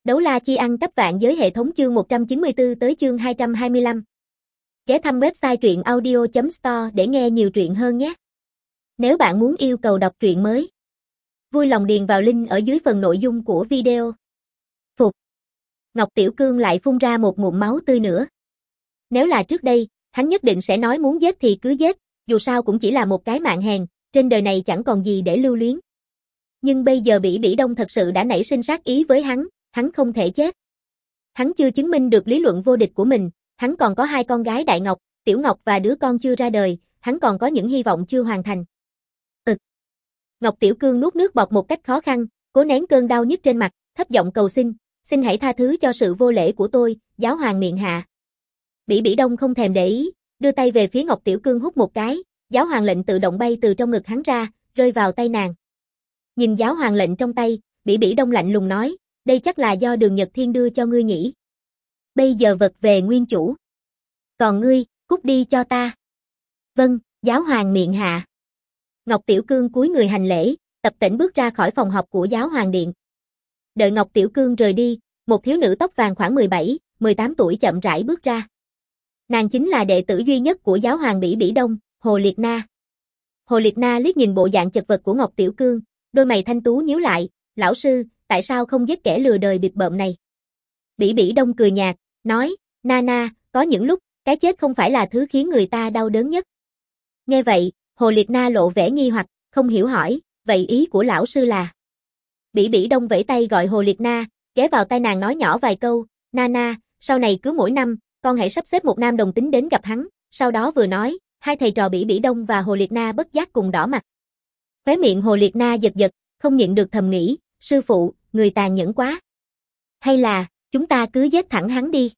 Đấu la chi ăn cấp vạn giới hệ thống chương 194 tới chương 225. Ghé thăm website truyện audio.store để nghe nhiều truyện hơn nhé. Nếu bạn muốn yêu cầu đọc truyện mới, vui lòng điền vào link ở dưới phần nội dung của video. Phục. Ngọc Tiểu Cương lại phun ra một ngụm máu tươi nữa. Nếu là trước đây, hắn nhất định sẽ nói muốn giết thì cứ giết, dù sao cũng chỉ là một cái mạng hèn, trên đời này chẳng còn gì để lưu luyến. Nhưng bây giờ Bỉ Bỉ Đông thật sự đã nảy sinh sát ý với hắn không thể chết. Hắn chưa chứng minh được lý luận vô địch của mình, hắn còn có hai con gái Đại Ngọc, Tiểu Ngọc và đứa con chưa ra đời, hắn còn có những hy vọng chưa hoàn thành. Ngọc Tiểu Cương nuốt nước bọt một cách khó khăn, cố nén cơn đau nhức trên mặt, thấp giọng cầu xin hãy tha thứ cho sự vô lễ của tôi, giáo hoàng miệng hạ. Bỉ Bỉ Đông không thèm để ý, đưa tay về phía Ngọc Tiểu Cương hút một cái, giáo hoàng lệnh tự động bay từ trong ngực hắn ra, rơi vào tay nàng. Nhìn giáo hoàng lệnh trong tay, Bỉ Bỉ Đông lạnh lùng nói, đây chắc là do Đường Nhật Thiên đưa cho ngươi nhỉ. Bây giờ vật về nguyên chủ. Còn ngươi, cút đi cho ta. Vâng, giáo hoàng miệng hạ. Ngọc Tiểu Cương cúi người hành lễ, tập tễnh bước ra khỏi phòng họp của giáo hoàng điện. Đợi Ngọc Tiểu Cương rời đi, một thiếu nữ tóc vàng khoảng 17, 18 tuổi chậm rãi bước ra. Nàng chính là đệ tử duy nhất của giáo hoàng Bỉ Bỉ Đông, Hồ Liệt Na. Hồ Liệt Na liếc nhìn bộ dạng chật vật của Ngọc Tiểu Cương, đôi mày thanh tú nhíu lại, lão sư, tại sao không giết kẻ lừa đời bịp bợm này? Bỉ Bỉ Đông cười nhạt, nói, Nana, có những lúc, cái chết không phải là thứ khiến người ta đau đớn nhất. Nghe vậy, Hồ Liệt Na lộ vẻ nghi hoặc, không hiểu hỏi, vậy ý của lão sư là? Bỉ Bỉ Đông vẫy tay gọi Hồ Liệt Na, ghé vào tai nàng nói nhỏ vài câu, Nana, sau này cứ mỗi năm, con hãy sắp xếp một nam đồng tính đến gặp hắn, sau đó vừa nói, hai thầy trò Bỉ Bỉ Đông và Hồ Liệt Na bất giác cùng đỏ mặt. Khóe miệng Hồ Liệt Na giật giật, không nhịn được thầm nghĩ, sư phụ, người tàn nhẫn quá. Hay là, chúng ta cứ giết thẳng hắn đi.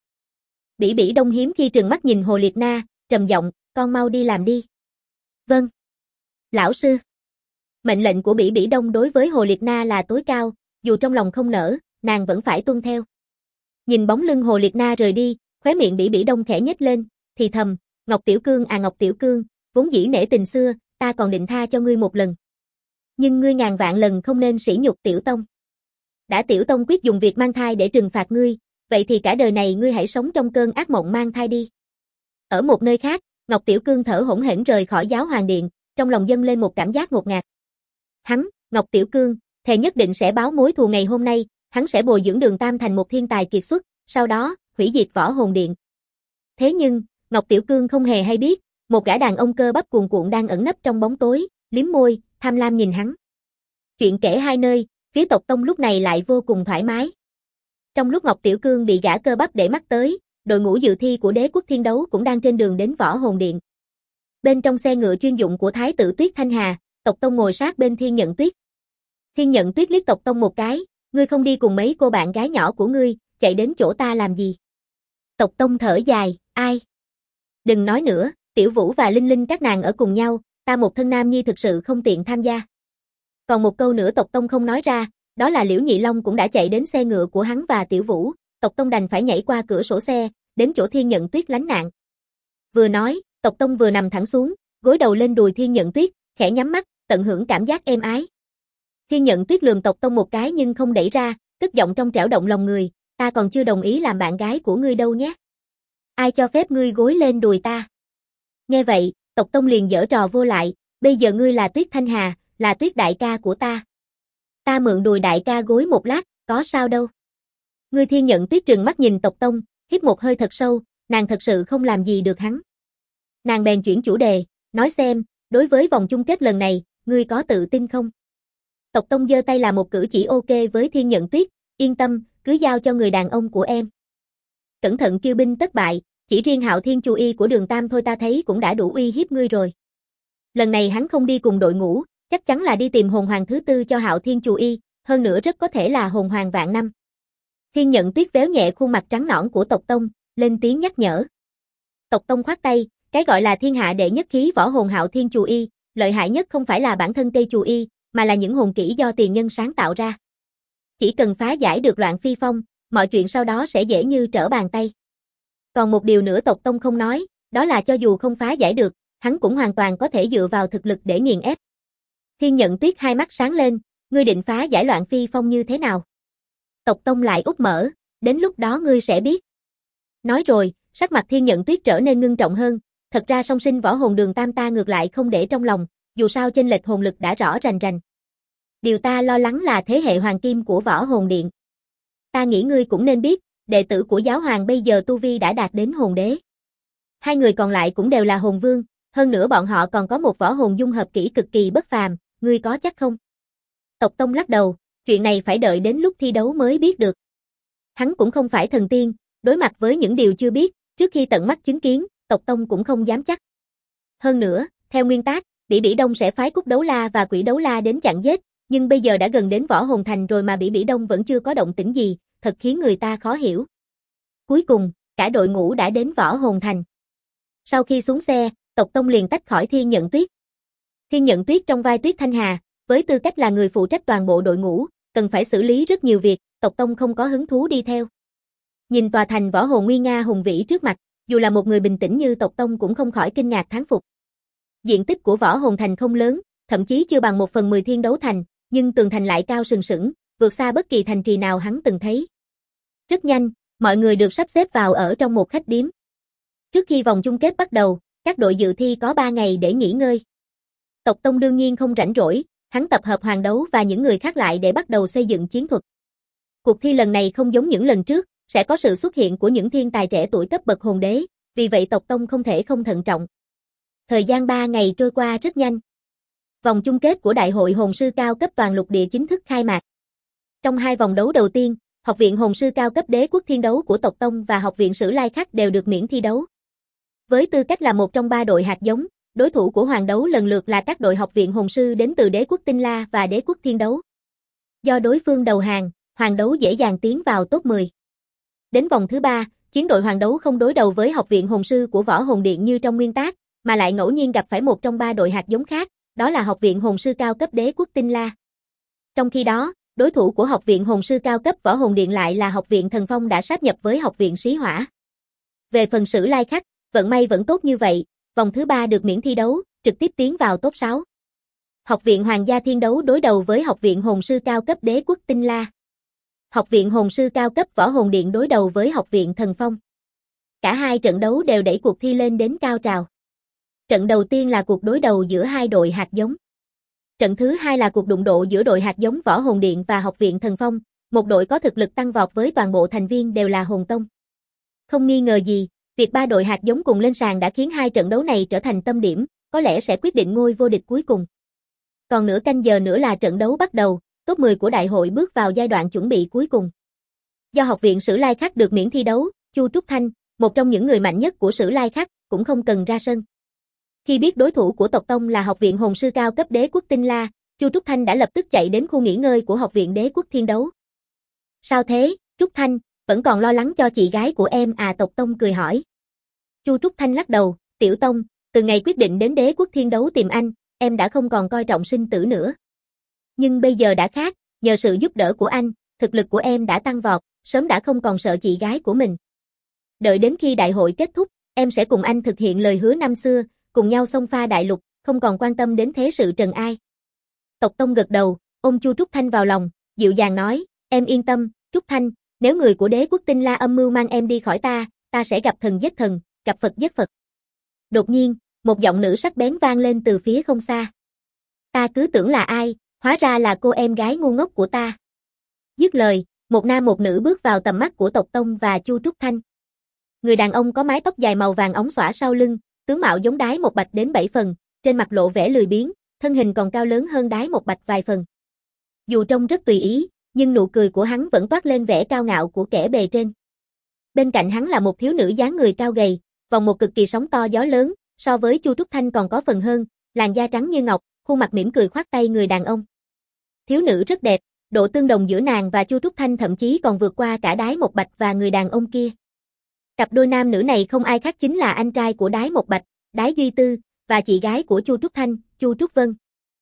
Bỉ Bỉ Đông hiếm khi trừng mắt nhìn Hồ Liệt Na, trầm giọng, con mau đi làm đi. Vâng. Lão sư. Mệnh lệnh của Bỉ Bỉ Đông đối với Hồ Liệt Na là tối cao, dù trong lòng không nỡ, nàng vẫn phải tuân theo. Nhìn bóng lưng Hồ Liệt Na rời đi, khóe miệng Bỉ Bỉ Đông khẽ nhếch lên, thì thầm, Ngọc Tiểu Cương à Ngọc Tiểu Cương, vốn dĩ nể tình xưa, ta còn định tha cho ngươi một lần. Nhưng ngươi ngàn vạn lần không nên sỉ nhục Tiểu Tông. Đã Tiểu Tông quyết dùng việc mang thai để trừng phạt ngươi, vậy thì cả đời này ngươi hãy sống trong cơn ác mộng mang thai đi. Ở một nơi khác, Ngọc Tiểu Cương thở hổn hển rời khỏi giáo hoàng điện, trong lòng dâng lên một cảm giác ngột ngạt. Hắn, Ngọc Tiểu Cương, thề nhất định sẽ báo mối thù ngày hôm nay, hắn sẽ bồi dưỡng Đường Tam thành một thiên tài kiệt xuất, sau đó, hủy diệt Võ Hồn Điện. Thế nhưng, Ngọc Tiểu Cương không hề hay biết, một gã đàn ông cơ bắp cuồn cuộn đang ẩn nấp trong bóng tối, liếm môi, tham lam nhìn hắn. Chuyện kể hai nơi, phía tộc Tông lúc này lại vô cùng thoải mái. Trong lúc Ngọc Tiểu Cương bị gã cơ bắp để mắt tới, đội ngũ dự thi của Đế quốc Thiên Đấu cũng đang trên đường đến Võ Hồn Điện. Bên trong xe ngựa chuyên dụng của Thái tử Tuyết Thanh Hà, tộc Tông ngồi sát bên Thiên Nhận Tuyết. Thiên Nhận Tuyết liếc tộc Tông một cái, ngươi không đi cùng mấy cô bạn gái nhỏ của ngươi, chạy đến chỗ ta làm gì? Tộc Tông thở dài, ai? Đừng nói nữa, Tiểu Vũ và Linh Linh các nàng ở cùng nhau, ta một thân nam nhi thực sự không tiện tham gia. Còn một câu nữa tộc Tông không nói ra, đó là Liễu Nhị Long cũng đã chạy đến xe ngựa của hắn và Tiểu Vũ, tộc Tông đành phải nhảy qua cửa sổ xe, đến chỗ Thiên Nhận Tuyết lánh nạn. Vừa nói, tộc Tông vừa nằm thẳng xuống, gối đầu lên đùi Thiên Nhận Tuyết, khẽ nhắm mắt, tận hưởng cảm giác êm ái. Thiên Nhận Tuyết lườm tộc Tông một cái nhưng không đẩy ra, tức giọng trong trẻo động lòng người, ta còn chưa đồng ý làm bạn gái của ngươi đâu nhé. Ai cho phép ngươi gối lên đùi ta? Nghe vậy, tộc Tông liền giở trò vô lại, bây giờ ngươi là Tuyết Thanh Hà, là Tuyết đại ca của ta. Ta mượn đùi đại ca gối một lát, có sao đâu. Ngươi Thiên Nhận Tuyết trừng mắt nhìn tộc Tông, hít một hơi thật sâu, nàng thật sự không làm gì được hắn. Nàng bèn chuyển chủ đề, nói xem, đối với vòng chung kết lần này, ngươi có tự tin không? Tộc Tông giơ tay là một cử chỉ ok với Thiên Nhận Tuyết, yên tâm, cứ giao cho người đàn ông của em. Cẩn thận kiêu binh tất bại, chỉ riêng Hạo Thiên Chu Y của Đường Tam thôi ta thấy cũng đã đủ uy hiếp ngươi rồi. Lần này hắn không đi cùng đội ngũ, chắc chắn là đi tìm hồn hoàng thứ tư cho Hạo Thiên Chu Y, hơn nữa rất có thể là hồn hoàng vạn năm. Thiên Nhận Tuyết véo nhẹ khuôn mặt trắng nõn của tộc Tông, lên tiếng nhắc nhở. Tộc Tông khoát tay, cái gọi là thiên hạ đệ nhất khí võ hồn Hạo Thiên Chu Y, lợi hại nhất không phải là bản thân cây Chu Y, mà là những hồn kỹ do tiền nhân sáng tạo ra. Chỉ cần phá giải được Loạn Phi Phong, mọi chuyện sau đó sẽ dễ như trở bàn tay. Còn một điều nữa tộc Tông không nói, đó là cho dù không phá giải được, hắn cũng hoàn toàn có thể dựa vào thực lực để nghiền ép. Thiên Nhận Tuyết hai mắt sáng lên, ngươi định phá giải Loạn Phi Phong như thế nào? Tộc Tông lại úp mở, đến lúc đó ngươi sẽ biết. Nói rồi, sắc mặt Thiên Nhận Tuyết trở nên ngưng trọng hơn, thật ra song sinh võ hồn Đường Tam ta ngược lại không để trong lòng, dù sao chênh lệch hồn lực đã rõ rành rành. Điều ta lo lắng là thế hệ hoàng kim của võ hồn điện. Ta nghĩ ngươi cũng nên biết, đệ tử của giáo hoàng bây giờ tu vi đã đạt đến hồn đế. Hai người còn lại cũng đều là hồn vương, hơn nữa bọn họ còn có một võ hồn dung hợp kỹ cực kỳ bất phàm, ngươi có chắc không? Tộc Tông lắc đầu, chuyện này phải đợi đến lúc thi đấu mới biết được. Hắn cũng không phải thần tiên, đối mặt với những điều chưa biết, trước khi tận mắt chứng kiến, Tộc Tông cũng không dám chắc. Hơn nữa, theo nguyên tắc, Bỉ Bỉ Đông sẽ phái Cúc Đấu La và Quỷ Đấu La đến chặn giết, nhưng bây giờ đã gần đến Võ Hồn Thành rồi mà Bỉ Bỉ Đông vẫn chưa có động tĩnh gì, thật khiến người ta khó hiểu. Cuối cùng, cả đội ngũ đã đến Võ Hồn Thành. Sau khi xuống xe, Tộc Tông liền tách khỏi Thiên Nhận Tuyết. Thiên Nhận Tuyết trong vai Tuyết Thanh Hà, với tư cách là người phụ trách toàn bộ đội ngũ, cần phải xử lý rất nhiều việc, Tộc Tông không có hứng thú đi theo. Nhìn tòa thành võ hồn nguy nga hùng vĩ trước mặt, dù là một người bình tĩnh như Tộc Tông cũng không khỏi kinh ngạc thán phục. Diện tích của võ hồn thành không lớn, thậm chí chưa bằng 1/10 Thiên Đấu Thành, nhưng tường thành lại cao sừng sững, vượt xa bất kỳ thành trì nào hắn từng thấy. Rất nhanh, mọi người được sắp xếp vào ở trong một khách điếm. Trước khi vòng chung kết bắt đầu, các đội dự thi có 3 ngày để nghỉ ngơi. Tộc Tông đương nhiên không rảnh rỗi, hắn tập hợp Hoàng Đấu và những người khác lại để bắt đầu xây dựng chiến thuật. Cuộc thi lần này không giống những lần trước, sẽ có sự xuất hiện của những thiên tài trẻ tuổi cấp bậc hồn đế, vì vậy Tộc Tông không thể không thận trọng. Thời gian 3 ngày trôi qua rất nhanh. Vòng chung kết của Đại hội Hồn sư cao cấp toàn lục địa chính thức khai mạc. Trong 2 vòng đấu đầu tiên, Học viện Hồn sư cao cấp Đế quốc Thiên Đấu của Tộc Tông và Học viện Sử Lai Khắc đều được miễn thi đấu. Với tư cách là một trong 3 đội hạt giống, đối thủ của Hoàng Đấu lần lượt là các đội Học viện Hồn sư đến từ Đế quốc Tinh La và Đế quốc Thiên Đấu. Do đối phương đầu hàng, Hoàng Đấu dễ dàng tiến vào top 10. Đến vòng thứ 3, chiến đội Hoàng Đấu không đối đầu với Học viện Hồn sư của Võ Hồn Điện như trong nguyên tắc, mà lại ngẫu nhiên gặp phải một trong 3 đội hạt giống khác, đó là Học viện Hồn sư cao cấp Đế quốc Tinh La. Trong khi đó, đối thủ của Học viện Hồn sư cao cấp Võ Hồn Điện lại là Học viện Thần Phong đã sáp nhập với Học viện Sĩ Hỏa. Về phần Sử Lai Khắc, vận may vẫn tốt như vậy, vòng thứ 3 được miễn thi đấu, trực tiếp tiến vào top 6. Học viện Hoàng gia Thiên Đấu đối đầu với Học viện Hồn sư cao cấp Đế quốc Tinh La. Học viện Hồn sư cao cấp Võ Hồn Điện đối đầu với Học viện Thần Phong. Cả hai trận đấu đều đẩy cuộc thi lên đến cao trào. Trận đầu tiên là cuộc đối đầu giữa hai đội hạt giống. Trận thứ hai là cuộc đụng độ giữa đội hạt giống Võ Hồn Điện và Học viện Thần Phong, một đội có thực lực tăng vọt với toàn bộ thành viên đều là hồn tông. Không nghi ngờ gì, việc 3 đội hạt giống cùng lên sàn đã khiến hai trận đấu này trở thành tâm điểm, có lẽ sẽ quyết định ngôi vô địch cuối cùng. Còn nửa canh giờ nữa là trận đấu bắt đầu, top 10 của đại hội bước vào giai đoạn chuẩn bị cuối cùng. Do Học viện Sử Lai Khắc được miễn thi đấu, Chu Trúc Thanh, một trong những người mạnh nhất của Sử Lai Khắc, cũng không cần ra sân. Khi biết đối thủ của Tộc Tông là Học viện Hồn sư cao cấp Đế quốc Tinh La, Chu Trúc Thanh đã lập tức chạy đến khu nghỉ ngơi của Học viện Đế quốc Thiên Đấu. Sao thế, Trúc Thanh, vẫn còn lo lắng cho chị gái của em à? Tộc Tông cười hỏi. Chu Trúc Thanh lắc đầu, Tiểu Tông, từ ngày quyết định đến Đế quốc Thiên Đấu tìm anh, em đã không còn coi trọng sinh tử nữa. Nhưng bây giờ đã khác, nhờ sự giúp đỡ của anh, thực lực của em đã tăng vọt, sớm đã không còn sợ chị gái của mình. Đợi đến khi đại hội kết thúc, em sẽ cùng anh thực hiện lời hứa năm xưa, cùng nhau xông pha đại lục, không còn quan tâm đến thế sự trần ai. Tộc Tông gật đầu, ôm Chu Trúc Thanh vào lòng, dịu dàng nói, em yên tâm, Trúc Thanh, nếu người của Đế quốc Tinh La âm mưu mang em đi khỏi ta sẽ gặp thần giết thần, gặp Phật giết Phật. Đột nhiên, một giọng nữ sắc bén vang lên từ phía không xa. Ta cứ tưởng là ai, hóa ra là cô em gái ngu ngốc của ta. Dứt lời, một nam một nữ bước vào tầm mắt của Tộc Tông và Chu Trúc Thanh. Người đàn ông có mái tóc dài màu vàng óng xõa sau lưng, tướng mạo giống Đái Một Bạch đến 7 phần, trên mặt lộ vẻ lười biếng, thân hình còn cao lớn hơn Đái Một Bạch vài phần. Dù trông rất tùy ý, nhưng nụ cười của hắn vẫn toát lên vẻ cao ngạo của kẻ bề trên. Bên cạnh hắn là một thiếu nữ dáng người cao gầy, vòng một cực kỳ sóng to gió lớn, so với Chu Trúc Thanh còn có phần hơn, làn da trắng như ngọc, khuôn mặt mỉm cười khoác tay người đàn ông. Thiếu nữ rất đẹp, độ tương đồng giữa nàng và Chu Trúc Thanh thậm chí còn vượt qua cả Đái Một Bạch và người đàn ông kia. Cặp đôi nam nữ này không ai khác chính là anh trai của Đái Một Bạch, Đái Duy Tư, và chị gái của Chu Trúc Thanh, Chu Trúc Vân.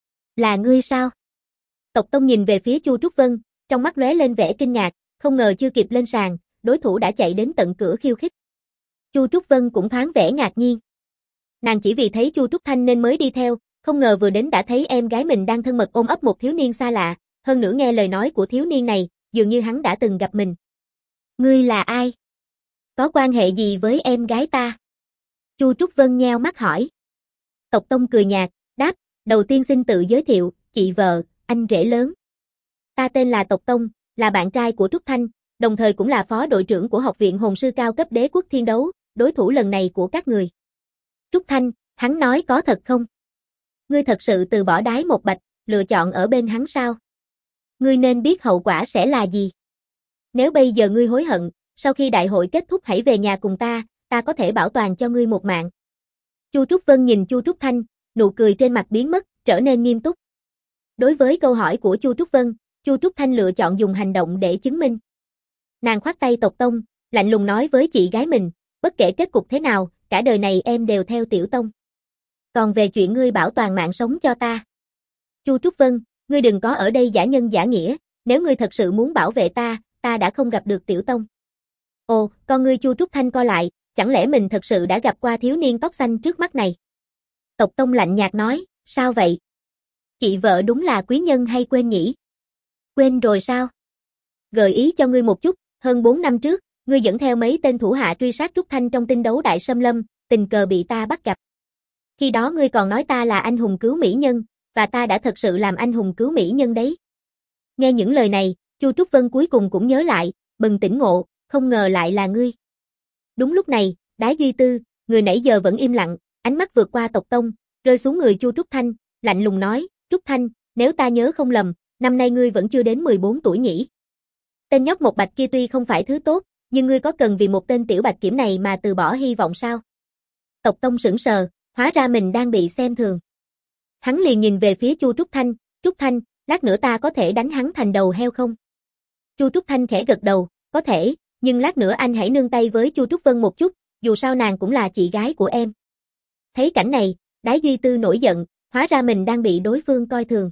Là ngươi sao? Tộc Tông nhìn về phía Chu Trúc Vân, trong mắt lóe lên vẻ kinh ngạc, không ngờ chưa kịp lên sàn, đối thủ đã chạy đến tận cửa khiêu khích. Chu Trúc Vân cũng thoáng vẻ ngạc nhiên. Nàng chỉ vì thấy Chu Trúc Thanh nên mới đi theo, không ngờ vừa đến đã thấy em gái mình đang thân mật ôm ấp một thiếu niên xa lạ, hơn nữa nghe lời nói của thiếu niên này, dường như hắn đã từng gặp mình. Ngươi là ai? Có quan hệ gì với em gái ta? Chu Trúc Vân nheo mắt hỏi. Tộc Tông cười nhạt, đáp, đầu tiên xin tự giới thiệu, chị vợ, anh rể lớn. Ta tên là Tộc Tông, là bạn trai của Trúc Thanh, đồng thời cũng là phó đội trưởng của Học viện Hồn sư cao cấp Đế quốc Thiên Đấu, đối thủ lần này của các người. Trúc Thanh, hắn nói có thật không? Ngươi thật sự từ bỏ Đái Một Bạch, lựa chọn ở bên hắn sao? Ngươi nên biết hậu quả sẽ là gì. Nếu bây giờ ngươi hối hận, sau khi đại hội kết thúc hãy về nhà cùng ta có thể bảo toàn cho ngươi một mạng. Chu Trúc Vân nhìn Chu Trúc Thanh, nụ cười trên mặt biến mất, trở nên nghiêm túc. Đối với câu hỏi của Chu Trúc Vân, Chu Trúc Thanh lựa chọn dùng hành động để chứng minh. Nàng khoát tay Tộc Tông, lạnh lùng nói với chị gái mình, bất kể kết cục thế nào, cả đời này em đều theo Tiểu Tông. Còn về chuyện ngươi bảo toàn mạng sống cho ta. Chu Trúc Vân, ngươi đừng có ở đây giả nhân giả nghĩa, nếu ngươi thật sự muốn bảo vệ ta đã không gặp được Tiểu Tông. Ồ, con ngươi Chu Trúc Thanh co lại, chẳng lẽ mình thật sự đã gặp qua thiếu niên tóc xanh trước mắt này? Tộc Tông lạnh nhạt nói, sao vậy? Chị vợ đúng là quý nhân hay quên nhỉ? Quên rồi sao? Gợi ý cho ngươi một chút, hơn 4 năm trước, ngươi dẫn theo mấy tên thủ hạ truy sát Trúc Thanh trong tinh đấu đại xâm lâm, tình cờ bị ta bắt gặp. Khi đó ngươi còn nói ta là anh hùng cứu mỹ nhân, và ta đã thật sự làm anh hùng cứu mỹ nhân đấy. Nghe những lời này, Chu Trúc Vân cuối cùng cũng nhớ lại, bừng tỉnh ngộ, không ngờ lại là ngươi. Đúng lúc này, Đái Duy Tư, người nãy giờ vẫn im lặng, ánh mắt vượt qua Tộc Tông, rơi xuống người Chu Trúc Thanh, lạnh lùng nói, Trúc Thanh, nếu ta nhớ không lầm, năm nay ngươi vẫn chưa đến 14 tuổi nhỉ. Tên nhóc Một Bạch kia tuy không phải thứ tốt, nhưng ngươi có cần vì một tên tiểu bạch kiểm này mà từ bỏ hy vọng sao? Tộc Tông sững sờ, hóa ra mình đang bị xem thường. Hắn liền nhìn về phía Chu Trúc Thanh, lát nữa ta có thể đánh hắn thành đầu heo không? Chu Trúc Thanh khẽ gật đầu, có thể, nhưng lát nữa anh hãy nương tay với Chu Trúc Vân một chút, dù sao nàng cũng là chị gái của em. Thấy cảnh này, Đái Duy Tư nổi giận, hóa ra mình đang bị đối phương coi thường.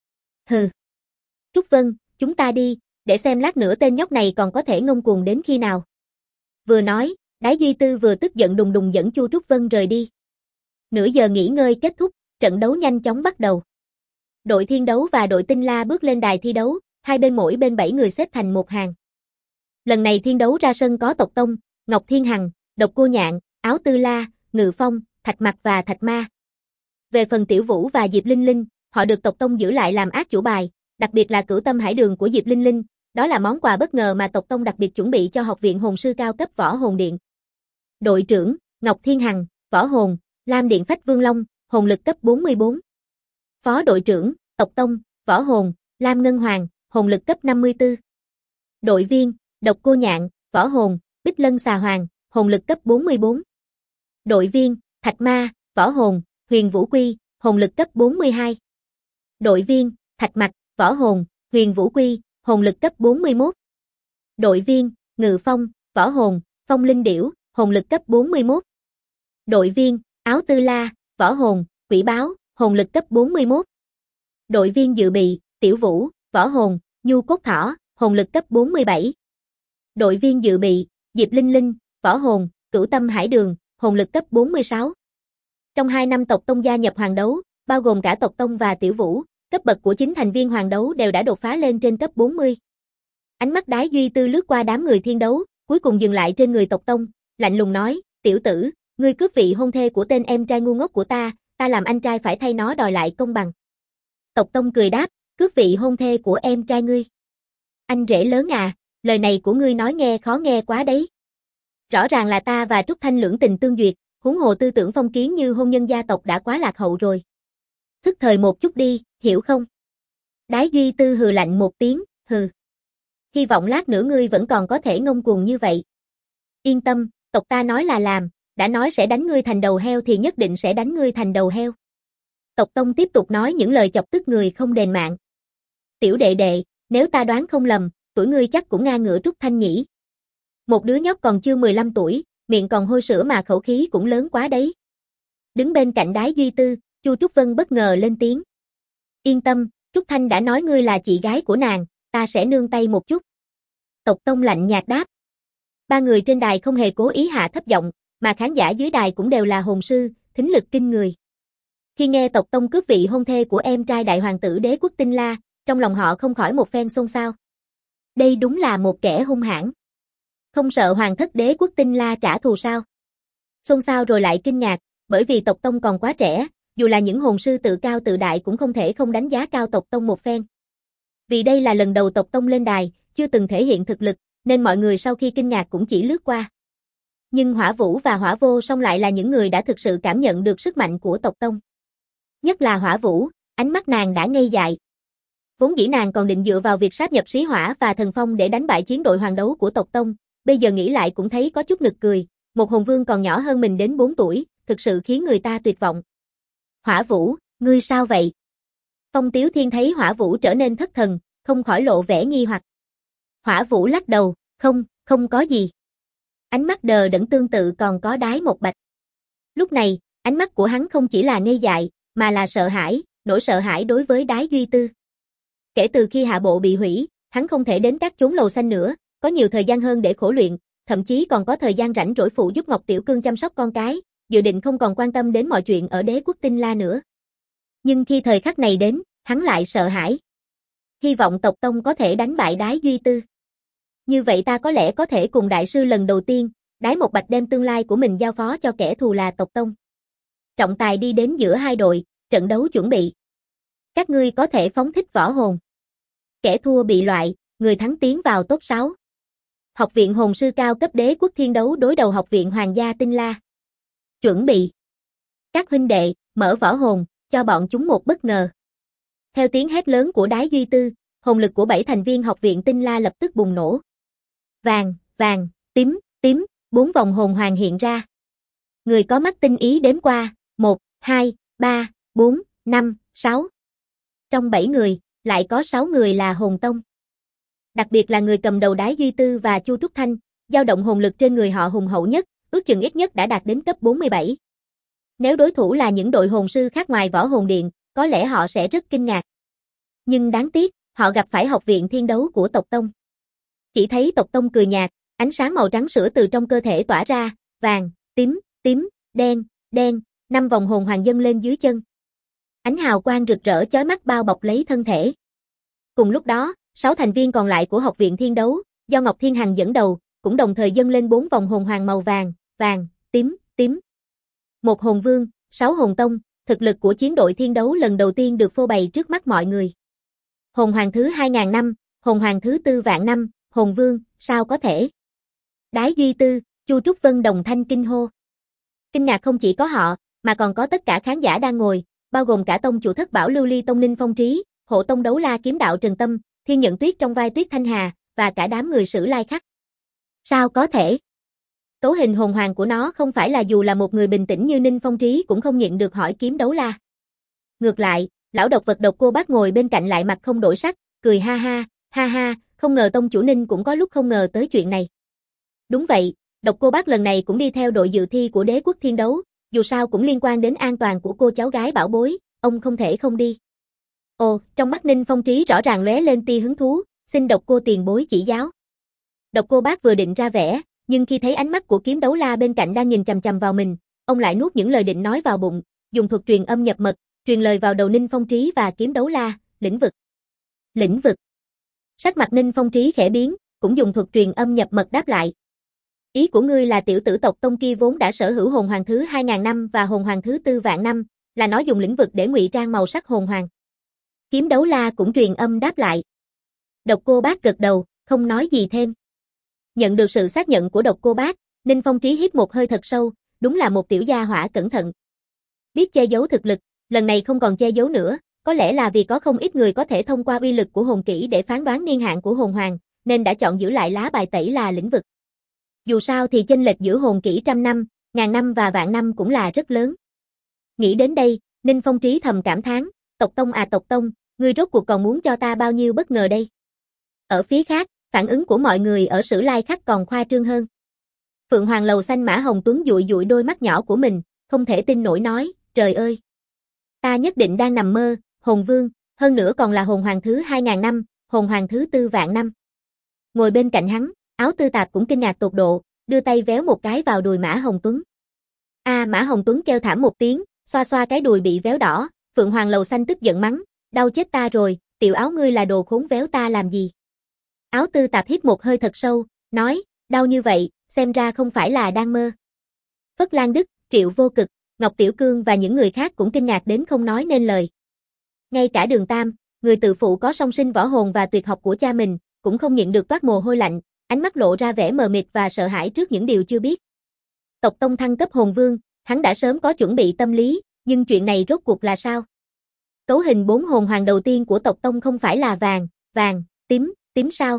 Hừ. Trúc Vân, chúng ta đi, để xem lát nữa tên nhóc này còn có thể ngông cuồng đến khi nào. Vừa nói, Đái Duy Tư vừa tức giận đùng đùng dẫn Chu Trúc Vân rời đi. Nửa giờ nghỉ ngơi kết thúc, trận đấu nhanh chóng bắt đầu. Đội Thiên Đấu và đội Tinh La bước lên đài thi đấu, hai bên mỗi bên 7 người xếp thành một hàng. Lần này Thiên Đấu ra sân có Tộc Tông, Ngọc Thiên Hằng, Độc Cô Nhạn, Áo Tư La, Ngự Phong, Thạch Mặc và Thạch Ma. Về phần Tiểu Vũ và Diệp Linh Linh, họ được Tộc Tông giữ lại làm át chủ bài, đặc biệt là Cửu Tâm Hải Đường của Diệp Linh Linh, đó là món quà bất ngờ mà Tộc Tông đặc biệt chuẩn bị cho Học viện Hồn sư cao cấp Võ Hồn Điện. Đội trưởng, Ngọc Thiên Hằng, Võ Hồn, Lam Điện Phách Vương Long, hồn lực cấp 44. Phó đội trưởng, Tộc Tông, Võ Hồn, Lam Ngân Hoàng, hồn lực cấp 54. Đội viên, Độc Cô Nhạn, Võ Hồn, Bích Lân Xà Hoàng, hồn lực cấp 44. Đội viên, Thạch Ma, Võ Hồn, Huyền Vũ Quy, hồn lực cấp 42. Đội viên, Thạch Mặc, Võ Hồn, Huyền Vũ Quy, hồn lực cấp 41. Đội viên, Ngự Phong, Võ Hồn, Phong Linh Điểu, hồn lực cấp 41. Đội viên, Áo Tư La, Võ Hồn, Quỷ Báo, hồn lực cấp 41. Đội viên dự bị, Tiểu Vũ, Võ Hồn, Nhu Cốt Thỏ, hồn lực cấp 47. Đội viên dự bị, Diệp Linh Linh, Võ Hồn, Cửu Tâm Hải Đường, hồn lực cấp 46. Trong 2 năm Tộc Tông gia nhập Hoàng Đấu, bao gồm cả Tộc Tông và Tiểu Vũ, cấp bậc của 9 thành viên Hoàng Đấu đều đã đột phá lên trên cấp 40. Ánh mắt Đái Duy Tư lướt qua đám người Thiên Đấu, cuối cùng dừng lại trên người Tộc Tông, lạnh lùng nói, tiểu tử, ngươi cướp vị hôn thê của tên em trai ngu ngốc của ta làm anh trai phải thay nó đòi lại công bằng. Tộc Tông cười đáp, cướp vị hôn thê của em trai ngươi. Anh rể lớn à, lời này của ngươi nói nghe khó nghe quá đấy. Rõ ràng là ta và Trúc Thanh lưỡng tình tương duyệt, huống hồ tư tưởng phong kiến như hôn nhân gia tộc đã quá lạc hậu rồi. Thức thời một chút đi, hiểu không? Đái Duy Tư hừ lạnh một tiếng, hừ. Hy vọng lát nữa ngươi vẫn còn có thể ngông cuồng như vậy. Yên tâm, tộc ta nói là làm, đã nói sẽ đánh ngươi thành đầu heo thì nhất định sẽ đánh ngươi thành đầu heo. Tộc Tông tiếp tục nói những lời chọc tức người không đền mạng. Tiểu đệ đệ, nếu ta đoán không lầm, tuổi ngươi chắc cũng ngang ngửa Trúc Thanh nhỉ. Một đứa nhóc còn chưa 15 tuổi, miệng còn hôi sữa mà khẩu khí cũng lớn quá đấy. Đứng bên cạnh Đái Duy Tư, Chu Trúc Vân bất ngờ lên tiếng. Yên tâm, Trúc Thanh đã nói ngươi là chị gái của nàng, ta sẽ nương tay một chút. Tộc Tông lạnh nhạt đáp. Ba người trên đài không hề cố ý hạ thấp giọng, mà khán giả dưới đài cũng đều là hồn sư, thính lực kinh người. Khi nghe Tộc Tông cướp vị hôn thê của em trai đại hoàng tử Đế quốc Tinh La, trong lòng họ không khỏi một phen xôn xao. Đây đúng là một kẻ hung hãn. Không sợ hoàng thất đế quốc Tinh La trả thù sao? Xôn xao rồi lại kinh ngạc, bởi vì tộc tông còn quá trẻ, dù là những hồn sư tự cao tự đại cũng không thể không đánh giá cao tộc tông một phen. Vì đây là lần đầu tộc tông lên đài, chưa từng thể hiện thực lực, nên mọi người sau khi kinh ngạc cũng chỉ lướt qua. Nhưng Hỏa Vũ và Hỏa Vô Song lại là những người đã thực sự cảm nhận được sức mạnh của tộc tông. Nhất là Hỏa Vũ, ánh mắt nàng đã ngây dại. Vốn dĩ nàng còn định dựa vào việc sáp nhập Xí Hỏa và Thần Phong để đánh bại chiến đội hoàng đấu của tộc tông, bây giờ nghĩ lại cũng thấy có chút nực cười, một hồn vương còn nhỏ hơn mình đến 4 tuổi, thực sự khiến người ta tuyệt vọng. Hỏa Vũ, ngươi sao vậy? Phong Tiếu Thiên thấy Hỏa Vũ trở nên thất thần, không khỏi lộ vẻ nghi hoặc. Hỏa Vũ lắc đầu, không có gì. Ánh mắt đờ đẫn tương tự còn có Đái Một Bạch. Lúc này, ánh mắt của hắn không chỉ là ngây dại, mà là sợ hãi, nỗi sợ hãi đối với Đái Duy Tư. Kể từ khi hạ bộ bị hủy, hắn không thể đến các chốn lầu xanh nữa, có nhiều thời gian hơn để khổ luyện, thậm chí còn có thời gian rảnh rỗi phụ giúp Ngọc Tiểu Cương chăm sóc con cái, dự định không còn quan tâm đến mọi chuyện ở đế quốc Tinh La nữa. Nhưng khi thời khắc này đến, hắn lại sợ hãi. Hy vọng tộc tông có thể đánh bại Đái Duy Tư. Như vậy ta có lẽ có thể cùng đại sư lần đầu tiên, Đái Một Bạch đem tương lai của mình giao phó cho kẻ thù là tộc tông. Trọng tài đi đến giữa hai đội, trận đấu chuẩn bị. Các ngươi có thể phóng thích võ hồn. Kẻ thua bị loại, người thắng tiến vào top 6. Học viện hồn sư cao cấp đế quốc thiên đấu đối đầu học viện hoàng gia Tinh La. Chuẩn bị. Các huynh đệ, mở võ hồn, cho bọn chúng một bất ngờ. Theo tiếng hét lớn của Đái Duy Tư, hồn lực của 7 thành viên học viện Tinh La lập tức bùng nổ. Vàng, tím, 4 vòng hồn hoàng hiện ra. Người có mắt tinh ý đếm qua, 1, 2, 3, 4, 5, 6. Trong 7 người, lại có 6 người là hồn tông. Đặc biệt là người cầm đầu Đái Duy Tư và Chu Trúc Thanh, dao động hồn lực trên người họ hùng hậu nhất, ước chừng ít nhất đã đạt đến cấp 47. Nếu đối thủ là những đội hồn sư khác ngoài võ hồn điện, có lẽ họ sẽ rất kinh ngạc. Nhưng đáng tiếc, họ gặp phải học viện thiên đấu của tộc tông. Chỉ thấy tộc tông cười nhạt, ánh sáng màu trắng sữa từ trong cơ thể tỏa ra, vàng, tím, đen, 5 vòng hồn hoàng dâng lên dưới chân. Ánh hào quang rực rỡ chói mắt bao bọc lấy thân thể. Cùng lúc đó, 6 thành viên còn lại của học viện thiên đấu, do Ngọc Thiên Hằng dẫn đầu, cũng đồng thời dâng lên 4 vòng hồn hoàng màu vàng, tím. Một hồn vương, 6 hồn tông, thực lực của chiến đội thiên đấu lần đầu tiên được phô bày trước mắt mọi người. Hồn hoàng thứ 2000 năm, hồn hoàng thứ 4 vạn năm, hồn vương, sao có thể? Đái Duy Tư, Chu Trúc Vân đồng thanh kinh hô. Kinh ngạc không chỉ có họ, mà còn có tất cả khán giả đang ngồi, bao gồm cả tông chủ Thất Bảo Lưu Ly tông Ninh Phong Trí, hộ tông Đấu La kiếm đạo Trần Tâm, Thiên Nhận Tuyết trong vai Tuyết Thanh Hà, và cả đám người Sử Lai Khắc. Sao có thể? Cấu hình hồn hoàng của nó không phải là dù là một người bình tĩnh như Ninh Phong Trí cũng không nhịn được hỏi kiếm Đấu La. Ngược lại, lão độc vật Độc Cô Bác ngồi bên cạnh lại mặt không đổi sắc, cười ha ha, không ngờ tông chủ Ninh cũng có lúc không ngờ tới chuyện này. Đúng vậy, Độc Cô Bác lần này cũng đi theo đội dự thi của đế quốc thiên đấu, dù sao cũng liên quan đến an toàn của cô cháu gái bảo bối, ông không thể không đi. Ồ, trong mắt Ninh Phong Trí rõ ràng lóe lên tia hứng thú, xin Độc Cô tiền bối chỉ giáo. Độc Cô Bác vừa định ra vẻ, nhưng khi thấy ánh mắt của kiếm Đấu La bên cạnh đang nhìn chằm chằm vào mình, ông lại nuốt những lời định nói vào bụng, dùng thuật truyền âm nhập mật, truyền lời vào đầu Ninh Phong Trí và kiếm Đấu La, lĩnh vực. Sắc mặt Ninh Phong Trí khẽ biến, cũng dùng thuật truyền âm nhập mật đáp lại. Ý của ngươi là tiểu tử tộc tông kia vốn đã sở hữu hồn hoàng thứ 2000 năm và hồn hoàng thứ 4 vạn năm, là nó dùng lĩnh vực để ngụy trang màu sắc hồn hoàng. Kiếm Đấu La cũng truyền âm đáp lại. Độc Cô Bác gật đầu, không nói gì thêm. Nhận được sự xác nhận của Độc Cô Bác, Ninh Phong Trí hít một hơi thật sâu, đúng là một tiểu gia hỏa cẩn thận. Biết che giấu thực lực, lần này không còn che giấu nữa, có lẽ là vì có không ít người có thể thông qua uy lực của hồn kỹ để phán đoán niên hạn của hồn hoàng, nên đã chọn giữ lại lá bài tẩy là lĩnh vực. Dù sao thì chênh lệch giữa hồn kỹ trăm năm, ngàn năm và vạn năm cũng là rất lớn. Nghĩ đến đây, Ninh Phong Trí thầm cảm thán, tộc tông, ngươi rốt cuộc còn muốn cho ta bao nhiêu bất ngờ đây? Ở phía khác, phản ứng của mọi người ở Sử Lai Khắc còn khoa trương hơn. Phượng Hoàng Lầu Xanh Mã Hồng Tuấn dụi dụi đôi mắt nhỏ của mình, không thể tin nổi nói, trời ơi! Ta nhất định đang nằm mơ, hồn vương, hơn nữa còn là hồn hoàng thứ 2000 năm, hồn hoàng thứ 4 vạn năm. Ngồi bên cạnh hắn, Áo Tư Tạp cũng kinh ngạc tột độ, đưa tay véo một cái vào đùi Mã Hồng Tuấn. Mã Hồng Tuấn kêu thảm một tiếng, xoa xoa cái đùi bị véo đỏ, Phượng Hoàng Lầu Xanh tức giận mắng, đau chết ta rồi, tiểu Áo ngươi là đồ khốn véo ta làm gì? Áo Tư Tạp hít một hơi thật sâu, nói, đau như vậy, xem ra không phải là đang mơ. Phất Lan Đức, Triệu Vô Cực, Ngọc Tiểu Cương và những người khác cũng kinh ngạc đến không nói nên lời. Ngay cả Đường Tam, người tự phụ có song sinh võ hồn và tuyệt học của cha mình, cũng không nhịn được toát mồ hôi lạnh, ánh mắt lộ ra vẻ mờ mịt và sợ hãi trước những điều chưa biết. Tộc tông thăng cấp hồn vương, hắn đã sớm có chuẩn bị tâm lý, nhưng chuyện này rốt cuộc là sao? Cấu hình 4 hồn hoàng đầu tiên của tộc tông không phải là vàng, vàng, tím, tím sao?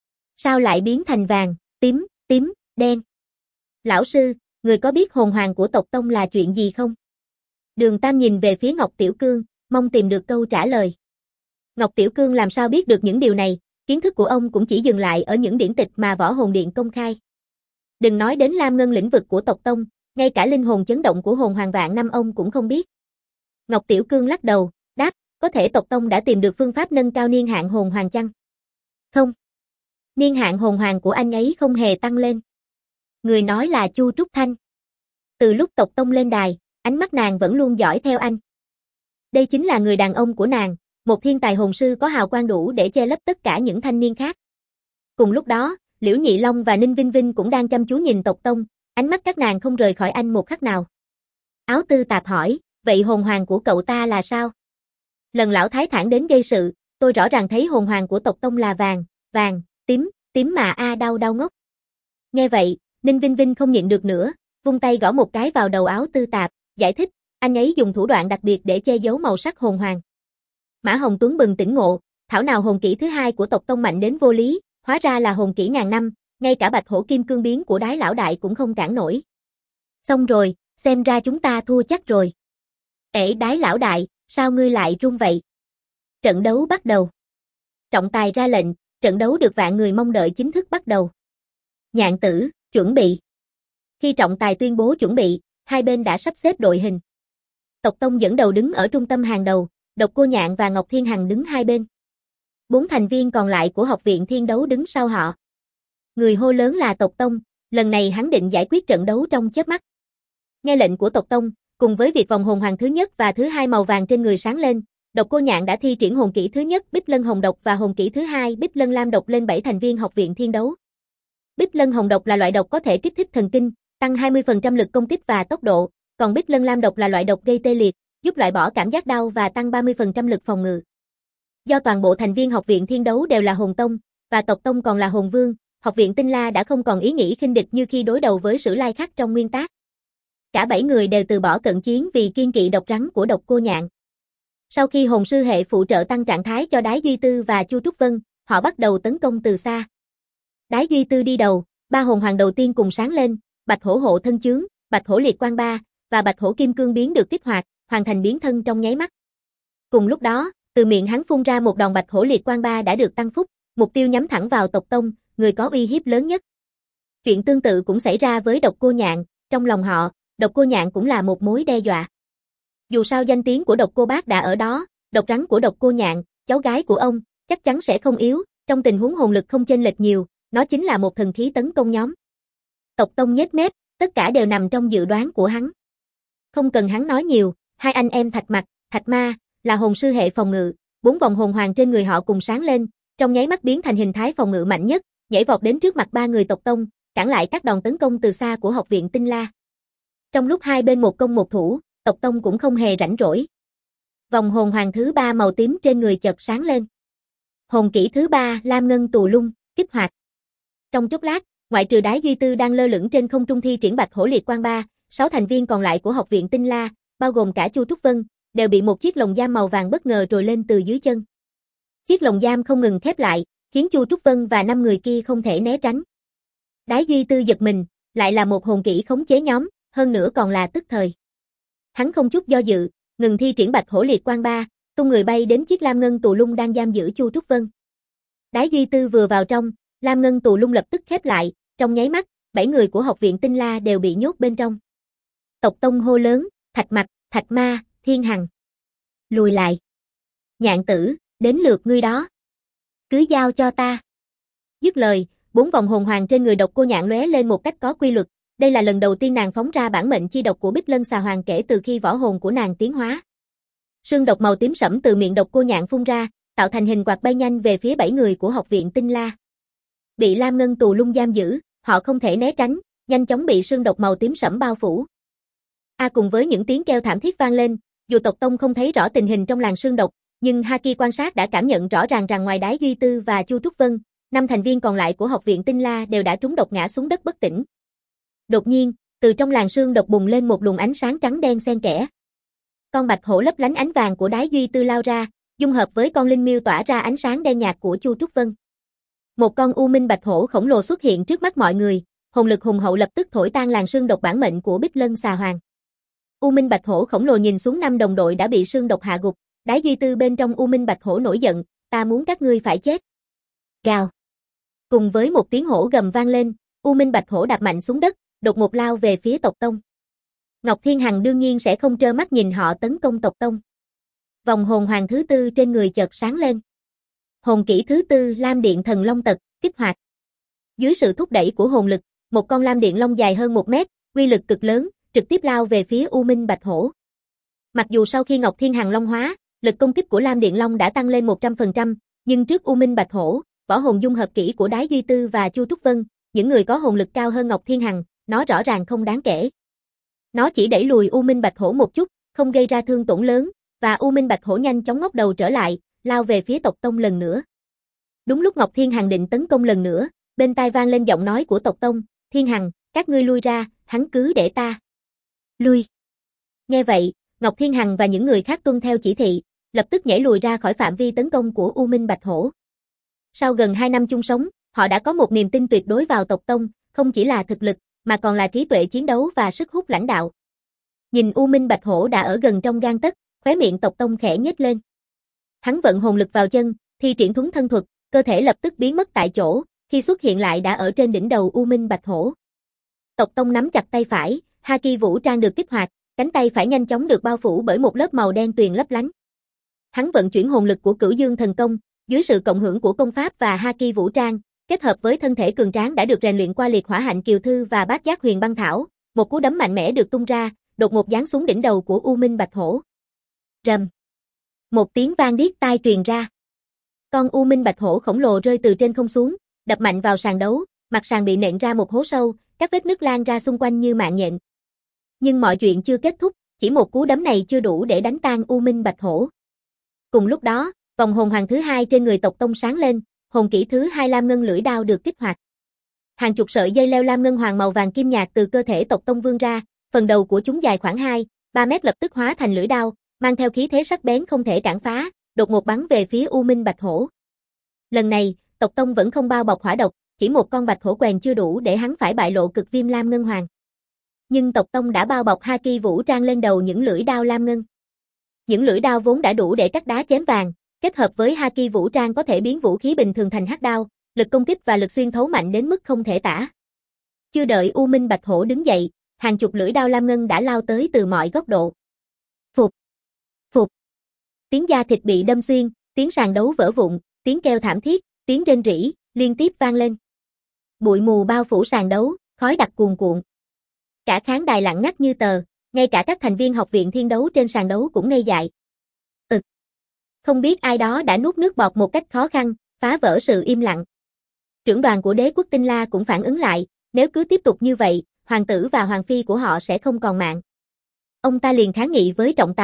Sao lại biến thành vàng, tím, tím, đen? Lão sư, người có biết hồn hoàng của tộc tông là chuyện gì không? Đường Tam nhìn về phía Ngọc Tiểu Cương, mong tìm được câu trả lời. Ngọc Tiểu Cương làm sao biết được những điều này, kiến thức của ông cũng chỉ dừng lại ở những điển tịch mà Võ Hồn Điện công khai. Đừng nói đến Lam Ngân lĩnh vực của tộc tông, ngay cả linh hồn chấn động của hồn hoàng vạn năm ông cũng không biết. Ngọc Tiểu Cương lắc đầu, đáp, có thể tộc tông đã tìm được phương pháp nâng cao niên hạn hồn hoàng chăng? Không. Niên hạn hồn hoàng của anh ấy không hề tăng lên. Người nói là Chu Trúc Thanh. Từ lúc tộc tông lên đài, ánh mắt nàng vẫn luôn dõi theo anh. Đây chính là người đàn ông của nàng, một thiên tài hồn sư có hào quang đủ để che lấp tất cả những thanh niên khác. Cùng lúc đó, Liễu Nhị Long và Ninh Vinh Vinh cũng đang chăm chú nhìn tộc tông, ánh mắt các nàng không rời khỏi anh một khắc nào. Áo Tư Tạp hỏi, vậy hồn hoàng của cậu ta là sao? Lần lão thái thản đến gây sự, tôi rõ ràng thấy hồn hoàng của tộc tông là vàng, vàng, tím, tím mà đau đau ngốc. Nghe vậy, Ninh Vinh Vinh không nhịn được nữa, vung tay gõ một cái vào đầu Áo Tư Tạp, giải thích, anh ấy dùng thủ đoạn đặc biệt để che giấu màu sắc hồn hoàng. Mã Hồng Tuấn bừng tỉnh ngộ, thảo nào hồn kỹ thứ hai của tộc tông mạnh đến vô lý, hóa ra là hồn kỹ ngàn năm, ngay cả Bạch Hổ Kim Cương biến của Đái lão đại cũng không cản nổi. Xong rồi, xem ra chúng ta thua chắc rồi. Ể Đái lão đại, sao ngươi lại run vậy? Trận đấu bắt đầu. Trọng tài ra lệnh, trận đấu được vạn người mong đợi chính thức bắt đầu. Nhạn Tử, chuẩn bị. Khi trọng tài tuyên bố chuẩn bị, hai bên đã sắp xếp đội hình. Tộc tông dẫn đầu đứng ở trung tâm hàng đầu, Độc Cô Nhạn và Ngọc Thiên Hằng đứng hai bên. 4 thành viên còn lại của Học viện Thiên Đấu đứng sau họ. Người hô lớn là tộc tông, lần này hắn định giải quyết trận đấu trong chớp mắt. Nghe lệnh của tộc tông, cùng với việc vòng hồn hoàng thứ nhất và thứ hai màu vàng trên người sáng lên, Độc Cô Nhạn đã thi triển hồn kỹ thứ nhất Bích Lân Hồng Độc và hồn kỹ thứ hai Bích Lân Lam Độc lên 7 thành viên Học viện Thiên Đấu. Bích Lân Hồng Độc là loại độc có thể kích thích thần kinh, tăng 20% lực công kích và tốc độ, còn Bích Lân Lam Độc là loại độc gây tê liệt, giúp loại bỏ cảm giác đau và tăng 30% lực phòng ngự. Do toàn bộ thành viên Học viện Thiên Đấu đều là hồn tông, và tộc tông còn là hồn vương, Học viện Tinh La đã không còn ý nghĩ khinh địch như khi đối đầu với Sử Lai Khắc trong nguyên tác. Cả 7 người đều từ bỏ cận chiến vì kiêng kỵ độc rắn của Độc Cô Nhạn. Sau khi hồn sư hệ phụ trợ tăng trạng thái cho Đái Duy Tư và Chu Trúc Vân, họ bắt đầu tấn công từ xa. Đái Duy Tư đi đầu, 3 hồn hoàng đầu tiên cùng sáng lên, Bạch Hổ hộ thân chướng, Bạch Hổ liệt quang 3 và Bạch Hổ kim cương biến được kích hoạt, hoàn thành biến thân trong nháy mắt. Cùng lúc đó, từ miệng hắn phun ra một đòn Bạch Hổ liệt quang 3 đã được tăng phúc, mục tiêu nhắm thẳng vào tộc tông, người có uy hiếp lớn nhất. Chuyện tương tự cũng xảy ra với Độc Cô Nhạn, trong lòng họ, Độc Cô Nhạn cũng là một mối đe dọa. Dù sao danh tiếng của Độc Cô Bác đã ở đó, độc rắn của Độc Cô Nhạn, cháu gái của ông, chắc chắn sẽ không yếu, trong tình huống hồn lực không chênh lệch nhiều, nó chính là một thần khí tấn công nhóm. Tộc tông nhếch mép, tất cả đều nằm trong dự đoán của hắn. Không cần hắn nói nhiều, hai anh em Thạch Mặc, Thạch Ma, là hồn sư hệ phòng ngự, 4 vòng hồn hoàng trên người họ cùng sáng lên, trong nháy mắt biến thành hình thái phòng ngự mạnh nhất, nhảy vọt đến trước mặt 3 người tộc tông, cản lại các đòn tấn công từ xa của Học viện Tinh La. Trong lúc hai bên một công một thủ, tộc tông cũng không hề rảnh rỗi. Vòng hồn hoàng thứ 3 màu tím trên người chợt sáng lên. Hồn kỹ thứ 3 Lam Ngân Tù Lung, kích hoạt. Trong chốc lát, ngoại trừ Đái Duy Tư đang lơ lửng trên không trung thi triển Bạch Hổ liệt quang 3, 6 thành viên còn lại của Học viện Tinh La, bao gồm cả Chu Trúc Vân, đều bị một chiếc lồng giam màu vàng bất ngờ trồi lên từ dưới chân. Chiếc lồng giam không ngừng khép lại, khiến Chu Trúc Vân và 5 người kia không thể né tránh. Đái Duy Tư giật mình, lại là một hồn kỹ khống chế nhóm, hơn nữa còn là tức thời. Hắn không chút do dự, ngừng thi triển Bạch Hổ liệt quang 3, tung người bay đến chiếc Lam Ngân Tù Lung đang giam giữ Chu Trúc Vân. Đái Duy Tư vừa vào trong, Lam Ngân Tù Lung lập tức khép lại, trong nháy mắt, 7 người của Học viện Tinh La đều bị nhốt bên trong. Tộc tông hô lớn, Thạch Mặc, Thạch Ma, Thiên Hằng. Lùi lại. Nhạn Tử, đến lượt ngươi đó. Cứ giao cho ta. Dứt lời, 4 vòng hồn hoàng trên người Độc Cô Nhạn lóe lên một cách có quy luật. Đây là lần đầu tiên nàng phóng ra bản mệnh chi độc của Bích Lân Xà Hoàng kể từ khi võ hồn của nàng tiến hóa. Sương độc màu tím sẫm từ miệng Độc Cô Nhạn phun ra, tạo thành hình quạt bay nhanh về phía 7 người của Học viện Tinh La. Bị lam ngân tù lung giam giữ, họ không thể né tránh, nhanh chóng bị sương độc màu tím sẫm bao phủ. Cùng với những tiếng kêu thảm thiết vang lên, dù tộc tông không thấy rõ tình hình trong làng sương độc, nhưng Haki quan sát đã cảm nhận rõ ràng rằng ngoài Đái Duy Tư và Chu Trúc Vân, 5 thành viên còn lại của học viện Tinh La đều đã trúng độc ngã xuống đất bất tỉnh. Đột nhiên, từ trong làng sương độc bùng lên một luồng ánh sáng trắng đen xen kẽ. Con bạch hổ lấp lánh ánh vàng của Đái Duy Tư lao ra, dung hợp với con linh miêu tỏa ra ánh sáng đen nhạt của Chu Trúc Vân. Một con u minh bạch hổ khổng lồ xuất hiện trước mắt mọi người, hồn lực hùng hậu lập tức thổi tan làn sương độc bản mệnh của Bích Lân Xà Hoàng. U minh bạch hổ khổng lồ nhìn xuống 5 đồng đội đã bị sương độc hạ gục, Đái Duy Tư bên trong u minh bạch hổ nổi giận, ta muốn các ngươi phải chết. Gào. Cùng với một tiếng hổ gầm vang lên, u minh bạch hổ đạp mạnh xuống đất, đột ngột lao về phía tộc tông. Ngọc Thiên Hằng đương nhiên sẽ không trơ mắt nhìn họ tấn công tộc tông. Vòng hồn hoàng thứ tư trên người chợt sáng lên. Hồn kỹ thứ tư Lam Điện Thần Long Tật, kích hoạt. Dưới sự thúc đẩy của hồn lực, một con lam điện long dài hơn 1 mét, uy lực cực lớn, trực tiếp lao về phía U Minh Bạch Hổ. Mặc dù sau khi Ngọc Thiên Hằng long hóa, lực công kích của Lam Điện Long đã tăng lên 100%, nhưng trước U Minh Bạch Hổ, võ hồn dung hợp kỹ của Đái Duy Tư và Chu Trúc Vân, những người có hồn lực cao hơn Ngọc Thiên Hằng, nó rõ ràng không đáng kể. Nó chỉ đẩy lùi U Minh Bạch Hổ một chút, không gây ra thương tổn lớn, và U Minh Bạch Hổ nhanh chóng ngóc đầu trở lại, lao về phía tộc tông lần nữa. Đúng lúc Ngọc Thiên Hằng định tấn công lần nữa, bên tai vang lên giọng nói của tộc tông, Thiên Hằng, các ngươi lui ra, hắn cứ để ta. Lui. Nghe vậy, Ngọc Thiên Hằng và những người khác tuân theo chỉ thị, lập tức nhảy lùi ra khỏi phạm vi tấn công của U Minh Bạch Hổ. Sau gần 2 năm chung sống, họ đã có một niềm tin tuyệt đối vào tộc tông, không chỉ là thực lực, mà còn là trí tuệ chiến đấu và sức hút lãnh đạo. Nhìn U Minh Bạch Hổ đã ở gần trong gang tấc, khóe miệng tộc tông khẽ nhếch lên. Hắn vận hồn lực vào chân, thi triển thuấn thân thuật, cơ thể lập tức biến mất tại chỗ, khi xuất hiện lại đã ở trên đỉnh đầu U Minh Bạch Hổ. Tộc tông nắm chặt tay phải, Haki vũ trang được kích hoạt, cánh tay phải nhanh chóng được bao phủ bởi một lớp màu đen tuyền lấp lánh. Hắn vận chuyển hồn lực của Cửu Dương thần công, dưới sự cộng hưởng của công pháp và Haki vũ trang, kết hợp với thân thể cường tráng đã được rèn luyện qua liệt hỏa hạnh kiều thư và bát giác huyền băng thảo, một cú đấm mạnh mẽ được tung ra, đột ngột giáng xuống đỉnh đầu của U Minh Bạch Hổ. Rầm. Một tiếng vang điếc tai truyền ra. Con U Minh Bạch Hổ khổng lồ rơi từ trên không xuống, đập mạnh vào sàn đấu, mặt sàn bị nện ra một hố sâu, các vết nứt lan ra xung quanh như mạng nhện. Nhưng mọi chuyện chưa kết thúc, chỉ một cú đấm này chưa đủ để đánh tan U Minh Bạch Hổ. Cùng lúc đó, vòng hồn hoàng thứ hai trên người tộc tông sáng lên, hồn kỹ thứ hai Lam Ngân lưỡi đao được kích hoạt. Hàng chục sợi dây leo lam ngân hoàng màu vàng kim nhạt từ cơ thể tộc tông vươn ra, phần đầu của chúng dài khoảng 2-3 mét lập tức hóa thành lưỡi đao, mang theo khí thế sắc bén không thể cản phá, đột ngột bắn về phía U Minh Bạch Hổ. Lần này, tộc tông vẫn không bao bọc hỏa độc, chỉ một con bạch hổ quèn chưa đủ để hắn phải bại lộ cực viêm lam ngân hoàng. Nhưng tộc tông đã bao bọc Haki vũ trang lên đầu những lưỡi đao lam ngân. Những lưỡi đao vốn đã đủ để cắt đá chém vàng, kết hợp với Haki vũ trang có thể biến vũ khí bình thường thành hắc đao, lực công kích và lực xuyên thấu mạnh đến mức không thể tả. Chưa đợi U Minh Bạch Hổ đứng dậy, hàng chục lưỡi đao lam ngân đã lao tới từ mọi góc độ. Phụt, phụt. Tiếng da thịt bị đâm xuyên, tiếng sàn đấu vỡ vụn, tiếng kêu thảm thiết, tiếng rên rỉ liên tiếp vang lên. Bụi mù bao phủ sàn đấu, khói đặc cuồn cuộn. Cả khán đài lặng ngắt như tờ, ngay cả các thành viên học viện thiên đấu trên sàn đấu cũng ngây dại. Không biết ai đó đã nuốt nước bọt một cách khó khăn, phá vỡ sự im lặng. Trưởng đoàn của đế quốc Tinh La cũng phản ứng lại, nếu cứ tiếp tục như vậy, hoàng tử và hoàng phi của họ sẽ không còn mạng. Ông ta liền kháng nghị với trọng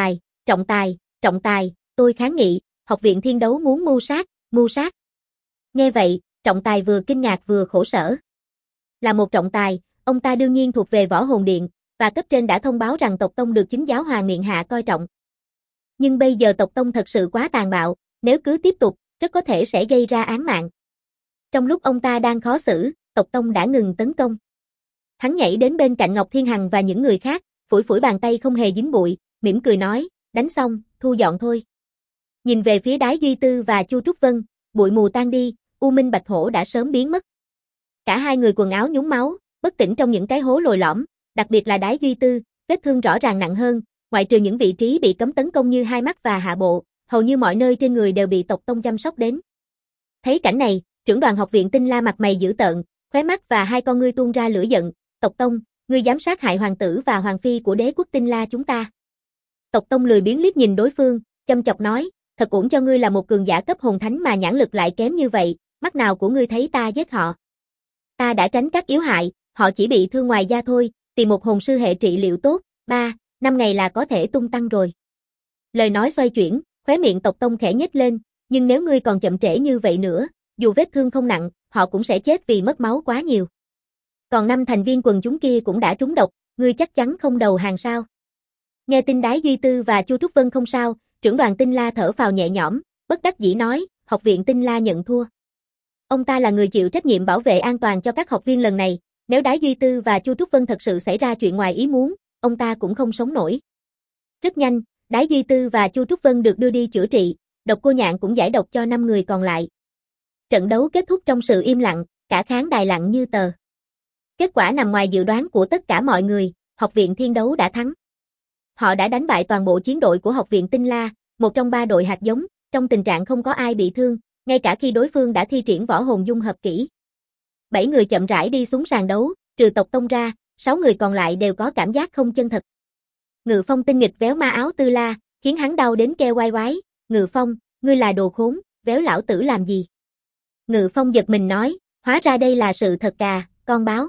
tài, tôi kháng nghị, học viện thiên đấu muốn mưu sát. Nghe vậy, trọng tài vừa kinh ngạc vừa khổ sở. Là một trọng tài, ông ta đương nhiên thuộc về võ hồn điện, và cấp trên đã thông báo rằng tộc tông được chính giáo hoàng miện hạ coi trọng. Nhưng bây giờ tộc tông thật sự quá tàn bạo, nếu cứ tiếp tục, rất có thể sẽ gây ra án mạng. Trong lúc ông ta đang khó xử, tộc tông đã ngừng tấn công. Hắn nhảy đến bên cạnh Ngọc Thiên Hằng và những người khác, phủi phủi bàn tay không hề dính bụi, mỉm cười nói, đánh xong, thu dọn thôi. Nhìn về phía Đái Duy Tư và Chu Trúc Vân, bụi mù tan đi, U Minh Bạch Hổ đã sớm biến mất. Cả hai người quần áo nhúng máu, bất tỉnh trong những cái hố lồi lõm, đặc biệt là Đái Duy Tư, vết thương rõ ràng nặng hơn, ngoại trừ những vị trí bị cấm tấn công như hai mắt và hạ bộ, hầu như mọi nơi trên người đều bị tộc tông chăm sóc đến. Thấy cảnh này, trưởng đoàn học viện Tinh La mặt mày dữ tợn, khóe mắt và hai con ngươi tuôn ra lửa giận, tộc tông, ngươi dám sát hại hoàng tử và hoàng phi của đế quốc Tinh La chúng ta. Tộc tông lười biếng liếc nhìn đối phương, châm chọc nói, thật uổng cho ngươi là một cường giả cấp hồn thánh mà nhãn lực lại kém như vậy, mắt nào của ngươi thấy ta giết họ. Ta đã tránh các yếu hại, họ chỉ bị thương ngoài da thôi, tìm một hồn sư hệ trị liệu tốt, 3-5 ngày là có thể tung tăng rồi. Lời nói xoay chuyển, khóe miệng Tộc Tông khẽ nhếch lên, nhưng nếu ngươi còn chậm trễ như vậy nữa, dù vết thương không nặng, họ cũng sẽ chết vì mất máu quá nhiều. Còn 5 thành viên quần chúng kia cũng đã trúng độc, ngươi chắc chắn không đầu hàng sao? Nghe tin Đái Duy Tư và Chu Trúc Vân không sao, trưởng đoàn Tinh La thở phào nhẹ nhõm, bất đắc dĩ nói, học viện Tinh La nhận thua. Ông ta là người chịu trách nhiệm bảo vệ an toàn cho các học viên lần này, nếu Đái Duy Tư và Chu Trúc Vân thật sự xảy ra chuyện ngoài ý muốn, ông ta cũng không sống nổi. Rất nhanh, Đái Duy Tư và Chu Trúc Vân được đưa đi chữa trị, Độc Cô Nhạn cũng giải độc cho 5 người còn lại. Trận đấu kết thúc trong sự im lặng, cả khán đài lặng như tờ. Kết quả nằm ngoài dự đoán của tất cả mọi người, Học viện Thiên Đấu đã thắng. Họ đã đánh bại toàn bộ chiến đội của Học viện Tinh La, một trong 3 đội hạt giống, trong tình trạng không có ai bị thương, ngay cả khi đối phương đã thi triển võ hồn dung hợp kỹ. 7 người chậm rãi đi xuống sàn đấu, trừ Tộc Tông ra, 6 người còn lại đều có cảm giác không chân thật. Ngự Phong tinh nghịch véo ma áo Tư La, khiến hắn đau đến kêu oai oái, Ngự Phong, ngươi là đồ khốn, véo lão tử làm gì? Ngự Phong giật mình nói, hóa ra đây là sự thật à, con báo.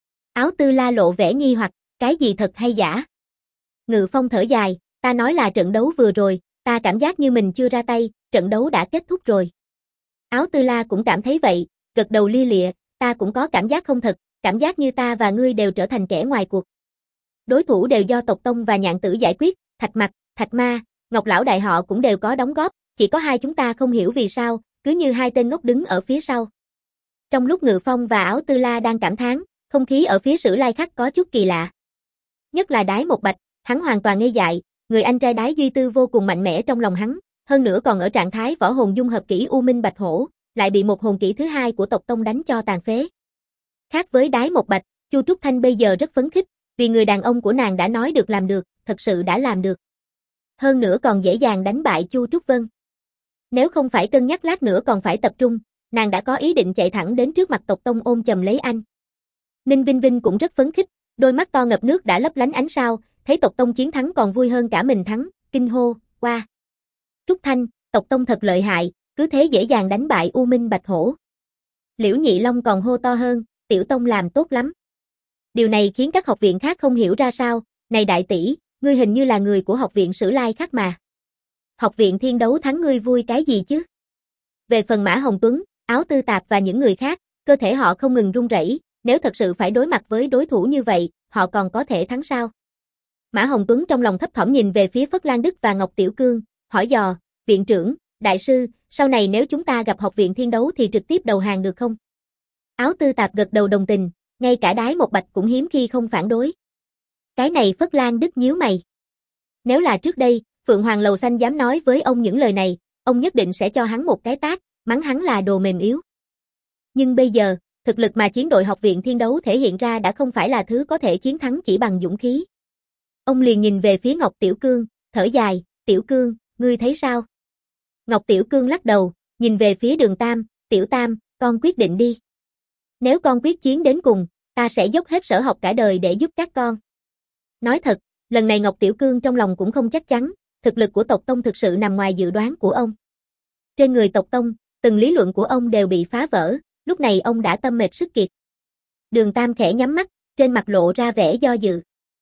Áo Tư La lộ vẻ nghi hoặc, cái gì thật hay giả? Ngự Phong thở dài, ta nói là trận đấu vừa rồi, ta cảm giác như mình chưa ra tay, trận đấu đã kết thúc rồi. Áo Tư La cũng cảm thấy vậy, gật đầu lia lịa, ta cũng có cảm giác không thật, cảm giác như ta và ngươi đều trở thành kẻ ngoài cuộc. Đối thủ đều do Tộc Tông và Nhạn Tử giải quyết, Thạch Mặc, Thạch Ma, Ngọc Lão Đại họ cũng đều có đóng góp, chỉ có hai chúng ta không hiểu vì sao, cứ như hai tên ngốc đứng ở phía sau. Trong lúc Ngự Phong và Áo Tư La đang cảm thán, không khí ở phía Sử Lai Khắc có chút kỳ lạ. Nhất là Đái Một Bạch, hắn hoàn toàn ngây dại, người anh trai Đái Duy Tư vô cùng mạnh mẽ trong lòng hắn, hơn nữa còn ở trạng thái võ hồn dung hợp kỹ U Minh Bạch Hổ, lại bị một hồn kỹ thứ hai của Tộc Tông đánh cho tàn phế. Khác với Đái Một Bạch, Chu Trúc Thanh bây giờ rất phấn khích, vì người đàn ông của nàng đã nói được làm được, thật sự đã làm được. Hơn nữa còn dễ dàng đánh bại Chu Trúc Vân. Nếu không phải cân nhắc lát nữa còn phải tập trung, nàng đã có ý định chạy thẳng đến trước mặt Tộc Tông ôm chầm lấy anh. Ninh Vinh Vinh cũng rất phấn khích, đôi mắt to ngập nước đã lấp lánh ánh sao, thấy Tộc Tông chiến thắng còn vui hơn cả mình thắng, kinh hô, qua. Trúc Thanh, Tộc Tông thật lợi hại, cứ thế dễ dàng đánh bại U Minh Bạch Hổ. Liễu Nhị Long còn hô to hơn, Tiểu Tông làm tốt lắm. Điều này khiến các học viện khác không hiểu ra sao, này đại tỷ, ngươi hình như là người của học viện Sử Lai Khắc mà. Học viện Thiên Đấu thắng ngươi vui cái gì chứ? Về phần Mã Hồng Tuấn, Áo Tư Tạp và những người khác, cơ thể họ không ngừng run rẩy, nếu thật sự phải đối mặt với đối thủ như vậy, họ còn có thể thắng sao? Mã Hồng Tuấn trong lòng thấp thỏm nhìn về phía Phất Lan Đức và Ngọc Tiểu Cương, hỏi dò, viện trưởng, đại sư, sau này nếu chúng ta gặp học viện Thiên Đấu thì trực tiếp đầu hàng được không? Áo Tư Tạp gật đầu đồng tình, ngay cả Đái Một Bạch cũng hiếm khi không phản đối. Cái này Phất Lan Đức nhíu mày. Nếu là trước đây, Phượng Hoàng Lầu Xanh dám nói với ông những lời này, ông nhất định sẽ cho hắn một cái tát, mắng hắn là đồ mềm yếu. Nhưng bây giờ, thực lực mà chiến đội học viện Thiên Đấu thể hiện ra đã không phải là thứ có thể chiến thắng chỉ bằng dũng khí. Ông liền nhìn về phía Ngọc Tiểu Cương, thở dài, Tiểu Cương, ngươi thấy sao? Ngọc Tiểu Cương lắc đầu, nhìn về phía Đường Tam, Tiểu Tam, con quyết định đi. Nếu con quyết chiến đến cùng, ta sẽ dốc hết sở học cả đời để giúp các con. Nói thật, lần này Ngọc Tiểu Cương trong lòng cũng không chắc chắn, thực lực của Tộc Tông thực sự nằm ngoài dự đoán của ông. Trên người Tộc Tông, từng lý luận của ông đều bị phá vỡ, lúc này ông đã tâm mệt sức kiệt. Đường Tam khẽ nhắm mắt, trên mặt lộ ra vẻ do dự.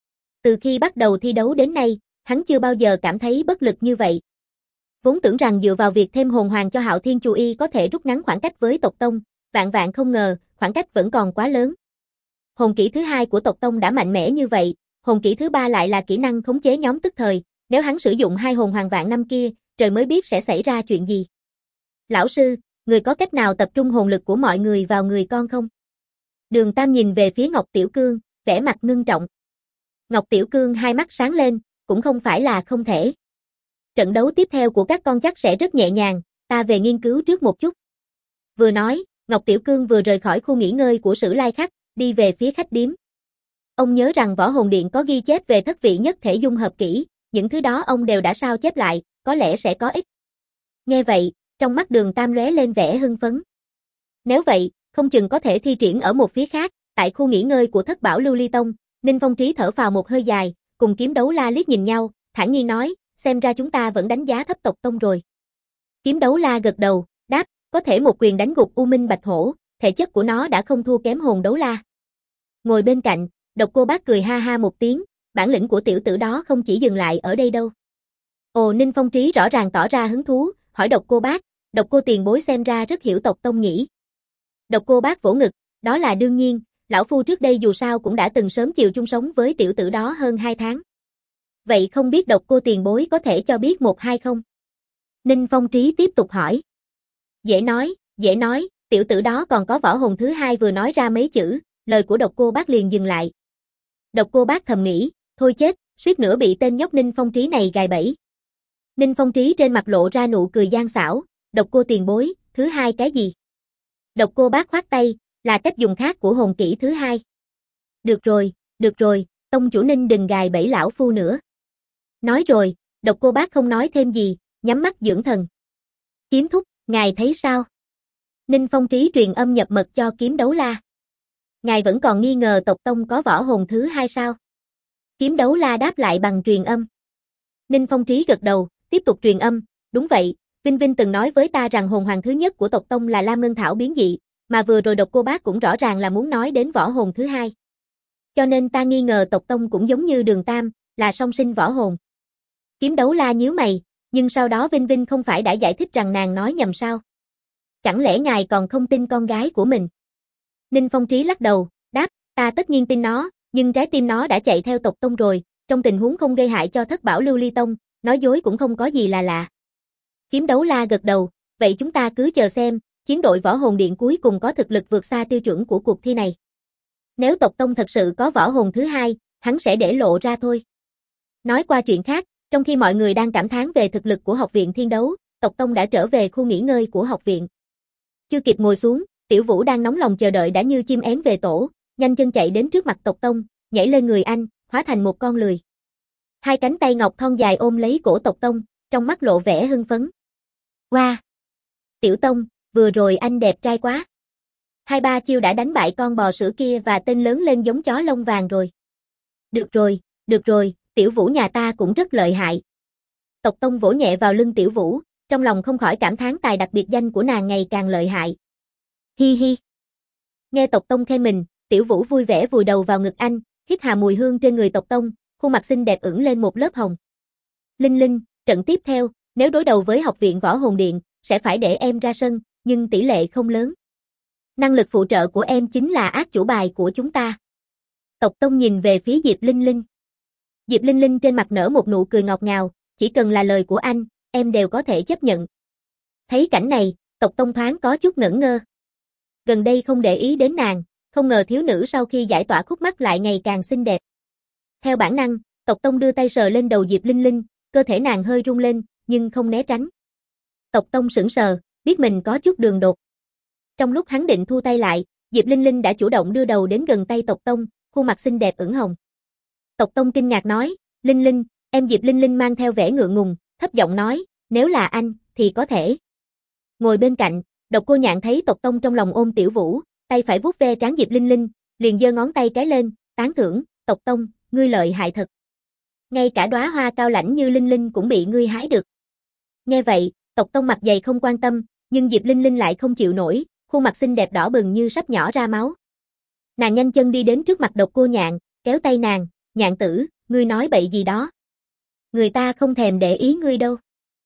Từ khi bắt đầu thi đấu đến nay, hắn chưa bao giờ cảm thấy bất lực như vậy. Vốn tưởng rằng dựa vào việc thêm hồn hoàng cho Hạo Thiên Chu Y có thể rút ngắn khoảng cách với Tộc Tông, vạn vạn không ngờ, khoảng cách vẫn còn quá lớn. Hồn kỹ thứ hai của Tộc Tông đã mạnh mẽ như vậy, hồn kỹ thứ ba lại là kỹ năng khống chế nhóm tức thời, nếu hắn sử dụng hai hồn hoàng vạn năm kia, trời mới biết sẽ xảy ra chuyện gì. Lão sư, người có cách nào tập trung hồn lực của mọi người vào người con không? Đường Tam nhìn về phía Ngọc Tiểu Cương, vẻ mặt ngưng trọng. Ngọc Tiểu Cương hai mắt sáng lên, cũng không phải là không thể. Trận đấu tiếp theo của các con chắc sẽ rất nhẹ nhàng, ta về nghiên cứu trước một chút. Vừa nói, Ngọc Tiểu Cương vừa rời khỏi khu nghỉ ngơi của Sử Lai Khắc, đi về phía khách điếm. Ông nhớ rằng Võ Hồn Điện có ghi chép về thất vị nhất thể dung hợp kỹ, những thứ đó ông đều đã sao chép lại, có lẽ sẽ có ích. Nghe vậy, trong mắt Đường Tam lóe lên vẻ hưng phấn. Nếu vậy, không chừng có thể thi triển ở một phía khác, tại khu nghỉ ngơi của Thất Bảo Lưu Ly Tông, Ninh Phong Trí thở phào một hơi dài, cùng Kiếm Đấu La liếc nhìn nhau, thản nhiên nói, xem ra chúng ta vẫn đánh giá thấp Tộc Tông rồi. Kiếm Đấu La gật đầu, đáp, có thể một quyền đánh gục U Minh Bạch Hổ, thể chất của nó đã không thua kém hồn đấu la. Ngồi bên cạnh, Độc Cô Bác cười ha ha một tiếng, bản lĩnh của tiểu tử đó không chỉ dừng lại ở đây đâu. Ồ, Ninh Phong Trí rõ ràng tỏ ra hứng thú, hỏi Độc Cô Bác, Độc Cô tiền bối xem ra rất hiểu tộc tông nhỉ. Độc Cô Bác vỗ ngực, đó là đương nhiên, lão phu trước đây dù sao cũng đã từng sớm chiều chung sống với tiểu tử đó hơn 2 tháng. Vậy không biết Độc Cô tiền bối có thể cho biết một hai không? Ninh Phong Trí tiếp tục hỏi. Dễ nói, tiểu tử đó còn có võ hồn thứ hai. Vừa nói ra mấy chữ, lời của Độc Cô Bác liền dừng lại. Độc Cô Bác thầm nghĩ, thôi chết, suýt nữa bị tên nhóc Ninh Phong Trí này gài bẫy. Ninh Phong Trí trên mặt lộ ra nụ cười gian xảo, Độc Cô tiền bối, thứ hai cái gì? Độc Cô Bác khoát tay, là cách dùng khác của hồn kỹ thứ hai. Được rồi, tông chủ Ninh đừng gài bẫy lão phu nữa. Nói rồi, Độc Cô Bác không nói thêm gì, nhắm mắt dưỡng thần. Kiếm thúc, ngài thấy sao? Ninh Phong Trí truyền âm nhập mật cho Kiếm Đấu La. Ngài vẫn còn nghi ngờ tộc tông có võ hồn thứ hai sao? Kiếm Đấu La đáp lại bằng truyền âm. Ninh Phong Trí gật đầu, tiếp tục truyền âm, đúng vậy, Vinh Vinh từng nói với ta rằng hồn hoàng thứ nhất của tộc tông là Lam Ngân Thảo biến dị, mà vừa rồi Độc Cô Bác cũng rõ ràng là muốn nói đến võ hồn thứ hai. Cho nên ta nghi ngờ tộc tông cũng giống như Đường Tam, là song sinh võ hồn. Kiếm Đấu La nhíu mày, nhưng sau đó Vinh Vinh không phải đã giải thích rằng nàng nói nhầm sao? Chẳng lẽ ngài còn không tin con gái của mình? Ninh Phong Trí lắc đầu, đáp, ta tất nhiên tin nó, nhưng trái tim nó đã chạy theo tộc tông rồi, trong tình huống không gây hại cho Thất Bảo Lưu Ly Tông, nói dối cũng không có gì là lạ. Kiếm Đấu La gật đầu, vậy chúng ta cứ chờ xem, chiến đội võ hồn điện cuối cùng có thực lực vượt xa tiêu chuẩn của cuộc thi này. Nếu tộc tông thật sự có võ hồn thứ hai, hắn sẽ để lộ ra thôi. Nói qua chuyện khác, trong khi mọi người đang cảm thán về thực lực của học viện Thiên Đấu, tộc tông đã trở về khu nghỉ ngơi của học viện. Chưa kịp ngồi xuống, Tiểu Vũ đang nóng lòng chờ đợi đã như chim én về tổ, nhanh chân chạy đến trước mặt tộc tông, nhảy lên người anh, hóa thành một con lười. Hai cánh tay ngọc thon dài ôm lấy cổ tộc tông, trong mắt lộ vẻ hưng phấn. Wow! Tiểu Tông, vừa rồi anh đẹp trai quá. 2-3 chiêu đã đánh bại con bò sữa kia và tên lớn lên giống chó lông vàng rồi. Được rồi, Tiểu Vũ nhà ta cũng rất lợi hại. Tộc tông vỗ nhẹ vào lưng Tiểu Vũ, trong lòng không khỏi cảm thán tài đặc biệt danh của nàng ngày càng lợi hại. Hi hi. Nghe tộc tông khen mình, Tiểu Vũ vui vẻ vùi đầu vào ngực anh, hít hà mùi hương trên người tộc tông, khuôn mặt xinh đẹp ửng lên một lớp hồng. Linh Linh, trận tiếp theo, nếu đối đầu với học viện võ hồn điện, sẽ phải để em ra sân, nhưng tỷ lệ không lớn. Năng lực phụ trợ của em chính là át chủ bài của chúng ta. Tộc tông nhìn về phía Diệp Linh Linh. Diệp Linh Linh trên mặt nở một nụ cười ngọt ngào, chỉ cần là lời của anh, em đều có thể chấp nhận. Thấy cảnh này, tộc tông thoáng có chút ngẩn ngơ. Gần đây không để ý đến nàng, không ngờ thiếu nữ sau khi giải tỏa khúc mắc lại ngày càng xinh đẹp. Theo bản năng, tộc tông đưa tay sờ lên đầu Diệp Linh Linh, cơ thể nàng hơi rung lên, nhưng không né tránh. Tộc tông sững sờ, biết mình có chút đường đột. Trong lúc hắn định thu tay lại, Diệp Linh Linh đã chủ động đưa đầu đến gần tay tộc tông, khuôn mặt xinh đẹp ửng hồng. Tộc tông kinh ngạc nói, Linh Linh, em. Diệp Linh Linh mang theo vẻ ngượng ngùng, thấp giọng nói, nếu là anh, thì có thể. Ngồi bên cạnh, Độc Cô Nhạn thấy tộc tông trong lòng ôm Tiểu Vũ, tay phải vuốt ve trán Diệp Linh Linh, liền giơ ngón tay cái lên, tán thưởng, tộc tông, ngươi lợi hại thật. Ngay cả đóa hoa cao lãnh như Linh Linh cũng bị ngươi hái được. Nghe vậy, tộc tông mặt dày không quan tâm, nhưng Diệp Linh Linh lại không chịu nổi, khuôn mặt xinh đẹp đỏ bừng như sắp nhỏ ra máu. Nàng nhanh chân đi đến trước mặt Độc Cô Nhạn, kéo tay nàng, Nhạn tử, ngươi nói bậy gì đó. Người ta không thèm để ý ngươi đâu.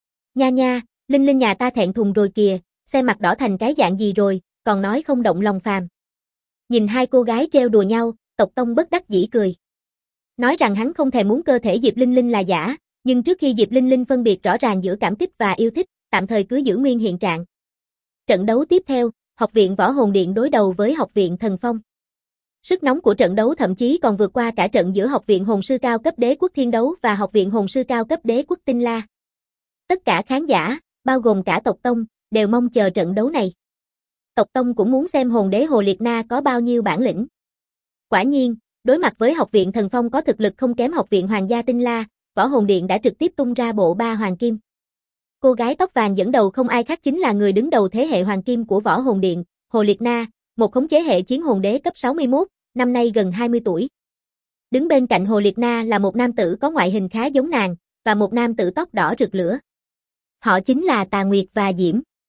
Nha, Linh Linh nhà ta thẹn thùng rồi kìa, xem mặt đỏ thành cái dạng gì rồi, còn nói không động lòng phàm. Nhìn hai cô gái trêu đùa nhau, tộc tông bất đắc dĩ cười. Nói rằng hắn không thèm muốn cơ thể Diệp Linh Linh là giả, nhưng trước khi Diệp Linh Linh phân biệt rõ ràng giữa cảm kích và yêu thích, tạm thời cứ giữ nguyên hiện trạng. Trận đấu tiếp theo, Học viện Võ Hồn Điện đối đầu với Học viện Thần Phong. Sức nóng của trận đấu thậm chí còn vượt qua cả trận giữa Học viện Hồn sư cao cấp Đế quốc Thiên Đấu và Học viện Hồn sư cao cấp Đế quốc Tinh La. Tất cả khán giả, bao gồm cả tộc tông, đều mong chờ trận đấu này. Tộc tông cũng muốn xem hồn đế Hồ Liệt Na có bao nhiêu bản lĩnh. Quả nhiên, đối mặt với Học viện Thần Phong có thực lực không kém Học viện Hoàng gia Tinh La, Võ Hồn Điện đã trực tiếp tung ra bộ ba hoàng kim. Cô gái tóc vàng dẫn đầu không ai khác chính là người đứng đầu thế hệ hoàng kim của Võ Hồn Điện, Hồ Liệt Na, một khống chế hệ chiến hồn đế cấp 61, năm nay gần 20 tuổi. Đứng bên cạnh Hồ Liệt Na là một nam tử có ngoại hình khá giống nàng, và một nam tử tóc đỏ rực lửa. Họ chính là Tà Nguyệt và Diễm.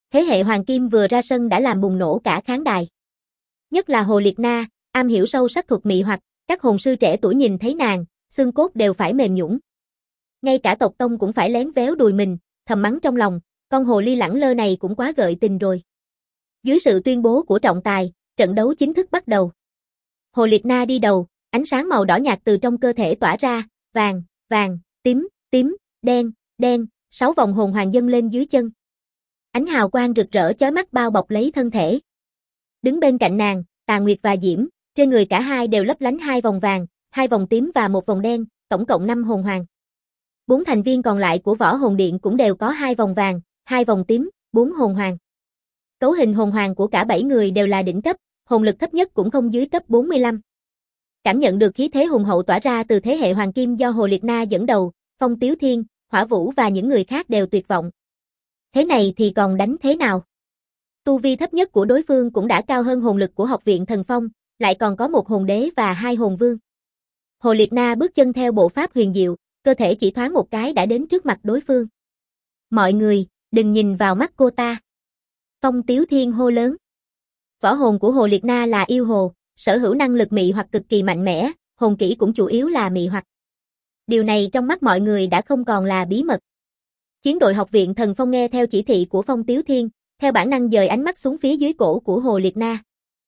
Thế hệ Hoàng Kim vừa ra sân đã làm bùng nổ cả khán đài. Nhất là Hồ Liệt Na, am hiểu sâu sắc thuật mị hoặc, các hồn sư trẻ tuổi nhìn thấy nàng, xương cốt đều phải mềm nhũn. Ngay cả tộc tông cũng phải lén véo đùi mình, thầm mắng trong lòng, con hồ ly lẳng lơ này cũng quá gợi tình rồi. Dưới sự tuyên bố của trọng tài, trận đấu chính thức bắt đầu. Hồ Liệt Na đi đầu, ánh sáng màu đỏ nhạt từ trong cơ thể tỏa ra, vàng, vàng, tím, tím, đen, đen, 6 vòng hồn hoàng dâng lên dưới chân. Ánh hào quang rực rỡ chói mắt bao bọc lấy thân thể. Đứng bên cạnh nàng, Tà Nguyệt và Diễm, trên người cả hai đều lấp lánh 2 vòng vàng, 2 vòng tím và 1 vòng đen, tổng cộng 5 hồn hoàng. 4 thành viên còn lại của Võ Hồn Điện cũng đều có 2 vòng vàng, 2 vòng tím, 4 hồn hoàng. Cấu hình hồn hoàng của cả 7 người đều là đỉnh cấp, hồn lực thấp nhất cũng không dưới cấp 45. Cảm nhận được khí thế hùng hậu tỏa ra từ thế hệ Hoàng Kim do Hồ Liệt Na dẫn đầu, Phong Tiếu Thiên, Hỏa Vũ và những người khác đều tuyệt vọng. Thế này thì còn đánh thế nào? Tu vi thấp nhất của đối phương cũng đã cao hơn hồn lực của Học viện Thần Phong, lại còn có một hồn đế và 2 hồn vương. Hồ Liệt Na bước chân theo bộ pháp huyền diệu, cơ thể chỉ thoáng một cái đã đến trước mặt đối phương. Mọi người, đừng nhìn vào mắt cô ta. Phong Tiếu Thiên hô lớn. Võ hồn của Hồ Liệt Na là yêu hồ, sở hữu năng lực mị hoặc cực kỳ mạnh mẽ, hồn kỹ cũng chủ yếu là mị hoặc. Điều này trong mắt mọi người đã không còn là bí mật. Chiến đội Học viện Thần Phong nghe theo chỉ thị của Phong Tiếu Thiên, theo bản năng dời ánh mắt xuống phía dưới cổ của Hồ Liệt Na.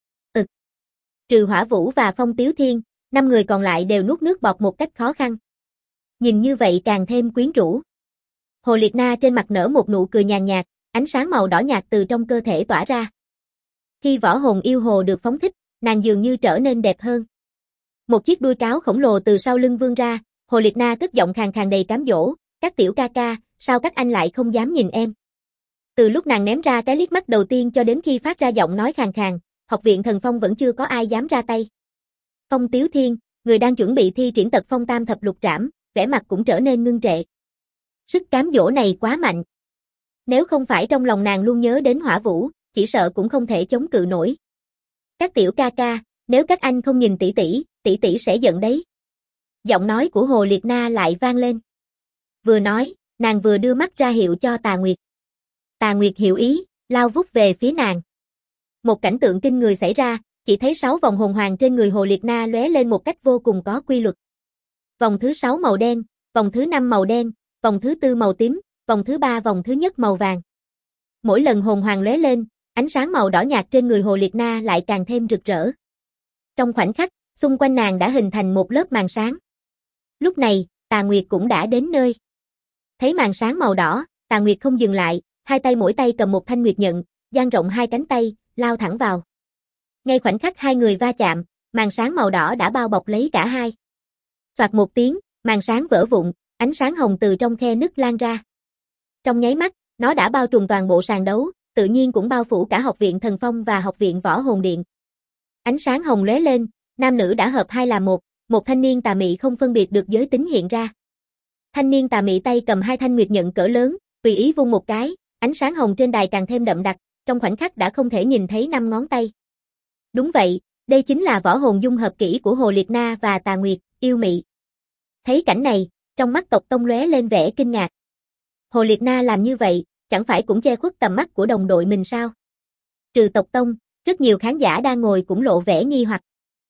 Trừ Hỏa Vũ và Phong Tiếu Thiên, 5 người còn lại đều nuốt nước bọt một cách khó khăn. Nhìn như vậy càng thêm quyến rũ. Hồ Liệt Na trên mặt nở một nụ cười nhàn nhạt, ánh sáng màu đỏ nhạt từ trong cơ thể tỏa ra. Khi võ hồn yêu hồ được phóng thích, nàng dường như trở nên đẹp hơn. Một chiếc đuôi cáo khổng lồ từ sau lưng vươn ra, Hồ Liệt Na cất giọng khàn khàn đầy cám dỗ, các tiểu ca ca, sao các anh lại không dám nhìn em? Từ lúc nàng ném ra cái liếc mắt đầu tiên cho đến khi phát ra giọng nói khàn khàn, Học viện Thần Phong vẫn chưa có ai dám ra tay. Phong Tiếu Thiên, người đang chuẩn bị thi triển tật phong tam thập lục trảm, vẻ mặt cũng trở nên ngưng trệ. Sức cám dỗ này quá mạnh. Nếu không phải trong lòng nàng luôn nhớ đến Hỏa Vũ, chỉ sợ cũng không thể chống cự nổi. Các tiểu ca ca, nếu các anh không nhìn tỷ tỷ sẽ giận đấy. Giọng nói của Hồ Liệt Na lại vang lên. Vừa nói, nàng vừa đưa mắt ra hiệu cho Tà Nguyệt. Tà Nguyệt hiểu ý, lao vút về phía nàng. Một cảnh tượng kinh người xảy ra, chỉ thấy 6 vòng hồn hoàng trên người Hồ Liệt Na lóe lên một cách vô cùng có quy luật. Vòng thứ 6 màu đen, vòng thứ 5 màu đen, vòng thứ 4 màu tím, vòng thứ 3 vòng thứ nhất màu vàng. Mỗi lần hồn hoàng lóe lên, ánh sáng màu đỏ nhạt trên người Hồ Liệt Na lại càng thêm rực rỡ. Trong khoảnh khắc, xung quanh nàng đã hình thành một lớp màn sáng. Lúc này, Tà Nguyệt cũng đã đến nơi. Thấy màn sáng màu đỏ, Tà Nguyệt không dừng lại, hai tay mỗi tay cầm một thanh nguyệt nhận, dang rộng hai cánh tay, lao thẳng vào. Ngay khoảnh khắc hai người va chạm, màn sáng màu đỏ đã bao bọc lấy cả hai. Phạt một tiếng, màn sáng vỡ vụn, ánh sáng hồng từ trong khe nứt lan ra. Trong nháy mắt, nó đã bao trùm toàn bộ sàn đấu, tự nhiên cũng bao phủ cả Học viện Thần Phong và Học viện Võ Hồn Điện. Ánh sáng hồng lóe lên, nam nữ đã hợp hai là một thanh niên tà mị không phân biệt được giới tính hiện ra. Thanh niên tà mị tay cầm hai thanh nguyệt nhận cỡ lớn, tùy ý vung một cái, ánh sáng hồng trên đài càng thêm đậm đặc, trong khoảnh khắc đã không thể nhìn thấy 5 ngón tay. Đúng vậy, đây chính là võ hồn dung hợp kỹ của Hồ Liệt Na và Tà Nguyệt, yêu mị. Thấy cảnh này, trong mắt tộc tông lóe lên vẻ kinh ngạc. Hồ Liệt Na làm như vậy, chẳng phải cũng che khuất tầm mắt của đồng đội mình sao? Trừ tộc tông, rất nhiều khán giả đang ngồi cũng lộ vẻ nghi hoặc.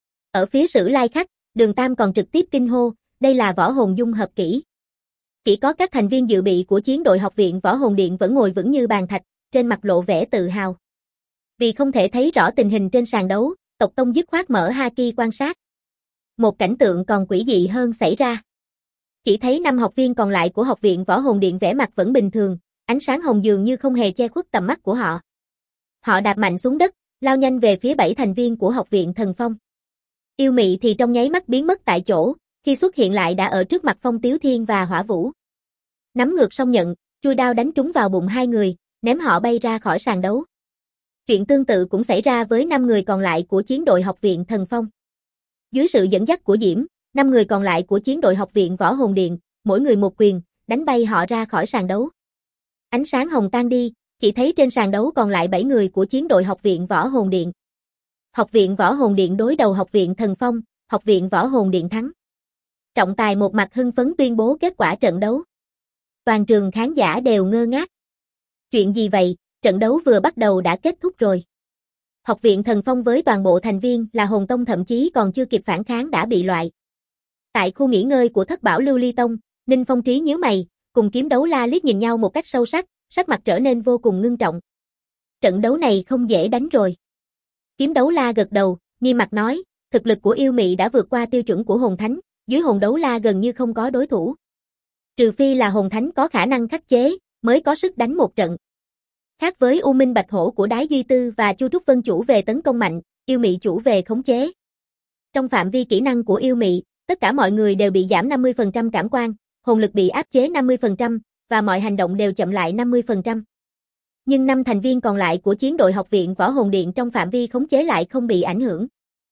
Ở phía Sử Lai Khắc, Đường Tam còn trực tiếp kinh hô, đây là võ hồn dung hợp kỹ. Chỉ có các thành viên dự bị của chiến đội Học viện Võ Hồn Điện vẫn ngồi vững như bàn thạch, trên mặt lộ vẻ tự hào. Vì không thể thấy rõ tình hình trên sàn đấu, tộc tông dứt khoát mở haki quan sát. Một cảnh tượng còn quỷ dị hơn xảy ra. Chỉ thấy 5 học viên còn lại của Học viện Võ Hồn Điện vẻ mặt vẫn bình thường, ánh sáng hồng dường như không hề che khuất tầm mắt của họ. Họ đạp mạnh xuống đất, lao nhanh về phía 7 thành viên của Học viện Thần Phong. Yêu mị thì trong nháy mắt biến mất tại chỗ, khi xuất hiện lại đã ở trước mặt Phong Tiếu Thiên và Hỏa Vũ. Nắm ngược song nhận, chui đao đánh trúng vào bụng hai người, ném họ bay ra khỏi sàn đấu. Chuyện tương tự cũng xảy ra với 5 người còn lại của chiến đội Học viện Thần Phong. Dưới sự dẫn dắt của Diễm, 5 người còn lại của chiến đội Học viện Võ Hồn Điện, mỗi người một quyền, đánh bay họ ra khỏi sàn đấu. Ánh sáng hồng tan đi, chỉ thấy trên sàn đấu còn lại 7 người của chiến đội Học viện Võ Hồn Điện. Học viện Võ Hồn Điện đối đầu Học viện Thần Phong, Học viện Võ Hồn Điện thắng. Trọng tài một mặt hưng phấn tuyên bố kết quả trận đấu. Toàn trường khán giả đều ngơ ngác. Chuyện gì vậy, Trận đấu vừa bắt đầu đã kết thúc rồi. Học viện Thần Phong với toàn bộ thành viên là Hồn Tông thậm chí còn chưa kịp phản kháng đã bị loại. Tại khu nghỉ ngơi của Thất Bảo Lưu Ly Tông, Ninh Phong Trí nhíu mày, cùng Kiếm Đấu La liếc nhìn nhau một cách sâu sắc, sắc mặt trở nên vô cùng ngưng trọng. Trận đấu này không dễ đánh rồi. Kiếm Đấu La gật đầu, nghiêm mặt nói, thực lực của yêu mị đã vượt qua tiêu chuẩn của hồn thánh, dưới hồn đấu la gần như không có đối thủ. Trừ phi là hồn thánh có khả năng khắc chế, mới có sức đánh một trận. Khác với U Minh Bạch Hổ của Đái Duy Tư và Chu Trúc Vân chủ về tấn công mạnh, yêu mị chủ về khống chế. Trong phạm vi kỹ năng của yêu mị, tất cả mọi người đều bị giảm 50% cảm quan, hồn lực bị áp chế 50%, và mọi hành động đều chậm lại 50%. Nhưng 5 thành viên còn lại của chiến đội học viện Võ Hồn Điện trong phạm vi khống chế lại không bị ảnh hưởng.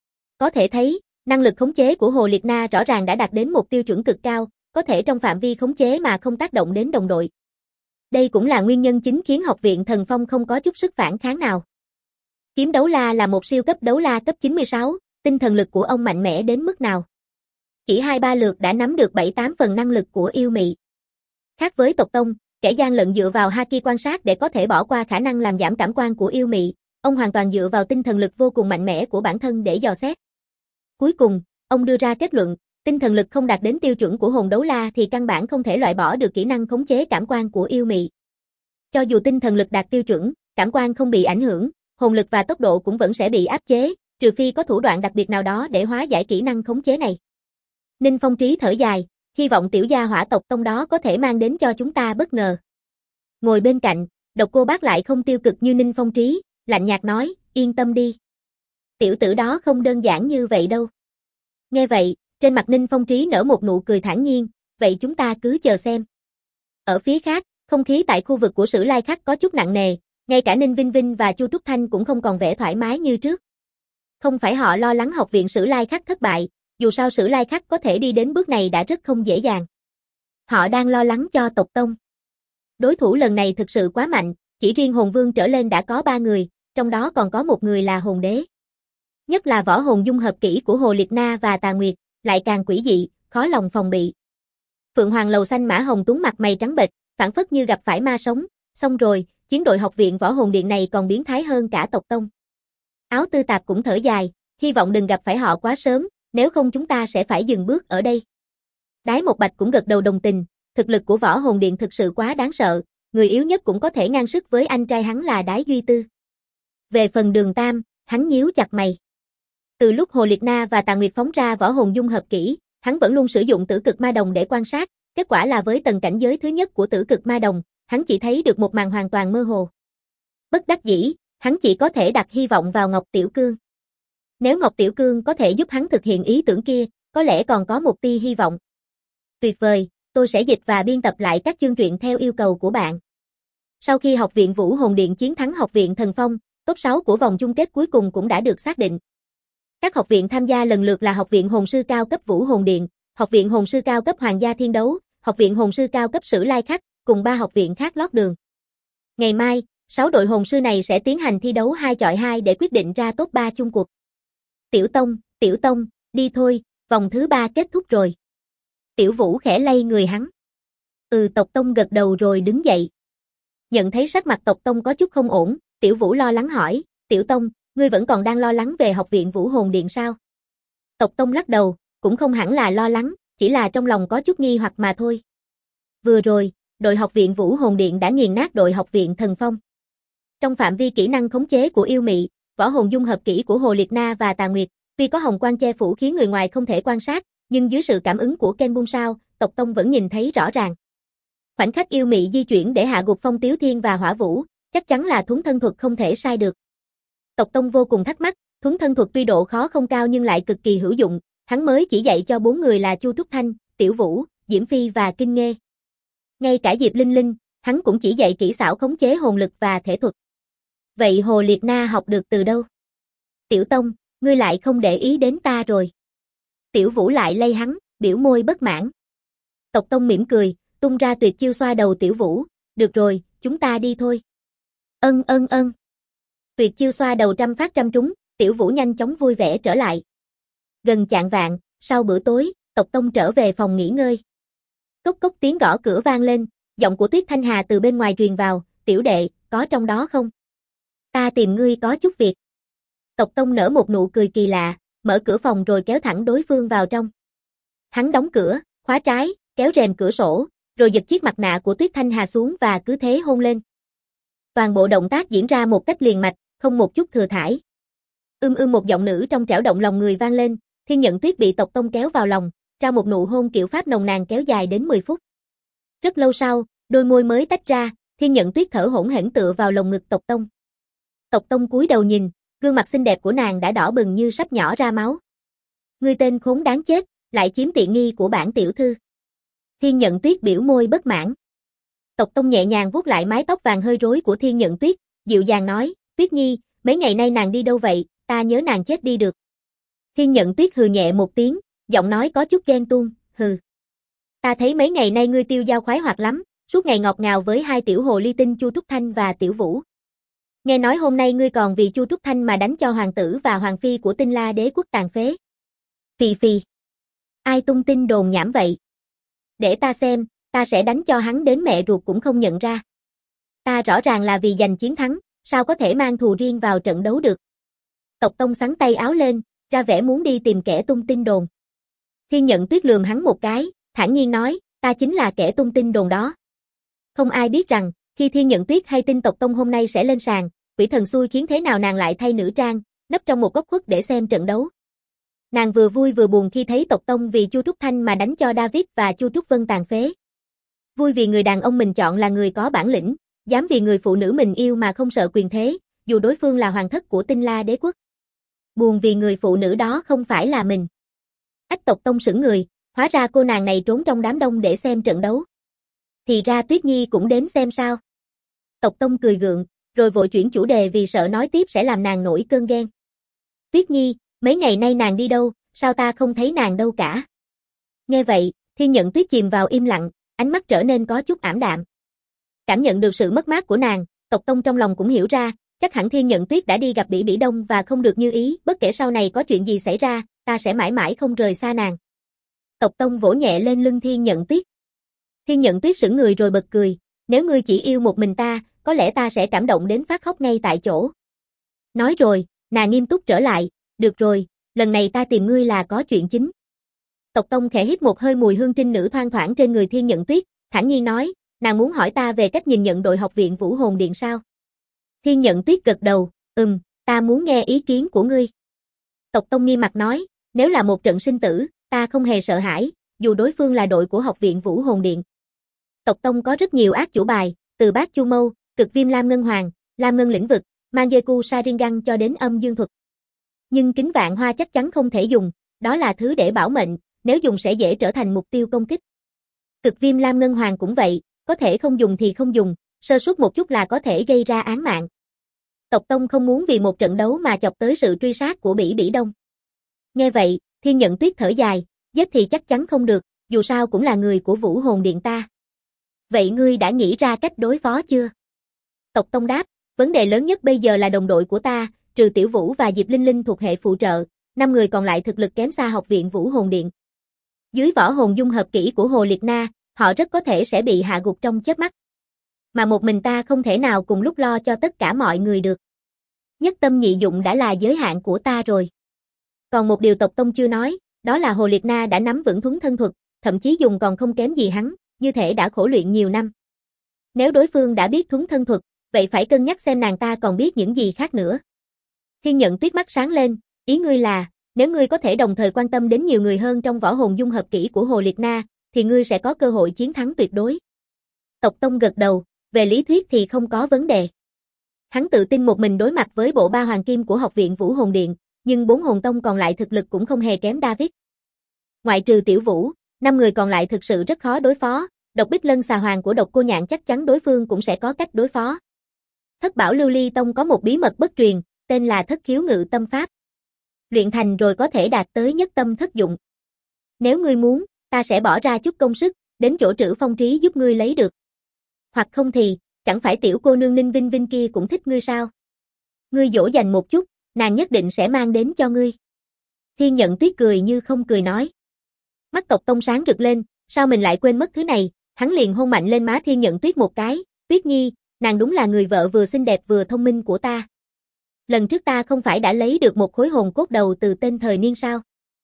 Có thể thấy, năng lực khống chế của Hồ Liệt Na rõ ràng đã đạt đến một tiêu chuẩn cực cao, có thể trong phạm vi khống chế mà không tác động đến đồng đội. Đây cũng là nguyên nhân chính khiến Học viện Thần Phong không có chút sức phản kháng nào. Kiếm Đấu La là một siêu cấp đấu la cấp 96, tinh thần lực của ông mạnh mẽ đến mức nào? Chỉ 2-3 lượt đã nắm được 7-8 phần năng lực của yêu mị. Khác với tộc tông, kẻ gian lận dựa vào haki quan sát để có thể bỏ qua khả năng làm giảm cảm quan của yêu mị, ông hoàn toàn dựa vào tinh thần lực vô cùng mạnh mẽ của bản thân để dò xét. Cuối cùng, ông đưa ra kết luận, tinh thần lực không đạt đến tiêu chuẩn của hồn đấu la thì căn bản không thể loại bỏ được kỹ năng khống chế cảm quan của yêu mị. Cho dù tinh thần lực đạt tiêu chuẩn, cảm quan không bị ảnh hưởng, hồn lực và tốc độ cũng vẫn sẽ bị áp chế, trừ phi có thủ đoạn đặc biệt nào đó để hóa giải kỹ năng khống chế này. Ninh Phong Trí thở dài, hy vọng tiểu gia hỏa tộc tông đó có thể mang đến cho chúng ta bất ngờ. Ngồi bên cạnh, Độc Cô Bác lại không tiêu cực như Ninh Phong Trí, lạnh nhạt nói, yên tâm đi. Tiểu tử đó không đơn giản như vậy đâu. Nghe vậy, trên mặt Ninh Phong Trí nở một nụ cười thản nhiên, vậy chúng ta cứ chờ xem. Ở phía khác, không khí tại khu vực của Sử Lai Khắc có chút nặng nề, ngay cả Ninh Vinh Vinh và Chu Trúc Thanh cũng không còn vẻ thoải mái như trước. Không phải họ lo lắng học viện Sử Lai Khắc thất bại, dù sao Sử Lai Khắc có thể đi đến bước này đã rất không dễ dàng. Họ đang lo lắng cho tộc tông. Đối thủ lần này thực sự quá mạnh, chỉ riêng hồn vương trở lên đã có 3 người, trong đó còn có một người là hồn đế. Nhất là võ hồn dung hợp kỹ của Hồ Liệt Na và Tà Nguyệt, lại càng quỷ dị, khó lòng phòng bị. Phượng Hoàng Lầu Xanh Mã Hồng Tuấn mặt mày trắng bệch, phảng phất như gặp phải ma sống, xong rồi, chiến đội học viện Võ Hồn Điện này còn biến thái hơn cả tộc tông. Áo Tư Tạp cũng thở dài, hy vọng đừng gặp phải họ quá sớm, nếu không chúng ta sẽ phải dừng bước ở đây. Đái Một Bạch cũng gật đầu đồng tình, thực lực của Võ Hồn Điện thực sự quá đáng sợ, người yếu nhất cũng có thể ngang sức với anh trai hắn là Đái Duy Tư. Về phần Đường Tam, hắn nhíu chặt mày. Từ lúc Hồ Liệt Na và Tà Nguyệt phóng ra võ hồn dung hợp kỹ, hắn vẫn luôn sử dụng tử cực ma đồng để quan sát, kết quả là với tầng cảnh giới thứ nhất của tử cực ma đồng, hắn chỉ thấy được một màn hoàn toàn mơ hồ. Bất đắc dĩ, hắn chỉ có thể đặt hy vọng vào Ngọc Tiểu Cương. Nếu Ngọc Tiểu Cương có thể giúp hắn thực hiện ý tưởng kia, có lẽ còn có một tia hy vọng. Tuyệt vời, tôi sẽ dịch và biên tập lại các chương truyện theo yêu cầu của bạn. Sau khi Học viện Vũ Hồn Điện chiến thắng Học viện Thần Phong, top 6 của vòng chung kết cuối cùng cũng đã được xác định. Các học viện tham gia lần lượt là Học viện Hồn sư cao cấp Vũ Hồn Điện, Học viện Hồn sư cao cấp Hoàng gia Thiên Đấu, Học viện Hồn sư cao cấp Sử Lai Khắc, cùng 3 học viện khác lót đường. Ngày mai, 6 đội hồn sư này sẽ tiến hành thi đấu 2 chọi 2 để quyết định ra top 3 chung cuộc. Tiểu Tông, đi thôi, vòng thứ 3 kết thúc rồi. Tiểu Vũ khẽ lay người hắn. Tộc Tông gật đầu rồi đứng dậy. Nhận thấy sắc mặt tộc Tông có chút không ổn, Tiểu Vũ lo lắng hỏi, Tiểu Tông, ngươi vẫn còn đang lo lắng về Học viện Vũ Hồn Điện sao? Tộc Tông lắc đầu, cũng không hẳn là lo lắng, chỉ là trong lòng có chút nghi hoặc mà thôi. Vừa rồi, đội Học viện Vũ Hồn Điện đã nghiền nát đội Học viện Thần Phong. Trong phạm vi kỹ năng khống chế của yêu mị, võ hồn dung hợp kỹ của Hồ Liệt Na và Tà Nguyệt, tuy có hồng quang che phủ khiến người ngoài không thể quan sát, nhưng dưới sự cảm ứng của Ken Bung Sao, tộc Tông vẫn nhìn thấy rõ ràng. Khoảnh khắc yêu mị di chuyển để hạ gục Phong Tiếu Thiên và Hỏa Vũ, chắc chắn là thuấn thân thuật không thể sai được. Tộc Tông vô cùng thắc mắc, thuấn thân thuật tuy độ khó không cao nhưng lại cực kỳ hữu dụng, hắn mới chỉ dạy cho 4 người là Chu Trúc Thanh, Tiểu Vũ, Diễm Phi và Kinh Nghê. Ngay cả Diệp Linh Linh, hắn cũng chỉ dạy kỹ xảo khống chế hồn lực và thể thuật. Vậy Hồ Liệt Na học được từ đâu? Tiểu Tông, ngươi lại không để ý đến ta rồi. Tiểu Vũ lại lay hắn, biểu môi bất mãn. Tộc Tông mỉm cười, tung ra tuyệt chiêu xoa đầu Tiểu Vũ, được rồi, chúng ta đi thôi. Ân. Tuyệt chiêu xoa đầu trăm phát trăm trúng, Tiểu Vũ nhanh chóng vui vẻ trở lại. Gần chạng vạng, sau bữa tối, tộc Tông trở về phòng nghỉ ngơi. Cốc cốc tiếng gõ cửa vang lên, giọng của Tuyết Thanh Hà từ bên ngoài truyền vào, tiểu đệ, có trong đó không? Ta tìm ngươi có chút việc. Tộc Tông nở một nụ cười kỳ lạ, mở cửa phòng rồi kéo thẳng đối phương vào trong. Hắn đóng cửa, khóa trái, kéo rèm cửa sổ, rồi giật chiếc mặt nạ của Tuyết Thanh Hà xuống và cứ thế hôn lên. Toàn bộ động tác diễn ra một cách liền mạch, không một chút thừa thãi. Một giọng nữ trong trẻo động lòng người vang lên, Thiên Nhận Tuyết bị Tộc Tông kéo vào lòng, trao một nụ hôn kiểu Pháp nồng nàn kéo dài đến 10 phút. Rất lâu sau, đôi môi mới tách ra, Thiên Nhận Tuyết thở hổn hển tựa vào lồng ngực Tộc Tông. Tộc Tông cúi đầu nhìn, gương mặt xinh đẹp của nàng đã đỏ bừng như sắp nhỏ ra máu. Ngươi tên khốn đáng chết, lại chiếm tiện nghi của bản tiểu thư. Thiên Nhận Tuyết biểu môi bất mãn. Tộc Tông nhẹ nhàng vuốt lại mái tóc vàng hơi rối của Thiên Nhận Tuyết, dịu dàng nói, Tuyết Nhi, mấy ngày nay nàng đi đâu vậy, ta nhớ nàng chết đi được. Thiên Nhận Tuyết hừ nhẹ một tiếng, giọng nói có chút ghen tuông, hừ. Ta thấy mấy ngày nay ngươi tiêu dao khoái hoạt lắm, suốt ngày ngọt ngào với hai tiểu hồ ly tinh Chu Trúc Thanh và Tiểu Vũ. Nghe nói hôm nay ngươi còn vì Chu Trúc Thanh mà đánh cho hoàng tử và hoàng phi của Tinh La Đế quốc tàn phế. Phì phì. Ai tung tin đồn nhảm vậy? Để ta xem, ta sẽ đánh cho hắn đến mẹ ruột cũng không nhận ra. Ta rõ ràng là vì giành chiến thắng, sao có thể mang thù riêng vào trận đấu được. Tộc Tông xắn tay áo lên, ra vẻ muốn đi tìm kẻ tung tin đồn. Thiên Nhận Tuyết lườm hắn một cái, thản nhiên nói, ta chính là kẻ tung tin đồn đó. Không ai biết rằng, khi Thiên Nhận Tuyết hay tin Tộc Tông hôm nay sẽ lên sàn, quỷ thần xui khiến thế nào nàng lại thay nữ trang, nấp trong một góc khuất để xem trận đấu. Nàng vừa vui vừa buồn khi thấy Tộc Tông vì Chu Trúc Thanh mà đánh cho David và Chu Trúc Vân tàn phế. Vui vì người đàn ông mình chọn là người có bản lĩnh, dám vì người phụ nữ mình yêu mà không sợ quyền thế, dù đối phương là hoàng thất của Tinh La Đế quốc. Buồn vì người phụ nữ đó không phải là mình. Ách Tộc Tông sững người, hóa ra cô nàng này trốn trong đám đông để xem trận đấu. Thì ra Tuyết Nhi cũng đến xem sao. Tộc Tông cười gượng, rồi vội chuyển chủ đề vì sợ nói tiếp sẽ làm nàng nổi cơn ghen. Tuyết Nhi, mấy ngày nay nàng đi đâu, sao ta không thấy nàng đâu cả? Nghe vậy, Thiên Nhận Tuyết chìm vào im lặng, ánh mắt trở nên có chút ảm đạm. Cảm nhận được sự mất mát của nàng, Tộc Tông trong lòng cũng hiểu ra, chắc hẳn Thiên Nhận Tuyết đã đi gặp Bỉ Bỉ Đông và không được như ý, bất kể sau này có chuyện gì xảy ra, ta sẽ mãi mãi không rời xa nàng. Tộc Tông vỗ nhẹ lên lưng Thiên Nhận Tuyết. Thiên Nhận Tuyết sững người rồi bật cười, nếu ngươi chỉ yêu một mình ta, có lẽ ta sẽ cảm động đến phát khóc ngay tại chỗ. Nói rồi, nàng nghiêm túc trở lại, được rồi, lần này ta tìm ngươi là có chuyện chính. Tộc Tông khẽ hít một hơi mùi hương trinh nữ thoang thoảng trên người Thiên Nhận Tuyết, thản nhiên nói, nàng muốn hỏi ta về cách nhìn nhận đội học viện Vũ Hồn Điện sao? Thiên Nhận Tuyết gật đầu, ta muốn nghe ý kiến của ngươi. Tộc Tông nghiêm mặt nói, nếu là một trận sinh tử, ta không hề sợ hãi, dù đối phương là đội của học viện Vũ Hồn Điện. Tộc Tông có rất nhiều ác chủ bài, từ Bát Chu Mâu, Cực Viêm Lam Ngân Hoàng, Lam Ngân Lĩnh Vực, Mangeku Sharingan cho đến Âm Dương Thuật. Nhưng Kính Vạn Hoa chắc chắn không thể dùng, đó là thứ để bảo mệnh, nếu dùng sẽ dễ trở thành mục tiêu công kích. Cực Viêm Lam Ngân Hoàng cũng vậy, có thể không dùng thì không dùng, sơ suất một chút là có thể gây ra án mạng. Tộc Tông không muốn vì một trận đấu mà chọc tới sự truy sát của Bỉ Bỉ Đông. Nghe vậy, Thiên Nhận Tuyết thở dài, giết thì chắc chắn không được, dù sao cũng là người của Vũ Hồn Điện ta. Vậy ngươi đã nghĩ ra cách đối phó chưa? Tộc Tông đáp, vấn đề lớn nhất bây giờ là đồng đội của ta, trừ Tiểu Vũ và Diệp Linh Linh thuộc hệ phụ trợ, 5 người còn lại thực lực kém xa học viện Vũ Hồn Điện. Dưới võ hồn dung hợp kỹ của Hồ Liệt Na, họ rất có thể sẽ bị hạ gục trong chớp mắt. Mà một mình ta không thể nào cùng lúc lo cho tất cả mọi người được. Nhất tâm nhị dụng đã là giới hạn của ta rồi. Còn một điều Tộc Tông chưa nói, đó là Hồ Liệt Na đã nắm vững thuấn thân thuật, thậm chí dùng còn không kém gì hắn, như thể đã khổ luyện nhiều năm. Nếu đối phương đã biết thuấn thân thuật, vậy phải cân nhắc xem nàng ta còn biết những gì khác nữa. Thiên Nhận Tuyết mắt sáng lên, ý ngươi là, nếu ngươi có thể đồng thời quan tâm đến nhiều người hơn trong võ hồn dung hợp kỹ của Hồ Liệt Na, thì ngươi sẽ có cơ hội chiến thắng tuyệt đối. Tộc Tông gật đầu, về lý thuyết thì không có vấn đề. Hắn tự tin một mình đối mặt với bộ 3 hoàng kim của học viện Vũ Hồn Điện, nhưng 4 hồn tông còn lại thực lực cũng không hề kém David. Ngoại trừ Tiểu Vũ, 5 người còn lại thực sự rất khó đối phó, Độc Bích Lân xà hoàng của Độc Cô Nhạn chắc chắn đối phương cũng sẽ có cách đối phó. Thất Bảo Lưu Ly Tông có một bí mật bất truyền, tên là Thất Khiếu Ngự Tâm Pháp. Luyện thành rồi có thể đạt tới nhất tâm thất dụng. Nếu ngươi muốn, ta sẽ bỏ ra chút công sức, đến chỗ Trữ Phong Trí giúp ngươi lấy được. Hoặc không thì, chẳng phải tiểu cô nương Ninh Vinh Vinh kia cũng thích ngươi sao? Ngươi dỗ dành một chút, nàng nhất định sẽ mang đến cho ngươi. Thiên Nhận Tuyết cười như không cười nói. Mắt Tộc Tông sáng rực lên, sao mình lại quên mất thứ này, hắn liền hôn mạnh lên má Thiên Nhận Tuyết một cái, Tuyết Nhi, Nàng đúng là người vợ vừa xinh đẹp vừa thông minh của ta. Lần trước ta không phải đã lấy được một khối hồn cốt đầu từ tên thời niên sao?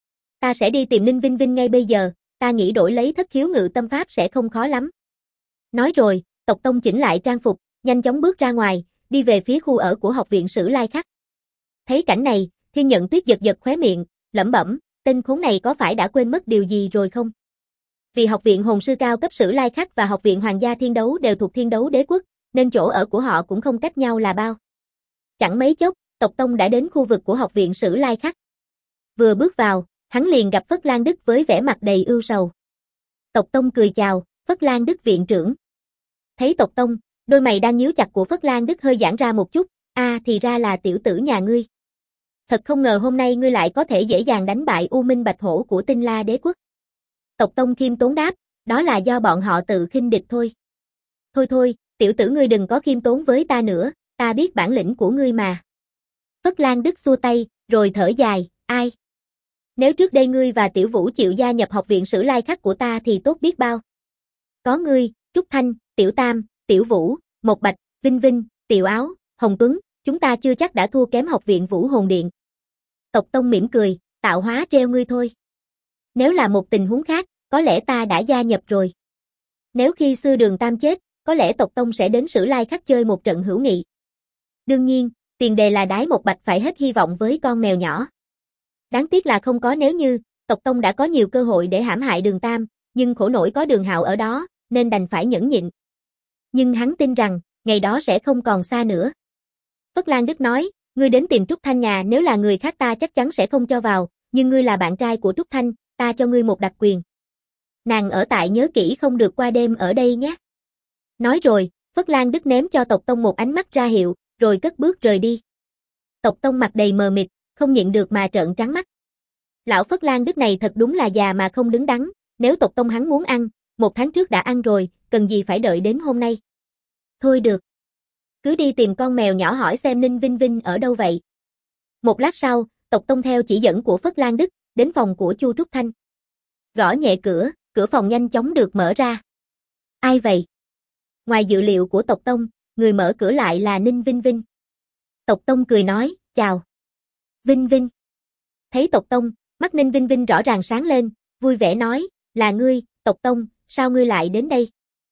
Ta sẽ đi tìm Ninh Vinh Vinh ngay bây giờ, ta nghĩ đổi lấy thất khiếu ngự tâm pháp sẽ không khó lắm. Nói rồi, Tộc Tông chỉnh lại trang phục, nhanh chóng bước ra ngoài, đi về phía khu ở của học viện Sử Lai Khắc. Thấy cảnh này, Thiên Nhận Tuyết giật giật khóe miệng, lẩm bẩm, tên khốn này có phải đã quên mất điều gì rồi không? Vì học viện hồn sư cao cấp Sử Lai Khắc và học viện Hoàng gia Thiên Đấu đều thuộc Thiên Đấu Đế quốc, nên chỗ ở của họ cũng không cách nhau là bao. Chẳng mấy chốc, Tộc Tông đã đến khu vực của học viện Sử Lai Khắc. Vừa bước vào, hắn liền gặp Phất Lan Đức với vẻ mặt đầy ưu sầu. Tộc Tông cười chào, Phất Lan Đức viện trưởng. Thấy Tộc Tông, đôi mày đang nhíu chặt của Phất Lan Đức hơi giãn ra một chút, thì ra là tiểu tử nhà ngươi. Thật không ngờ hôm nay ngươi lại có thể dễ dàng đánh bại U Minh Bạch Hổ của Tinh La Đế quốc. Tộc Tông khiêm tốn đáp, đó là do bọn họ tự khinh địch thôi. Thôi, tiểu tử ngươi đừng có khiêm tốn với ta nữa, ta biết bản lĩnh của ngươi mà. Phất Lan Đức xua tay, rồi thở dài, ai? Nếu trước đây ngươi và Tiểu Vũ chịu gia nhập học viện Sử Lai Khắc của ta thì tốt biết bao. Có ngươi, Trúc Thanh, Tiểu Tam, Tiểu Vũ, Mộc Bạch, Vinh Vinh, Tiểu Áo, Hồng Tuấn, chúng ta chưa chắc đã thua kém học viện Vũ Hồn Điện. Tộc Tông mỉm cười, tạo hóa treo ngươi thôi. Nếu là một tình huống khác, có lẽ ta đã gia nhập rồi. Nếu khi xưa Đường Tam chết, có lẽ Tộc Tông sẽ đến Sử Lai Khắc chơi một trận hữu nghị. Đương nhiên, tiền đề là Đái Mộc Bạch phải hết hy vọng với con mèo nhỏ. Đáng tiếc là không có nếu như, Tộc Tông đã có nhiều cơ hội để hãm hại Đường Tam, nhưng khổ nổi có Đường Hạo ở đó, nên đành phải nhẫn nhịn. Nhưng hắn tin rằng, ngày đó sẽ không còn xa nữa. Phất Lan Đức nói, ngươi đến tìm Trúc Thanh nhà, nếu là người khác ta chắc chắn sẽ không cho vào, nhưng ngươi là bạn trai của Trúc Thanh, ta cho ngươi một đặc quyền. Nàng ở tại nhớ kỹ không được qua đêm ở đây nhé. Nói rồi, Phất Lan Đức ném cho Tộc Tông một ánh mắt ra hiệu, rồi cất bước rời đi. Tộc Tông mặt đầy mờ mịt, không nhịn được mà trợn trắng mắt. Lão Phất Lan Đức này thật đúng là già mà không đứng đắn, nếu Tộc Tông hắn muốn ăn, 1 tháng trước đã ăn rồi, cần gì phải đợi đến hôm nay. Thôi được. Cứ đi tìm con mèo nhỏ hỏi xem Ninh Vinh Vinh ở đâu vậy. Một lát sau, Tộc Tông theo chỉ dẫn của Phất Lan Đức, đến phòng của Chu Trúc Thanh. Gõ nhẹ cửa, cửa phòng nhanh chóng được mở ra. Ai vậy? Ngoài dự liệu của Tộc Tông, người mở cửa lại là Ninh Vinh Vinh. Tộc Tông cười nói, chào. Vinh Vinh. Thấy Tộc Tông, mắt Ninh Vinh Vinh rõ ràng sáng lên, vui vẻ nói, là ngươi, Tộc Tông, sao ngươi lại đến đây?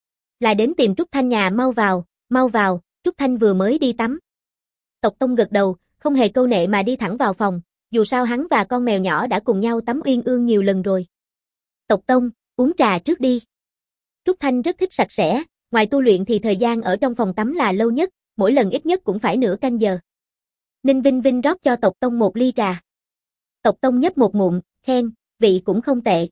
Là đến tìm Trúc Thanh nhà, mau vào, Trúc Thanh vừa mới đi tắm. Tộc Tông gật đầu, không hề câu nệ mà đi thẳng vào phòng, dù sao hắn và con mèo nhỏ đã cùng nhau tắm uyên ương nhiều lần rồi. Tộc Tông, uống trà trước đi. Trúc Thanh rất thích sạch sẽ, ngoài tu luyện thì thời gian ở trong phòng tắm là lâu nhất, mỗi lần ít nhất cũng phải nửa canh giờ. Ninh Vinh Vinh rót cho Tộc Tông một ly trà. Tộc Tông nhấp một ngụm, khen, vị cũng không tệ.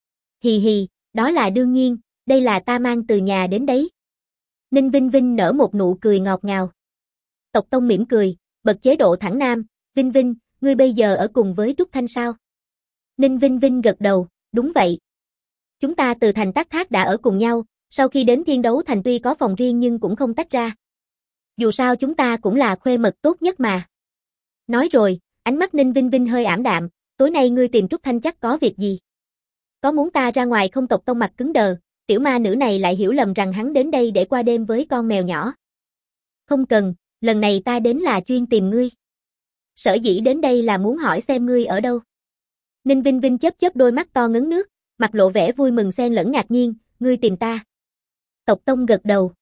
Hì, đó là đương nhiên, đây là ta mang từ nhà đến đấy. Ninh Vinh Vinh nở một nụ cười ngọt ngào. Tộc Tông mỉm cười, bật chế độ thẳng nam, Vinh Vinh, ngươi bây giờ ở cùng với Trúc Thanh sao? Ninh Vinh Vinh gật đầu, đúng vậy. Chúng ta từ thành Tác Thác đã ở cùng nhau, sau khi đến Thiên Đấu Thành tuy có phòng riêng nhưng cũng không tách ra. Dù sao chúng ta cũng là khuê mật tốt nhất mà. Nói rồi, ánh mắt Ninh Vinh Vinh hơi ảm đạm, tối nay ngươi tìm Trúc Thanh chắc có việc gì? Có muốn ta ra ngoài không? Tộc Tông mặt cứng đờ, tiểu ma nữ này lại hiểu lầm rằng hắn đến đây để qua đêm với con mèo nhỏ. Không cần, lần này ta đến là chuyên tìm ngươi. Sở dĩ đến đây là muốn hỏi xem ngươi ở đâu. Ninh Vinh Vinh chớp chớp đôi mắt to ngấn nước, mặt lộ vẻ vui mừng xen lẫn ngạc nhiên, ngươi tìm ta. Tộc Tông gật đầu,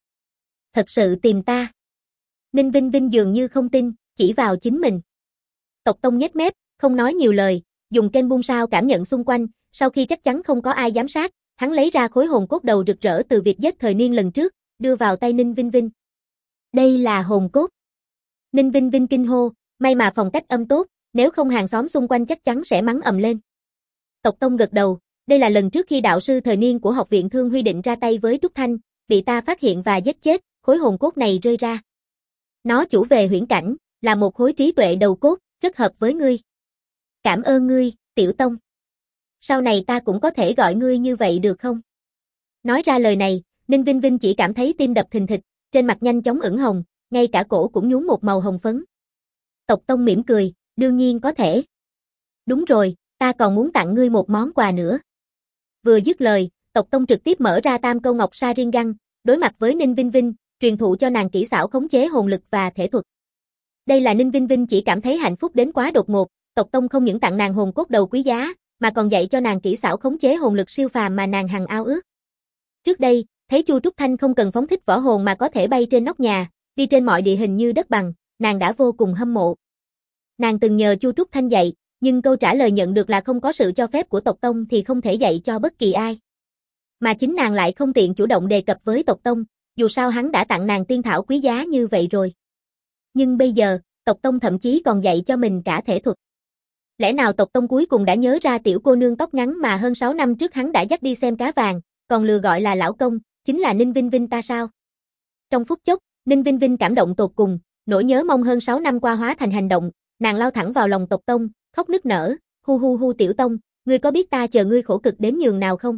Thật sự tìm ta. Ninh Vinh Vinh dường như không tin, chỉ vào chính mình. Tộc Tông nhếch mép, không nói nhiều lời, dùng kênh bung sao cảm nhận xung quanh, sau khi chắc chắn không có ai giám sát, hắn lấy ra khối hồn cốt đầu rực rỡ từ việc giết thời niên lần trước, đưa vào tay Ninh Vinh Vinh. Đây là hồn cốt. Ninh Vinh Vinh kinh hô, may mà phòng cách âm tốt, nếu không hàng xóm xung quanh chắc chắn sẽ mắng ầm lên. Tộc Tông gật đầu, đây là lần trước khi đạo sư thời niên của học viện Thương Huy định ra tay với Trúc Thanh, bị ta phát hiện và giết chết, khối hồn cốt này rơi ra. Nó chủ về huyễn cảnh, là một khối trí tuệ đầu cốt, rất hợp với ngươi. Cảm ơn ngươi, Tiểu Tông. Sau này ta cũng có thể gọi ngươi như vậy được không? Nói ra lời này, Ninh Vinh Vinh chỉ cảm thấy tim đập thình thịch, trên mặt nhanh chóng ửng hồng, ngay cả cổ cũng nhuốm một màu hồng phấn. Tộc Tông mỉm cười, đương nhiên có thể. Đúng rồi, ta còn muốn tặng ngươi một món quà nữa. Vừa dứt lời, Tộc Tông trực tiếp mở ra tam câu ngọc Sharingan, đối mặt với Ninh Vinh Vinh, truyền thụ cho nàng kỹ xảo khống chế hồn lực và thể thuật. Đây là Ninh Vinh Vinh chỉ cảm thấy hạnh phúc đến quá đột ngột, tộc tông không những tặng nàng hồn cốt đầu quý giá, mà còn dạy cho nàng kỹ xảo khống chế hồn lực siêu phàm mà nàng hằng ao ước. Trước đây, thấy Chu Trúc Thanh không cần phóng thích võ hồn mà có thể bay trên nóc nhà, đi trên mọi địa hình như đất bằng, nàng đã vô cùng hâm mộ. Nàng từng nhờ Chu Trúc Thanh dạy, nhưng câu trả lời nhận được là không có sự cho phép của tộc tông thì không thể dạy cho bất kỳ ai. Mà chính nàng lại không tiện chủ động đề cập với tộc tông, dù sao hắn đã tặng nàng tiên thảo quý giá như vậy rồi. Nhưng bây giờ, tộc tông thậm chí còn dạy cho mình cả thể thuật. Lẽ nào tộc tông cuối cùng đã nhớ ra tiểu cô nương tóc ngắn mà hơn 6 năm trước hắn đã dắt đi xem cá vàng, còn lừa gọi là lão công, chính là Ninh Vinh Vinh ta sao? Trong phút chốc, Ninh Vinh Vinh cảm động tột cùng, nỗi nhớ mong hơn 6 năm qua hóa thành hành động, nàng lao thẳng vào lòng tộc tông, khóc nức nở, hu hu hu tiểu tông, ngươi có biết ta chờ ngươi khổ cực đến nhường nào không?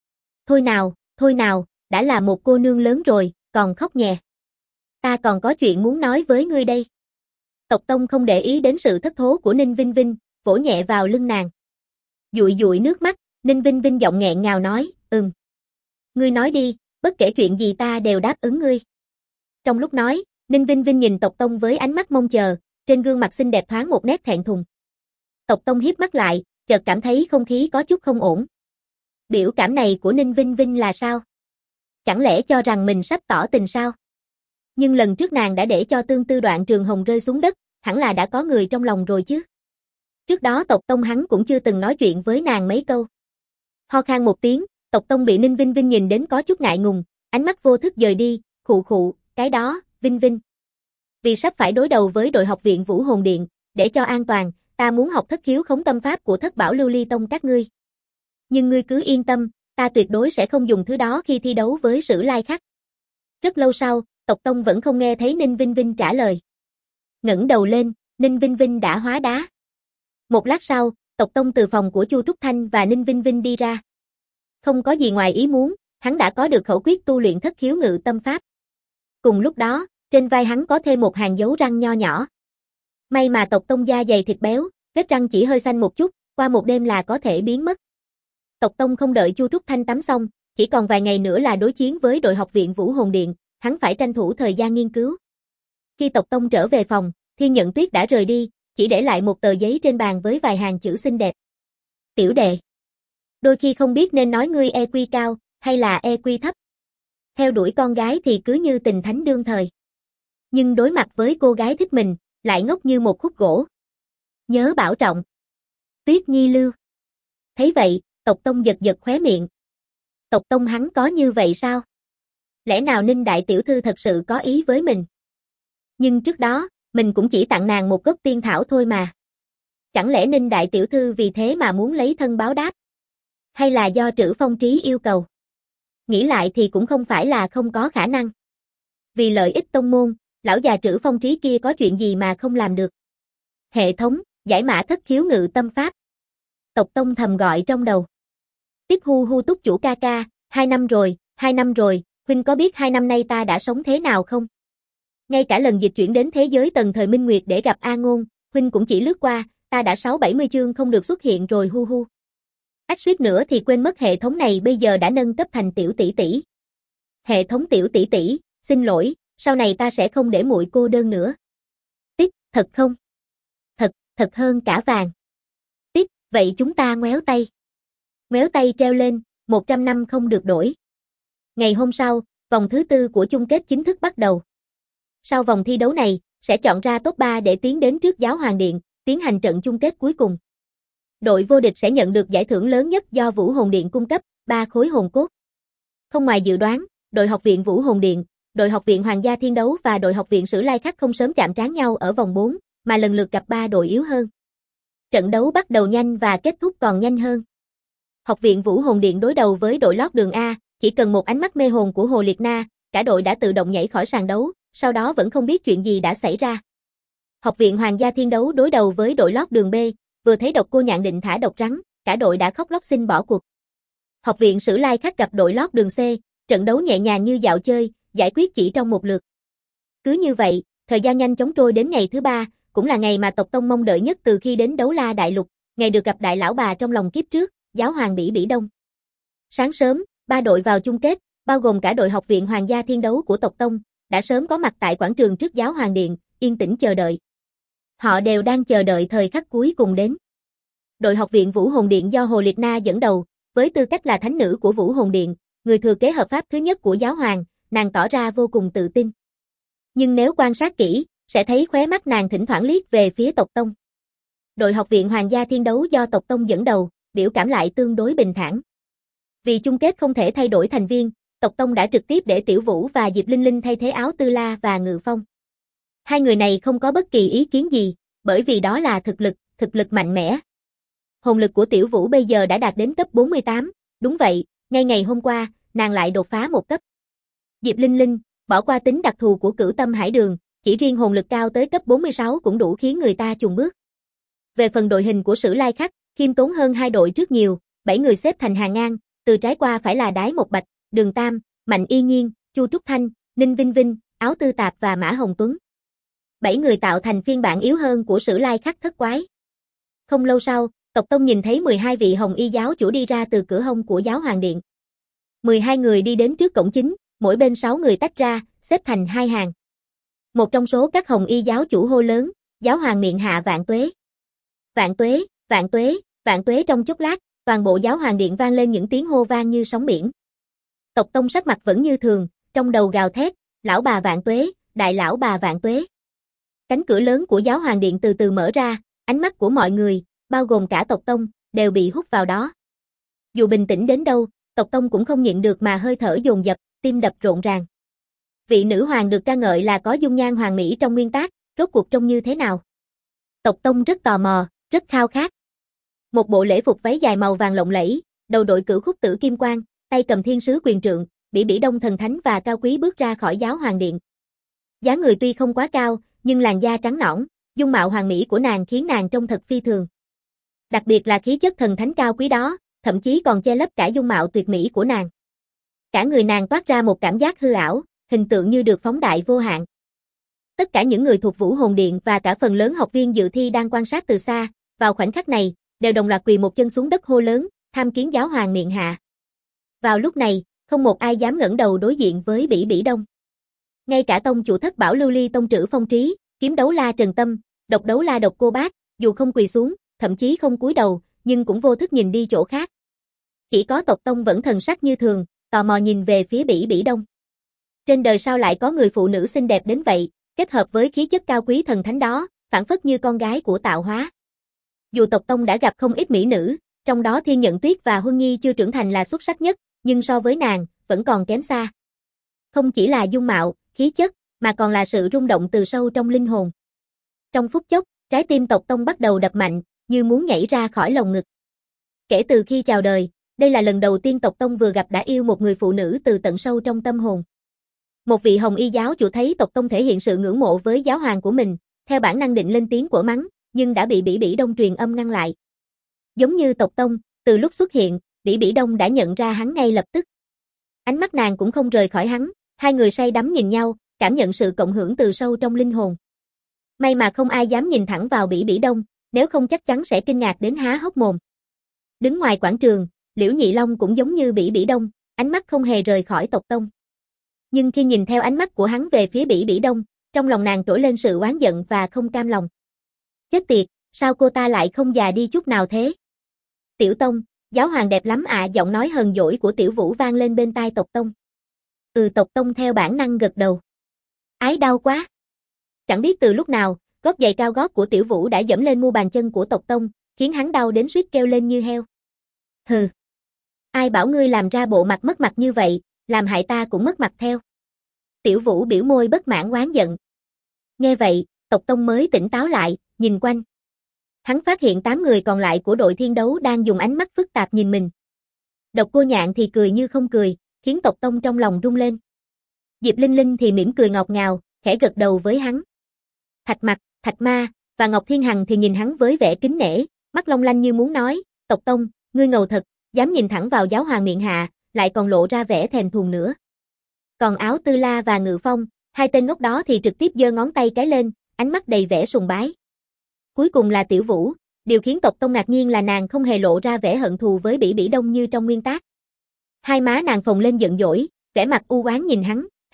Thôi nào, đã là một cô nương lớn rồi, còn khóc nhè. Ta còn có chuyện muốn nói với ngươi đây. Tộc tông không để ý đến sự thất thố của Ninh Vinh Vinh, vỗ nhẹ vào lưng nàng. Dụi dụi nước mắt, Ninh Vinh Vinh giọng nghẹn ngào nói, Ngươi nói đi, bất kể chuyện gì ta đều đáp ứng ngươi. Trong lúc nói, Ninh Vinh Vinh nhìn tộc tông với ánh mắt mong chờ, trên gương mặt xinh đẹp thoáng một nét thẹn thùng. Tộc tông híp mắt lại, chợt cảm thấy không khí có chút không ổn. Biểu cảm này của Ninh Vinh Vinh là sao? Chẳng lẽ cho rằng mình sắp tỏ tình sao? Nhưng lần trước nàng đã để cho tương tư đoạn trường hồng rơi xuống đất, hẳn là đã có người trong lòng rồi chứ. Trước đó tộc tông hắn cũng chưa từng nói chuyện với nàng mấy câu. Ho khan một tiếng, tộc tông bị Ninh Vinh Vinh nhìn đến có chút ngại ngùng, ánh mắt vô thức dời đi, khụ, cái đó, Vinh Vinh. Vì sắp phải đối đầu với đội học viện Vũ Hồn Điện, để cho an toàn, ta muốn học thất khiếu khống tâm pháp của Thất Bảo Lưu Ly Tông các ngươi. Nhưng ngươi cứ yên tâm, ta tuyệt đối sẽ không dùng thứ đó khi thi đấu với Sử Lai Khắc. Rất lâu sau, tộc tông vẫn không nghe thấy Ninh Vinh Vinh trả lời. Ngẩng đầu lên, Ninh Vinh Vinh đã hóa đá. Một lát sau, tộc tông từ phòng của Chu Trúc Thanh và Ninh Vinh Vinh đi ra. Không có gì ngoài ý muốn, hắn đã có được khẩu quyết tu luyện thất khiếu ngự tâm pháp. Cùng lúc đó, trên vai hắn có thêm một hàng dấu răng nho nhỏ. May mà tộc tông da dày thịt béo, vết răng chỉ hơi xanh một chút, qua một đêm là có thể biến mất. Tộc tông không đợi Chu Trúc Thanh tắm xong, chỉ còn vài ngày nữa là đối chiến với đội học viện Vũ Hồn Điện, hắn phải tranh thủ thời gian nghiên cứu. Khi tộc tông trở về phòng, Thiên Nhận Tuyết đã rời đi, chỉ để lại một tờ giấy trên bàn với vài hàng chữ xinh đẹp. Tiểu đệ, đôi khi không biết nên nói ngươi EQ cao, hay là EQ thấp. Theo đuổi con gái thì cứ như tình thánh đương thời. Nhưng đối mặt với cô gái thích mình, lại ngốc như một khúc gỗ. Nhớ bảo trọng. Tuyết Nhi Lưu. Thấy vậy, tộc tông giật giật khóe miệng. Tộc tông hắn có như vậy sao? Lẽ nào Ninh đại tiểu thư thật sự có ý với mình? Nhưng trước đó, mình cũng chỉ tặng nàng một gốc tiên thảo thôi mà. Chẳng lẽ Ninh đại tiểu thư vì thế mà muốn lấy thân báo đáp? Hay là do Trữ Phong Trí yêu cầu? Nghĩ lại thì cũng không phải là không có khả năng. Vì lợi ích tông môn, lão già Trữ Phong Trí kia có chuyện gì mà không làm được? Hệ thống, giải mã thất khiếu ngự tâm pháp. Tộc tông thầm gọi trong đầu. Tiếp hu hu túc chủ ca ca, 2 năm rồi, huynh có biết 2 năm nay ta đã sống thế nào không? Ngay cả lần dịch chuyển đến thế giới tầng thời Minh Nguyệt để gặp A Ngôn, huynh cũng chỉ lướt qua, ta đã 6-70 chương không được xuất hiện rồi hu hu. Ách suýt nữa thì quên mất hệ thống này bây giờ đã nâng cấp thành tiểu tỷ tỷ. Hệ thống tiểu tỷ tỷ, xin lỗi, sau này ta sẽ không để muội cô đơn nữa. Tiếp, thật không? Thật hơn cả vàng. Tiếp, vậy chúng ta ngoéo tay. Ngoéo tay treo lên, 100 năm không được đổi. Ngày hôm sau, vòng thứ 4 của chung kết chính thức bắt đầu. Sau vòng thi đấu này, sẽ chọn ra top 3 để tiến đến trước Giáo Hoàng Điện, tiến hành trận chung kết cuối cùng. Đội vô địch sẽ nhận được giải thưởng lớn nhất do Vũ Hồn Điện cung cấp, 3 khối hồn cốt. Không ngoài dự đoán, đội học viện Vũ Hồn Điện, đội học viện Hoàng gia Thiên Đấu và đội học viện Sử Lai Khắc không sớm chạm trán nhau ở vòng 4, mà lần lượt gặp 3 đội yếu hơn. Trận đấu bắt đầu nhanh và kết thúc còn nhanh hơn. Học viện Vũ Hồn Điện đối đầu với đội lót đường A, chỉ cần một ánh mắt mê hồn của Hồ Liệt Na, cả đội đã tự động nhảy khỏi sàn đấu, sau đó vẫn không biết chuyện gì đã xảy ra. Học viện Hoàng gia Thiên Đấu đối đầu với đội lót đường B, vừa thấy Độc Cô Nhạn định thả độc rắn, cả đội đã khóc lóc xin bỏ cuộc. Học viện Sử Lai Khắc gặp đội lót đường C, trận đấu nhẹ nhàng như dạo chơi, giải quyết chỉ trong một lượt. Cứ như vậy, thời gian nhanh chóng trôi đến ngày thứ 3, cũng là ngày mà tộc tông mong đợi nhất từ khi đến Đấu La Đại Lục, ngày được gặp đại lão bà trong lòng kiếp trước, Giáo Hoàng Bỉ Bỉ Đông. Sáng sớm, 3 đội vào chung kết, bao gồm cả đội học viện Hoàng gia Thiên Đấu của tộc tông, đã sớm có mặt tại quảng trường trước Giáo Hoàng Điện, yên tĩnh chờ đợi. Họ đều đang chờ đợi thời khắc cuối cùng đến. Đội học viện Vũ Hồn Điện do Hồ Liệt Na dẫn đầu, với tư cách là thánh nữ của Vũ Hồn Điện, người thừa kế hợp pháp thứ nhất của Giáo Hoàng, nàng tỏ ra vô cùng tự tin. Nhưng nếu quan sát kỹ, sẽ thấy khóe mắt nàng thỉnh thoảng liếc về phía tộc tông. Đội học viện Hoàng gia Thiên Đấu do tộc tông dẫn đầu, biểu cảm lại tương đối bình thản. Vì chung kết không thể thay đổi thành viên, tộc tông đã trực tiếp để Tiểu Vũ và Diệp Linh Linh thay thế Áo Tư La và Ngự Phong. Hai người này không có bất kỳ ý kiến gì, bởi vì đó là thực lực mạnh mẽ. Hồn lực của Tiểu Vũ bây giờ đã đạt đến cấp 48, đúng vậy, ngay ngày hôm qua, nàng lại đột phá một cấp. Diệp Linh Linh, bỏ qua tính đặc thù của Cửu Tâm Hải Đường, chỉ riêng hồn lực cao tới cấp 46 cũng đủ khiến người ta chùng bước. Về phần đội hình của Sử Lai Khắc, khiêm tốn hơn hai đội trước nhiều, 7 người xếp thành hàng ngang, từ trái qua phải là Đái Một Bạch, Đường Tam, Mạnh Y Nhiên, Chu Trúc Thanh, Ninh Vinh Vinh, Áo Tư Tạp và Mã Hồng Tuấn. 7 người tạo thành phiên bản yếu hơn của Sử Lai Khắc thất quái. Không lâu sau, tộc tông nhìn thấy 12 vị Hồng Y giáo chủ đi ra từ cửa hông của Giáo Hoàng Điện. 12 người đi đến trước cổng chính, mỗi bên 6 người tách ra, xếp thành hai hàng. Một trong số các Hồng Y giáo chủ hô lớn, Giáo Hoàng miệng hạ vạn tuế. Vạn tuế, vạn tuế, vạn tuế. Trong chốc lát, toàn bộ Giáo Hoàng Điện vang lên những tiếng hô vang như sóng biển. Tộc tông sắc mặt vẫn như thường, trong đầu gào thét, lão bà vạn tuế, đại lão bà vạn tuế. Cánh cửa lớn của Giáo Hoàng Điện từ từ mở ra, ánh mắt của mọi người, bao gồm cả tộc tông, đều bị hút vào đó. Dù bình tĩnh đến đâu, tộc tông cũng không nhịn được mà hơi thở dồn dập, tim đập rộn ràng. Vị nữ hoàng được ca ngợi là có dung nhan hoàn mỹ trong nguyên tác, rốt cuộc trông như thế nào? Tộc tông rất tò mò, rất khao khát. Một bộ lễ phục váy dài màu vàng lộng lẫy, đầu đội cửu khúc tử kim quang, tay cầm thiên sứ quyền trượng, Bỉ Bỉ Đông thần thánh và cao quý bước ra khỏi Giáo Hoàng Điện. Dáng người tuy không quá cao, nhưng làn da trắng nõn, dung mạo hoàn mỹ của nàng khiến nàng trông thật phi thường. Đặc biệt là khí chất thần thánh cao quý đó, thậm chí còn che lấp cả dung mạo tuyệt mỹ của nàng. Cả người nàng toát ra một cảm giác hư ảo, hình tượng như được phóng đại vô hạn. Tất cả những người thuộc Vũ Hồn Điện và cả phần lớn học viên dự thi đang quan sát từ xa, vào khoảnh khắc này, đều đồng loạt quỳ một chân xuống đất hô lớn, tham kiến Giáo Hoàng miệng hạ. Vào lúc này, không một ai dám ngẩng đầu đối diện với Bỉ Bỉ Đông. Ngay cả tông chủ Thất Bảo Lưu Ly tông trữ Phong Trí, kiếm đấu la Trần Tâm, độc đấu la Độc Cô Bác, dù không quỳ xuống, thậm chí không cúi đầu, nhưng cũng vô thức nhìn đi chỗ khác. Chỉ có tộc tông vẫn thần sắc như thường, tò mò nhìn về phía Bỉ Bỉ Đông. Trên đời sao lại có người phụ nữ xinh đẹp đến vậy, kết hợp với khí chất cao quý thần thánh đó, phảng phất như con gái của tạo hóa. Dù tộc tông đã gặp không ít mỹ nữ, trong đó Thiên Nhận Tuyết và Huân Nhi chưa trưởng thành là xuất sắc nhất, nhưng so với nàng, vẫn còn kém xa. Không chỉ là dung mạo, khí chất, mà còn là sự rung động từ sâu trong linh hồn. Trong phút chốc, trái tim tộc tông bắt đầu đập mạnh, như muốn nhảy ra khỏi lồng ngực. Kể từ khi chào đời, đây là lần đầu tiên tộc tông vừa gặp đã yêu một người phụ nữ từ tận sâu trong tâm hồn. Một vị Hồng Y giáo chủ thấy tộc tông thể hiện sự ngưỡng mộ với giáo hoàng của mình, theo bản năng định lên tiếng quở mắng, nhưng đã bị Bỉ Bỉ Đông truyền âm ngăn lại. Giống như tộc tông, từ lúc xuất hiện, Bỉ Bỉ Đông đã nhận ra hắn ngay lập tức. Ánh mắt nàng cũng không rời khỏi hắn, hai người say đắm nhìn nhau, cảm nhận sự cộng hưởng từ sâu trong linh hồn. May mà không ai dám nhìn thẳng vào Bỉ Bỉ Đông, nếu không chắc chắn sẽ kinh ngạc đến há hốc mồm. Đứng ngoài quảng trường, Liễu Nhị Long cũng giống như Bỉ Bỉ Đông, ánh mắt không hề rời khỏi tộc tông. Nhưng khi nhìn theo ánh mắt của hắn về phía Bỉ Bỉ Đông, trong lòng nàng trỗi lên sự oán giận và không cam lòng. Chết tiệt, sao cô ta lại không già đi chút nào thế? Tiểu Tông, giáo hoàng đẹp lắm ạ, giọng nói hờn dỗi của Tiểu Vũ vang lên bên tai tộc tông. Tộc tông theo bản năng gật đầu. Ái đau quá. Chẳng biết từ lúc nào, gót giày cao gót của Tiểu Vũ đã dẫm lên mu bàn chân của tộc tông, khiến hắn đau đến suýt kêu lên như heo. Hừ. Ai bảo ngươi làm ra bộ mặt mất mặt như vậy, làm hại ta cũng mất mặt theo. Tiểu Vũ biểu môi bất mãn oán giận. Nghe vậy, tộc tông mới tỉnh táo lại, nhìn quanh. Hắn phát hiện 8 người còn lại của đội thiên đấu đang dùng ánh mắt phức tạp nhìn mình. Độc Cô Nhạn thì cười như không cười, khiến tộc tông trong lòng rung lên. Diệp Linh Linh thì mỉm cười ngọt ngào, khẽ gật đầu với hắn. Thạch Mặc, Thạch Ma và Ngọc Thiên Hằng thì nhìn hắn với vẻ kính nể, mắt long lanh như muốn nói, tộc tông, ngươi ngầu thật, dám nhìn thẳng vào giáo hoàng miệng hạ, lại còn lộ ra vẻ thèm thuồng nữa. Còn Áo Tư La và Ngự Phong, hai tên ngốc đó thì trực tiếp giơ ngón tay cái lên, ánh mắt đầy vẻ sùng bái. Cuối cùng là Tiểu Vũ, điều khiến tộc tông ngạc nhiên là nàng không hề lộ ra vẻ hận thù với Bỉ Bỉ Đông như trong nguyên tác. Hai má nàng phồng lên giận dỗi, vẻ mặt u oán nhìn hắn,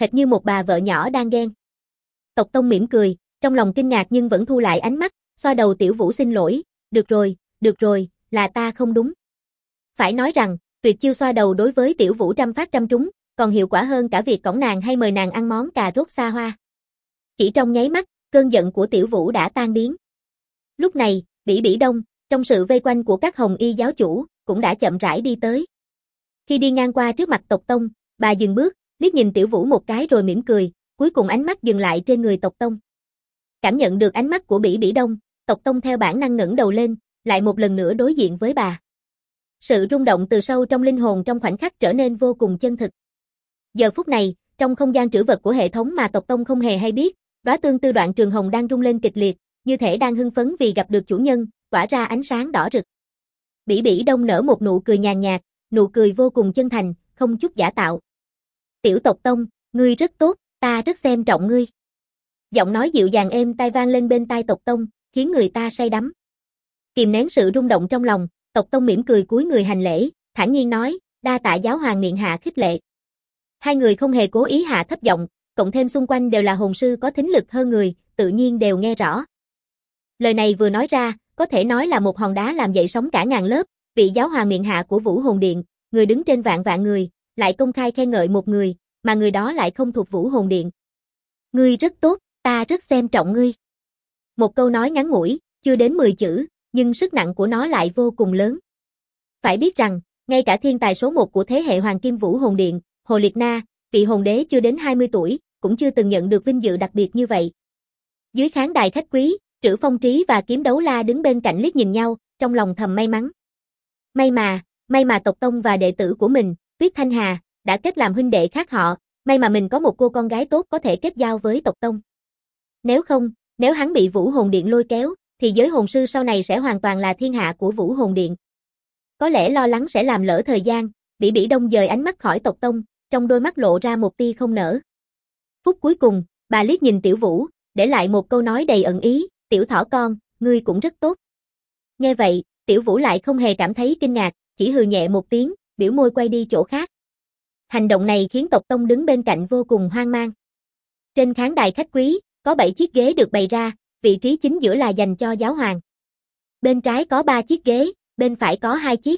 hệt như một bà vợ nhỏ đang ghen. Tộc Tông mỉm cười, trong lòng kinh ngạc nhưng vẫn thu lại ánh mắt, xoa đầu Tiểu Vũ xin lỗi, được rồi, là ta không đúng. Phải nói rằng, tuyệt chiêu xoa đầu đối với Tiểu Vũ trăm phát trăm trúng, còn hiệu quả hơn cả việc cõng nàng hay mời nàng ăn món cà rốt xa hoa. Chỉ trong nháy mắt, cơn giận của Tiểu Vũ đã tan biến. Lúc này, Bỉ Bỉ Đông, trong sự vây quanh của các hồng y giáo chủ, cũng đã chậm rãi đi tới. Khi đi ngang qua trước mặt Tộc Tông, bà dừng bước, liếc nhìn Tiểu Vũ một cái rồi mỉm cười, cuối cùng ánh mắt dừng lại trên người Tộc Tông. Cảm nhận được ánh mắt của Bỉ Bỉ Đông, Tộc Tông theo bản năng ngẩng đầu lên, lại một lần nữa đối diện với bà. Sự rung động từ sâu trong linh hồn trong khoảnh khắc trở nên vô cùng chân thực. Giờ phút này, trong không gian trữ vật của hệ thống mà Tộc Tông không hề hay biết, đóa tương tư đoạn trường hồng đang rung lên kịch liệt, như thể đang hưng phấn vì gặp được chủ nhân, tỏa ra ánh sáng đỏ rực. Bỉ Bỉ Đông nở một nụ cười nhàn nhạt, nụ cười vô cùng chân thành, không chút giả tạo. Tiểu Tộc Tông, ngươi rất tốt, ta rất xem trọng ngươi. Giọng nói dịu dàng êm tai vang lên bên tai Tộc Tông, khiến người ta say đắm. Kìm nén sự rung động trong lòng, Tộc Tông mỉm cười cúi người hành lễ, thản nhiên nói, đa tạ giáo hoàng miệng hạ khích lệ. Hai người không hề cố ý hạ thấp giọng, cộng thêm xung quanh đều là hồn sư có thính lực hơn người, tự nhiên đều nghe rõ. Lời này vừa nói ra, có thể nói là một hòn đá làm dậy sóng cả ngàn lớp, vị giáo hoàng miệng hạ của Vũ Hồn Điện, người đứng trên vạn vạn người, lại công khai khen ngợi một người, mà người đó lại không thuộc Vũ Hồn Điện. Ngươi rất tốt, ta rất xem trọng ngươi. Một câu nói ngắn ngủi, chưa đến 10 chữ, nhưng sức nặng của nó lại vô cùng lớn. Phải biết rằng, ngay cả thiên tài số 1 của thế hệ Hoàng Kim Vũ Hồn Điện, Hồ Liệt Na, vị hồn đế chưa đến 20 tuổi, cũng chưa từng nhận được vinh dự đặc biệt như vậy. Dưới khán đài khách quý, Trữ Phong Trí và Kiếm Đấu La đứng bên cạnh liếc nhìn nhau, trong lòng thầm may mắn. May mà Tộc Tông và đệ tử của mình, Tuyết Thanh Hà, đã kết làm huynh đệ khác họ, may mà mình có một cô con gái tốt có thể kết giao với Tộc Tông. Nếu không, nếu hắn bị Vũ Hồn Điện lôi kéo, thì giới hồn sư sau này sẽ hoàn toàn là thiên hạ của Vũ Hồn Điện. Có lẽ lo lắng sẽ làm lỡ thời gian, Bỉ Bỉ Đông dời ánh mắt khỏi Tộc Tông, trong đôi mắt lộ ra một tia không nở. Phút cuối cùng, bà liếc nhìn Tiểu Vũ, để lại một câu nói đầy ẩn ý, Tiểu thỏ con, ngươi cũng rất tốt. Nghe vậy, Tiểu Vũ lại không hề cảm thấy kinh ngạc, chỉ hừ nhẹ một tiếng, biểu môi quay đi chỗ khác. Hành động này khiến Tộc Tông đứng bên cạnh vô cùng hoang mang. Trên khán đài khách quý, có 7 chiếc ghế được bày ra, vị trí chính giữa là dành cho giáo hoàng. Bên trái có 3 chiếc ghế, bên phải có 2 chiếc.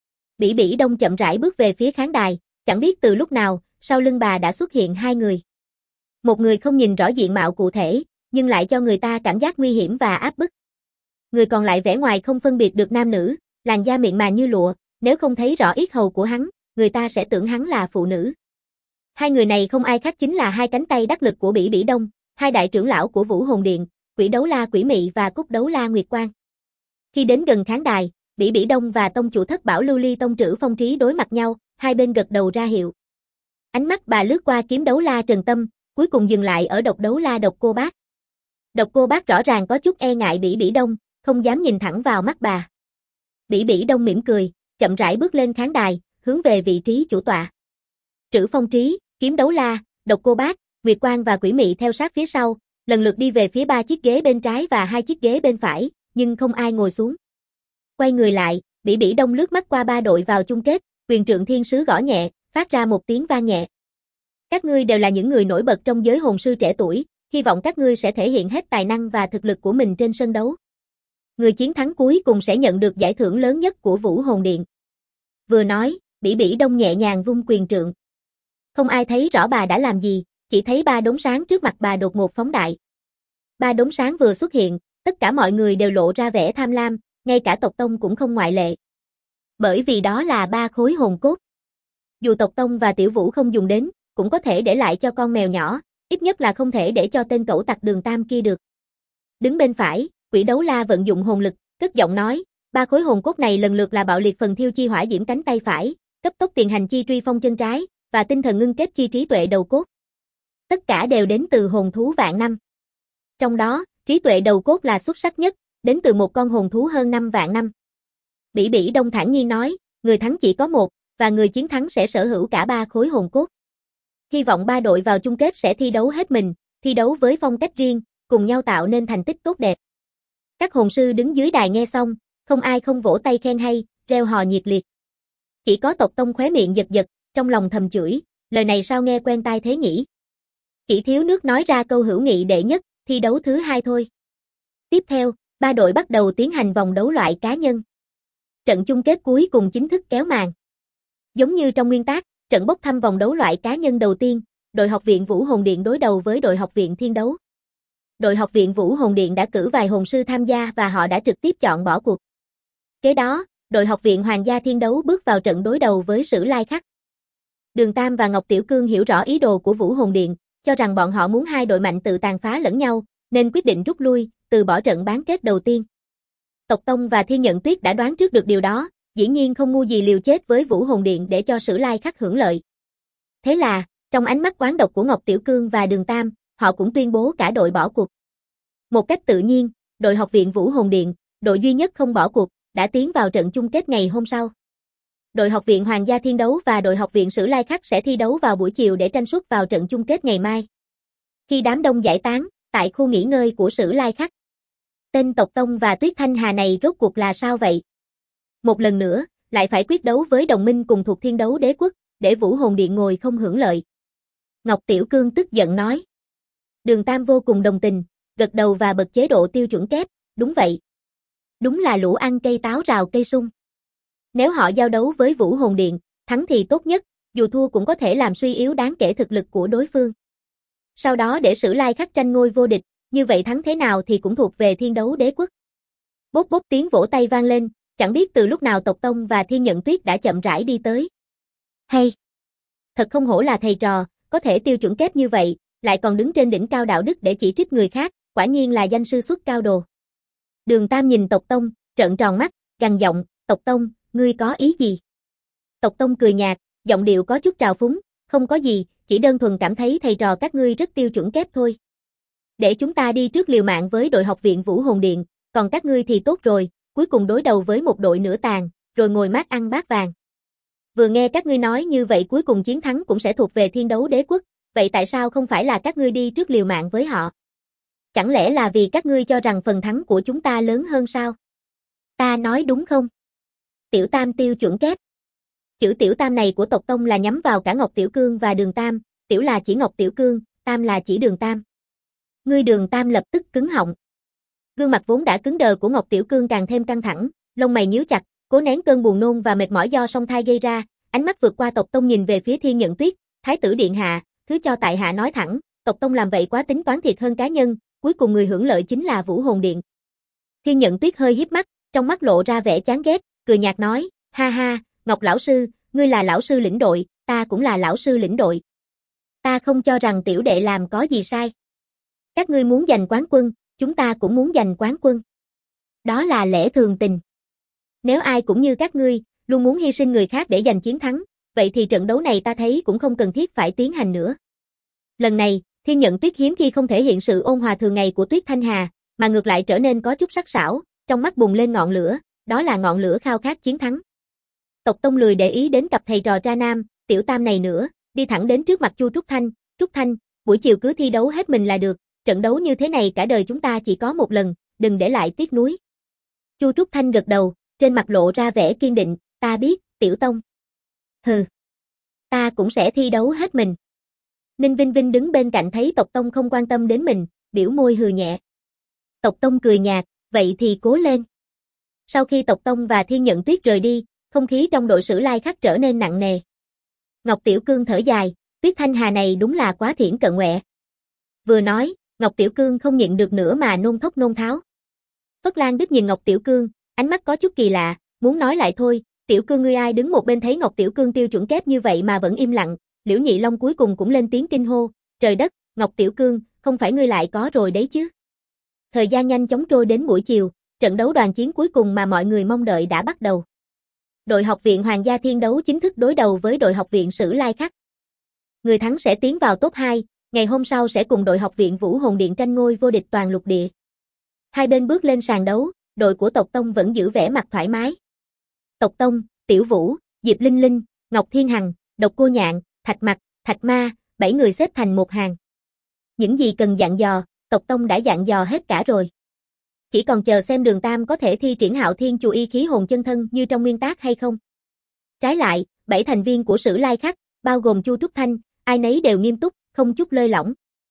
Bỉ Bỉ Đông chậm rãi bước về phía khán đài, chẳng biết từ lúc nào, sau lưng bà đã xuất hiện 2 người. Một người không nhìn rõ diện mạo cụ thể, nhưng lại cho người ta cảm giác nguy hiểm và áp bức. Người còn lại vẻ ngoài không phân biệt được nam nữ, làn da mịn màng như lụa, nếu không thấy rõ yết hầu của hắn, người ta sẽ tưởng hắn là phụ nữ. Hai người này không ai khác chính là hai cánh tay đắc lực của Bỉ Bỉ Đông, hai đại trưởng lão của Vũ Hồn Điện, Quỷ Đấu La Quỷ Mị và Cúc Đấu La Nguyệt Quang. Khi đến gần khán đài, Bỉ Bỉ Đông và tông chủ Thất Bảo Lưu Ly tông Trữ Phong Trí đối mặt nhau, hai bên gật đầu ra hiệu. Ánh mắt bà lướt qua Kiếm Đấu La Trần Tâm, cuối cùng dừng lại ở Độc Đấu La Độc Cô Bác. Độc Cô Bác rõ ràng có chút e ngại Bỉ Bỉ Đông, không dám nhìn thẳng vào mắt bà. Bỉ Bỉ Đông mỉm cười, chậm rãi bước lên khán đài, hướng về vị trí chủ tọa. Trữ Phong Trí, Kiếm Đấu La, Độc Cô Bác, Nguyệt Quang và Quỷ Mị theo sát phía sau, lần lượt đi về phía 3 chiếc ghế bên trái và 2 chiếc ghế bên phải, nhưng không ai ngồi xuống. Quay người lại, Bỉ Bỉ Đông lướt mắt qua 3 đội vào chung kết, Quyền Trượng Thiên Sứ gõ nhẹ, phát ra một tiếng vang nhẹ. Các ngươi đều là những người nổi bật trong giới hồn sư trẻ tuổi, hy vọng các ngươi sẽ thể hiện hết tài năng và thực lực của mình trên sân đấu. Người chiến thắng cuối cùng sẽ nhận được giải thưởng lớn nhất của Vũ Hồn Điện. Vừa nói, Bỉ Bỉ Đông nhẹ nhàng vung quyền trượng. Không ai thấy rõ bà đã làm gì, chỉ thấy 3 đốm sáng trước mặt bà đột ngột phóng đại. 3 đốm sáng vừa xuất hiện, tất cả mọi người đều lộ ra vẻ tham lam, ngay cả Tộc Tông cũng không ngoại lệ. Bởi vì đó là 3 khối hồn cốt. Dù Tộc Tông và Tiểu Vũ không dùng đến, cũng có thể để lại cho con mèo nhỏ, ít nhất là không thể để cho tên cẩu tặc Đường Tam kia được. Đứng bên phải, Quỷ Đấu La vận dụng hồn lực, cất giọng nói, 3 khối hồn cốt này lần lượt là Bạo Liệt Phần Thiêu Chi Hỏa Diễm cánh tay phải, Cấp Tốc Tiền Hành Chi Truy Phong chân trái, và Tinh Thần Ngưng Kết Chi Trí Tuệ đầu cốt. Tất cả đều đến từ hồn thú vạn năm. Trong đó, trí tuệ đầu cốt là xuất sắc nhất, đến từ một con hồn thú hơn 5 vạn năm. Bỉ Bỉ Đông thản nhiên nói, người thắng chỉ có một, và người chiến thắng sẽ sở hữu cả 3 khối hồn cốt. Hy vọng 3 đội vào chung kết sẽ thi đấu hết mình, thi đấu với phong cách riêng, cùng nhau tạo nên thành tích tốt đẹp. Các hồn sư đứng dưới đài nghe xong, không ai không vỗ tay khen hay, reo hò nhiệt liệt. Chỉ có Tộc Tông khóe miệng giật giật, trong lòng thầm chửi, lời này sao nghe quen tai thế nhỉ? Chỉ thiếu nước nói ra câu hữu nghị đệ nhất, thi đấu thứ hai thôi. Tiếp theo, ba đội bắt đầu tiến hành vòng đấu loại cá nhân. Trận chung kết cuối cùng chính thức kéo màn. Giống như trong nguyên tắc, trận bốc thăm vòng đấu loại cá nhân đầu tiên, đội học viện Vũ Hồn Điện đối đầu với đội học viện Thiên Đấu. Đội học viện Vũ Hồn Điện đã cử vài hồn sư tham gia và họ đã trực tiếp chọn bỏ cuộc. Kế đó, đội học viện Hoàng gia Thiên Đấu bước vào trận đối đầu với Sử Lai Khắc. Đường Tam và Ngọc Tiểu Cương hiểu rõ ý đồ của Vũ Hồn Điện, cho rằng bọn họ muốn hai đội mạnh tự tàn phá lẫn nhau, nên quyết định rút lui, từ bỏ trận bán kết đầu tiên. Tộc Tông và Thiên Nhận Tuyết đã đoán trước được điều đó, dĩ nhiên không ngu gì liều chết với Vũ Hồn Điện để cho Sử Lai Khắc hưởng lợi. Thế là, trong ánh mắt oán độc của Ngọc Tiểu Cương và Đường Tam, họ cũng tuyên bố cả đội bỏ cuộc. Một cách tự nhiên, đội học viện Vũ Hồn Điện, đội duy nhất không bỏ cuộc, đã tiến vào trận chung kết ngày hôm sau. Đội học viện Hoàng gia Thiên Đấu và đội học viện Sử Lai Khắc sẽ thi đấu vào buổi chiều để tranh suất vào trận chung kết ngày mai. Khi đám đông giải tán, tại khu nghỉ ngơi của Sử Lai Khắc, tên Tộc Tông và Tuyết Thanh Hà này rốt cuộc là sao vậy? Một lần nữa, lại phải quyết đấu với đồng minh cùng thuộc Thiên Đấu Đế Quốc, để Vũ Hồn Điện ngồi không hưởng lợi. Ngọc Tiểu Cương tức giận nói. Đường Tam vô cùng đồng tình, gật đầu và bật chế độ tiêu chuẩn kép, đúng vậy. Đúng là lũ ăn cây táo rào cây sung. Nếu họ giao đấu với Vũ Hồn Điện, thắng thì tốt nhất, dù thua cũng có thể làm suy yếu đáng kể thực lực của đối phương. Sau đó để Sử Lai Khắc tranh ngôi vô địch, như vậy thắng thế nào thì cũng thuộc về Thiên Đấu Đế Quốc. Bốp bốp tiếng vỗ tay vang lên, chẳng biết từ lúc nào Tộc Tông và Thiên Nhận Tuyết đã chậm rãi đi tới. Hay! Thật không hổ là thầy trò, có thể tiêu chuẩn kép như vậy, lại còn đứng trên đỉnh cao đạo đức để chỉ trích người khác, quả nhiên là danh sư xuất cao đồ. Đường Tam nhìn Tộc Tông, trợn tròn mắt, gằn giọng, Tộc Tông, ngươi có ý gì? Tộc Tông cười nhạt, giọng điệu có chút trào phúng, không có gì, chỉ đơn thuần cảm thấy thầy trò các ngươi rất tiêu chuẩn kép thôi. Để chúng ta đi trước liều mạng với đội học viện Vũ Hồn Điện, còn các ngươi thì tốt rồi, cuối cùng đối đầu với một đội nửa tàn, rồi ngồi mát ăn bát vàng. Vừa nghe các ngươi nói như vậy cuối cùng chiến thắng cũng sẽ thuộc về Thiên Đấu Đế Quốc, vậy tại sao không phải là các ngươi đi trước liều mạng với họ? Chẳng lẽ là vì các ngươi cho rằng phần thắng của chúng ta lớn hơn sao? Ta nói đúng không? Tiểu Tam tiêu chuẩn kép. Chữ Tiểu Tam này của Tộc Tông là nhắm vào cả Ngọc Tiểu Cương và Đường Tam, Tiểu là chỉ Ngọc Tiểu Cương, Tam là chỉ Đường Tam. Ngươi Đường Tam lập tức cứng họng. Gương mặt vốn đã cứng đờ của Ngọc Tiểu Cương càng thêm căng thẳng, lông mày nhíu chặt, cố nén cơn buồn nôn và mệt mỏi do song thai gây ra, ánh mắt vượt qua Tộc Tông nhìn về phía Thiên Nhận Tuyết, Thái tử điện hạ, thứ cho tại hạ nói thẳng, Tộc Tông làm vậy quá tính toán thiệt hơn cá nhân, cuối cùng người hưởng lợi chính là Vũ Hồn Điện. Thiên Nhận Tuyết hơi híp mắt, trong mắt lộ ra vẻ chán ghét, cười nhạt nói, ha ha, Ngọc lão sư, ngươi là lão sư lĩnh đội, ta cũng là lão sư lĩnh đội. Ta không cho rằng tiểu đệ làm có gì sai. Các ngươi muốn giành quán quân, chúng ta cũng muốn giành quán quân. Đó là lẽ thường tình. Nếu ai cũng như các ngươi, luôn muốn hy sinh người khác để giành chiến thắng, vậy thì trận đấu này ta thấy cũng không cần thiết phải tiến hành nữa. Lần này, Thiên Nhận Tuyết hiếm khi không thể hiện sự ôn hòa thường ngày của Tuyết Thanh Hà, mà ngược lại trở nên có chút sắc sảo, trong mắt bùng lên ngọn lửa, đó là ngọn lửa khao khát chiến thắng. Tộc Tông lười để ý đến cặp thầy trò tra nam, Tiểu Tam này nữa, đi thẳng đến trước mặt Chu Trúc Thanh, buổi chiều cứ thi đấu hết mình là được, trận đấu như thế này cả đời chúng ta chỉ có một lần, đừng để lại tiếc nuối. Chu Trúc Thanh gật đầu, trên mặt lộ ra vẻ kiên định, ta biết, Tiểu Tông. Hừ, ta cũng sẽ thi đấu hết mình. Ninh Vinh Vinh đứng bên cạnh thấy Tộc Tông không quan tâm đến mình, biểu môi hừ nhẹ. Tộc Tông cười nhạt, vậy thì cố lên. Sau khi Tộc Tông và Thiên Nhận Tuyết rời đi, không khí trong đội Sử Lai Khắc trở nên nặng nề. Ngọc Tiểu Cương thở dài, Tuyết Thanh Hà này đúng là quá thiển cận quẹ. Vừa nói, Ngọc Tiểu Cương không nhịn được nữa mà nôn thốc nôn tháo. Phất Lan Đức nhìn Ngọc Tiểu Cương, ánh mắt có chút kỳ lạ, muốn nói lại thôi, Tiểu Cương ngươi ai đứng một bên thấy Ngọc Tiểu Cương tiêu chuẩn kép như vậy mà vẫn im lặng, Liễu Nhị Long cuối cùng cũng lên tiếng kinh hô, trời đất, Ngọc Tiểu Cương, không phải ngươi lại có rồi đấy chứ. Thời gian nhanh chóng trôi đến buổi chiều, trận đấu đoàn chiến cuối cùng mà mọi người mong đợi đã bắt đầu. Đội học viện Hoàng gia Thiên Đấu chính thức đối đầu với đội học viện Sử Lai Khắc. Người thắng sẽ tiến vào top 2, ngày hôm sau sẽ cùng đội học viện Vũ Hồn Điện tranh ngôi vô địch toàn lục địa. Hai bên bước lên sàn đấu, đội của Tộc Tông vẫn giữ vẻ mặt thoải mái. Tộc Tông, Tiểu Vũ, Diệp Linh Linh, Ngọc Thiên Hằng, Độc Cô Nhạn, Thạch Mặc, Thạch Ma, 7 người xếp thành một hàng. Những gì cần dặn dò, Tộc Tông đã dặn dò hết cả rồi. Chỉ còn chờ xem Đường Tam có thể thi triển Hạo Thiên Chù Y khí hồn chân thân như trong nguyên tác hay không. Trái lại, 7 thành viên của Sử Lai Khắc, bao gồm Chu Trúc Thanh, ai nấy đều nghiêm túc, không chút lơi lỏng.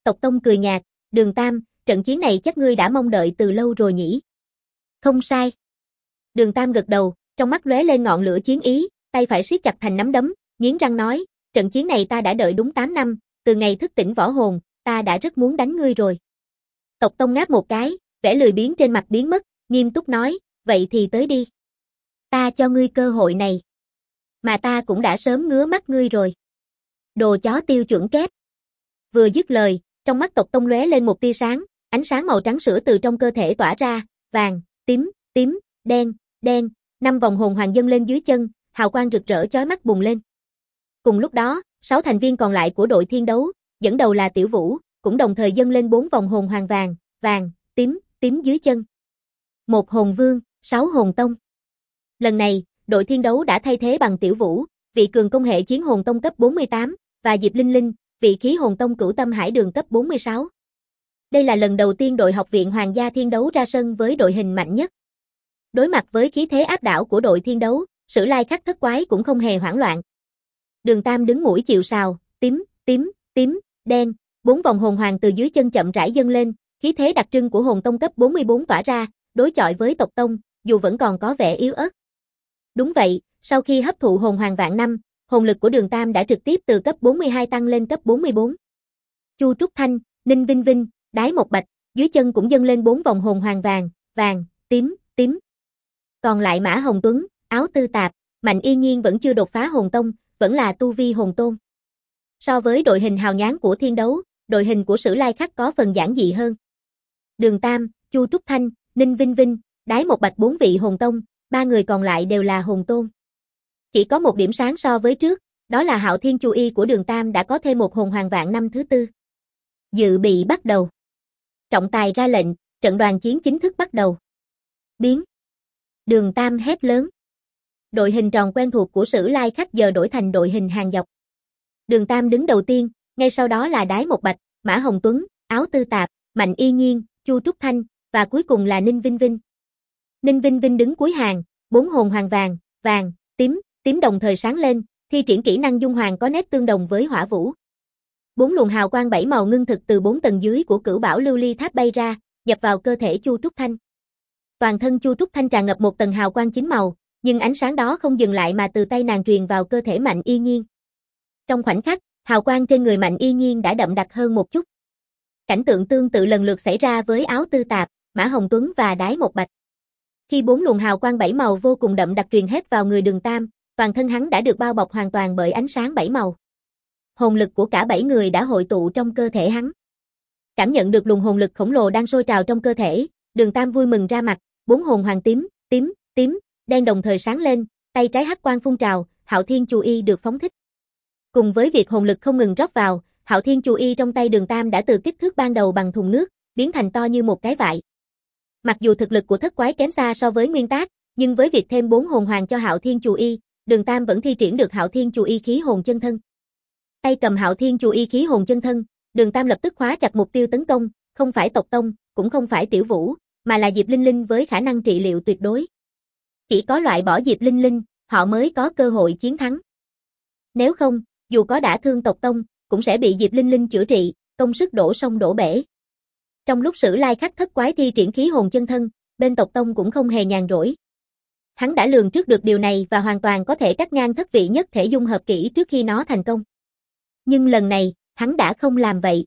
Tộc Tông cười nhạt, Đường Tam, trận chiến này chắc ngươi đã mong đợi từ lâu rồi nhỉ? Không sai. Đường Tam gật đầu, trong mắt lóe lên ngọn lửa chiến ý, tay phải siết chặt thành nắm đấm, nghiến răng nói, trận chiến này ta đã đợi đúng 8 năm, từ ngày thức tỉnh võ hồn, ta đã rất muốn đánh ngươi rồi. Tộc Tông ngáp một cái, vẻ lười biếng trên mặt biến mất, nghiêm túc nói, vậy thì tới đi. Ta cho ngươi cơ hội này. Mà ta cũng đã sớm ngứa mắt ngươi rồi. Đồ chó tiêu chuẩn kép. Vừa dứt lời, trong mắt Tộc Tông lóe lên một tia sáng, ánh sáng màu trắng sữa từ trong cơ thể tỏa ra, vàng, tím, đen, 5 vòng hồn hoàng dâng lên dưới chân, hào quang rực rỡ chói mắt bùng lên. Cùng lúc đó, 6 thành viên còn lại của đội thiên đấu, dẫn đầu là Tiểu Vũ, cũng đồng thời dâng lên 4 vòng hồn hoàng vàng, tím dưới chân. 1 hồn vương, 6 hồn tông. Lần này, đội thiên đấu đã thay thế bằng Tiểu Vũ, vị cường công hệ chiến hồn tông cấp 48, và Diệp Linh Linh, vị khí hồn tông cửu tâm hải đường cấp 46. Đây là lần đầu tiên đội học viện Hoàng gia thiên đấu ra sân với đội hình mạnh nhất. Đối mặt với khí thế áp đảo của đội thiên đấu, Sử Lai Khắc thất quái cũng không hề hoảng loạn. Đường Tam đứng mũi chịu sào, tím, đen, 4 vòng hồn hoàng từ dưới chân chậm rãi dâng lên, khí thế đặc trưng của hồn tông cấp 44 tỏa ra, đối chọi với tộc tông, dù vẫn còn có vẻ yếu ớt. Đúng vậy, sau khi hấp thụ hồn hoàng vạn năm, hồn lực của Đường Tam đã trực tiếp từ cấp 42 tăng lên cấp 44. Chu Trúc Thanh, Ninh Vinh Vinh, Đái Một Bạch, dưới chân cũng dâng lên 4 vòng hồn hoàng vàng, tím. Còn lại Mã Hồng Tuấn, Áo Tư Tạp, Mạnh Y Nhiên vẫn chưa đột phá hồn tông, vẫn là tu vi hồn tôn. So với đội hình hào nhoáng của thiên đấu, đội hình của Sử Lai Khắc có phần giản dị hơn. Đường Tam, Chu Trúc Thanh, Ninh Vinh Vinh, Đái Một Bạch 4 vị hồn tông, 3 người còn lại đều là hồn tôn. Chỉ có một điểm sáng so với trước, đó là Hạo Thiên Chu Y của Đường Tam đã có thêm một hồn hoàng vạn năm thứ 4. Dự bị bắt đầu. Trọng tài ra lệnh, trận đoàn chiến chính thức bắt đầu. Biến. Đường Tam hét lớn. Đội hình tròn quen thuộc của Sử Lai Khắc giờ đổi thành đội hình hàng dọc. Đường Tam đứng đầu tiên, ngay sau đó là Đái Một Bạch, Mã Hồng Tuấn, Áo Tư Tạp, Mạnh Y Nhiên, Chu Trúc Thanh, và cuối cùng là Ninh Vinh Vinh. Ninh Vinh Vinh đứng cuối hàng, 4 hồn hoàng vàng, tím đồng thời sáng lên, thi triển kỹ năng dung hoàng có nét tương đồng với Hỏa Vũ. 4 luồng hào quang 7 màu ngưng thực từ 4 tầng dưới của Cửu Bảo Lưu Ly Tháp bay ra, nhập vào cơ thể Chu Trúc Thanh. Toàn thân Chu Trúc Thanh tràn ngập một tầng hào quang 9 màu, nhưng ánh sáng đó không dừng lại mà từ tay nàng truyền vào cơ thể Mạnh Y Nhiên. Trong khoảnh khắc, hào quang trên người Mạnh Y Nhiên đã đậm đặc hơn một chút. Cảnh tượng tương tự lần lượt xảy ra với Áo Tư Tạp, Mã Hồng Tuấn và Đái Một Bạch. Khi 4 luồng hào quang 7 màu vô cùng đậm đặc truyền hết vào người Đường Tam, toàn thân hắn đã được bao bọc hoàn toàn bởi ánh sáng 7 màu. Hồn lực của cả 7 người đã hội tụ trong cơ thể hắn. Cảm nhận được luồng hồn lực khổng lồ đang sôi trào trong cơ thể, Đường Tam vui mừng ra mặt, 4 hồn hoàng tím, đen đồng thời sáng lên, tay trái hắc quang phun trào, Hạo Thiên Chu Y được phóng thích. Cùng với việc hồn lực không ngừng rót vào, Hạo Thiên Chu Y trong tay Đường Tam đã từ kích thước ban đầu bằng thùng nước, biến thành to như một cái vại. Mặc dù thực lực của thất quái kém xa so với nguyên tác, nhưng với việc thêm 4 hồn hoàng cho Hạo Thiên Chu Y, Đường Tam vẫn thi triển được Hạo Thiên Chu Y khí hồn chân thân. Tay cầm Hạo Thiên Chu Y khí hồn chân thân, Đường Tam lập tức khóa chặt mục tiêu tấn công, không phải tộc tông, cũng không phải Tiểu Vũ, mà là Diệp Linh Linh với khả năng trị liệu tuyệt đối. Chỉ có loại bỏ Diệp Linh Linh, họ mới có cơ hội chiến thắng. Nếu không, dù có đả thương tộc tông, cũng sẽ bị Diệp Linh Linh chữa trị, công sức đổ sông đổ bể. Trong lúc Sử Lai Khắc thất quái thi triển khí hồn chân thân, bên tộc tông cũng không hề nhàn rỗi. Hắn đã lường trước được điều này và hoàn toàn có thể cắt ngang thất vị nhất thể dung hợp kỹ trước khi nó thành công. Nhưng lần này, hắn đã không làm vậy.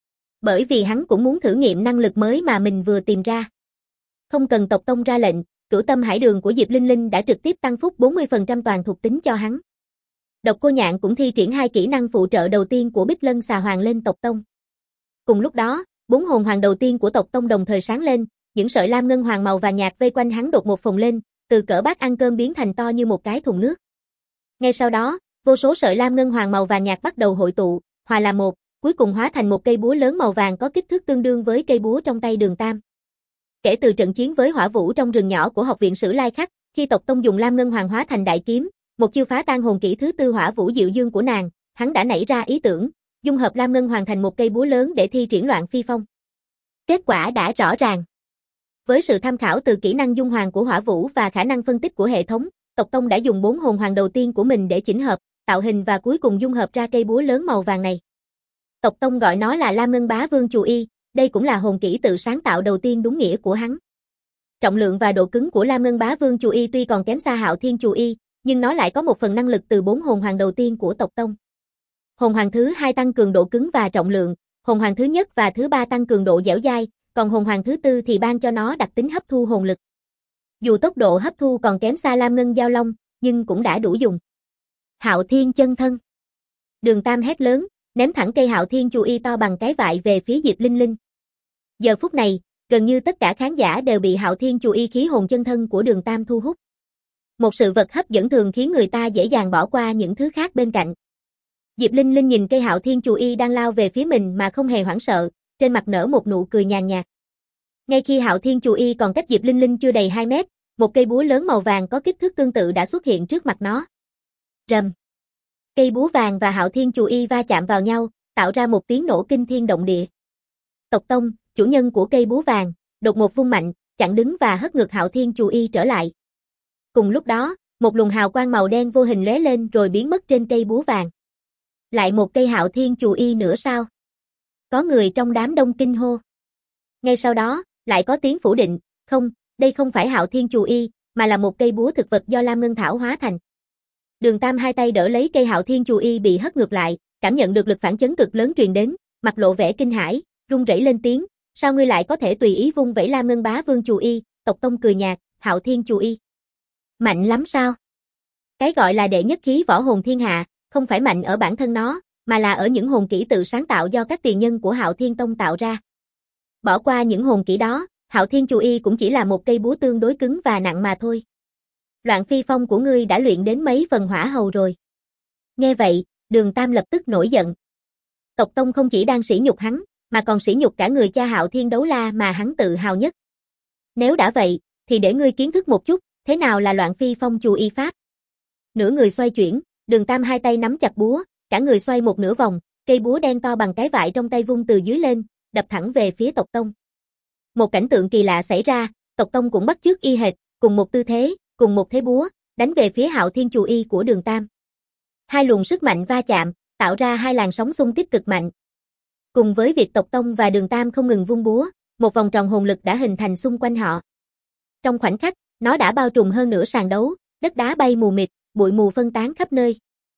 Bởi vì hắn cũng muốn thử nghiệm năng lực mới mà mình vừa tìm ra. Không cần tộc tông ra lệnh, Cửu Tâm Hải Đường của Diệp Linh Linh đã trực tiếp tăng phúc 40% toàn thuộc tính cho hắn. Độc Cô Nhạn cũng thi triển 2 kỹ năng phụ trợ đầu tiên của Bích Lân Xà Hoàng lên tộc tông. Cùng lúc đó, 4 hồn hoàng đầu tiên của tộc tông đồng thời sáng lên, những sợi lam ngân hoàng màu vàng nhạt vây quanh hắn đột ngột phồng lên, từ cỡ bát ăn cơm biến thành to như một cái thùng nước. Ngay sau đó, vô số sợi lam ngân hoàng màu vàng nhạt bắt đầu hội tụ, hòa làm một, cuối cùng hóa thành một cây búa lớn màu vàng có kích thước tương đương với cây búa trong tay Đường Tam. Kể từ trận chiến với Hỏa Vũ trong rừng nhỏ của học viện Sử Lai Khắc, khi tộc tông dùng lam ngân hoàng hóa thành đại kiếm, một chiêu phá tan hồn kỹ thứ 4 Hỏa Vũ Diệu Dương của nàng, hắn đã nảy ra ý tưởng, dung hợp lam ngân hoàng thành một cây búa lớn để thi triển Loạn Phi Phong. Kết quả đã rõ ràng. Với sự tham khảo từ kỹ năng dung hoàng của Hỏa Vũ và khả năng phân tích của hệ thống, tộc tông đã dùng 4 hồn hoàng đầu tiên của mình để chỉnh hợp, tạo hình và cuối cùng dung hợp ra cây búa lớn màu vàng này. Tộc Tông gọi nó là Lam Ngân Bá Vương Chù Y, đây cũng là hồn kỹ tự sáng tạo đầu tiên đúng nghĩa của hắn. Trọng lượng và độ cứng của Lam Ngân Bá Vương Chù Y tuy còn kém xa Hạo Thiên Chù Y, nhưng nó lại có một phần năng lực từ 4 hồn hoàng đầu tiên của tộc Tông. Hồn hoàng thứ 2 tăng cường độ cứng và trọng lượng, hồn hoàng thứ nhất và thứ 3 tăng cường độ dẻo dai, còn hồn hoàng thứ 4 thì ban cho nó đặc tính hấp thu hồn lực. Dù tốc độ hấp thu còn kém xa Lam Ngân Giao Long, nhưng cũng đã đủ dùng. Hạo Thiên chân thân. Đường Tam hét lớn, ném thẳng cây Hạo Thiên Chù Y to bằng cái vại về phía Diệp Linh Linh. Giờ phút này, gần như tất cả khán giả đều bị Hạo Thiên Chù Y khí hồn chân thân của Đường Tam thu hút. Một sự vật hấp dẫn thường khiến người ta dễ dàng bỏ qua những thứ khác bên cạnh. Diệp Linh Linh nhìn cây Hạo Thiên Chù Y đang lao về phía mình mà không hề hoảng sợ, trên mặt nở một nụ cười nhàn nhạt. Ngay khi Hạo Thiên Chù Y còn cách Diệp Linh Linh chưa đầy 2 mét, một cây búa lớn màu vàng có kích thước tương tự đã xuất hiện trước mặt nó. Rầm. Cây búa vàng và Hạo Thiên Chù Y va chạm vào nhau, tạo ra một tiếng nổ kinh thiên động địa. Tộc Tông, chủ nhân của cây búa vàng, đột ngột vung mạnh, chặn đứng và hất ngược Hạo Thiên Chù Y trở lại. Cùng lúc đó, một luồng hào quang màu đen vô hình lóe lên rồi biến mất trên cây búa vàng. Lại một cây Hạo Thiên Chù Y nữa sao? Có người trong đám đông kinh hô. Ngay sau đó, lại có tiếng phủ định, không, đây không phải Hạo Thiên Chù Y, mà là một cây búa thực vật do Lam Ngân Thảo hóa thành. Đường Tam hai tay đỡ lấy cây Hạo Thiên Chù Y bị hất ngược lại, cảm nhận được lực phản chấn cực lớn truyền đến, mặt lộ vẻ kinh hãi, run rẩy lên tiếng, sao ngươi lại có thể tùy ý vung vẩy Lam Ngân Bá Vương Chù Y? Tộc Tông cười nhạt, Hạo Thiên Chù Y. Mạnh lắm sao? Cái gọi là đệ nhất khí võ hồn thiên hạ, không phải mạnh ở bản thân nó, mà là ở những hồn kỹ tự sáng tạo do các tiền nhân của Hạo Thiên Tông tạo ra. Bỏ qua những hồn kỹ đó, Hạo Thiên Chù Y cũng chỉ là một cây búa tương đối cứng và nặng mà thôi. Loạn phi phong của ngươi đã luyện đến mấy phần hỏa hầu rồi. Nghe vậy, Đường Tam lập tức nổi giận. Tộc Tông không chỉ đang sỉ nhục hắn, mà còn sỉ nhục cả người cha Hạo Thiên Đấu La mà hắn tự hào nhất. Nếu đã vậy, thì để ngươi kiến thức một chút, thế nào là loạn phi phong Chù Y pháp. Nửa người xoay chuyển, Đường Tam hai tay nắm chặt búa, cả người xoay một nửa vòng, cây búa đen to bằng cái vại trong tay vung từ dưới lên, đập thẳng về phía tộc Tông. Một cảnh tượng kỳ lạ xảy ra, tộc Tông cũng bắt chước y hệt, cùng một tư thế, cùng một thế búa, đánh về phía Hạo Thiên Chù Y của Đường Tam. Hai luồng sức mạnh va chạm, tạo ra hai làn sóng xung kích cực mạnh. Cùng với việc tộc Tông và Đường Tam không ngừng vung búa, một vòng tròn hồn lực đã hình thành xung quanh họ. Trong khoảnh khắc, nó đã bao trùm hơn nửa sàn đấu, đất đá bay mù mịt, bụi mù phân tán khắp nơi.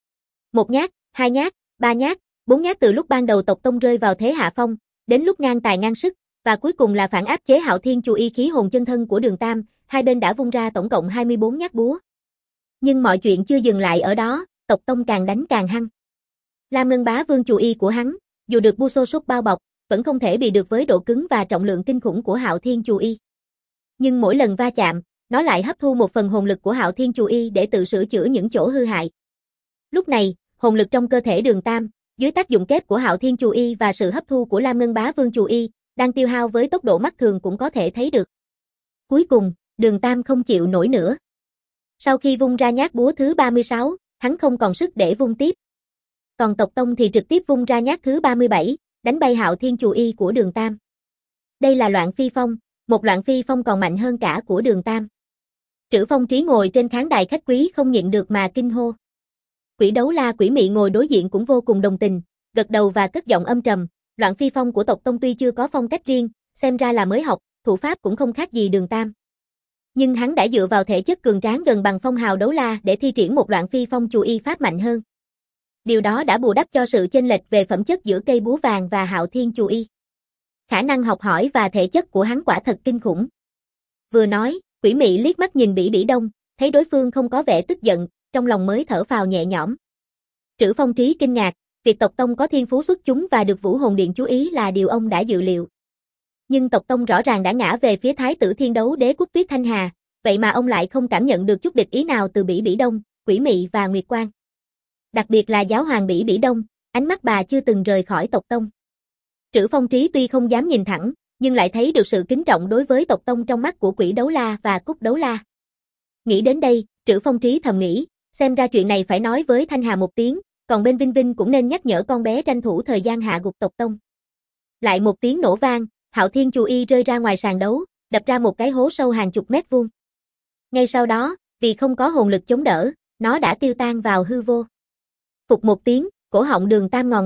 Một nhát, hai nhát, ba nhát, bốn nhát từ lúc ban đầu tộc Tông rơi vào thế hạ phong, đến lúc ngang tài ngang sức, và cuối cùng là phản áp chế Hạo Thiên Chù Y khí hồn chân thân của Đường Tam, hai bên đã vung ra tổng cộng 24 nhát búa. Nhưng mọi chuyện chưa dừng lại ở đó, tộc Tông càng đánh càng hăng. Lam Ngân Bá Vương Chù Y của hắn, dù được Buso Súc bao bọc, vẫn không thể bị được với độ cứng và trọng lượng kinh khủng của Hạo Thiên Chù Y. Nhưng mỗi lần va chạm, nó lại hấp thu một phần hồn lực của Hạo Thiên Chù Y để tự sửa chữa những chỗ hư hại. Lúc này, hồn lực trong cơ thể Đường Tam, dưới tác dụng kép của Hạo Thiên Chù Y và sự hấp thu của Lam Ngân Bá Vương Chù Y, đang tiêu hao với tốc độ mắt thường cũng có thể thấy được. Cuối cùng, Đường Tam không chịu nổi nữa. Sau khi vung ra nhát búa thứ 36, hắn không còn sức để vung tiếp. Còn tộc Tông thì trực tiếp vung ra nhát thứ 37, đánh bay Hạo Thiên Chù Y của Đường Tam. Đây là loạn phi phong, một loạn phi phong còn mạnh hơn cả của Đường Tam. Trữ Phong Trí ngồi trên khán đài khách quý không nhịn được mà kinh hô. Quỷ Đấu La Quỷ Mị ngồi đối diện cũng vô cùng đồng tình, gật đầu và cất giọng âm trầm, loạn phi phong của tộc Tông tuy chưa có phong cách riêng, xem ra là mới học, thủ pháp cũng không khác gì Đường Tam. Nhưng hắn đã dựa vào thể chất cường tráng gần bằng phong hào đấu la để thi triển một loạn phi phong Chù Y pháp mạnh hơn. Điều đó đã bù đắp cho sự chênh lệch về phẩm chất giữa cây búa vàng và Hạo Thiên Chù Y. Khả năng học hỏi và thể chất của hắn quả thật kinh khủng. Vừa nói, Quỷ Mị liếc mắt nhìn Bỉ Bỉ Đông, thấy đối phương không có vẻ tức giận, trong lòng mới thở phào nhẹ nhõm. Trữ Phong Trí kinh ngạc, việc tộc Tông có thiên phú xuất chúng và được Vũ Hồn Điện chú ý là điều ông đã dự liệu. Nhưng tộc Tông rõ ràng đã ngã về phía Thái tử Thiên Đấu Đế Quốc Tuyết Thanh Hà, vậy mà ông lại không cảm nhận được chút địch ý nào từ Bỉ Bỉ Đông, Quỷ Mị và Nguyệt Quang. Đặc biệt là giáo hoàng Bỉ Bỉ Đông, ánh mắt bà chưa từng rời khỏi tộc Tông. Trữ Phong Trí tuy không dám nhìn thẳng, nhưng lại thấy được sự kính trọng đối với tộc Tông trong mắt của Quỷ Đấu La và Cúc Đấu La. Nghĩ đến đây, Trữ Phong Trí thầm nghĩ, xem ra chuyện này phải nói với Thanh Hà một tiếng, còn bên Vinh Vinh cũng nên nhắc nhở con bé tranh thủ thời gian hạ gục tộc Tông. Lại một tiếng nổ vang, Hạo Thiên Chù Y rơi ra ngoài sàn đấu, đập ra một cái hố sâu hàng chục mét vuông. Ngay sau đó, vì không có hồn lực chống đỡ, nó đã tiêu tan vào hư vô. Phục một tiếng, cổ họng Đường Tam ngò ngọt,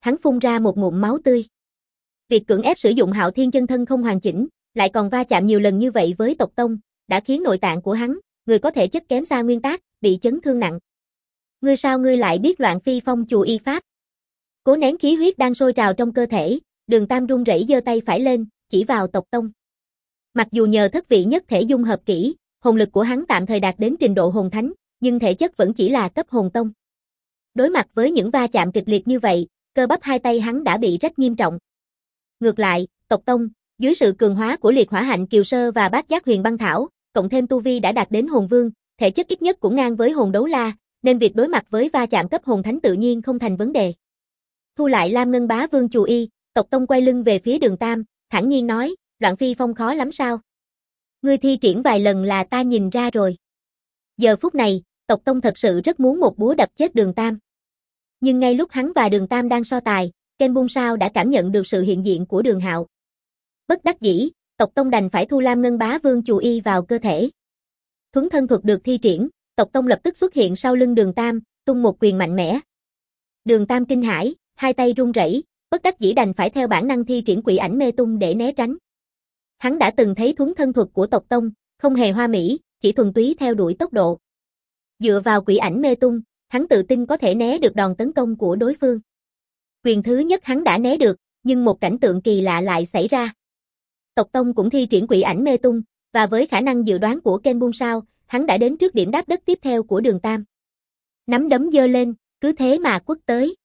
hắn phun ra một ngụm máu tươi. Việc cưỡng ép sử dụng Hạo Thiên chân thân không hoàn chỉnh, lại còn va chạm nhiều lần như vậy với tộc tông, đã khiến nội tạng của hắn, người có thể chất kém xa nguyên tác, bị chấn thương nặng. Ngươi sao ngươi lại biết Loạn Phi Phong chùa y pháp? Cố nén khí huyết đang sôi trào trong cơ thể, Đường Tam run rẩy giơ tay phải lên, chỉ vào tộc tông. Mặc dù nhờ thất vị nhất thể dung hợp kỹ, hồn lực của hắn tạm thời đạt đến trình độ hồn thánh, nhưng thể chất vẫn chỉ là cấp hồn tông. Đối mặt với những va chạm kịch liệt như vậy, cơ bắp hai tay hắn đã bị rách nghiêm trọng. Ngược lại, tộc tông, dưới sự cường hóa của liệt hỏa hạnh kiều sơ và bát giác huyền băng thảo, cộng thêm tu vi đã đạt đến hồn vương, thể chất ít nhất cũng ngang với hồn đấu la, nên việc đối mặt với va chạm cấp hồn thánh tự nhiên không thành vấn đề. Thu lại Lam Ngân Bá Vương chù y, tộc tông quay lưng về phía Đường Tam, thản nhiên nói, Loạn Phi Phong khó lắm sao? Ngươi thi triển vài lần là ta nhìn ra rồi. Giờ phút này, tộc tông thật sự rất muốn một búa đập chết Đường Tam. Nhưng ngay lúc hắn và Đường Tam đang so tài, Ken Bung Sao đã cảm nhận được sự hiện diện của Đường Hạo. Bất đắc dĩ, tộc tông đành phải thu Lam Ngân Bá Vương chù y vào cơ thể. Thuấn thân thuật được thi triển, tộc tông lập tức xuất hiện sau lưng Đường Tam, tung một quyền mạnh mẽ. Đường Tam kinh hãi, hai tay run rẩy, bất đắc dĩ đành phải theo bản năng thi triển Quỷ Ảnh Mê Tung để né tránh. Hắn đã từng thấy thuấn thân thuật của tộc tông, không hề hoa mỹ, chỉ thuần túy theo đuổi tốc độ. Dựa vào Quỷ Ảnh Mê Tung, hắn tự tin có thể né được đòn tấn công của đối phương. Quyền thứ nhất hắn đã né được, nhưng một cảnh tượng kỳ lạ lại xảy ra. Tộc tông cũng thi triển Quỷ Ảnh Mê Tung, và với khả năng dự đoán của Ken Bung Sao, hắn đã đến trước điểm đáp đất tiếp theo của Đường Tam. Nắm đấm giơ lên, cứ thế mà quất tới.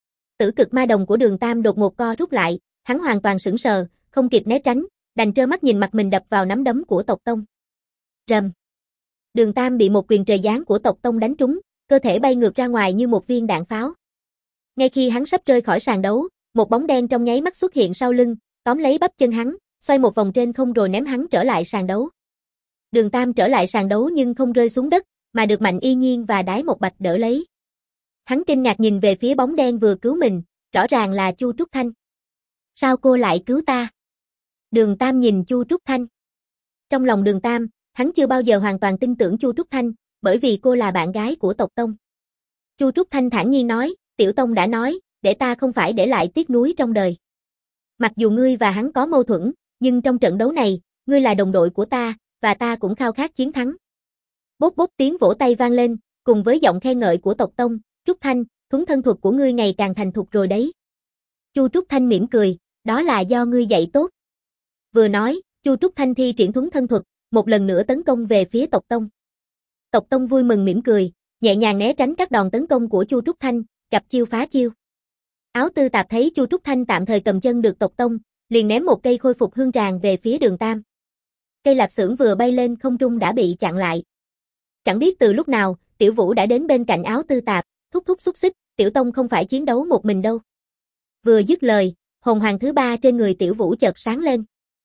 Tử cực ma đồng của Đường Tam đột ngột co rút lại, hắn hoàn toàn sững sờ, không kịp né tránh, đành trơ mắt nhìn mặt mình đập vào nắm đấm của tộc tông. Rầm. Đường Tam bị một quyền trời giáng của tộc tông đánh trúng, cơ thể bay ngược ra ngoài như một viên đạn pháo. Ngay khi hắn sắp rơi khỏi sàn đấu, một bóng đen trong nháy mắt xuất hiện sau lưng, tóm lấy bắp chân hắn, xoay một vòng trên không rồi ném hắn trở lại sàn đấu. Đường Tam trở lại sàn đấu nhưng không rơi xuống đất, mà được Mạnh Y Nhiên và Đái Một Bạch đỡ lấy. Hắn kinh ngạc nhìn về phía bóng đen vừa cứu mình, rõ ràng là Chu Trúc Thanh. Sao cô lại cứu ta? Đường Tam nhìn Chu Trúc Thanh. Trong lòng Đường Tam, hắn chưa bao giờ hoàn toàn tin tưởng Chu Trúc Thanh, bởi vì cô là bạn gái của tộc tông. Chu Trúc Thanh thản nhiên nói, Tiểu Tông đã nói, để ta không phải để lại tiếc nuối trong đời. Mặc dù ngươi và hắn có mâu thuẫn, nhưng trong trận đấu này, ngươi là đồng đội của ta, và ta cũng khao khát chiến thắng. Bốp bốp tiếng vỗ tay vang lên, cùng với giọng khen ngợi của tộc tông, Trúc Thanh, thuấn thân thuật của ngươi ngày càng thành thục rồi đấy. Chu Trúc Thanh mỉm cười, đó là do ngươi dạy tốt. Vừa nói, Chu Trúc Thanh thi triển thuấn thân thuật, một lần nữa tấn công về phía tộc tông. Tộc tông vui mừng mỉm cười, nhẹ nhàng né tránh các đòn tấn công của Chu Trúc Thanh, gặp chiêu phá chiêu. Áo Tư Tạp thấy Chu Trúc Thanh tạm thời cầm chân được tộc tông, liền ném một cây khôi phục hương tràng về phía Đường Tam. Cây lạp xưởng vừa bay lên không trung đã bị chặn lại. Chẳng biết từ lúc nào, Tiểu Vũ đã đến bên cạnh Áo Tư Tạp, thúc thúc xúc xích, Tiểu Tông không phải chiến đấu một mình đâu. Vừa dứt lời, hồn hoàng thứ 3 trên người Tiểu Vũ chợt sáng lên.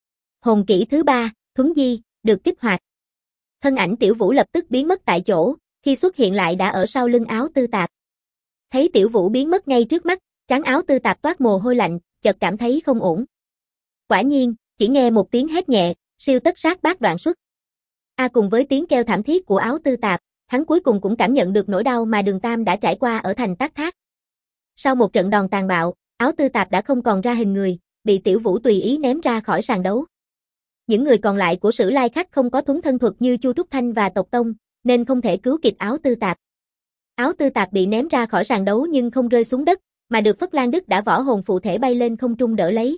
Hồn kỹ thứ 3, Thuấn Di, được kích hoạt. Thân ảnh Tiểu Vũ lập tức biến mất tại chỗ, khi xuất hiện lại đã ở sau lưng Áo Tư Tạp. Thấy Tiểu Vũ biến mất ngay trước mắt, trán Áo Tư Tạp toát mồ hôi lạnh, chợt cảm thấy không ổn. Quả nhiên, chỉ nghe một tiếng hét nhẹ, siêu tất sát bát đoạn xuất. Cùng với tiếng kêu thảm thiết của Áo Tư Tạp, hắn cuối cùng cũng cảm nhận được nỗi đau mà Đường Tam đã trải qua ở thành Tác Thác. Sau một trận đòn tàn bạo, Áo Tư Tạp đã không còn ra hình người, bị Tiểu Vũ tùy ý ném ra khỏi sàn đấu. Những người còn lại của Sử Lai Khắc không có thuấn thân thuật như Chu Trúc Thanh và tộc tông, nên không thể cứu kịp Áo Tư Tạp. Áo Tư Tạp bị ném ra khỏi sàn đấu nhưng không rơi xuống đất, mà được Phất Lan Đức đã võ hồn phụ thể bay lên không trung đỡ lấy.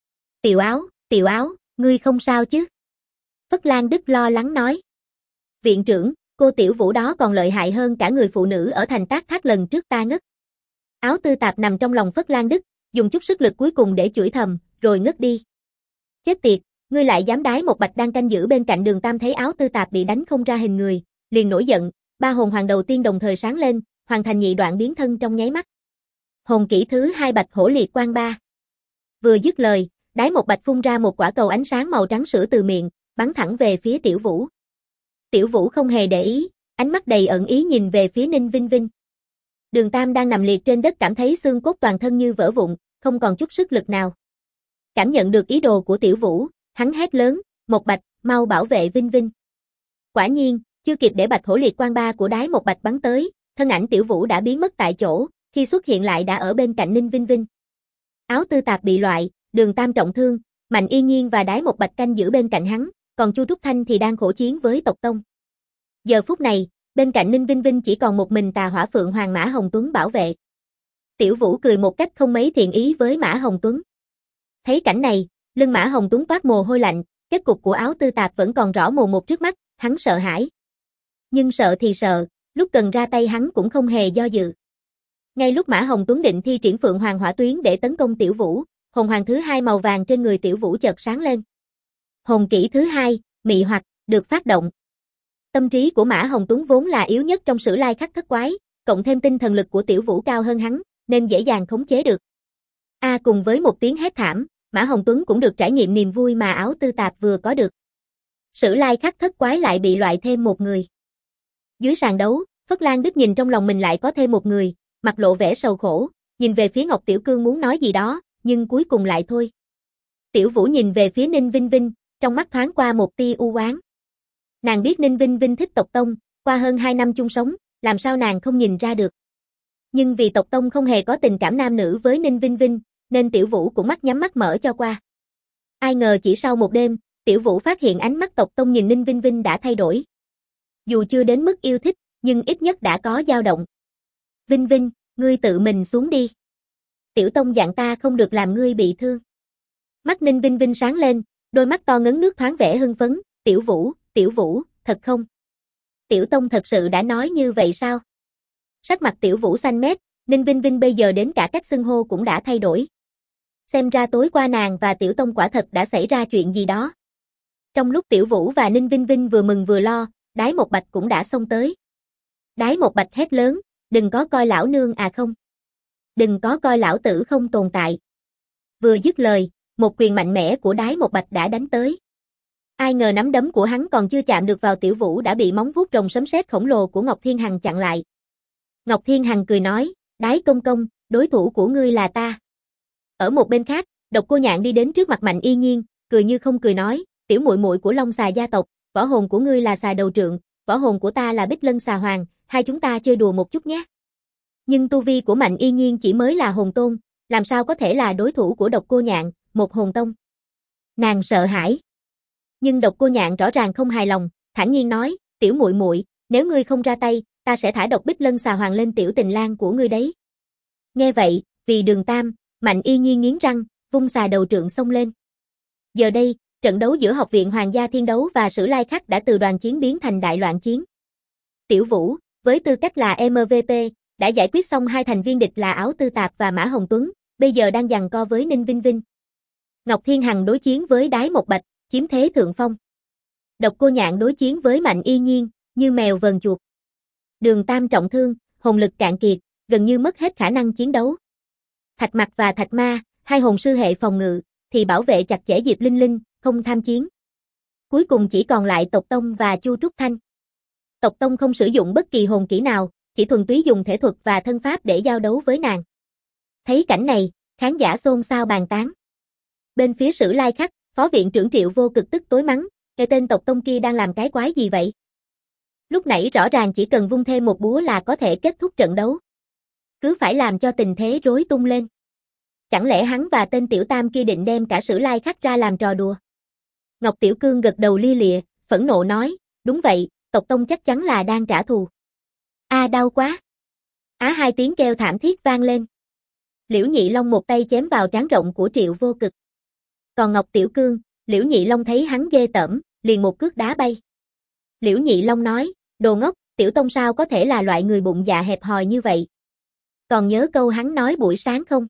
Tiểu Áo, ngươi không sao chứ? Phất Lan Đức lo lắng nói. Viện trưởng, cô Tiểu Vũ đó còn lợi hại hơn cả người phụ nữ ở thành Tác Thác lần trước ta ngất. Áo Tư Tạp nằm trong lòng Phất Lan Đức, dùng chút sức lực cuối cùng để chửi thầm, rồi ngất đi. Chết tiệt, ngươi lại dám Đái Một Bạch đang canh giữ bên cạnh Đường Tam thấy Áo Tư Tạp bị đánh không ra hình người, liền nổi giận, ba hồn hoàng đầu tiên đồng thời sáng lên, hoàn thành nhị đoạn biến thân trong nháy mắt. Hồn kỹ thứ 2 Bạch Hổ Liệt Quang 3. Vừa dứt lời, Đái Một Bạch phun ra một quả cầu ánh sáng màu trắng sữa từ miệng, bắn thẳng về phía Tiểu Vũ. Tiểu Vũ không hề để ý, ánh mắt đầy ẩn ý nhìn về phía Ninh Vinh Vinh. Đường Tam đang nằm liệt trên đất cảm thấy xương cốt toàn thân như vỡ vụn, không còn chút sức lực nào. Cảm nhận được ý đồ của Tiểu Vũ, hắn hét lớn, Một Bạch, mau bảo vệ Vinh Vinh. Quả nhiên, chưa kịp để Bạch Hổ Liệt Quang 3 của Đái Một Bạch bắn tới, thân ảnh Tiểu Vũ đã biến mất tại chỗ, khi xuất hiện lại đã ở bên cạnh Ninh Vinh Vinh. Áo Tư Tạp bị loại, Đường Tam trọng thương, Mạnh Y Nhiên và Đái Một Bạch canh giữ bên cạnh hắn, còn Chu Trúc Thanh thì đang khổ chiến với tộc Tông. Giờ phút này, bên cạnh Ninh Vinh Vinh chỉ còn một mình Tà Hỏa Phượng Hoàng Mã Hồng Tuấn bảo vệ. Tiểu Vũ cười một cách không mấy thiện ý với Mã Hồng Tuấn. Thấy cảnh này, lưng Mã Hồng Tuấn toát mồ hôi lạnh, kết cục của Áo Tư Tạp vẫn còn rõ mồn một trước mắt, hắn sợ hãi. Nhưng sợ thì sợ, lúc cần ra tay hắn cũng không hề do dự. Ngay lúc Mã Hồng Tuấn định thi triển Phượng Hoàng Hỏa Tuyến để tấn công Tiểu Vũ, hồn hoàng thứ hai màu vàng trên người Tiểu Vũ chợt sáng lên. Hồn kỹ thứ hai, mị hoặc, được phát động. Tâm trí của Mã Hồng Tuấn vốn là yếu nhất trong Sử Lai Khắc Thất Quái, cộng thêm tinh thần lực của Tiểu Vũ cao hơn hắn, nên dễ dàng khống chế được. Cùng với một tiếng hét thảm, Mã Hồng Tuấn cũng được trải nghiệm niềm vui mà Áo Tư Tạp vừa có được. Sử Lai Khắc Thất Quái lại bị loại thêm một người. Dưới sàn đấu, Phất Lan Đức nhìn trong lòng mình lại có thêm một người, mặt lộ vẻ sầu khổ, nhìn về phía Ngọc Tiểu Cương muốn nói gì đó, nhưng cuối cùng lại thôi. Tiểu Vũ nhìn về phía Ninh Vinh Vinh, trong mắt thoáng qua một tia u oán. Nàng biết Ninh Vinh Vinh thích tộc Tông, qua hơn 2 năm chung sống, làm sao nàng không nhìn ra được. Nhưng vì tộc Tông không hề có tình cảm nam nữ với Ninh Vinh Vinh, nên Tiểu Vũ cũng mắt nhắm mắt mở cho qua. Ai ngờ chỉ sau một đêm, Tiểu Vũ phát hiện ánh mắt tộc Tông nhìn Ninh Vinh Vinh đã thay đổi. Dù chưa đến mức yêu thích, nhưng ít nhất đã có dao động. Vinh Vinh, ngươi tự mình xuống đi. Tiểu Tông dặn ta không được làm ngươi bị thương. Mắt Ninh Vinh Vinh sáng lên, đôi mắt to ngấn nước thoáng vẻ hưng phấn. Tiểu Vũ, thật không? Tiểu Tông thật sự đã nói như vậy sao? Sắc mặt Tiểu Vũ xanh mét, Ninh Vinh Vinh bây giờ đến cả cách xưng hô cũng đã thay đổi. Xem ra tối qua nàng và Tiểu Tông quả thật đã xảy ra chuyện gì đó. Trong lúc Tiểu Vũ và Ninh Vinh Vinh vừa mừng vừa lo, Đái Một Bạch cũng đã xông tới. Đái Một Bạch hét lớn, đừng có coi lão nương không. Đừng có coi lão tử không tồn tại. Vừa dứt lời, một quyền mạnh mẽ của Đái Một Bạch đã đánh tới. Ai ngờ nắm đấm của hắn còn chưa chạm được vào Tiểu Vũ đã bị móng vuốt rồng sấm sét khổng lồ của Ngọc Thiên Hằng chặn lại. Ngọc Thiên Hằng cười nói, Đái công công, đối thủ của ngươi là ta. Ở một bên khác, Độc Cô Nhạn đi đến trước mặt Mạnh Y Nhiên, cười như không cười nói, tiểu muội muội của Long Xà gia tộc, võ hồn của ngươi là xà đầu trượng, võ hồn của ta là Bích Lân Xà Hoàng, hai chúng ta chơi đùa một chút nhé. Nhưng tu vi của Mạnh Y Nhiên chỉ mới là hồn tôn, làm sao có thể là đối thủ của Độc Cô Nhạn, một hồn tông. Nàng sợ hãi. Nhưng Độc Cô Nhạn rõ ràng không hài lòng, thản nhiên nói, tiểu muội muội, nếu ngươi không ra tay, ta sẽ thả độc Bích Lân Xà Hoàng lên tiểu tình lang của ngươi đấy. Nghe vậy, vì Đường Tam, Mạnh Y Nhiên nghiến răng, vung xà đầu trượng xông lên. Giờ đây, trận đấu giữa Học viện Hoàng gia Thiên Đấu và Sử Lai Khắc đã từ đoàn chiến biến thành đại loạn chiến. Tiểu Vũ, với tư cách là MVP, đã giải quyết xong hai thành viên địch là Áo Tư Tạp và Mã Hồng Tuấn, bây giờ đang giằng co với Ninh Vinh Vinh. Ngọc Thiên Hằng đối chiến với Đái Một Bạch, chiếm thế thượng phong. Độc Cô Nhạn đối chiến với Mạnh Y Nhiên, như mèo vờn chuột. Đường Tam trọng thương, hồn lực cạn kiệt, gần như mất hết khả năng chiến đấu. Thạch Mặc và Thạch Ma, hai hồn sư hệ phòng ngự, thì bảo vệ chặt chẽ Diệp Linh Linh, không tham chiến. Cuối cùng chỉ còn lại tộc Tông và Chu Trúc Thanh. Tộc Tông không sử dụng bất kỳ hồn kỹ nào, chỉ thuần túy dùng thể thuật và thân pháp để giao đấu với nàng. Thấy cảnh này, khán giả xôn xao bàn tán. Bên phía Sử Lai Khắc, Phó viện trưởng Triệu Vô Cực tức tối mắng, cái tên tộc Tông kia đang làm cái quái gì vậy? Lúc nãy rõ ràng chỉ cần vung thêm một búa là có thể kết thúc trận đấu. Cứ phải làm cho tình thế rối tung lên. Chẳng lẽ hắn và tên Tiểu Tam kia định đem cả Sử Lai Khắc ra làm trò đùa? Ngọc Tiểu Cương gật đầu lia lịa, phẫn nộ nói, đúng vậy, tộc Tông chắc chắn là đang trả thù. Đau quá. Hai tiếng kêu thảm thiết vang lên. Liễu Nhị Long một tay chém vào trán rộng của Triệu Vô Cực. Còn Ngọc Tiểu Cương, Liễu Nhị Long thấy hắn ghê tởm, liền một cước đá bay. Liễu Nhị Long nói, đồ ngốc, Tiểu Tông sao có thể là loại người bụng dạ hẹp hòi như vậy? Còn nhớ câu hắn nói buổi sáng không?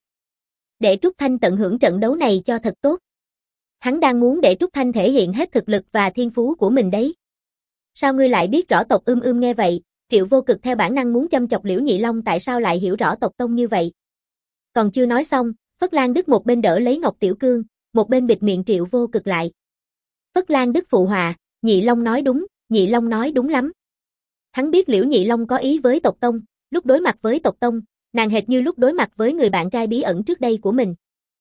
Để Trúc Thanh tận hưởng trận đấu này cho thật tốt. Hắn đang muốn để Trúc Thanh thể hiện hết thực lực và thiên phú của mình đấy. Sao ngươi lại biết rõ tộc nghe vậy? Triệu Vô Cực theo bản năng muốn châm chọc Liễu Nhị Long tại sao lại hiểu rõ tộc Tông như vậy. Còn chưa nói xong, Phất Lan Đức một bên đỡ lấy Ngọc Tiểu Cương, một bên bịt miệng Triệu Vô Cực lại. Phất Lan Đức phụ họa, Nhị Long nói đúng, Nhị Long nói đúng lắm. Hắn biết Liễu Nhị Long có ý với tộc Tông, lúc đối mặt với tộc Tông, nàng hệt như lúc đối mặt với người bạn trai bí ẩn trước đây của mình.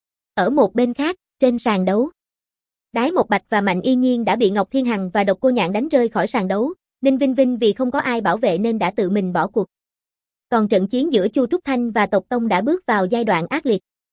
Ở một bên khác, trên sàn đấu, Đái Một Bạch và Mạnh Y Nhiên đã bị Ngọc Thiên Hằng và Độc Cô Nhạn đánh rơi khỏi sàn đấu, Ninh Vinh Vinh vì không có ai bảo vệ nên đã tự mình bỏ cuộc. Còn trận chiến giữa Chu Trúc Thanh và tộc Tông đã bước vào giai đoạn ác liệt.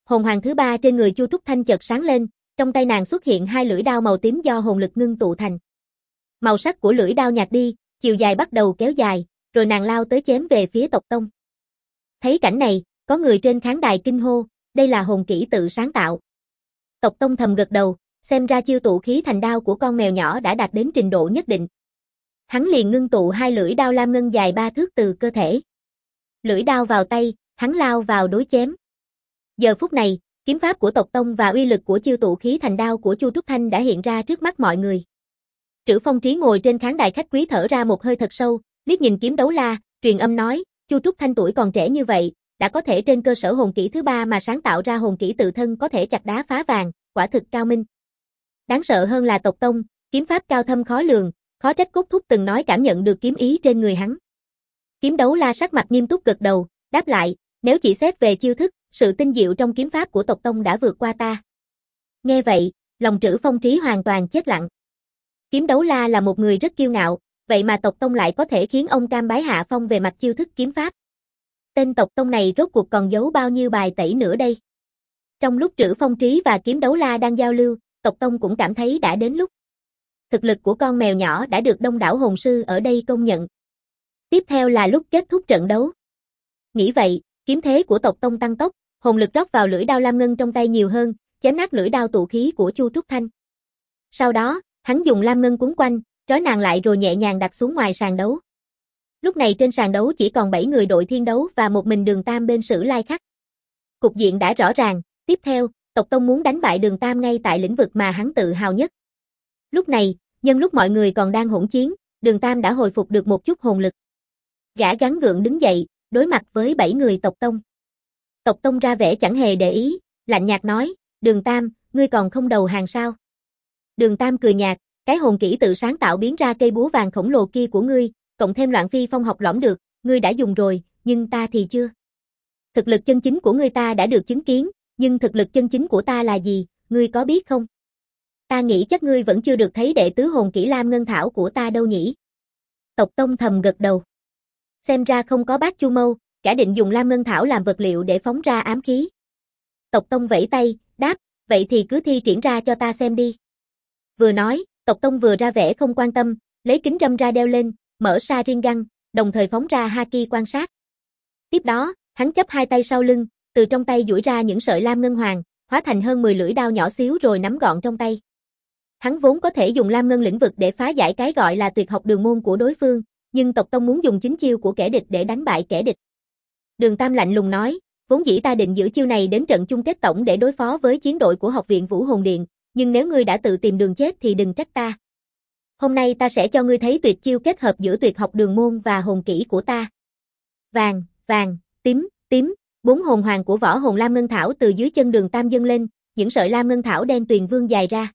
Hồn hoàng thứ ba trên người Chu Trúc Thanh chợt sáng lên, trong tay nàng xuất hiện hai lưỡi đao màu tím do hồn lực ngưng tụ thành. Màu sắc của lưỡi đao nhạt đi, chiều dài bắt đầu kéo dài, rồi nàng lao tới chém về phía tộc tông. Thấy cảnh này, có người trên khán đài kinh hô, đây là hồn kỹ tự sáng tạo. Tộc tông thầm gật đầu, xem ra chiêu tụ khí thành đao của con mèo nhỏ đã đạt đến trình độ nhất định. Hắn liền ngưng tụ hai lưỡi đao lam ngân dài 3 thước từ cơ thể. Lưỡi đao vào tay, hắn lao vào đối chém. Giờ phút này, kiếm pháp của tộc tông và uy lực của chiêu tụ khí thành đao của Chu Trúc Thanh đã hiện ra trước mắt mọi người. Trữ Phong Trí ngồi trên khán đài khách quý thở ra một hơi thật sâu, liếc nhìn Kiếm Đấu La, truyền âm nói, Chu Trúc Thanh tuổi còn trẻ như vậy, đã có thể trên cơ sở hồn kỹ thứ ba mà sáng tạo ra hồn kỹ tự thân có thể chặt đá phá vàng, quả thực cao minh. Đáng sợ hơn là tộc tông, kiếm pháp cao thâm khó lường, khó trách Cốt Thúc từng nói cảm nhận được kiếm ý trên người hắn. Kiếm Đấu La sắc mặt nghiêm túc gật đầu, đáp lại, nếu chỉ xét về chiêu thức, sự tinh diệu trong kiếm pháp của tộc tông đã vượt qua ta. Nghe vậy, lòng Trữ Phong Trí hoàn toàn chết lặng. Kiếm Đấu La là một người rất kiêu ngạo, vậy mà tộc tông lại có thể khiến ông cam bái hạ phong về mặt chiêu thức kiếm pháp. Tên tộc tông này rốt cuộc còn giấu bao nhiêu bài tẩy nữa đây? Trong lúc Trữ Phong Trí và Kiếm Đấu La đang giao lưu, tộc tông cũng cảm thấy đã đến lúc. Thực lực của con mèo nhỏ đã được đông đảo hồn sư ở đây công nhận. Tiếp theo là lúc kết thúc trận đấu. Nghĩ vậy, kiếm thế của tộc tông tăng tốc, hồn lực rót vào lưỡi đao lam ngân trong tay nhiều hơn, chém nát lưỡi đao tụ khí của Chu Trúc Thanh. Sau đó, hắn dùng lam ngân quấn quanh, trói nàng lại rồi nhẹ nhàng đặt xuống ngoài sàn đấu. Lúc này trên sàn đấu chỉ còn 7 người đội thiên đấu và một mình Đường Tam bên Sử Lai Khắc. Cục diện đã rõ ràng, tiếp theo, tộc tông muốn đánh bại Đường Tam ngay tại lĩnh vực mà hắn tự hào nhất. Lúc này, nhân lúc mọi người còn đang hỗn chiến, Đường Tam đã hồi phục được một chút hồn lực. Gã gắng gượng đứng dậy, đối mặt với 7 người tộc tông. Tộc tông ra vẻ chẳng hề để ý, lạnh nhạt nói, Đường Tam, ngươi còn không đầu hàng sao? Đường Tam cười nhạt, cái hồn kỹ tự sáng tạo biến ra cây búa vàng khổng lồ kia của ngươi, cộng thêm loạn phi phong học lõm được, ngươi đã dùng rồi, nhưng ta thì chưa. Thực lực chân chính của ngươi ta đã được chứng kiến, nhưng thực lực chân chính của ta là gì, ngươi có biết không? Ta nghĩ chắc ngươi vẫn chưa được thấy đệ tứ hồn kỹ Lam Ngân Thảo của ta đâu nhỉ? Tộc tông thầm gật đầu. Xem ra không có bác Chu Mâu, cả định dùng Lam Ngân Thảo làm vật liệu để phóng ra ám khí. Tộc tông vẫy tay, đáp, vậy thì cứ thi triển ra cho ta xem đi. Vừa nói, tộc tông vừa ra vẻ không quan tâm, lấy kính râm ra đeo lên, mở Sharingan, đồng thời phóng ra Haki quan sát. Tiếp đó, hắn chắp hai tay sau lưng, từ trong tay duỗi ra những sợi lam ngân hoàng, hóa thành hơn 10 lưỡi đao nhỏ xíu rồi nắm gọn trong tay. Hắn vốn có thể dùng lam ngân lĩnh vực để phá giải cái gọi là tuyệt học đường môn của đối phương, nhưng tộc tông muốn dùng chính chiêu của kẻ địch để đánh bại kẻ địch. Đường Tam lạnh lùng nói, vốn dĩ ta định giữ chiêu này đến trận chung kết tổng để đối phó với chiến đội của học viện Vũ Hồn Điện, nhưng nếu ngươi đã tự tìm đường chết thì đừng trách ta. Hôm nay ta sẽ cho ngươi thấy tuyệt chiêu kết hợp giữa tuyệt học đường môn và hồn kỹ của ta. Vàng, vàng, tím, tím, 4 hồn hoàng của võ hồn lam ngân thảo từ dưới chân Đường Tam dâng lên, những sợi lam ngân thảo đen tuyền vương dài ra.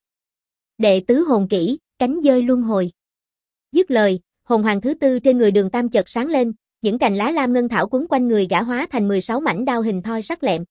Đệ tứ hồn kỹ, cánh dơi luân hồi. Dứt lời, hồn hoàng thứ tư trên người Đường Tam chợt sáng lên, những cành lá lam ngân thảo quấn quanh người gã hóa thành 16 mảnh đao hình thoi sắc lẹm.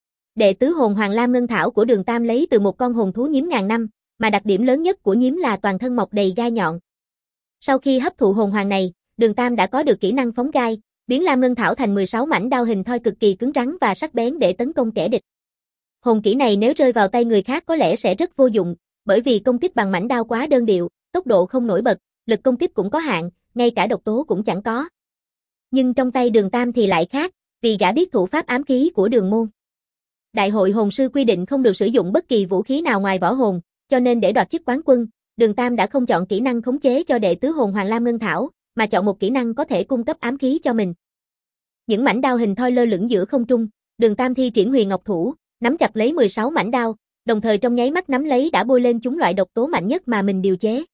Đệ tứ hồn hoàng lam ngân thảo của Đường Tam lấy từ một con hồn thú nhím ngàn năm, mà đặc điểm lớn nhất của nhím là toàn thân mọc đầy gai nhọn. Sau khi hấp thụ hồn hoàng này, Đường Tam đã có được kỹ năng phóng gai, biến lam ngân thảo thành 16 mảnh đao hình thoi cực kỳ cứng rắn và sắc bén để tấn công kẻ địch. Hồn kỹ này nếu rơi vào tay người khác có lẽ sẽ rất vô dụng, bởi vì công kích bằng mảnh đao quá đơn điệu, tốc độ không nổi bật, lực công kích cũng có hạn, ngay cả độc tố cũng chẳng có. Nhưng trong tay Đường Tam thì lại khác, vì gã biết thủ pháp ám khí của đường môn. Đại hội hồn sư quy định không được sử dụng bất kỳ vũ khí nào ngoài võ hồn, cho nên để đoạt chức quán quân, Đường Tam đã không chọn kỹ năng khống chế cho đệ tứ hồn hoàng lam ngân thảo, mà chọn một kỹ năng có thể cung cấp ám khí cho mình. Những mảnh đao hình thoi lơ lửng giữa không trung, Đường Tam thi triển Huyền Ngọc Thủ, nắm chặt lấy 16 mảnh đao, đồng thời trong nháy mắt nắm lấy đã bôi lên chúng loại độc tố mạnh nhất mà mình điều chế.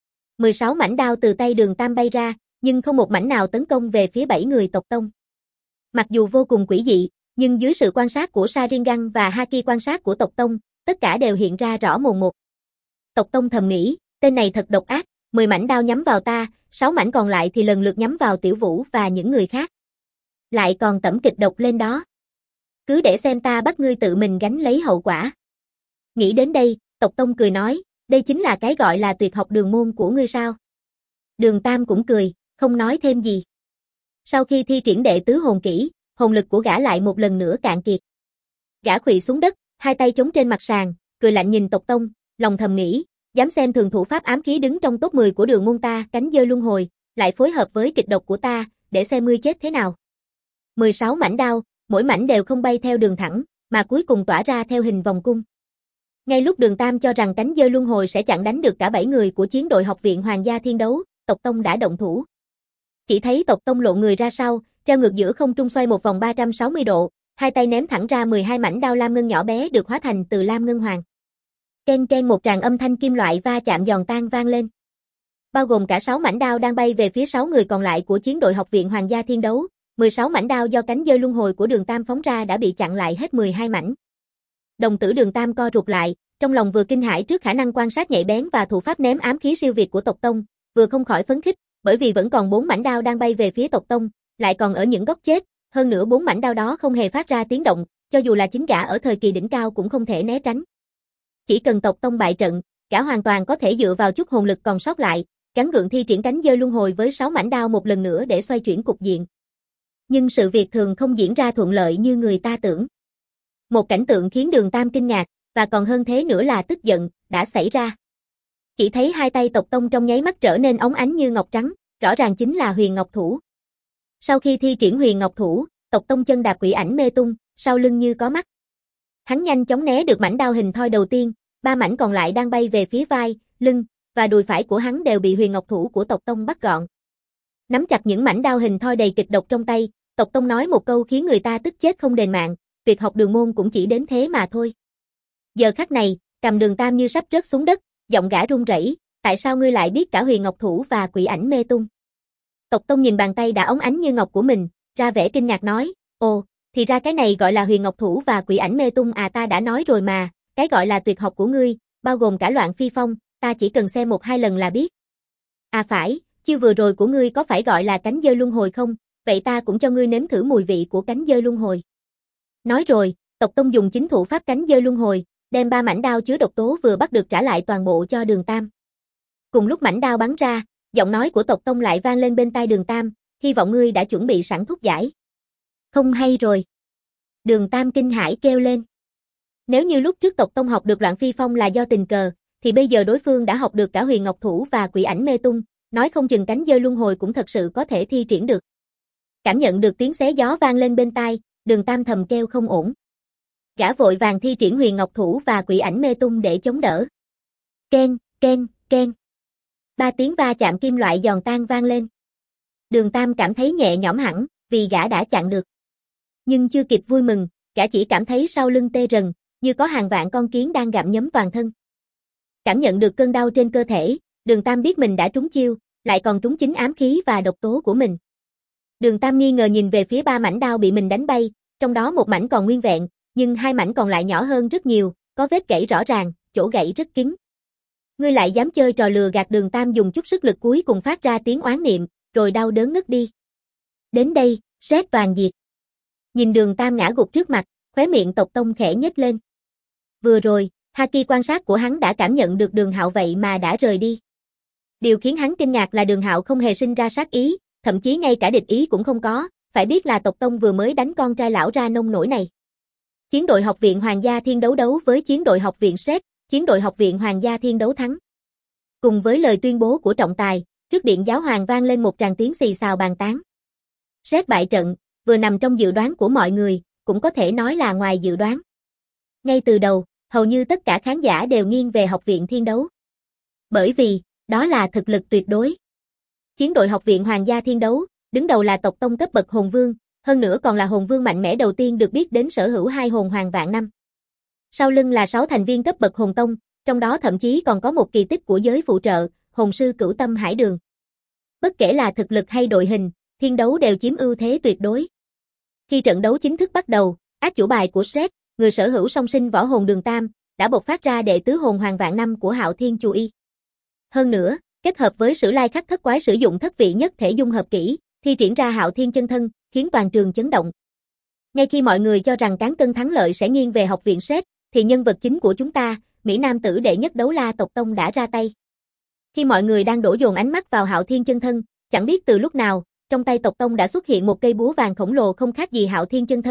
16 mảnh đao từ tay Đường Tam bay ra, nhưng không một mảnh nào tấn công về phía 7 người tộc tông. Mặc dù vô cùng quỷ dị, nhưng dưới sự quan sát của Sharingan và Haki quan sát của tộc tông, tất cả đều hiện ra rõ mồn một. Tộc tông thầm nghĩ, tên này thật độc ác, 10 mảnh đao nhắm vào ta, 6 mảnh còn lại thì lần lượt nhắm vào Tiểu Vũ và những người khác. Lại còn tẩm kịch độc lên đó. Cứ để xem ta bắt ngươi tự mình gánh lấy hậu quả. Nghĩ đến đây, tộc tông cười nói, đây chính là cái gọi là tuyệt học đường môn của ngươi sao? Đường Tam cũng cười, không nói thêm gì. Sau khi thi triển đệ tứ hồn kỹ, hồn lực của gã lại một lần nữa cạn kiệt. Gã khuỵu xuống đất, hai tay chống trên mặt sàn, cười lạnh nhìn Tộc Tông, lòng thầm nghĩ, dám xem thường thủ pháp ám khí đứng trong top 10 của Đường môn ta, cánh dơi luân hồi, lại phối hợp với kịch độc của ta, để xem ngươi chết thế nào. 16 mảnh đao, mỗi mảnh đều không bay theo đường thẳng, mà cuối cùng tỏa ra theo hình vòng cung. Ngay lúc Đường Tam cho rằng cánh dơi luân hồi sẽ chặn đánh được cả 7 người của chiến đội học viện Hoàng gia Thiên Đấu, Tộc Tông đã động thủ. Chỉ thấy Tộc Tông lộ người ra sau, treo ngược giữa không trung xoay một vòng 360 độ, hai tay ném thẳng ra 12 mảnh đao lam ngân nhỏ bé được hóa thành từ lam ngân hoàng. Ken ken một tràng âm thanh kim loại va chạm giòn tan vang lên. Bao gồm cả 6 mảnh đao đang bay về phía 6 người còn lại của chiến đội học viện Hoàng gia Thiên Đấu, 16 mảnh đao do cánh dơi luân hồi của Đường Tam phóng ra đã bị chặn lại hết 12 mảnh. Đồng tử Đường Tam co rụt lại, trong lòng vừa kinh hãi trước khả năng quan sát nhạy bén và thủ pháp ném ám khí siêu việt của Tộc Tông, vừa không khỏi phấn khích, bởi vì vẫn còn 4 mảnh đao đang bay về phía Tộc Tông, lại còn ở những góc chết, hơn nữa 4 mảnh đao đó không hề phát ra tiếng động, cho dù là chính gã ở thời kỳ đỉnh cao cũng không thể né tránh. Chỉ cần Tộc Tông bại trận, gã hoàn toàn có thể dựa vào chút hồn lực còn sót lại, gắng gượng thi triển cánh dơi luân hồi với 6 mảnh đao một lần nữa để xoay chuyển cục diện. Nhưng sự việc thường không diễn ra thuận lợi như người ta tưởng. Một cảnh tượng khiến Đường Tam kinh ngạc, và còn hơn thế nữa là tức giận, đã xảy ra. Chỉ thấy hai tay Tộc Tông trong nháy mắt trở nên óng ánh như ngọc trắng, rõ ràng chính là Huyền Ngọc Thủ. Sau khi thi triển Huyền Ngọc Thủ, Tộc Tông chân đạp quỷ ảnh mê tung, sau lưng như có mắt. Hắn nhanh chóng né được mảnh đao hình thoi đầu tiên, 3 mảnh còn lại đang bay về phía vai, lưng và đùi phải của hắn đều bị Huyền Ngọc Thủ của Tộc Tông bắt gọn. Nắm chặt những mảnh đao hình thoi đầy kịch độc trong tay, Tộc Tông nói một câu khiến người ta tức chết không đền mạng, việc học đường môn cũng chỉ đến thế mà thôi. Giờ khắc này, cầm Đường Tam như sắp rớt xuống đất, giọng gã run rẩy, tại sao ngươi lại biết cả Huyền Ngọc Thủ và quỷ ảnh mê tung? Tộc Tông nhìn bàn tay đã óng ánh như ngọc của mình, ra vẻ kinh ngạc nói, ồ, thì ra cái này gọi là Huyền Ngọc Thủ và quỷ ảnh mê tung à, ta đã nói rồi mà, cái gọi là tuyệt học của ngươi, bao gồm cả Loạn Phi Phong, ta chỉ cần xem 1-2 lần là biết. À phải, chiêu vừa rồi của ngươi có phải gọi là cánh dơi luân hồi không? Vậy ta cũng cho ngươi nếm thử mùi vị của cánh dơi luân hồi. Nói rồi, Tộc Tông dùng chính thủ pháp cánh dơi luân hồi, đem 3 mảnh đao chứa độc tố vừa bắt được trả lại toàn bộ cho Đường Tam. Cùng lúc mảnh đao bắn ra, giọng nói của Tộc Tông lại vang lên bên tai Đường Tam, hy vọng ngươi đã chuẩn bị sẵn thuốc giải. Không hay rồi. Đường Tam kinh hãi kêu lên. Nếu như lúc trước Tộc Tông học được Loạn Phi Phong là do tình cờ, thì bây giờ đối phương đã học được cả Huyền Ngọc Thủ và quỷ ảnh mê tung, nói không chừng cánh dơi luân hồi cũng thật sự có thể thi triển được. Cảm nhận được tiếng xé gió vang lên bên tai, Đường Tam thầm kêu không ổn. Gã vội vàng thi triển Huyền Ngọc Thủ và quỷ ảnh mê tung để chống đỡ. Ken, ken, ken. 3 tiếng va chạm kim loại giòn tan vang lên. Đường Tam cảm thấy nhẹ nhõm hẳn, vì gã đã chặn được. Nhưng chưa kịp vui mừng, gã chỉ cảm thấy sau lưng tê rần, như có hàng vạn con kiến đang gặm nhấm toàn thân. Cảm nhận được cơn đau trên cơ thể, Đường Tam biết mình đã trúng chiêu, lại còn trúng chính ám khí và độc tố của mình. Đường Tam nghi ngờ nhìn về phía 3 mảnh đao bị mình đánh bay, trong đó một mảnh còn nguyên vẹn, nhưng 2 mảnh còn lại nhỏ hơn rất nhiều, có vết gãy rõ ràng, chỗ gãy rất kín. Ngươi lại dám chơi trò lừa gạt? Đường Tam dùng chút sức lực cuối cùng phát ra tiếng oán niệm, rồi đau đớn ngất đi. Đến đây, Sét toàn diệt. Nhìn Đường Tam ngã gục trước mặt, khóe miệng Tộc Tông khẽ nhếch lên. Vừa rồi, haki quan sát của hắn đã cảm nhận được Đường Hạo vậy mà đã rời đi. Điều khiến hắn kinh ngạc là Đường Hạo không hề sinh ra sát ý, thậm chí ngay cả địch ý cũng không có, phải biết là Tộc Tông vừa mới đánh con trai lão ra nông nổi này. Chiến đội học viện Hoàng gia Thiên Đấu đấu với chiến đội học viện Sét, chiến đội học viện Hoàng gia Thiên Đấu thắng. Cùng với lời tuyên bố của trọng tài, trước điện giáo hoàng vang lên một tràng tiếng xì xào bàn tán. Sét bại trận, vừa nằm trong dự đoán của mọi người, cũng có thể nói là ngoài dự đoán. Ngay từ đầu, hầu như tất cả khán giả đều nghiêng về học viện Thiên Đấu. Bởi vì, đó là thực lực tuyệt đối. Chiến đội học viện Hoàng gia Thiên Đấu, đứng đầu là Tộc Tông cấp bậc hồn vương, hơn nữa còn là hồn vương mạnh mẽ đầu tiên được biết đến sở hữu 2 hồn hoàng vạn năm. Sau lưng là 6 thành viên cấp bậc hồn tông, trong đó thậm chí còn có một kỳ tích của giới phụ trợ, hồn sư Cửu Tâm Hải Đường. Bất kể là thực lực hay đội hình, Thiên Đấu đều chiếm ưu thế tuyệt đối. Khi trận đấu chính thức bắt đầu, ác chủ bài của Sét, người sở hữu song sinh võ hồn Đường Tam, đã bộc phát ra đệ tứ hồn hoàng vạn năm của Hạo Thiên Chu Y. Hơn nữa, kết hợp với Sử Lai Khắc Thất Quái sử dụng thất vị nhất thể dung hợp kỹ, thi triển ra Hạo Thiên chân thân, khiến toàn trường chấn động. Ngay khi mọi người cho rằng cán cân thắng lợi sẽ nghiêng về học viện Sét, thì nhân vật chính của chúng ta, Mỹ Nam tử đệ nhất Đấu La tộc Tông đã ra tay. Khi mọi người đang đổ dồn ánh mắt vào Hạo Thiên chân thân, chẳng biết từ lúc nào, trong tay tộc Tông đã xuất hiện một cây búa vàng khổng lồ không khác gì Hạo Thiên chân thân,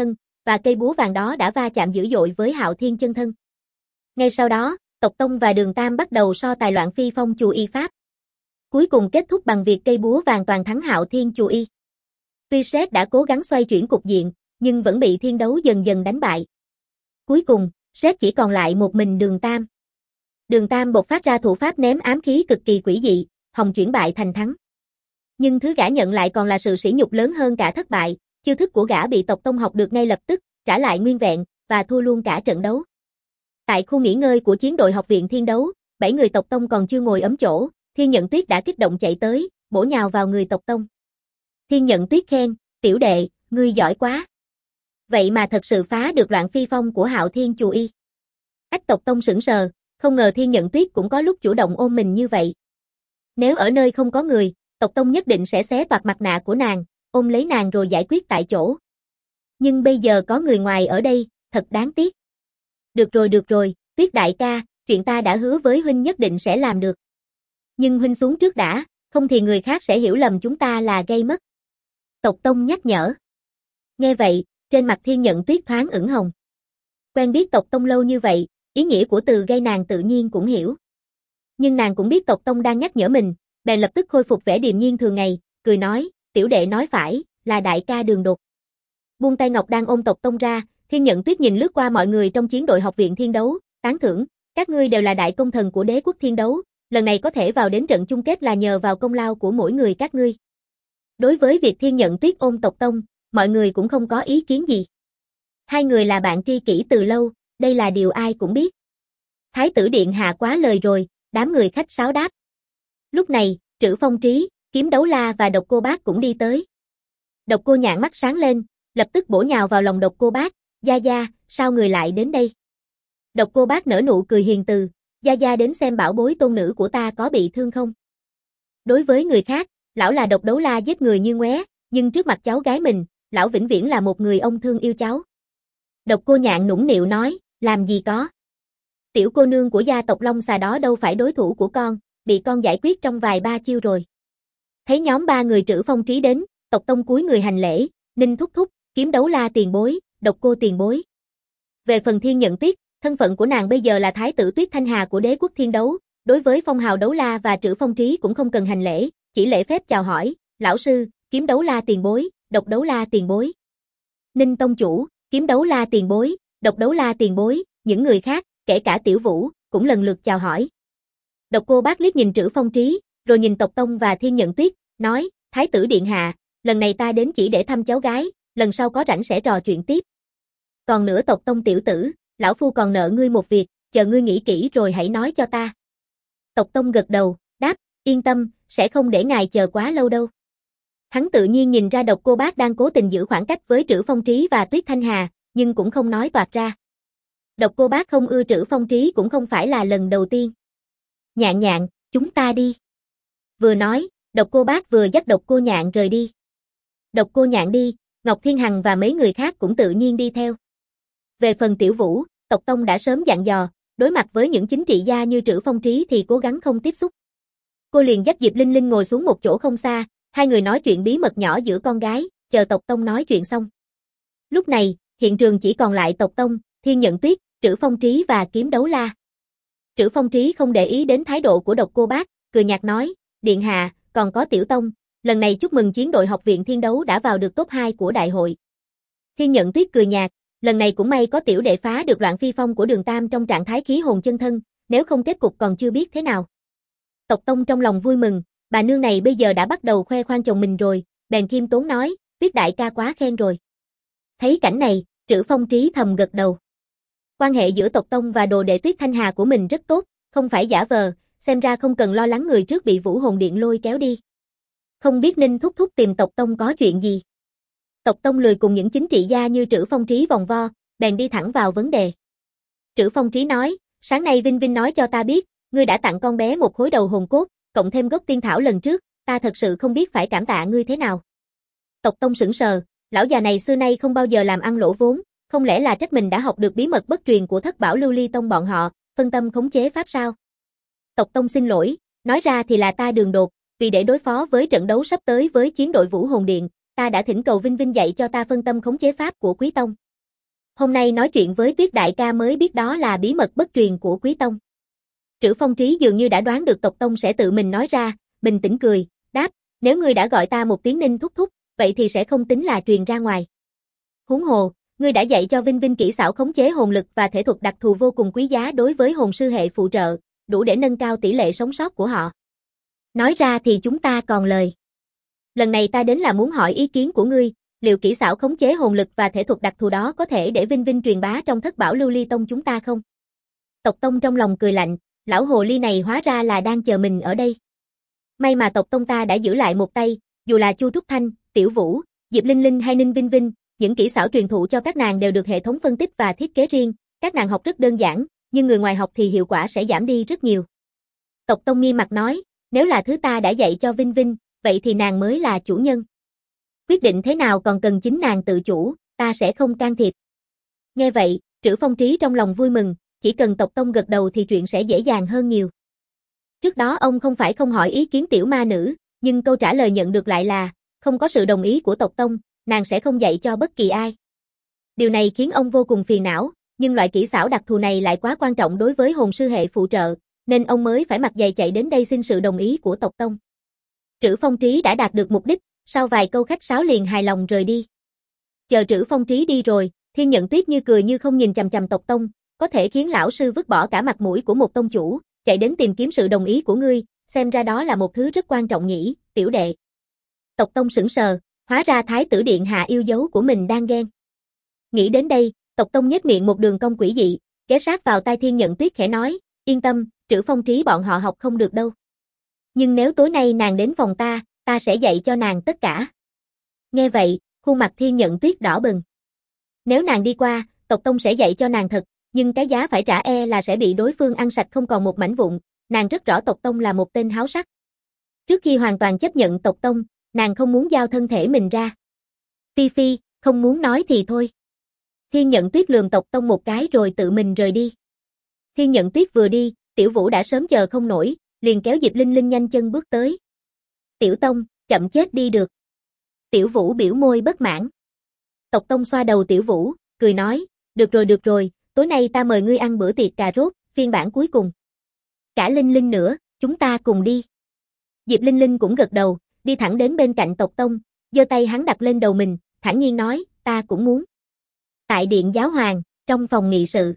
và cây búa vàng đó đã va chạm dữ dội với Hạo Thiên chân thân. Ngay sau đó, Tộc Tông và Đường Tam bắt đầu so tài loạn phi phong chù y pháp. Cuối cùng kết thúc bằng việc cây búa vàng toàn thắng Hạo Thiên chù y. Tuy Sét đã cố gắng xoay chuyển cục diện, nhưng vẫn bị thiên đấu dần dần đánh bại. Cuối cùng, Sét chỉ còn lại một mình Đường Tam. Đường Tam bộc phát ra thủ pháp ném ám khí cực kỳ quỷ dị, hòng chuyển bại thành thắng. Nhưng thứ gã nhận lại còn là sự sỉ nhục lớn hơn cả thất bại, chiêu thức của gã bị Tộc Tông học được ngay lập tức, trả lại nguyên vẹn, và thua luôn cả trận đấu. Tại khu nghỉ ngơi của chiến đội học viện thiên đấu, 7 người Tộc Tông còn chưa ngồi ấm chỗ, Thiên Nhận Tuyết đã kích động chạy tới, bổ nhào vào người Tộc Tông. Thiên Nhận Tuyết khen, tiểu đệ, ngươi giỏi quá. Vậy mà thật sự phá được loạn phi phong của Hạo Thiên chù y. Ách Tộc Tông sững sờ, không ngờ Thiên Nhận Tuyết cũng có lúc chủ động ôm mình như vậy. Nếu ở nơi không có người, Tộc Tông nhất định sẽ xé toạc mặt nạ của nàng, ôm lấy nàng rồi giải quyết tại chỗ. Nhưng bây giờ có người ngoài ở đây, thật đáng tiếc. Được rồi, Tuyết đại ca, chuyện ta đã hứa với huynh nhất định sẽ làm được. Nhưng huynh xuống trước đã, không thì người khác sẽ hiểu lầm chúng ta là gây mất. Tộc Tông nhắc nhở. Nghe vậy, trên mặt Thiên Nhận Tuyết thoáng ửng hồng. Quen biết Tộc Tông lâu như vậy, ý nghĩa của từ gây nàng tự nhiên cũng hiểu. Nhưng nàng cũng biết Tộc Tông đang nhắc nhở mình, bèn lập tức khôi phục vẻ điềm nhiên thường ngày, cười nói, tiểu đệ nói phải, là đại ca Đường Đột. Buông tay ngọc đang ôm Tộc Tông ra, Thiên Nhận Tuyết nhìn lướt qua mọi người trong chiến đội học viện thiên đấu, tán thưởng, các ngươi đều là đại công thần của đế quốc thiên đấu, lần này có thể vào đến trận chung kết là nhờ vào công lao của mỗi người các ngươi. Đối với việc Thiên Nhận Tuyết ôm Tộc Tông, mọi người cũng không có ý kiến gì. Hai người là bạn tri kỷ từ lâu, đây là điều ai cũng biết. Thái tử điện hạ quá lời rồi, đám người khách sáo đáp. Lúc này, Trữ Phong Trí, Kiếm Đấu La và Độc Cô Bác cũng đi tới. Độc Cô Nhạn mắt sáng lên, lập tức bổ nhào vào lòng Độc Cô Bác, Gia Gia, sao người lại đến đây? Độc Cô Bác nở nụ cười hiền từ, Gia Gia đến xem bảo bối tôn nữ của ta có bị thương không? Đối với người khác, lão là Độc Đấu La giết người như ngoé, nhưng trước mặt cháu gái mình, lão vĩnh viễn là một người ông thương yêu cháu. Độc Cô Nhạn nũng nịu nói, làm gì có. Tiểu cô nương của gia tộc Long Xà đó đâu phải đối thủ của con, bị con giải quyết trong vài ba chiêu rồi. Thấy nhóm ba người Trữ Phong Trí đến, Tộc Tông cúi người hành lễ, Ninh thúc thúc, Kiếm Đấu La tiền bối, Độc Cô tiền bối. Về phần Thiên Nhận Tuyết, thân phận của nàng bây giờ là Thái tử Tuyết Thanh Hà của đế quốc thiên đấu, đối với Phong Hào Đấu La và Trữ Phong Trí cũng không cần hành lễ, chỉ lễ phép chào hỏi, lão sư, Kiếm Đấu La tiền bối, Độc Đấu La tiền bối. Ninh tông chủ, Kiếm Đấu La tiền bối, Độc Đấu La tiền bối, những người khác, kể cả Tiểu Vũ, cũng lần lượt chào hỏi. Độc Cô Bác liếc nhìn Trữ Phong Trí, rồi nhìn Tộc Tông và Thiên Nhận Tuyết, nói, Thái tử điện hạ, lần này ta đến chỉ để thăm cháu gái, lần sau có rảnh sẽ trò chuyện tiếp. Còn nữa Tộc Tông tiểu tử, lão phu còn nợ ngươi một việc, chờ ngươi nghĩ kỹ rồi hãy nói cho ta. Tộc Tông gật đầu, đáp, yên tâm, sẽ không để ngài chờ quá lâu đâu. Hắn tự nhiên nhìn ra Độc Cô Bác đang cố tình giữ khoảng cách với Trữ Phong Trí và Tuyết Thanh Hà, nhưng cũng không nói toạc ra. Độc Cô Bác không ưa Trữ Phong Trí cũng không phải là lần đầu tiên. Nhạn nhạn, chúng ta đi. Vừa nói, Độc Cô Bác vừa dắt Độc Cô Nhạn rời đi. Độc Cô Nhạn đi, Ngọc Thiên Hằng và mấy người khác cũng tự nhiên đi theo. Về phần Tiểu Vũ, Tộc Tông đã sớm dặn dò, đối mặt với những chính trị gia như Trữ Phong Trí thì cố gắng không tiếp xúc. Cô liền dắt Diệp Linh Linh ngồi xuống một chỗ không xa, hai người nói chuyện bí mật nhỏ giữa con gái, chờ Tộc Tông nói chuyện xong. Lúc này, hiện trường chỉ còn lại Tộc Tông, Thiên Nhận Tuyết, Trữ Phong Trí và Kiếm Đấu La. Trữ Phong Trí không để ý đến thái độ của Độc Cô Bác, cười nhạt nói, điện hạ, còn có Tiểu Tông, lần này chúc mừng chiến đội học viện thiên đấu đã vào được top 2 của đại hội. Thiên Nhận Tuyết cười nhạt, lần này cũng may có tiểu đệ phá được loạn phi phong của Đường Tam trong trạng thái khí hồn chân thân, nếu không kết cục còn chưa biết thế nào. Tộc Tông trong lòng vui mừng, bà nương này bây giờ đã bắt đầu khoe khoang chồng mình rồi, bèn khiêm tốn nói, Tuyết đại ca quá khen rồi. Thấy cảnh này, Trữ Phong Trí thầm gật đầu. Quan hệ giữa Tộc Tông và đồ đệ Tuyết Thanh Hà của mình rất tốt, không phải giả vờ, xem ra không cần lo lắng người trước bị Vũ Hồn Điện lôi kéo đi. Không biết Ninh thúc thúc tìm Tộc Tông có chuyện gì. Tộc Tông lười cùng những chính trị gia như Trữ Phong Trí vòng vo, bèn đi thẳng vào vấn đề. Trữ Phong Trí nói, sáng nay Vinh Vinh nói cho ta biết, ngươi đã tặng con bé một khối đầu hồn cốt, cộng thêm gốc tiên thảo lần trước, ta thật sự không biết phải cảm tạ ngươi thế nào. Tộc Tông sững sờ, lão già này xưa nay không bao giờ làm ăn lỗ vốn, không lẽ là trách mình đã học được bí mật bất truyền của Thất Bảo Lưu Ly Tông bọn họ, phân tâm khống chế pháp sao? Tộc Tông xin lỗi, nói ra thì là ta đường đột, vì để đối phó với trận đấu sắp tới với chiến đội Vũ Hồn Điện, ta đã thỉnh cầu Vinh Vinh dạy cho ta phân tâm khống chế pháp của Quý Tông. Hôm nay nói chuyện với Tuyết đại ca mới biết đó là bí mật bất truyền của Quý tông. Trữ Phong Trí dường như đã đoán được tộc tông sẽ tự mình nói ra, bình tĩnh cười, đáp, nếu ngươi đã gọi ta một tiếng Ninh thúc thúc, vậy thì sẽ không tính là truyền ra ngoài. Huống hồ, ngươi đã dạy cho Vinh Vinh kỹ xảo khống chế hồn lực và thể thuật đặc thù vô cùng quý giá đối với hồn sư hệ phụ trợ, đủ để nâng cao tỷ lệ sống sót của họ. Nói ra thì chúng ta còn lời. Lần này ta đến là muốn hỏi ý kiến của ngươi, liệu kỹ xảo khống chế hồn lực và thể thuật đặc thù đó có thể để Vinh Vinh truyền bá trong Thất Bảo Lưu Ly Tông chúng ta không? Tộc Tông trong lòng cười lạnh, lão hồ ly này hóa ra là đang chờ mình ở đây. May mà tộc Tông ta đã giữ lại một tay, dù là Chu Trúc Thanh, Tiểu Vũ, Diệp Linh Linh hay Ninh Vinh Vinh, những kỹ xảo truyền thụ cho các nàng đều được hệ thống phân tích và thiết kế riêng, các nàng học rất đơn giản, nhưng người ngoài học thì hiệu quả sẽ giảm đi rất nhiều. Tộc Tông nghiêm mặt nói, nếu là thứ ta đã dạy cho Vinh Vinh, vậy thì nàng mới là chủ nhân. Quyết định thế nào còn cần chính nàng tự chủ, ta sẽ không can thiệp. Nghe vậy, Trữ Phong Trí trong lòng vui mừng, chỉ cần tộc Tông gật đầu thì chuyện sẽ dễ dàng hơn nhiều. Trước đó ông không phải không hỏi ý kiến tiểu ma nữ, nhưng câu trả lời nhận được lại là, không có sự đồng ý của tộc Tông, nàng sẽ không dạy cho bất kỳ ai. Điều này khiến ông vô cùng phiền não, nhưng loại kỹ xảo đặc thù này lại quá quan trọng đối với hồn sư hệ phụ trợ, nên ông mới phải mặt dày chạy đến đây xin sự đồng ý của tộc Tông. Trữ Phong Trí đã đạt được mục đích, sau vài câu khách sáo liền hài lòng rời đi. Chờ Trữ Phong Trí đi rồi, Thiên Nhận Tuyết như cười như không nhìn chằm chằm tộc Tông, có thể khiến lão sư vứt bỏ cả mặt mũi của một tông chủ, chạy đến tìm kiếm sự đồng ý của ngươi, xem ra đó là một thứ rất quan trọng nhỉ, tiểu đệ. Tộc Tông sững sờ, hóa ra Thái tử điện hạ yêu dấu của mình đang ghen. Nghĩ đến đây, tộc Tông nhếch miệng một đường cong quỷ dị, ghé sát vào tai Thiên Nhận Tuyết khẽ nói, yên tâm, Trữ Phong Trí bọn họ học không được đâu. Nhưng nếu tối nay nàng đến phòng ta sẽ dạy cho nàng tất cả. Nghe vậy, khuôn mặt Thiên Nhận Tuyết đỏ bừng. Nếu nàng đi qua, tộc Tông sẽ dạy cho nàng thật, nhưng cái giá phải trả là sẽ bị đối phương ăn sạch không còn một mảnh vụn, nàng rất rõ tộc Tông là một tên háo sắc. Trước khi hoàn toàn chấp nhận tộc Tông, nàng không muốn giao thân thể mình ra. Phi Phi, không muốn nói thì thôi. Thiên Nhận Tuyết lườm tộc Tông một cái rồi tự mình rời đi. Thiên Nhận Tuyết vừa đi, Tiểu Vũ đã sớm chờ không nổi, liền kéo Diệp Linh Linh nhanh chân bước tới. Tiểu Tông, chậm chết đi được. Tiểu Vũ biểu môi bất mãn. Tộc Tông xoa đầu Tiểu Vũ, cười nói, được rồi, tối nay ta mời ngươi ăn bữa tiệc cà rốt, phiên bản cuối cùng. Cả Linh Linh nữa, chúng ta cùng đi. Diệp Linh Linh cũng gật đầu, đi thẳng đến bên cạnh tộc Tông, giơ tay hắn đặt lên đầu mình, thản nhiên nói, ta cũng muốn. Tại điện giáo hoàng, trong phòng nghị sự.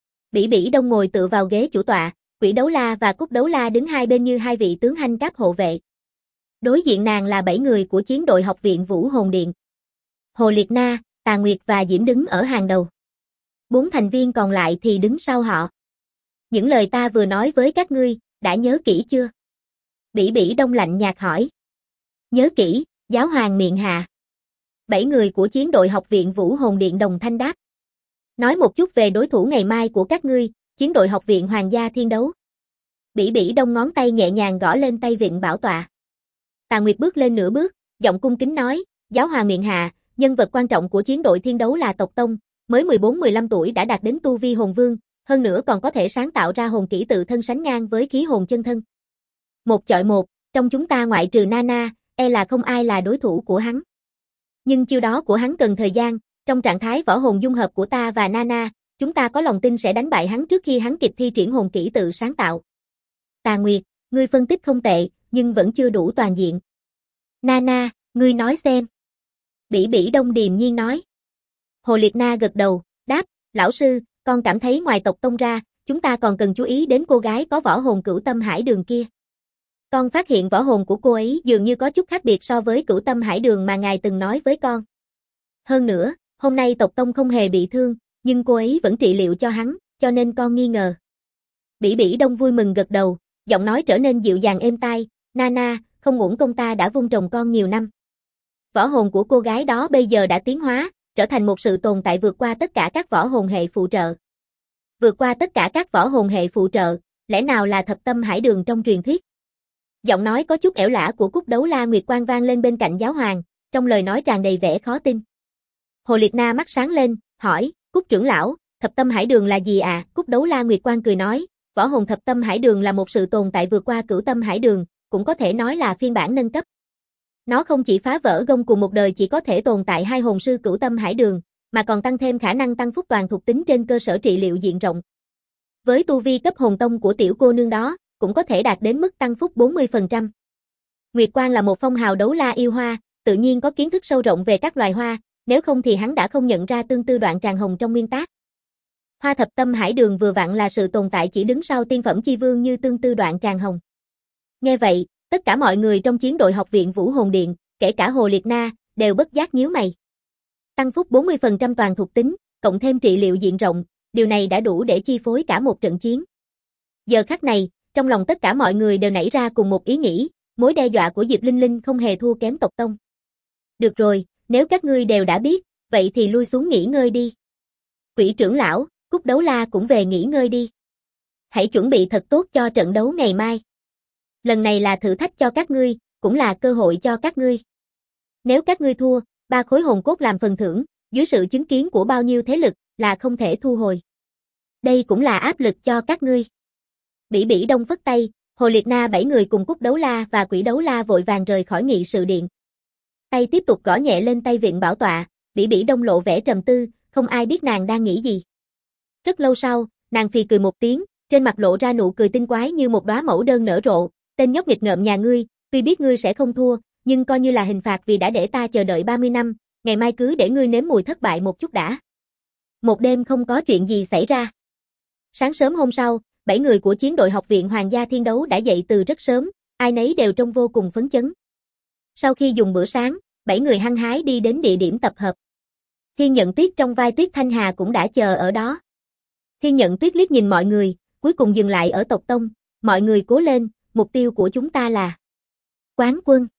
Bỉ Bỉ Đông ngồi tựa vào ghế chủ tọa, Quỷ Đấu La và Cúc Đấu La đứng hai bên như hai vị tướng hanh cáp hộ vệ. Đối diện nàng là 7 người của chiến đội học viện Vũ Hồn Điện. Hồ Liệt Na, Tà Nguyệt và Diễm đứng ở hàng đầu. 4 thành viên còn lại thì đứng sau họ. Những lời ta vừa nói với các ngươi, đã nhớ kỹ chưa? Bỉ Bỉ Đông lạnh nhạt hỏi. Nhớ kỹ, giáo hoàng miệng hạ. 7 người của chiến đội học viện Vũ Hồn Điện đồng thanh đáp. Nói một chút về đối thủ ngày mai của các ngươi, chiến đội học viện Hoàng gia Thiên Đấu. Bỉ Bỉ Đông ngón tay nhẹ nhàng gõ lên tay vịn bảo tọa. Tà Nguyệt bước lên nửa bước, giọng cung kính nói, giáo hoàng miệng hạ, nhân vật quan trọng của chiến đội Thiên Đấu là tộc Tông, mới 14-15 tuổi đã đạt đến tu vi hồn vương, hơn nữa còn có thể sáng tạo ra hồn kỹ tự thân sánh ngang với khí hồn chân thân. Một chọi một, trong chúng ta ngoại trừ Nana, là không ai là đối thủ của hắn. Nhưng chiêu đó của hắn cần thời gian, trong trạng thái võ hồn dung hợp của ta và Nana, chúng ta có lòng tin sẽ đánh bại hắn trước khi hắn kịp thi triển hồn kỹ tự sáng tạo. Tà Nguyệt, ngươi phân tích không tệ, nhưng vẫn chưa đủ toàn diện. Nana, ngươi nói xem. Bỉ Bỉ Đông điềm nhiên nói. Hồ Liệt Na gật đầu, đáp, lão sư, con cảm thấy ngoài tộc Tông ra, chúng ta còn cần chú ý đến cô gái có võ hồn Cửu Tâm Hải Đường kia. Con phát hiện võ hồn của cô ấy dường như có chút khác biệt so với Cửu Tâm Hải Đường mà ngài từng nói với con. Hơn nữa, hôm nay tộc Tông không hề bị thương, nhưng cô ấy vẫn trị liệu cho hắn, cho nên con nghi ngờ. Bỉ Bỉ Đông vui mừng gật đầu, giọng nói trở nên dịu dàng êm tai, Nana, không uổng công ta đã vun trồng con nhiều năm. Võ hồn của cô gái đó bây giờ đã tiến hóa, trở thành một sự tồn tại vượt qua tất cả các võ hồn hệ phụ trợ. Vượt qua tất cả các võ hồn hệ phụ trợ, lẽ nào là Thập Tâm Hải Đường trong truyền thuyết? Giọng nói có chút ẻo lả của Cúc Đấu La Nguyệt Quang vang lên bên cạnh giáo hoàng, trong lời nói tràn đầy vẻ khó tin. Hồ Liệt Na mắt sáng lên, hỏi, Cúc trưởng lão, Thập Tâm Hải Đường là gì à? Cúc Đấu La Nguyệt Quang cười nói, võ hồn Thập Tâm Hải Đường là một sự tồn tại vượt qua Cửu Tâm Hải Đường, cũng có thể nói là phiên bản nâng cấp. Nó không chỉ phá vỡ gông cùng một đời chỉ có thể tồn tại 2 hồn sư Cửu Tâm Hải Đường, mà còn tăng thêm khả năng tăng phúc toàn thuộc tính trên cơ sở trị liệu diện rộng. Với tu vi cấp hồn tông của tiểu cô nương đó, cũng có thể đạt đến mức tăng phúc 40%. Nguyệt Quang là một phong hào đấu la yêu hoa, tự nhiên có kiến thức sâu rộng về các loài hoa, nếu không thì hắn đã không nhận ra tương tư đoạn tràng hồng trong nguyên tác. Hoa thập tâm hải đường vừa vặn là sự tồn tại chỉ đứng sau tiên phẩm chi vương như tương tư đoạn tràng hồng. Nghe vậy, tất cả mọi người trong chiến đội học viện Vũ Hồn Điện, kể cả Hồ Liệt Na, đều bất giác nhíu mày. Tăng phúc 40% toàn thuộc tính, cộng thêm trị liệu diện rộng, điều này đã đủ để chi phối cả một trận chiến. Giờ khắc này, trong lòng tất cả mọi người đều nảy ra cùng một ý nghĩ, mối đe dọa của Diệp Linh Linh không hề thua kém tộc tông. Được rồi, nếu các ngươi đều đã biết, vậy thì lui xuống nghỉ ngơi đi. Quỷ trưởng lão, Cúc Đấu La cũng về nghỉ ngơi đi. Hãy chuẩn bị thật tốt cho trận đấu ngày mai. Lần này là thử thách cho các ngươi, cũng là cơ hội cho các ngươi. Nếu các ngươi thua, 3 khối hồn cốt làm phần thưởng, dưới sự chứng kiến của bao nhiêu thế lực, là không thể thu hồi. Đây cũng là áp lực cho các ngươi. Bỉ Bỉ Đông phất tay, Hồ Liệt Na 7 người cùng Cúc Đấu La và Quỷ Đấu La vội vàng rời khỏi nghị sự điện. Tay tiếp tục gõ nhẹ lên tay viện bảo tọa, Bỉ Bỉ Đông lộ vẻ trầm tư, không ai biết nàng đang nghĩ gì. Rất lâu sau, nàng phì cười một tiếng, trên mặt lộ ra nụ cười tinh quái như một đóa mẫu đơn nở rộ, tên nhóc nghịch ngợm nhà ngươi, tuy biết ngươi sẽ không thua, nhưng coi như là hình phạt vì đã để ta chờ đợi 30 năm, ngày mai cứ để ngươi nếm mùi thất bại một chút đã. Một đêm không có chuyện gì xảy ra. Sáng sớm hôm sau, 7 người của chiến đội học viện Hoàng gia Thiên Đấu đã dậy từ rất sớm, ai nấy đều trông vô cùng phấn chấn. Sau khi dùng bữa sáng, 7 người hăng hái đi đến địa điểm tập hợp. Thiên Nhận Tuyết trong vai Tuyết Thanh Hà cũng đã chờ ở đó. Thiên Nhận Tuyết liếc nhìn mọi người, cuối cùng dừng lại ở tộc tông, mọi người cố lên, mục tiêu của chúng ta là quán quân.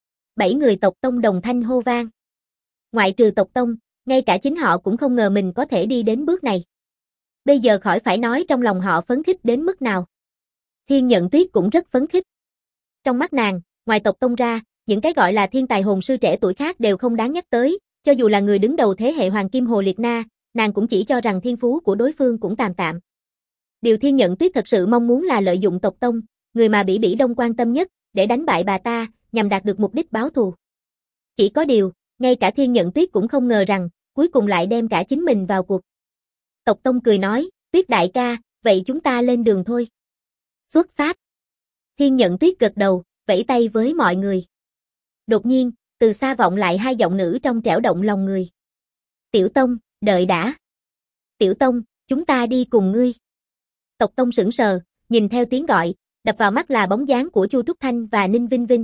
7 người tộc tông đồng thanh hô vang. Ngoại trừ tộc tông, ngay cả chính họ cũng không ngờ mình có thể đi đến bước này. Bây giờ khỏi phải nói trong lòng họ phấn khích đến mức nào. Thiên Nhận Tuyết cũng rất phấn khích. Trong mắt nàng, ngoài tộc tông ra, những cái gọi là thiên tài hồn sư trẻ tuổi khác đều không đáng nhắc tới, cho dù là người đứng đầu thế hệ Hoàng Kim Hồ Liệt Na, nàng cũng chỉ cho rằng thiên phú của đối phương cũng tạm tạm. Điều Thiên Nhận Tuyết thật sự mong muốn là lợi dụng tộc tông, người mà Bỉ Bỉ Đông quan tâm nhất, để đánh bại bà ta, nhằm đạt được mục đích báo thù. Chỉ có điều, ngay cả Thiên Nhận Tuyết cũng không ngờ rằng, cuối cùng lại đem cả chính mình vào cuộc. Tộc tông cười nói, Tuyết đại ca, vậy chúng ta lên đường thôi. Xuất phát. Thiên Nhận Tuyết gật đầu, vẫy tay với mọi người. Đột nhiên, từ xa vọng lại hai giọng nữ trong trẻo động lòng người. Tiểu Tông, đợi đã. Tiểu Tông, chúng ta đi cùng ngươi. Tộc Tông sững sờ, nhìn theo tiếng gọi, đập vào mắt là bóng dáng của Chu Trúc Thanh và Ninh Vinh Vinh.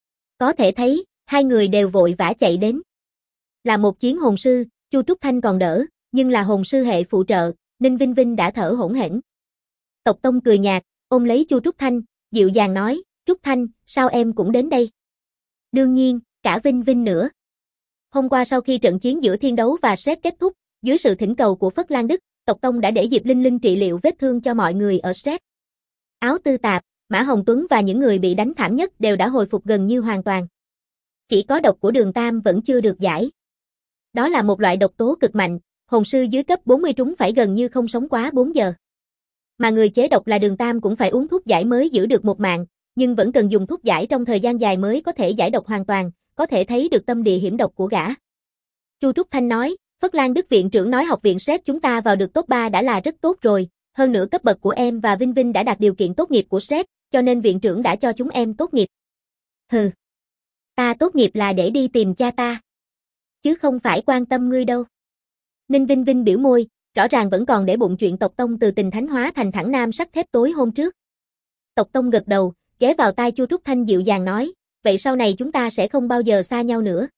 Có thể thấy, hai người đều vội vã chạy đến. Là một chiến hồn sư, Chu Trúc Thanh còn đỡ, nhưng là hồn sư hệ phụ trợ, Ninh Vinh Vinh đã thở hổn hển. Tộc Tông cười nhạt, ôm lấy Chu Trúc Thanh, dịu dàng nói, Trúc Thanh, sao em cũng đến đây? Đương nhiên, cả Vinh Vinh nữa. Hôm qua sau khi trận chiến giữa Thiên Đấu và Shrek kết thúc, dưới sự thỉnh cầu của Phất Lan Đức, tộc Tông đã để Diệp Linh Linh trị liệu vết thương cho mọi người ở Shrek. Áo Tư Tạp, Mã Hồng Tuấn và những người bị đánh thảm nhất đều đã hồi phục gần như hoàn toàn. Chỉ có độc của Đường Tam vẫn chưa được giải. Đó là một loại độc tố cực mạnh, hồn sư dưới cấp 40 trúng phải gần như không sống quá 4 giờ. Mà người chế độc là Đường Tam cũng phải uống thuốc giải mới giữ được một mạng, nhưng vẫn cần dùng thuốc giải trong thời gian dài mới có thể giải độc hoàn toàn, có thể thấy được tâm địa hiểm độc của gã. Chu Trúc Thanh nói, Phất Lan Đức viện trưởng nói học viện Shrek chúng ta vào được top 3 đã là rất tốt rồi, hơn nữa cấp bậc của em và Vinh Vinh đã đạt điều kiện tốt nghiệp của Shrek, cho nên viện trưởng đã cho chúng em tốt nghiệp. Hừ. Ta tốt nghiệp là để đi tìm cha ta, chứ không phải quan tâm ngươi đâu. Ninh Vinh Vinh biểu môi, rõ ràng vẫn còn để bụng chuyện tộc Tông từ tình thánh hóa thành thẳng nam sắt thép tối hôm trước. Tộc Tông gật đầu, ghé vào tai Chu Trúc Thanh dịu dàng nói, vậy sau này chúng ta sẽ không bao giờ xa nhau nữa.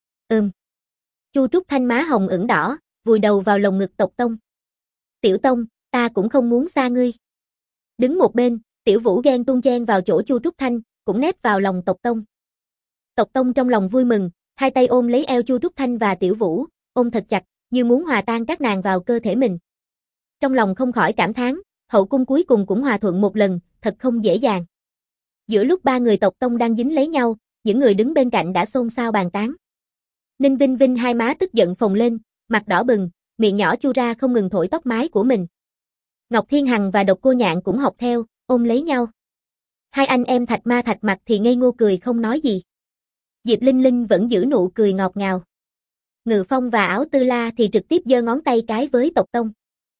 Chu Trúc Thanh má hồng ửng đỏ, vùi đầu vào lồng ngực tộc Tông. Tiểu Tông, ta cũng không muốn xa ngươi. Đứng một bên, Tiểu Vũ ghen tuông chen vào chỗ Chu Trúc Thanh, cũng nép vào lòng tộc Tông. Tộc Tông trong lòng vui mừng, hai tay ôm lấy eo Chu Trúc Thanh và Tiểu Vũ, ôm thật chặt, như muốn hòa tan các nàng vào cơ thể mình. Trong lòng không khỏi cảm thán, hậu cung cuối cùng cũng hòa thuận một lần, thật không dễ dàng. Giữa lúc ba người tộc Tông đang dính lấy nhau, những người đứng bên cạnh đã xôn xao bàn tán. Ninh Vinh Vinh hai má tức giận phồng lên, mặt đỏ bừng, miệng nhỏ chu ra không ngừng thổi tóc mái của mình. Ngọc Thiên Hằng và Độc Cô Nhạn cũng học theo, ôm lấy nhau. Hai anh em Thạch Ma Thạch Mặc thì ngây ngô cười không nói gì. Diệp Linh Linh vẫn giữ nụ cười ngọt ngào. Ngự Phong và Áo Tư La thì trực tiếp giơ ngón tay cái với Tộc Tông.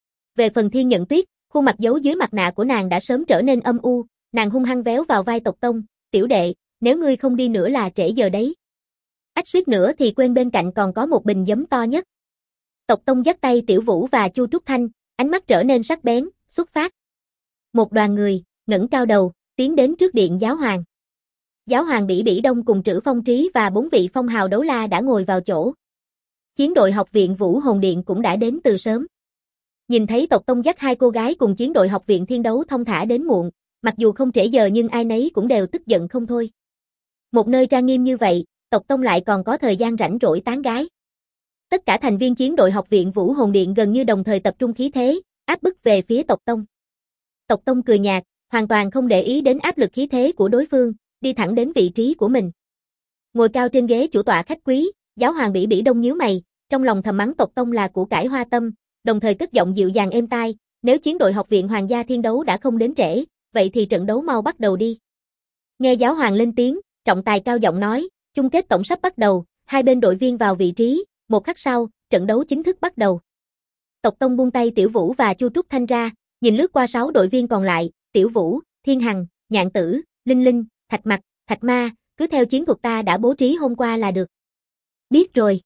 Về phần Thiên Nhận Tuyết, khuôn mặt giấu dưới mặt nạ của nàng đã sớm trở nên âm u, nàng hung hăng véo vào vai Tộc Tông, "Tiểu đệ, nếu ngươi không đi nữa là trễ giờ đấy." Ách suýt nữa thì quên bên cạnh còn có một bình giấm to nhất. Tộc Tông dắt tay Tiểu Vũ và Chu Trúc Thanh, ánh mắt trở nên sắc bén, xuất phát. Một đoàn người, ngẩng cao đầu, tiến đến trước điện giáo hoàng. Giáo hoàng Bỉ Bỉ Đông cùng Trữ Phong Trí và 4 vị phong hào đấu la đã ngồi vào chỗ. Chiến đội học viện Vũ Hồn Điện cũng đã đến từ sớm. Nhìn thấy Tộc Tông dắt hai cô gái cùng chiến đội học viện Thiên Đấu thông thả đến muộn, mặc dù không trễ giờ nhưng ai nấy cũng đều tức giận không thôi. Một nơi trang nghiêm như vậy, Tộc Tông lại còn có thời gian rảnh rỗi tán gái. Tất cả thành viên chiến đội học viện Vũ Hồn Điện gần như đồng thời tập trung khí thế, áp bức về phía Tộc Tông. Tộc Tông cười nhạt, hoàn toàn không để ý đến áp lực khí thế của đối phương, đi thẳng đến vị trí của mình. Ngồi cao trên ghế chủ tọa khách quý, giáo hoàng Bỉ Bỉ Đông nhíu mày, trong lòng thầm mắng Tộc Tông là củ cải hoa tâm, đồng thời cất giọng dịu dàng êm tai, "Nếu chiến đội học viện Hoàng gia Thiên Đấu đã không đến trễ, vậy thì trận đấu mau bắt đầu đi." Nghe giáo hoàng lên tiếng, trọng tài cao giọng nói, "Chung kết tổng sắp bắt đầu, hai bên đội viên vào vị trí." Một khắc sau, trận đấu chính thức bắt đầu. Tộc Tông buông tay Tiểu Vũ và Chu Trúc Thanh ra, nhìn lướt qua 6 đội viên còn lại, Tiểu Vũ, Thiên Hằng, Nhạn Tử, Linh Linh, Thạch Mặc, Thạch Ma, cứ theo chiến thuật ta đã bố trí hôm qua là được. Biết rồi.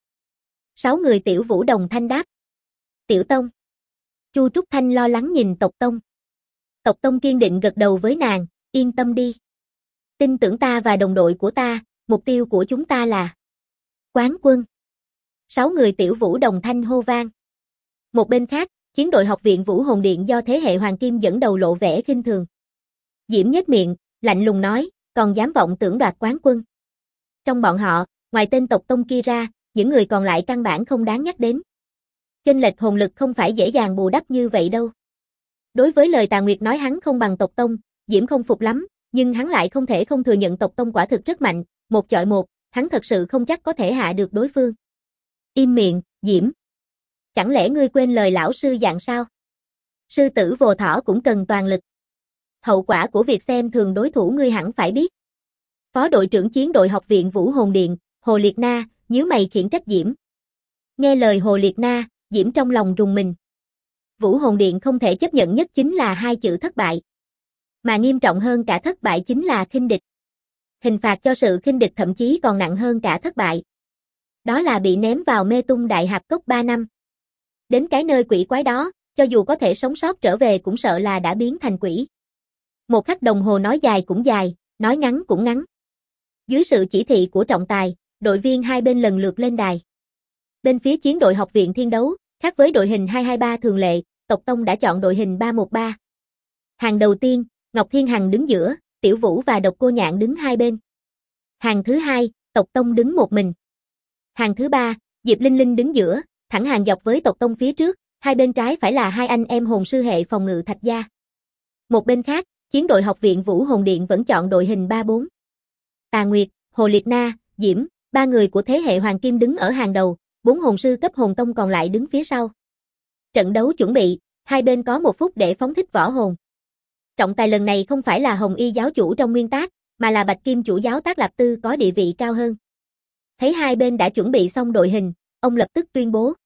6 người Tiểu Vũ đồng thanh đáp. Tiểu Tông. Chu Trúc Thanh lo lắng nhìn Tộc Tông. Tộc Tông kiên định gật đầu với nàng, yên tâm đi. Tin tưởng ta và đồng đội của ta, mục tiêu của chúng ta là quán quân. 6 người Tiểu Vũ đồng thanh hô vang. Một bên khác, chiến đội học viện Vũ Hồn Điện do thế hệ Hoàng Kim dẫn đầu lộ vẻ khinh thường. Diễm nhếch miệng, lạnh lùng nói, còn dám vọng tưởng đoạt quán quân. Trong bọn họ, ngoài tên Tộc Tông kia ra, những người còn lại căn bản không đáng nhắc đến. Chênh lệch hồn lực không phải dễ dàng bù đắp như vậy đâu. Đối với lời Tà Nguyệt nói hắn không bằng Tộc Tông, Diễm không phục lắm, nhưng hắn lại không thể không thừa nhận Tộc Tông quả thực rất mạnh, một chọi một, hắn thật sự không chắc có thể hạ được đối phương. Im miệng, Diễm. Chẳng lẽ ngươi quên lời lão sư dặn sao? Sư tử vồ thỏ cũng cần toàn lực. Hậu quả của việc xem thường đối thủ ngươi hẳn phải biết. Phó đội trưởng chiến đội học viện Vũ Hồn Điện, Hồ Liệt Na, nhíu mày khiển trách Diễm. Nghe lời Hồ Liệt Na, Diễm trong lòng rùng mình. Vũ Hồn Điện không thể chấp nhận nhất chính là hai chữ thất bại. Mà nghiêm trọng hơn cả thất bại chính là khinh địch. Hình phạt cho sự khinh địch thậm chí còn nặng hơn cả thất bại. Đó là bị ném vào mê tung đại hạp cốc 3 năm. Đến cái nơi quỷ quái đó, cho dù có thể sống sót trở về cũng sợ là đã biến thành quỷ. Một khắc đồng hồ nói dài cũng dài, nói ngắn cũng ngắn. Dưới sự chỉ thị của trọng tài, đội viên hai bên lần lượt lên đài. Bên phía chiến đội học viện Thiên Đấu, khác với đội hình 223 thường lệ, Tộc Tông đã chọn đội hình 313. Hàng đầu tiên, Ngọc Thiên Hằng đứng giữa, Tiểu Vũ và Độc Cô Nhạn đứng hai bên. Hàng thứ hai, Tộc Tông đứng một mình. Hàng thứ ba, Diệp Linh Linh đứng giữa, thẳng hàng dọc với Tộc Tông phía trước, hai bên trái phải là hai anh em hồn sư hệ phòng ngự Thạch Gia. Một bên khác, chiến đội học viện Vũ Hồn Điện vẫn chọn đội hình 34. Tà Nguyệt, Hồ Liệt Na, Diễm, ba người của thế hệ Hoàng Kim đứng ở hàng đầu, 4 hồn sư cấp hồn tông còn lại đứng phía sau. Trận đấu chuẩn bị, hai bên có 1 phút để phóng thích võ hồn. Trọng tài lần này không phải là Hồng Y giáo chủ trong nguyên tác, mà là Bạch Kim chủ giáo Tác Lạp Tư có địa vị cao hơn. Thấy hai bên đã chuẩn bị xong đội hình, ông lập tức tuyên bố.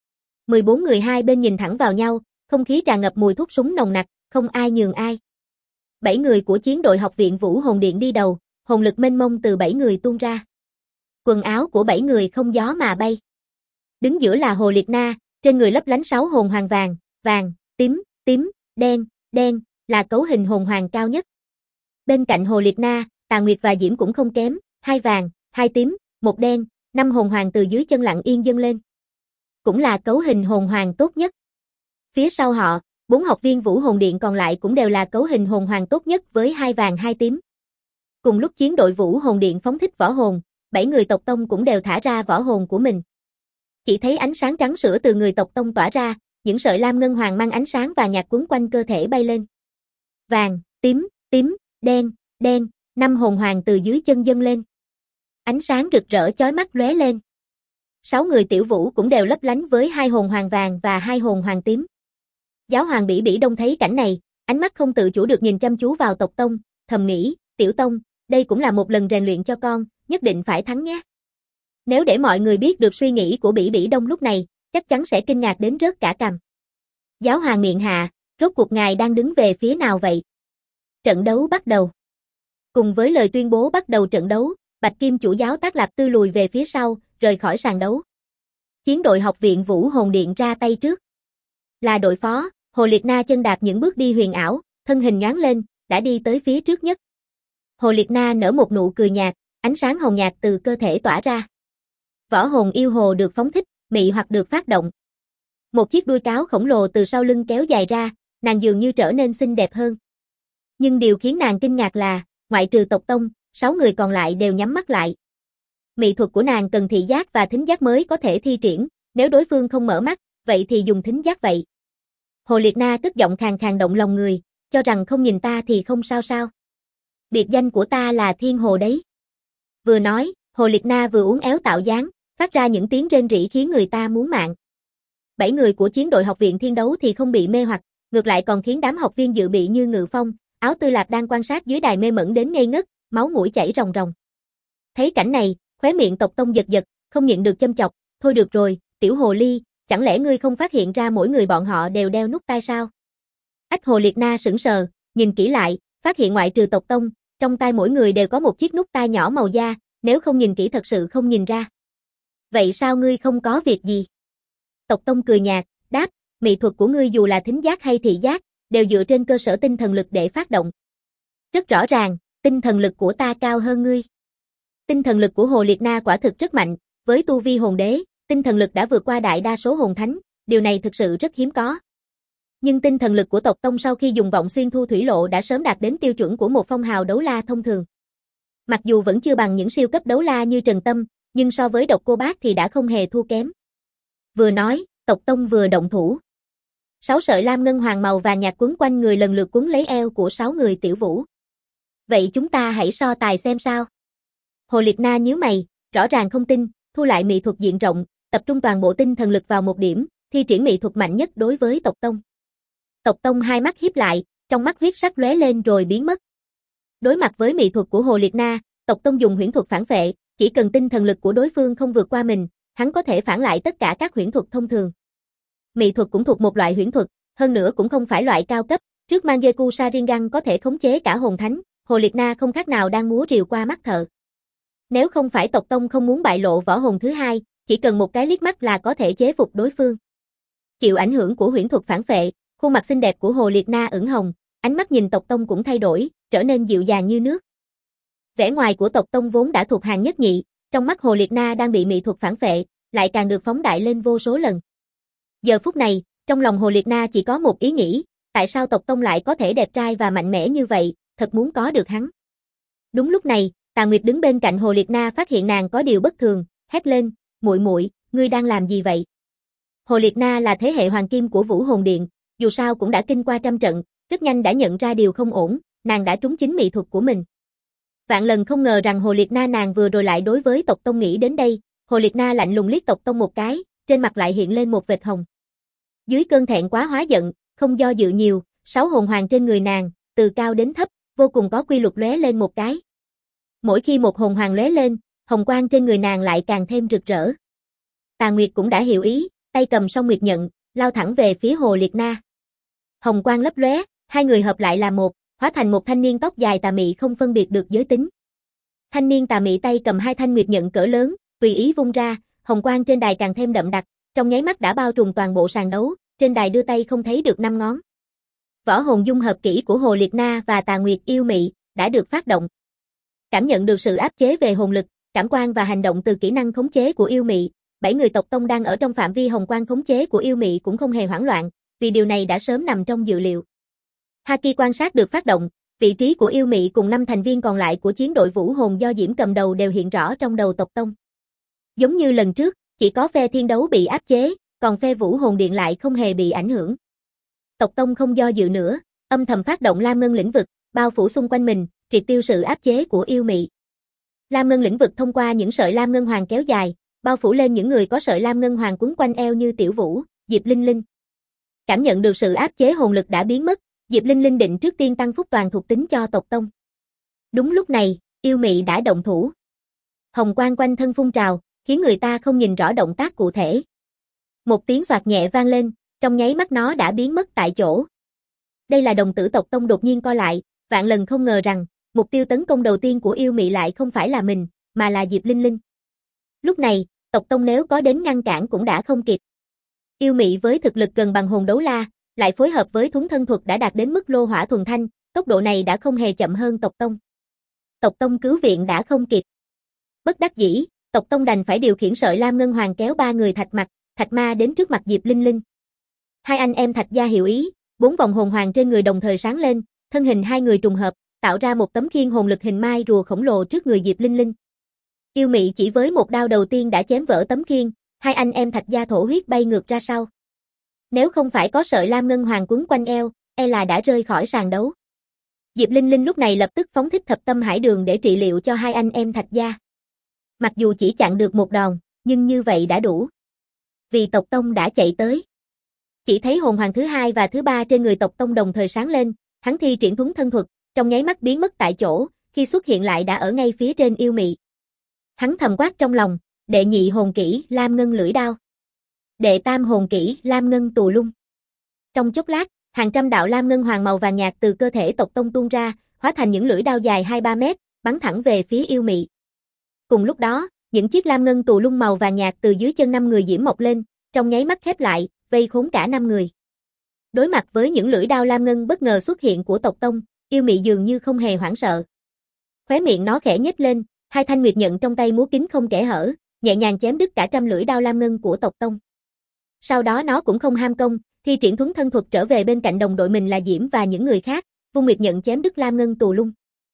14 người hai bên nhìn thẳng vào nhau, không khí tràn ngập mùi thuốc súng nồng nặc, không ai nhường ai. 7 người của chiến đội học viện Vũ Hồn Điện đi đầu, hồn lực mênh mông từ 7 người tuôn ra. Quần áo của 7 người không gió mà bay. Đứng giữa là Hồ Liệt Na, trên người lấp lánh 6 hồn hoàng vàng, vàng, tím, đen, là cấu hình hồn hoàng cao nhất. Bên cạnh Hồ Liệt Na, Tà Nguyệt và Diễm cũng không kém, 2 vàng, 2 tím, 1 đen, 5 hồn hoàng từ dưới chân lặng yên dâng lên. Cũng là cấu hình hồn hoàng tốt nhất. Phía sau họ, 4 học viên Vũ Hồn Điện còn lại cũng đều là cấu hình hồn hoàng tốt nhất với 2 vàng 2 tím. Cùng lúc chiến đội Vũ Hồn Điện phóng thích võ hồn, 7 người Tộc Tông cũng đều thả ra võ hồn của mình. Chỉ thấy ánh sáng trắng sữa từ người Tộc Tông tỏa ra, những sợi lam ngân hoàng mang ánh sáng vàng nhạt quấn quanh cơ thể bay lên. Vàng, tím, đen, 5 hồn hoàng từ dưới chân dâng lên. Ánh sáng rực rỡ chói mắt lóe lên. 6 người Tiểu Vũ cũng đều lấp lánh với 2 hồn hoàng vàng và 2 hồn hoàng tím. Giáo hoàng Bỉ Bỉ Đông thấy cảnh này, ánh mắt không tự chủ được nhìn chăm chú vào Tộc Tông, thầm nghĩ, Tiểu Tông, đây cũng là một lần rèn luyện cho con, nhất định phải thắng nhé. Nếu để mọi người biết được suy nghĩ của Bỉ Bỉ Đông lúc này, chắc chắn sẽ kinh ngạc đến rớt cả cằm. Giáo hoàng miệng hạ, rốt cuộc ngài đang đứng về phía nào vậy? Trận đấu bắt đầu. Cùng với lời tuyên bố bắt đầu trận đấu, Bạch Kim chủ giáo Tác Lạp Tư lùi về phía sau, rời khỏi sàn đấu. Chiến đội học viện Vũ Hồn Điện ra tay trước. Là đội phó, Hồ Liệt Na chân đạp những bước đi huyền ảo, thân hình nhoáng lên, đã đi tới phía trước nhất. Hồ Liệt Na nở một nụ cười nhạt, ánh sáng hồng nhạt từ cơ thể tỏa ra. Võ hồn yêu hồ được phóng thích, mị hoặc được phát động. Một chiếc đuôi cáo khổng lồ từ sau lưng kéo dài ra, nàng dường như trở nên xinh đẹp hơn. Nhưng điều khiến nàng kinh ngạc là, ngoại trừ tộc tông, 6 người còn lại đều nhắm mắt lại. Mị thuật của nàng cần thị giác và thính giác mới có thể thi triển, nếu đối phương không mở mắt, vậy thì dùng thính giác vậy. Hồ Liệt Na cất giọng khàn khàn động lòng người, cho rằng không nhìn ta thì không sao sao. Biệt danh của ta là Thiên Hồ đấy. Vừa nói, Hồ Liệt Na vừa uốn éo tạo dáng, phát ra những tiếng rên rỉ khiến người ta muốn mạng. 7 người của chiến đội học viện Thiên Đấu thì không bị mê hoặc, ngược lại còn khiến đám học viên dự bị như Ngự Phong, Áo Tư Lạp đang quan sát dưới đài mê mẩn đến ngây ngất, máu mũi chảy ròng ròng. Thấy cảnh này, khóe miệng tộc tông giật giật, không nhịn được châm chọc, thôi được rồi, tiểu hồ ly, chẳng lẽ ngươi không phát hiện ra mỗi người bọn họ đều đeo nút tai sao? Ách Hồ Liệt Na sững sờ, nhìn kỹ lại, phát hiện ngoại trừ tộc tông, trong tai mỗi người đều có một chiếc nút tai nhỏ màu da, nếu không nhìn kỹ thật sự không nhìn ra. Vậy sao ngươi không có việc gì? Tộc tông cười nhạt, đáp, mỹ thuật của ngươi dù là thính giác hay thị giác, đều dựa trên cơ sở tinh thần lực để phát động. Rất rõ ràng, tinh thần lực của ta cao hơn ngươi. Tinh thần lực của Hồ Liệt Na quả thực rất mạnh, với tu vi hồn đế, tinh thần lực đã vượt qua đại đa số hồn thánh, điều này thực sự rất hiếm có. Nhưng tinh thần lực của tộc tông sau khi dùng vọng xuyên thu thủy lộ đã sớm đạt đến tiêu chuẩn của một phong hào đấu la thông thường. Mặc dù vẫn chưa bằng những siêu cấp đấu la như Trần Tâm, nhưng so với Độc Cô Bác thì đã không hề thua kém. Vừa nói, tộc tông vừa động thủ. 6 sợi lam ngân hoàng màu vàng nhạt quấn quanh người lần lượt quấn lấy eo của 6 người tiểu vũ. Vậy chúng ta hãy so tài xem sao. Hồ Liệt Na nhíu mày, rõ ràng không tin, thu lại mỹ thuật diện rộng, tập trung toàn bộ tinh thần lực vào một điểm, thi triển mỹ thuật mạnh nhất đối với tộc tông. Tộc tông hai mắt híp lại, trong mắt huyết sắc lóe lên rồi biến mất. Đối mặt với mỹ thuật của Hồ Liệt Na, tộc tông dùng huyễn thuật phản phệ, chỉ cần tinh thần lực của đối phương không vượt qua mình, hắn có thể phản lại tất cả các huyễn thuật thông thường. Mỹ thuật cũng thuộc một loại huyễn thuật, hơn nữa cũng không phải loại cao cấp, trước Mangekyou Sharingan có thể khống chế cả hồn thánh, Hồ Liệt Na không khác nào đang múa rìu qua mắt thợ. Nếu không phải tộc tông không muốn bại lộ võ hồn thứ hai, chỉ cần một cái liếc mắt là có thể chế phục đối phương. Chịu ảnh hưởng của huyễn thuật phản phệ, khuôn mặt xinh đẹp của Hồ Liệt Na ửng hồng, ánh mắt nhìn tộc tông cũng thay đổi, trở nên dịu dàng như nước. Vẻ ngoài của tộc tông vốn đã thuộc hàng nhất nhị, trong mắt Hồ Liệt Na đang bị mỹ thuật phản phệ, lại càng được phóng đại lên vô số lần. Giờ phút này, trong lòng Hồ Liệt Na chỉ có một ý nghĩ, tại sao tộc tông lại có thể đẹp trai và mạnh mẽ như vậy, thật muốn có được hắn. Đúng lúc này, Tà Nguyệt đứng bên cạnh Hồ Liệt Na phát hiện nàng có điều bất thường, hét lên, muội muội, ngươi đang làm gì vậy? Hồ Liệt Na là thế hệ hoàng kim của Vũ Hồn Điện, dù sao cũng đã kinh qua trăm trận, rất nhanh đã nhận ra điều không ổn, nàng đã trúng chính mỹ thuật của mình. Vạn lần không ngờ rằng Hồ Liệt Na nàng vừa rồi lại đối với tộc tông nghĩ đến đây, Hồ Liệt Na lạnh lùng liếc tộc tông một cái, trên mặt lại hiện lên một vệt hồng. Dưới cơn thẹn quá hóa giận, không do dự nhiều, 6 hồn hoàng trên người nàng, từ cao đến thấp, vô cùng có quy luật lóe lên một cái. Mỗi khi một hồn hoàng lóe lên, hồng quang trên người nàng lại càng thêm rực rỡ. Tà Nguyệt cũng đã hiểu ý, tay cầm song nguyệt nhận, lao thẳng về phía Hồ Liệt Na. Hồng quang lấp lóe, hai người hợp lại là một, hóa thành một thanh niên tóc dài tà mị không phân biệt được giới tính. Thanh niên tà mị tay cầm 2 thanh nguyệt nhận cỡ lớn, tùy ý vung ra, hồng quang trên đài càng thêm đậm đặc, trong nháy mắt đã bao trùm toàn bộ sàn đấu, trên đài đưa tay không thấy được 5 ngón. Võ hồn dung hợp kỹ của Hồ Liệt Na và Tà Nguyệt yêu mị đã được phát động. Cảm nhận được sự áp chế về hồn lực, cảm quan và hành động từ kỹ năng khống chế của yêu mị, 7 người tộc tông đang ở trong phạm vi hồng quang khống chế của yêu mị cũng không hề hoảng loạn, vì điều này đã sớm nằm trong dự liệu. Haki quan sát được phát động, vị trí của yêu mị cùng 5 thành viên còn lại của chiến đội Vũ Hồn do Diễm cầm đầu đều hiện rõ trong đầu tộc tông. Giống như lần trước, chỉ có phe Thiên Đấu bị áp chế, còn phe Vũ Hồn Điện lại không hề bị ảnh hưởng. Tộc tông không do dự nữa, âm thầm phát động Lam Ngân lĩnh vực, bao phủ xung quanh mình, triệt tiêu sự áp chế của yêu mị. Lam Ngân lĩnh vực thông qua những sợi Lam Ngân Hoàng kéo dài, bao phủ lên những người có sợi Lam Ngân Hoàng quấn quanh eo như Tiểu Vũ, Diệp Linh Linh. Cảm nhận được sự áp chế hồn lực đã biến mất, Diệp Linh Linh định trước tiên tăng phúc toàn thuộc tính cho tộc tông. Đúng lúc này, yêu mị đã động thủ. Hồng quang quanh thân phun trào, khiến người ta không nhìn rõ động tác cụ thể. Một tiếng xoạt nhẹ vang lên, trong nháy mắt nó đã biến mất tại chỗ. Đây là đồng tử tộc tông đột nhiên co lại, vạn lần không ngờ rằng, mục tiêu tấn công đầu tiên của yêu mị lại không phải là mình, mà là Diệp Linh Linh. Lúc này, tộc tông nếu có đến ngăn cản cũng đã không kịp. Yêu mị với thực lực gần bằng hồn đấu la, lại phối hợp với thuấn thân thuật đã đạt đến mức lô hỏa thuần thanh, tốc độ này đã không hề chậm hơn tộc tông. Tộc tông cứu viện đã không kịp. Bất đắc dĩ, tộc tông đành phải điều khiển sợi lam ngân hoàng kéo ba người Thạch Mặc, Thạch Ma đến trước mặt Diệp Linh Linh. Hai anh em Thạch gia hiểu ý, 4 vòng hồn hoàng trên người đồng thời sáng lên, thân hình hai người trùng hợp, tạo ra một tấm khiên hồn lực hình mai rùa khổng lồ trước người Diệp Linh Linh. Yêu mị chỉ với một đao đầu tiên đã chém vỡ tấm khiên, hai anh em Thạch gia thổ huyết bay ngược ra sau. Nếu không phải có sợi lam ngân hoàng quấn quanh eo, e là đã rơi khỏi sàn đấu. Diệp Linh Linh lúc này lập tức phóng thích thập tâm hải đường để trị liệu cho hai anh em Thạch gia. Mặc dù chỉ chặn được một đòn, nhưng như vậy đã đủ. Vì tộc tông đã chạy tới. Chỉ thấy hồn hoàng thứ hai và thứ ba trên người tộc tông đồng thời sáng lên, hắn thi triển thuấn thân thuật, trong nháy mắt biến mất tại chỗ, khi xuất hiện lại đã ở ngay phía trên yêu mị. Hắn thầm quát trong lòng, đệ nhị hồn kỹ lam ngân lưỡi đao. Đệ tam hồn kỹ lam ngân tù lung. Trong chốc lát, hàng trăm đạo lam ngân hoàng màu vàng nhạt từ cơ thể tộc tông tuôn ra, hóa thành những lưỡi đao dài 2-3 mét, bắn thẳng về phía yêu mị. Cùng lúc đó, những chiếc lam ngân tù lung màu vàng nhạt từ dưới chân 5 người diễm mọc lên, trong nháy mắt khép lại, vây khốn cả 5 người. Đối mặt với những lưỡi đao lam ngân bất ngờ xuất hiện của tộc tông, yêu mị dường như không hề hoảng sợ. Khóe miệng nó khẽ nhếch lên, hai thanh nguyệt nhận trong tay múa kín không kẽ hở, nhẹ nhàng chém đứt cả trăm lưỡi đao lam ngân của tộc tông. Sau đó nó cũng không ham công, thi triển thuấn thân thuật trở về bên cạnh đồng đội mình là Diễm và những người khác, vung nguyệt nhận chém đứt lam ngân tù lung.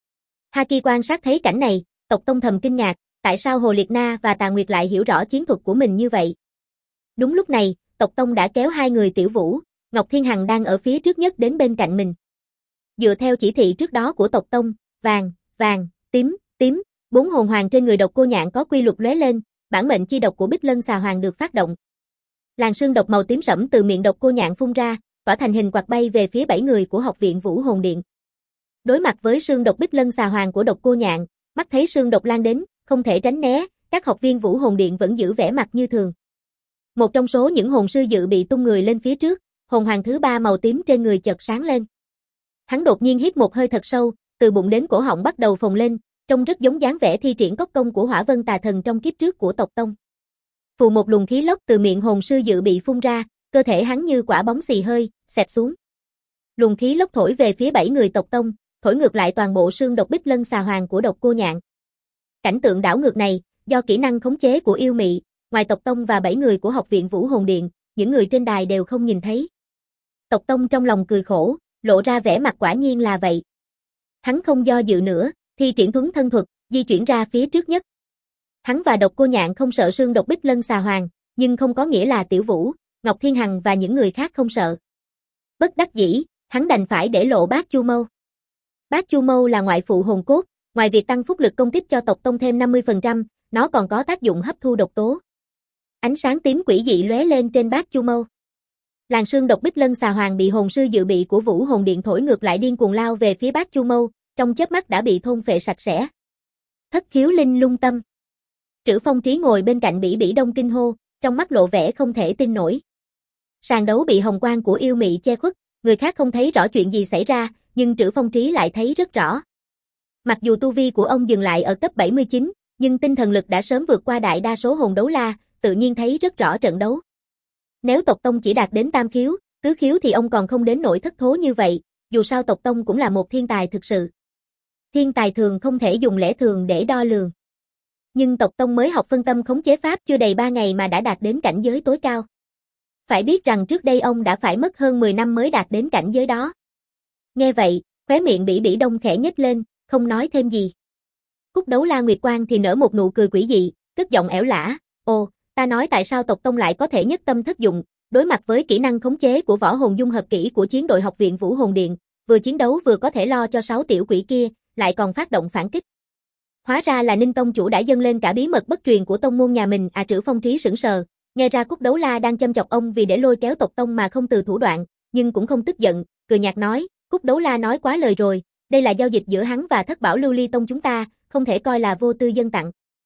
Haki quan sát thấy cảnh này, tộc tông thầm kinh ngạc, tại sao Hồ Liệt Na và Tà Nguyệt lại hiểu rõ chiến thuật của mình như vậy? Đúng lúc này, tộc tông đã kéo hai người Tiểu Vũ, Ngọc Thiên Hằng đang ở phía trước nhất đến bên cạnh mình. Dựa theo chỉ thị trước đó của tộc tông, vàng, vàng, tím, tím, 4 hồn hoàng trên người độc cô nhạn có quy luật lóe lên, bản mệnh chi độc của Bích Lân xà hoàng được phát động. Làn sương độc màu tím sẫm từ miệng độc cô nhạn phun ra, tỏa thành hình quạt bay về phía 7 người của học viện Vũ Hồn Điện. Đối mặt với sương độc Bích Lân xà hoàng của độc cô nhạn, mắt thấy sương độc lan đến, không thể tránh né, các học viên Vũ Hồn Điện vẫn giữ vẻ mặt như thường. Một trong số những hồn sư dự bị tung người lên phía trước, hồn hoàng thứ 3 màu tím trên người chợt sáng lên. Hắn đột nhiên hít một hơi thật sâu, từ bụng đến cổ họng bắt đầu phồng lên, trông rất giống dáng vẻ thi triển cốc công của Hỏa Vân Tà Thần trong kiếp trước của tộc tông. Phù một luồng khí lốc từ miệng hồn sư dự bị phun ra, cơ thể hắn như quả bóng xì hơi, xẹt xuống. Luồng khí lốc thổi về phía 7 người tộc tông, thổi ngược lại toàn bộ sương độc Bích Lân xà hoàng của độc cô nhạn. Cảnh tượng đảo ngược này, do kỹ năng khống chế của yêu mị, ngoài tộc tông và 7 người của học viện Vũ Hồn Điện, những người trên đài đều không nhìn thấy. Tộc tông trong lòng cười khổ, lộ ra vẻ mặt quả nhiên là vậy. Hắn không do dự nữa, thi triển thuấn thân thuật, di chuyển ra phía trước nhất. Hắn và độc cô nhạn không sợ sương độc Bích Lân xà hoàng, nhưng không có nghĩa là Tiểu Vũ, Ngọc Thiên Hằng và những người khác không sợ. Bất đắc dĩ, hắn đành phải để lộ Bát Chu Mâu. Bát Chu Mâu là ngoại phụ hồn cốt, ngoài việc tăng phúc lực công kích cho tộc tông thêm 50%, nó còn có tác dụng hấp thu độc tố. Ánh sáng tím quỷ dị lóe lên trên Bát Chu Mâu. Làn sương độc Bích Lân xà hoàng bị hồn sư dự bị của Vũ Hồn Điện thổi ngược lại điên cuồng lao về phía Bát Chu Mâu, trong chớp mắt đã bị thôn phệ sạch sẽ. Thất khiếu linh lung tâm. Trữ Phong Trí ngồi bên cạnh Bỉ Bỉ Đông kinh hô, trong mắt lộ vẻ không thể tin nổi. Sàn đấu bị hồng quang của yêu mị che khuất, người khác không thấy rõ chuyện gì xảy ra, nhưng Trữ Phong Trí lại thấy rất rõ. Mặc dù tu vi của ông dừng lại ở cấp 79, nhưng tinh thần lực đã sớm vượt qua đại đa số hồn đấu la, tự nhiên thấy rất rõ trận đấu. Nếu tộc tông chỉ đạt đến tam khiếu, tứ khiếu thì ông còn không đến nỗi thất thố như vậy, dù sao tộc tông cũng là một thiên tài thực sự. Thiên tài thường không thể dùng lẽ thường để đo lường. Nhưng tộc tông mới học phân tâm khống chế pháp chưa đầy 3 ngày mà đã đạt đến cảnh giới tối cao. Phải biết rằng trước đây ông đã phải mất hơn 10 năm mới đạt đến cảnh giới đó. Nghe vậy, khóe miệng Bỉ Bỉ Đông khẽ nhếch lên, không nói thêm gì. Cúc Đấu La Nguyệt Quang thì nở một nụ cười quỷ dị, cất giọng ẻo lả, "Ồ, ta nói tại sao tộc tông lại có thể nhất tâm thất dụng, đối mặt với kỹ năng khống chế của võ hồn dung hợp kỹ của chiến đội học viện Vũ Hồn Điện, vừa chiến đấu vừa có thể lo cho 6 tiểu quỷ kia, lại còn phát động phản kích." Hóa ra là Ninh tông chủ đã dâng lên cả bí mật bất truyền của tông môn nhà mình, Trữ Phong Trí sững sờ, nghe ra Cúc Đấu La đang châm chọc ông vì để lôi kéo tộc tông mà không từ thủ đoạn, nhưng cũng không tức giận, cười nhạt nói, Cúc Đấu La nói quá lời rồi, đây là giao dịch giữa hắn và Thất Bảo Lưu Ly tông chúng ta, không thể coi là vô tư dân tặng.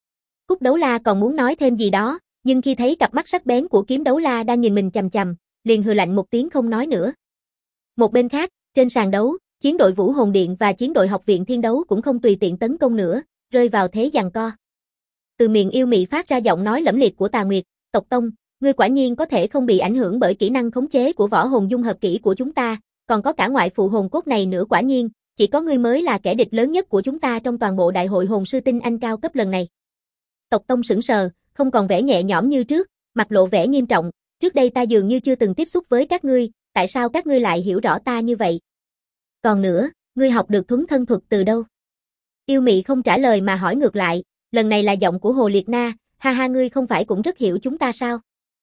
Cúc Đấu La còn muốn nói thêm gì đó, nhưng khi thấy cặp mắt sắc bén của Kiếm Đấu La đang nhìn mình chằm chằm, liền hừ lạnh một tiếng không nói nữa. Một bên khác, trên sàn đấu, chiến đội Vũ Hồn Điện và chiến đội Học viện Thiên Đấu cũng không tùy tiện tấn công nữa, rơi vào thế giằng co. Từ miệng yêu mị phát ra giọng nói lẫm liệt của Tà Nguyệt, "Tộc Tông, ngươi quả nhiên có thể không bị ảnh hưởng bởi kỹ năng khống chế của võ hồn dung hợp kỹ của chúng ta, còn có cả ngoại phụ hồn cốt này nữa, quả nhiên, chỉ có ngươi mới là kẻ địch lớn nhất của chúng ta trong toàn bộ đại hội hồn sư tinh anh cao cấp lần này." Tộc Tông sững sờ, không còn vẻ nhẹ nhõm như trước, mặt lộ vẻ nghiêm trọng, "Trước đây ta dường như chưa từng tiếp xúc với các ngươi, tại sao các ngươi lại hiểu rõ ta như vậy? Còn nữa, ngươi học được thuấn thân thuật từ đâu?" Yêu mị không trả lời mà hỏi ngược lại, lần này là giọng của Hồ Liệt Na, "Ha ha, ngươi không phải cũng rất hiểu chúng ta sao?"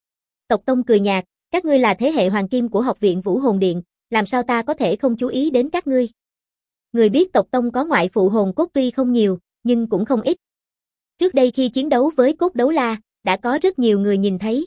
Tộc Tông cười nhạt, "Các ngươi là thế hệ hoàng kim của học viện Vũ Hồn Điện, làm sao ta có thể không chú ý đến các ngươi?" Người biết tộc Tông có ngoại phụ hồn cốt tuy không nhiều, nhưng cũng không ít. Trước đây khi chiến đấu với Cốt Đấu La, đã có rất nhiều người nhìn thấy.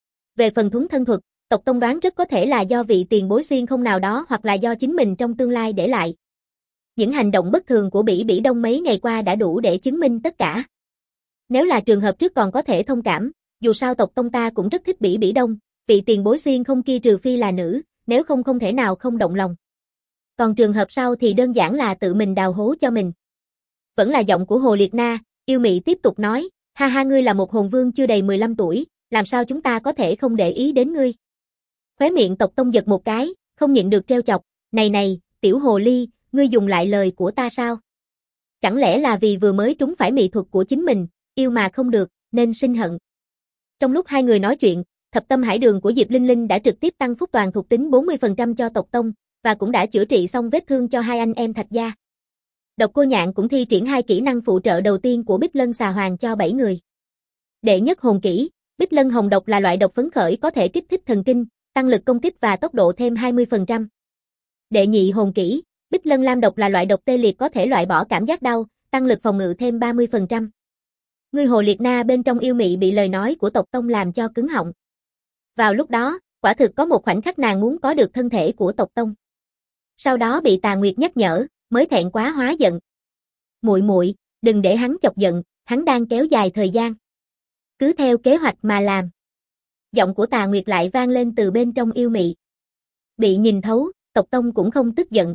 Về phần thuấn thân thuật, tộc Tông đoán rất có thể là do vị tiền bối xuyên không nào đó hoặc là do chính mình trong tương lai để lại. Những hành động bất thường của Bỉ Bỉ Đông mấy ngày qua đã đủ để chứng minh tất cả. Nếu là trường hợp trước còn có thể thông cảm, dù sao tộc Tông ta cũng rất thích Bỉ Bỉ Đông, vị tiền bối xuyên không kia trừ phi là nữ, nếu không không thể nào không động lòng. Còn trường hợp sau thì đơn giản là tự mình đào hố cho mình. Vẫn là giọng của Hồ Liệt Na, yêu mị tiếp tục nói, "Ha ha, ngươi là một hồn vương chưa đầy 15 tuổi, làm sao chúng ta có thể không để ý đến ngươi?" Khóe miệng tộc Tông giật một cái, không nhịn được trêu chọc, "Này này, tiểu hồ ly, ngươi dùng lại lời của ta sao? Chẳng lẽ là vì vừa mới trúng phải mị thuật của chính mình, yêu mà không được, nên sinh hận?" Trong lúc hai người nói chuyện, Thập Tâm Hải Đường của Diệp Linh Linh đã trực tiếp tăng phúc toàn thuộc tính 40% cho tộc Tông, và cũng đã chữa trị xong vết thương cho hai anh em Thạch gia. Độc Cô Nhạn cũng thi triển hai kỹ năng phụ trợ đầu tiên của Bích Lân Xà Hoàng cho 7 người. Đệ nhất hồn kỹ, Bích Lân Hồng Độc là loại độc phấn khởi có thể kích thích thần kinh, tăng lực công kích và tốc độ thêm 20%. Đệ nhị hồn kỹ, Bích Lân Lam Độc là loại độc tê liệt có thể loại bỏ cảm giác đau, tăng lực phòng ngự thêm 30%. Ngươi Hồ Liệt Na bên trong yêu mị bị lời nói của tộc Tông làm cho cứng họng. Vào lúc đó, quả thực có một khoảnh khắc nàng muốn có được thân thể của tộc Tông. Sau đó bị Tà Nguyệt nhắc nhở, mới thẹn quá hóa giận. "Muội muội, đừng để hắn chọc giận, hắn đang kéo dài thời gian. Cứ theo kế hoạch mà làm." Giọng của Tà Nguyệt lại vang lên từ bên trong yêu mị. Bị nhìn thấu, tộc Tông cũng không tức giận.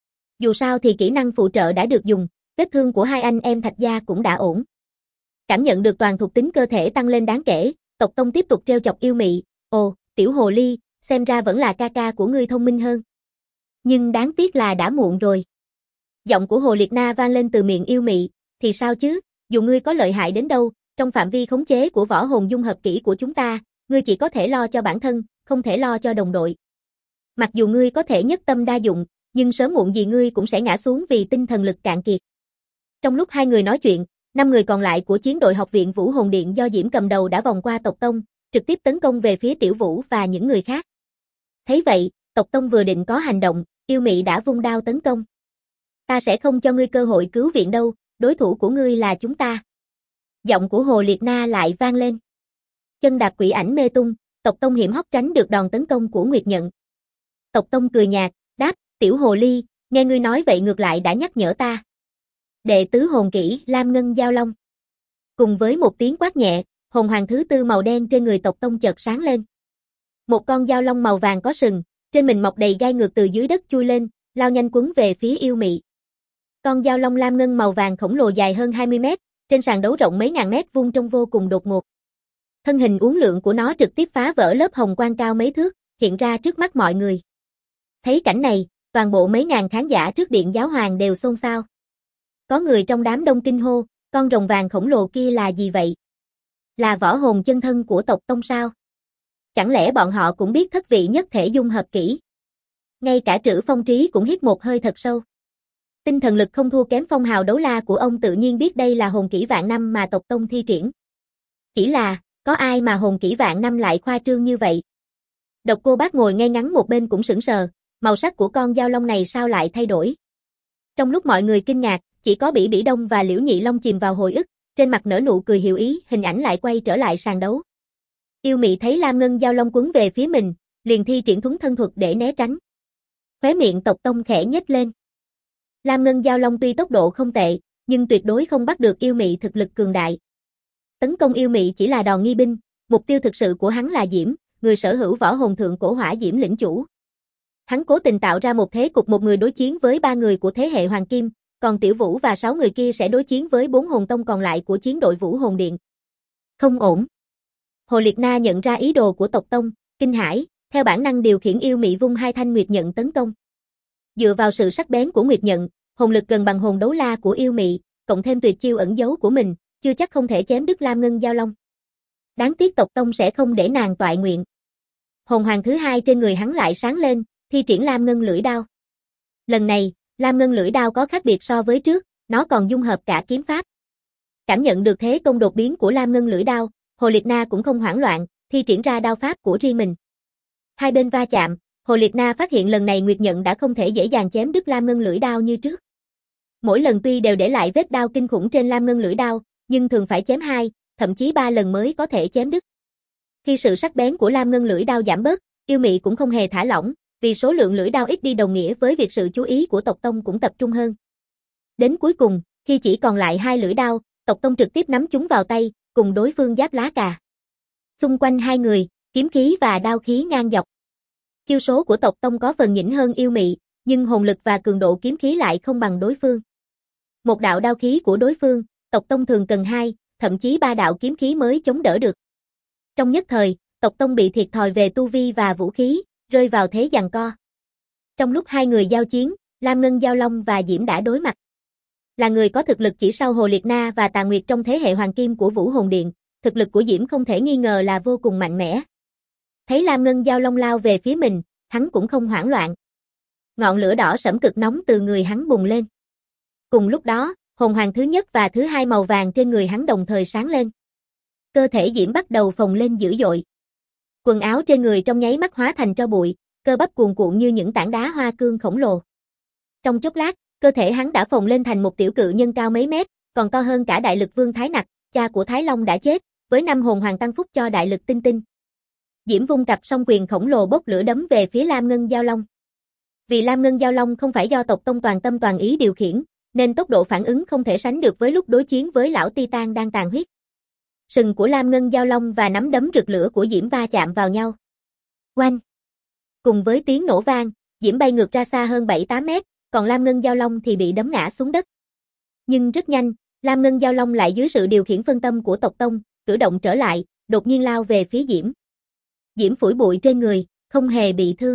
Dù sao thì kỹ năng phụ trợ đã được dùng, vết thương của hai anh em Thạch gia cũng đã ổn. Cảm nhận được toàn thuộc tính cơ thể tăng lên đáng kể, tộc Tông tiếp tục trêu chọc yêu mị, "Ồ, tiểu hồ ly, xem ra vẫn là ca ca của ngươi thông minh hơn. Nhưng đáng tiếc là đã muộn rồi." Giọng của Hồ Liệt Na vang lên từ miệng yêu mị, "Thì sao chứ, dù ngươi có lợi hại đến đâu, trong phạm vi khống chế của võ hồn dung hợp kỹ của chúng ta, ngươi chỉ có thể lo cho bản thân, không thể lo cho đồng đội. Mặc dù ngươi có thể nhất tâm đa dụng, nhưng sớm muộn gì ngươi cũng sẽ ngã xuống vì tinh thần lực cạn kiệt." Trong lúc hai người nói chuyện, 5 người còn lại của chiến đội Học viện Vũ Hồn Điện do Diễm cầm đầu đã vòng qua tộc Tông, trực tiếp tấn công về phía Tiểu Vũ và những người khác. Thấy vậy, tộc Tông vừa định có hành động, yêu mị đã vung đao tấn công. "Ta sẽ không cho ngươi cơ hội cứu viện đâu, đối thủ của ngươi là chúng ta." Giọng của Hồ Liệt Na lại vang lên. Chân đạp quỷ ảnh mê tung, tộc Tông hiểm hóc tránh được đòn tấn công của Nguyệt Nhận. Tộc Tông cười nhạt, đáp, "Tiểu hồ ly, nghe ngươi nói vậy ngược lại đã nhắc nhở ta." Đệ tứ hồn kỹ Lam Ngân Giao Long. Cùng với một tiếng quát nhẹ, hồn hoàng thứ tư màu đen trên người tộc Tông chợt sáng lên. Một con giao long màu vàng có sừng, trên mình mọc đầy gai ngược từ dưới đất chui lên, lao nhanh quấn về phía yêu mị. Con giao long lam ngân màu vàng khổng lồ dài hơn 20 mét, trên sàn đấu rộng mấy ngàn mét vuông trông vô cùng đột ngột. Thân hình uốn lượn của nó trực tiếp phá vỡ lớp hồng quang cao mấy thước, hiện ra trước mắt mọi người. Thấy cảnh này, toàn bộ mấy ngàn khán giả trước điện giáo hoàng đều xôn xao. Có người trong đám đông kinh hô, con rồng vàng khổng lồ kia là gì vậy? Là võ hồn chân thân của tộc Tông sao? Chẳng lẽ bọn họ cũng biết thất vị nhất thể dung hợp kỹ? Ngay cả Trữ Phong Trí cũng hít một hơi thật sâu. Tinh thần lực không thua kém Phong Hào Đấu La của ông, tự nhiên biết đây là hồn kỹ vạn năm mà tộc Tông thi triển. Chỉ là, có ai mà hồn kỹ vạn năm lại khoa trương như vậy? Độc Cô Bác ngồi ngay ngắn một bên cũng sững sờ, màu sắc của con giao long này sao lại thay đổi? Trong lúc mọi người kinh ngạc, chỉ có Bỉ Bỉ Đông và Liễu Nhị Long chìm vào hồi ức, trên mặt nở nụ cười hiểu ý, hình ảnh lại quay trở lại sàn đấu. Yêu mị thấy Lam Ngân Giao Long quấn về phía mình, liền thi triển thuấn thân thuật để né tránh. Khóe miệng tộc Tông khẽ nhếch lên. Lam Ngân Giao Long tuy tốc độ không tệ, nhưng tuyệt đối không bắt được yêu mị thực lực cường đại. Tấn công yêu mị chỉ là đòn nghi binh, mục tiêu thực sự của hắn là Diễm, người sở hữu võ hồn thượng cổ hỏa diễm lĩnh chủ. Hắn cố tình tạo ra một thế cục một người đối chiến với 3 người của thế hệ Hoàng Kim, còn Tiểu Vũ và 6 người kia sẽ đối chiến với 4 hồn tông còn lại của chiến đội Vũ Hồn Điện. Không ổn. Hồ Liệt Na nhận ra ý đồ của tộc tông, kinh hãi, theo bản năng điều khiển yêu mị vung 2 thanh nguyệt nhận tấn công. Dựa vào sự sắc bén của nguyệt nhận, hồn lực gần bằng hồn đấu la của yêu mị, cộng thêm tuyệt chiêu ẩn giấu của mình, chưa chắc không thể chém đứt Lam Ngân Giao Long. Đáng tiếc tộc tông sẽ không để nàng toại nguyện. Hồn hoàng thứ 2 trên người hắn lại sáng lên, thi triển Lam Ngân lưỡi đao. Lần này, Lam Ngân lưỡi đao có khác biệt so với trước, nó còn dung hợp cả kiếm pháp. Cảm nhận được thế công đột biến của Lam Ngân lưỡi đao, Hồ Liệt Na cũng không hoảng loạn, thi triển ra đao pháp của riêng mình. Hai bên va chạm, Hồ Liệt Na phát hiện lần này nguyệt nhận đã không thể dễ dàng chém đứt Lam Ngân lưỡi đao như trước. Mỗi lần tuy đều để lại vết đao kinh khủng trên Lam Ngân lưỡi đao, nhưng thường phải chém 2, thậm chí 3 lần mới có thể chém đứt. Khi sự sắc bén của Lam Ngân lưỡi đao giảm bớt, yêu mị cũng không hề thả lỏng, vì số lượng lưỡi đao ít đi đồng nghĩa với việc sự chú ý của tộc tông cũng tập trung hơn. Đến cuối cùng, khi chỉ còn lại 2 lưỡi đao, tộc tông trực tiếp nắm chúng vào tay, cùng đối phương giáp lá cà. Xung quanh hai người, kiếm khí và đao khí ngang dọc. Chiêu số của tộc tông có phần nhỉnh hơn yêu mị, nhưng hồn lực và cường độ kiếm khí lại không bằng đối phương. Một đạo đao khí của đối phương, tộc tông thường cần 2, thậm chí 3 đạo kiếm khí mới chống đỡ được. Trong nhất thời, tộc tông bị thiệt thòi về tu vi và vũ khí, rơi vào thế giằng co. Trong lúc hai người giao chiến, Lam Ngân Giao Long và Diễm đã đối mặt. Là người có thực lực chỉ sau Hồ Liệt Na và Tà Nguyệt trong thế hệ Hoàng Kim của Vũ Hồn Điện, thực lực của Diễm không thể nghi ngờ là vô cùng mạnh mẽ. Thấy Lam Ngân Giao Long lao về phía mình, hắn cũng không hoảng loạn. Ngọn lửa đỏ sẫm cực nóng từ người hắn bùng lên. Cùng lúc đó, hồn hoàng thứ nhất và thứ 2 màu vàng trên người hắn đồng thời sáng lên. Cơ thể Diễm bắt đầu phồng lên dữ dội. Quần áo trên người trong nháy mắt hóa thành tro bụi, cơ bắp cuồn cuộn như những tảng đá hoa cương khổng lồ. Trong chốc lát, cơ thể hắn đã phồng lên thành một tiểu cự nhân cao mấy mét, còn to hơn cả Đại Lực Vương Thái Nặc, cha của Thái Long đã chết, với 5 hồn hoàng tăng phúc cho Đại Lực Tinh Tinh. Diễm vung cặp song quyền khổng lồ bốc lửa đấm về phía Lam Ngân Giao Long. Vì Lam Ngân Giao Long không phải do tộc tông toàn tâm toàn ý điều khiển, nên tốc độ phản ứng không thể sánh được với lúc đối chiến với lão Titan đang tàn huyết. Sừng của Lam Ngân Giao Long và nắm đấm rực lửa của Diễm va chạm vào nhau. Oanh! Cùng với tiếng nổ vang, Diễm bay ngược ra xa hơn 7-8 mét, còn Lam Ngân Giao Long thì bị đấm ngã xuống đất. Nhưng rất nhanh, Lam Ngân Giao Long lại dưới sự điều khiển phân tâm của tộc tông, cử động trở lại, đột nhiên lao về phía Diễm. Diễm phủi bụi trên người, không hề bị thương.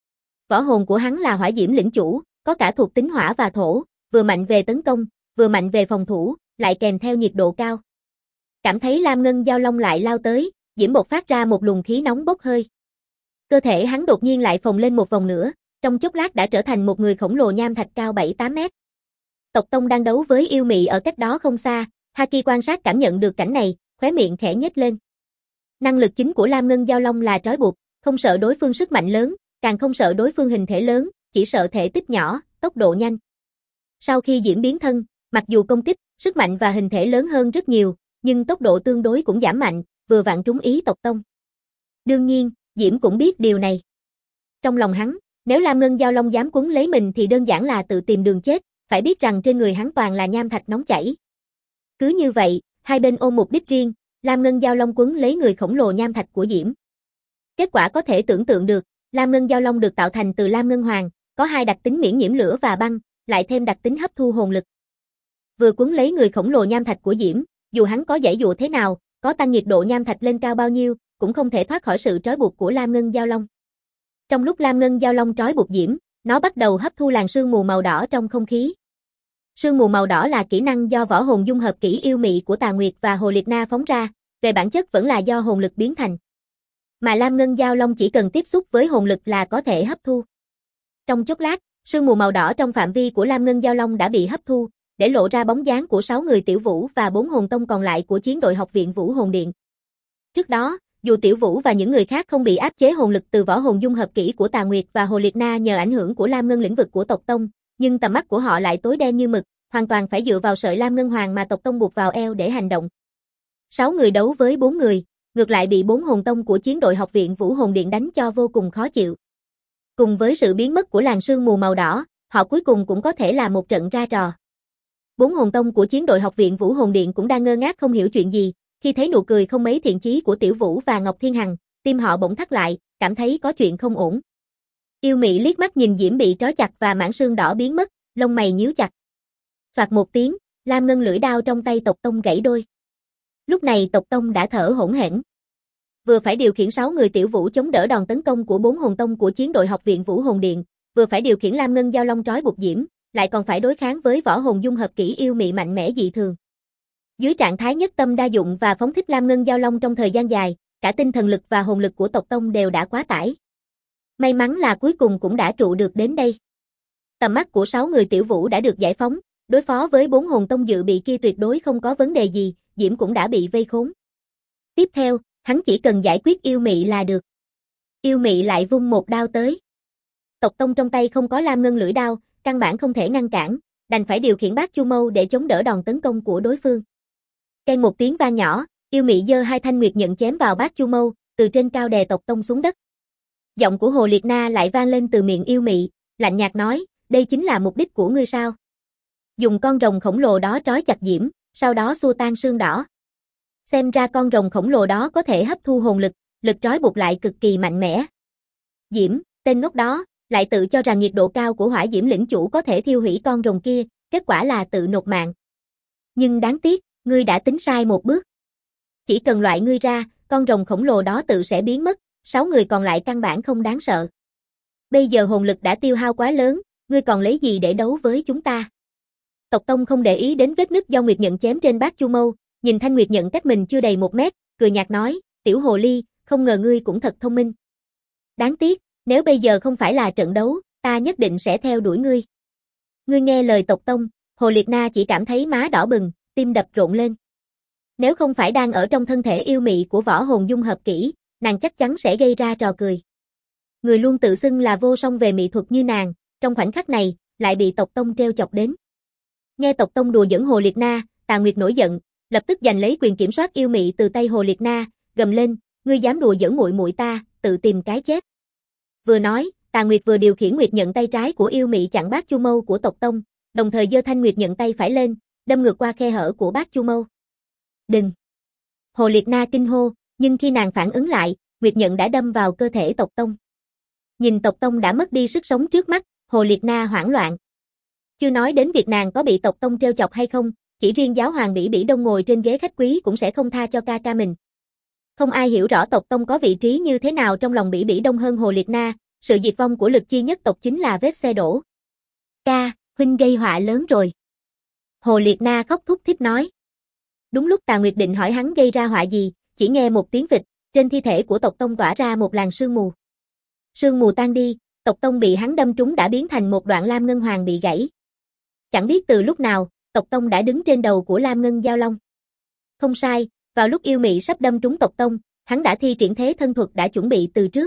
Võ hồn của hắn là hỏa diễm lĩnh chủ, có cả thuộc tính hỏa và thổ, vừa mạnh về tấn công, vừa mạnh về phòng thủ, lại kèm theo nhiệt độ cao. Cảm thấy Lam Ngân Giao Long lại lao tới, Diễm bộc phát ra một luồng khí nóng bốc hơi. Cơ thể hắn đột nhiên lại phồng lên một vòng nữa, trong chốc lát đã trở thành một người khổng lồ nham thạch cao 7-8 mét. Tộc tông đang đấu với yêu mị ở cách đó không xa, Haki quan sát cảm nhận được cảnh này, khóe miệng khẽ nhếch lên. Năng lực chính của Lam Ngân Giao Long là trói buộc, không sợ đối phương sức mạnh lớn, càng không sợ đối phương hình thể lớn, chỉ sợ thể tích nhỏ, tốc độ nhanh. Sau khi Diễm biến thân, mặc dù công kích, sức mạnh và hình thể lớn hơn rất nhiều, nhưng tốc độ tương đối cũng giảm mạnh, vừa vặn trúng ý tộc tông. Đương nhiên, Diễm cũng biết điều này. Trong lòng hắn, nếu Lam Ngân Giao Long dám quấn lấy mình thì đơn giản là tự tìm đường chết, phải biết rằng trên người hắn toàn là nham thạch nóng chảy. Cứ như vậy, hai bên ôm mục đích riêng, Lam Ngân Giao Long quấn lấy người khổng lồ nham thạch của Diễm. Kết quả có thể tưởng tượng được, Lam Ngân Giao Long được tạo thành từ Lam Ngân Hoàng, có 2 đặc tính miễn nhiễm lửa và băng, lại thêm đặc tính hấp thu hồn lực. Vừa quấn lấy người khổng lồ nham thạch của Diễm, dù hắn có giãy dụa thế nào, có tăng nhiệt độ nham thạch lên cao bao nhiêu, cũng không thể thoát khỏi sự trói buộc của Lam Ngân Giao Long. Trong lúc Lam Ngân Giao Long trói buộc Diễm, nó bắt đầu hấp thu làn sương mù màu đỏ trong không khí. Sương mù màu đỏ là kỹ năng do võ hồn dung hợp kỹ yêu mị của Tà Nguyệt và Hồ Liệt Na phóng ra, về bản chất vẫn là do hồn lực biến thành. Mà Lam Ngân Giao Long chỉ cần tiếp xúc với hồn lực là có thể hấp thu. Trong chốc lát, sương mù màu đỏ trong phạm vi của Lam Ngân Giao Long đã bị hấp thu, để lộ ra bóng dáng của 6 người Tiểu Vũ và 4 hồn tông còn lại của chiến đội học viện Vũ Hồn Điện. Trước đó, dù Tiểu Vũ và những người khác không bị áp chế hồn lực từ võ hồn dung hợp kỹ của Tà Nguyệt và Hồ Liệt Na nhờ ảnh hưởng của Lam Ngân lĩnh vực của tộc tông, nhưng tầm mắt của họ lại tối đen như mực, hoàn toàn phải dựa vào sợi Lam Ngân Hoàng mà tộc tông buộc vào eo để hành động. 6 người đấu với 4 người, ngược lại bị 4 hồn tông của chiến đội học viện Vũ Hồn Điện đánh cho vô cùng khó chịu. Cùng với sự biến mất của làn sương mù màu đỏ, họ cuối cùng cũng có thể là một trận ra trò. 4 hồn tông của chiến đội học viện Vũ Hồn Điện cũng đang ngơ ngác không hiểu chuyện gì, Khi thấy nụ cười không mấy thiện chí của Tiểu Vũ và Ngọc Thiên Hằng, tim họ bỗng thắt lại, cảm thấy có chuyện không ổn. Yêu Mị liếc mắt nhìn Diễm bị trói chặt và mảng xương đỏ biến mất, lông mày nhíu chặt. Soạt một tiếng, lam ngân lưỡi đao trong tay Tộc Tông gãy đôi. Lúc này Tộc Tông đã thở hổn hển. Vừa phải điều khiển 6 người Tiểu Vũ chống đỡ đòn tấn công của 4 hồn tông của chiến đội học viện Vũ Hồn Điện, vừa phải điều khiển lam ngân giao long trói buộc Diễm, lại còn phải đối kháng với võ hồn dung hợp kỹ Yêu Mị mạnh mẽ dị thường. Dưới trạng thái nhất tâm đa dụng và phóng thích lam ngân giao long trong thời gian dài, cả tinh thần lực và hồn lực của Tộc Tông đều đã quá tải. May mắn là cuối cùng cũng đã trụ được đến đây. Tầm mắt của 6 người Tiểu Vũ đã được giải phóng, đối phó với 4 hồn tông dự bị kia tuyệt đối không có vấn đề gì, Diễm cũng đã bị vây khốn. Tiếp theo, hắn chỉ cần giải quyết Yêu Mị là được. Yêu Mị lại vung một đao tới. Tộc Tông trong tay không có lam ngân lưỡi đao, căn bản không thể ngăn cản, đành phải điều khiển Bát Chu Mâu để chống đỡ đòn tấn công của đối phương. Keng một tiếng vang nhỏ, Yêu Mị giơ 2 thanh nguyệt nhận chém vào Bát Chu Mâu, từ trên cao đè Tộc Tông xuống đất. Giọng của Hồ Liệt Na lại vang lên từ miệng Yêu Mị, lạnh nhạt nói, đây chính là mục đích của ngươi sao? Dùng con rồng khổng lồ đó trói chặt Diễm, sau đó xua tan xương đỏ. Xem ra con rồng khổng lồ đó có thể hấp thu hồn lực, lực trói buộc lại cực kỳ mạnh mẽ. Diễm, tên ngốc đó, lại tự cho rằng nhiệt độ cao của hỏa diễm lĩnh chủ có thể thiêu hủy con rồng kia, kết quả là tự nộp mạng. Nhưng đáng tiếc, ngươi đã tính sai một bước. Chỉ cần loại ngươi ra, con rồng khổng lồ đó tự sẽ biến mất, 6 người còn lại căn bản không đáng sợ. Bây giờ hồn lực đã tiêu hao quá lớn, ngươi còn lấy gì để đấu với chúng ta? Tộc Tông không để ý đến vết nứt do nguyệt nhận chém trên Bát Chu Mâu, nhìn thanh nguyệt nhận cách mình chưa đầy 1 mét, cười nhạt nói, tiểu hồ ly, không ngờ ngươi cũng thật thông minh. Đáng tiếc, nếu bây giờ không phải là trận đấu, ta nhất định sẽ theo đuổi ngươi. Ngươi nghe lời Tộc Tông, Hồ Liệt Na chỉ cảm thấy má đỏ bừng, tim đập rộn lên. Nếu không phải đang ở trong thân thể yêu mị của võ hồn dung hợp kỹ, nàng chắc chắn sẽ gây ra trò cười. Người luôn tự xưng là vô song về mỹ thuật như nàng, trong khoảnh khắc này, lại bị Tộc Tông trêu chọc đến. Nghe Tộc Tông đùa giỡn Hồ Liệt Na, Tà Nguyệt nổi giận, lập tức giành lấy quyền kiểm soát yêu mị từ tay Hồ Liệt Na, gầm lên, ngươi dám đùa giỡn muội muội ta, tự tìm cái chết. Vừa nói, Tà Nguyệt vừa điều khiển nguyệt nhận tay trái của yêu mị chặn Bát Chu Mâu của Tộc Tông, đồng thời giơ thanh nguyệt nhận tay phải lên, đâm ngược qua khe hở của Bát Chu Mâu. Đừng! Hồ Liệt Na kinh hô, nhưng khi nàng phản ứng lại, nguyệt nhận đã đâm vào cơ thể Tộc Tông. Nhìn Tộc Tông đã mất đi sức sống trước mắt, Hồ Liệt Na hoảng loạn. Chưa nói đến việc nàng có bị Tộc Tông trêu chọc hay không, chỉ riêng giáo hoàng Bỉ Bỉ Đông ngồi trên ghế khách quý cũng sẽ không tha cho ca ca mình. Không ai hiểu rõ Tộc Tông có vị trí như thế nào trong lòng Bỉ Bỉ Đông hơn Hồ Liệt Na, sự diệt vong của Lực Chi nhất tộc chính là vết xe đổ. Ca, huynh gây họa lớn rồi. Hồ Liệt Na khóc thút thít nói. Đúng lúc Tà Nguyệt định hỏi hắn gây ra họa gì, chỉ nghe một tiếng vịt, trên thi thể của Tộc Tông tỏa ra một làn sương mù. Sương mù tan đi, Tộc Tông bị hắn đâm trúng đã biến thành một đoạn lam ngân hoàng bị gãy. Chẳng biết từ lúc nào, Tộc Tông đã đứng trên đầu của lam ngân giao long. Không sai, vào lúc yêu mị sắp đâm trúng Tộc Tông, hắn đã thi triển thế thân thuật đã chuẩn bị từ trước.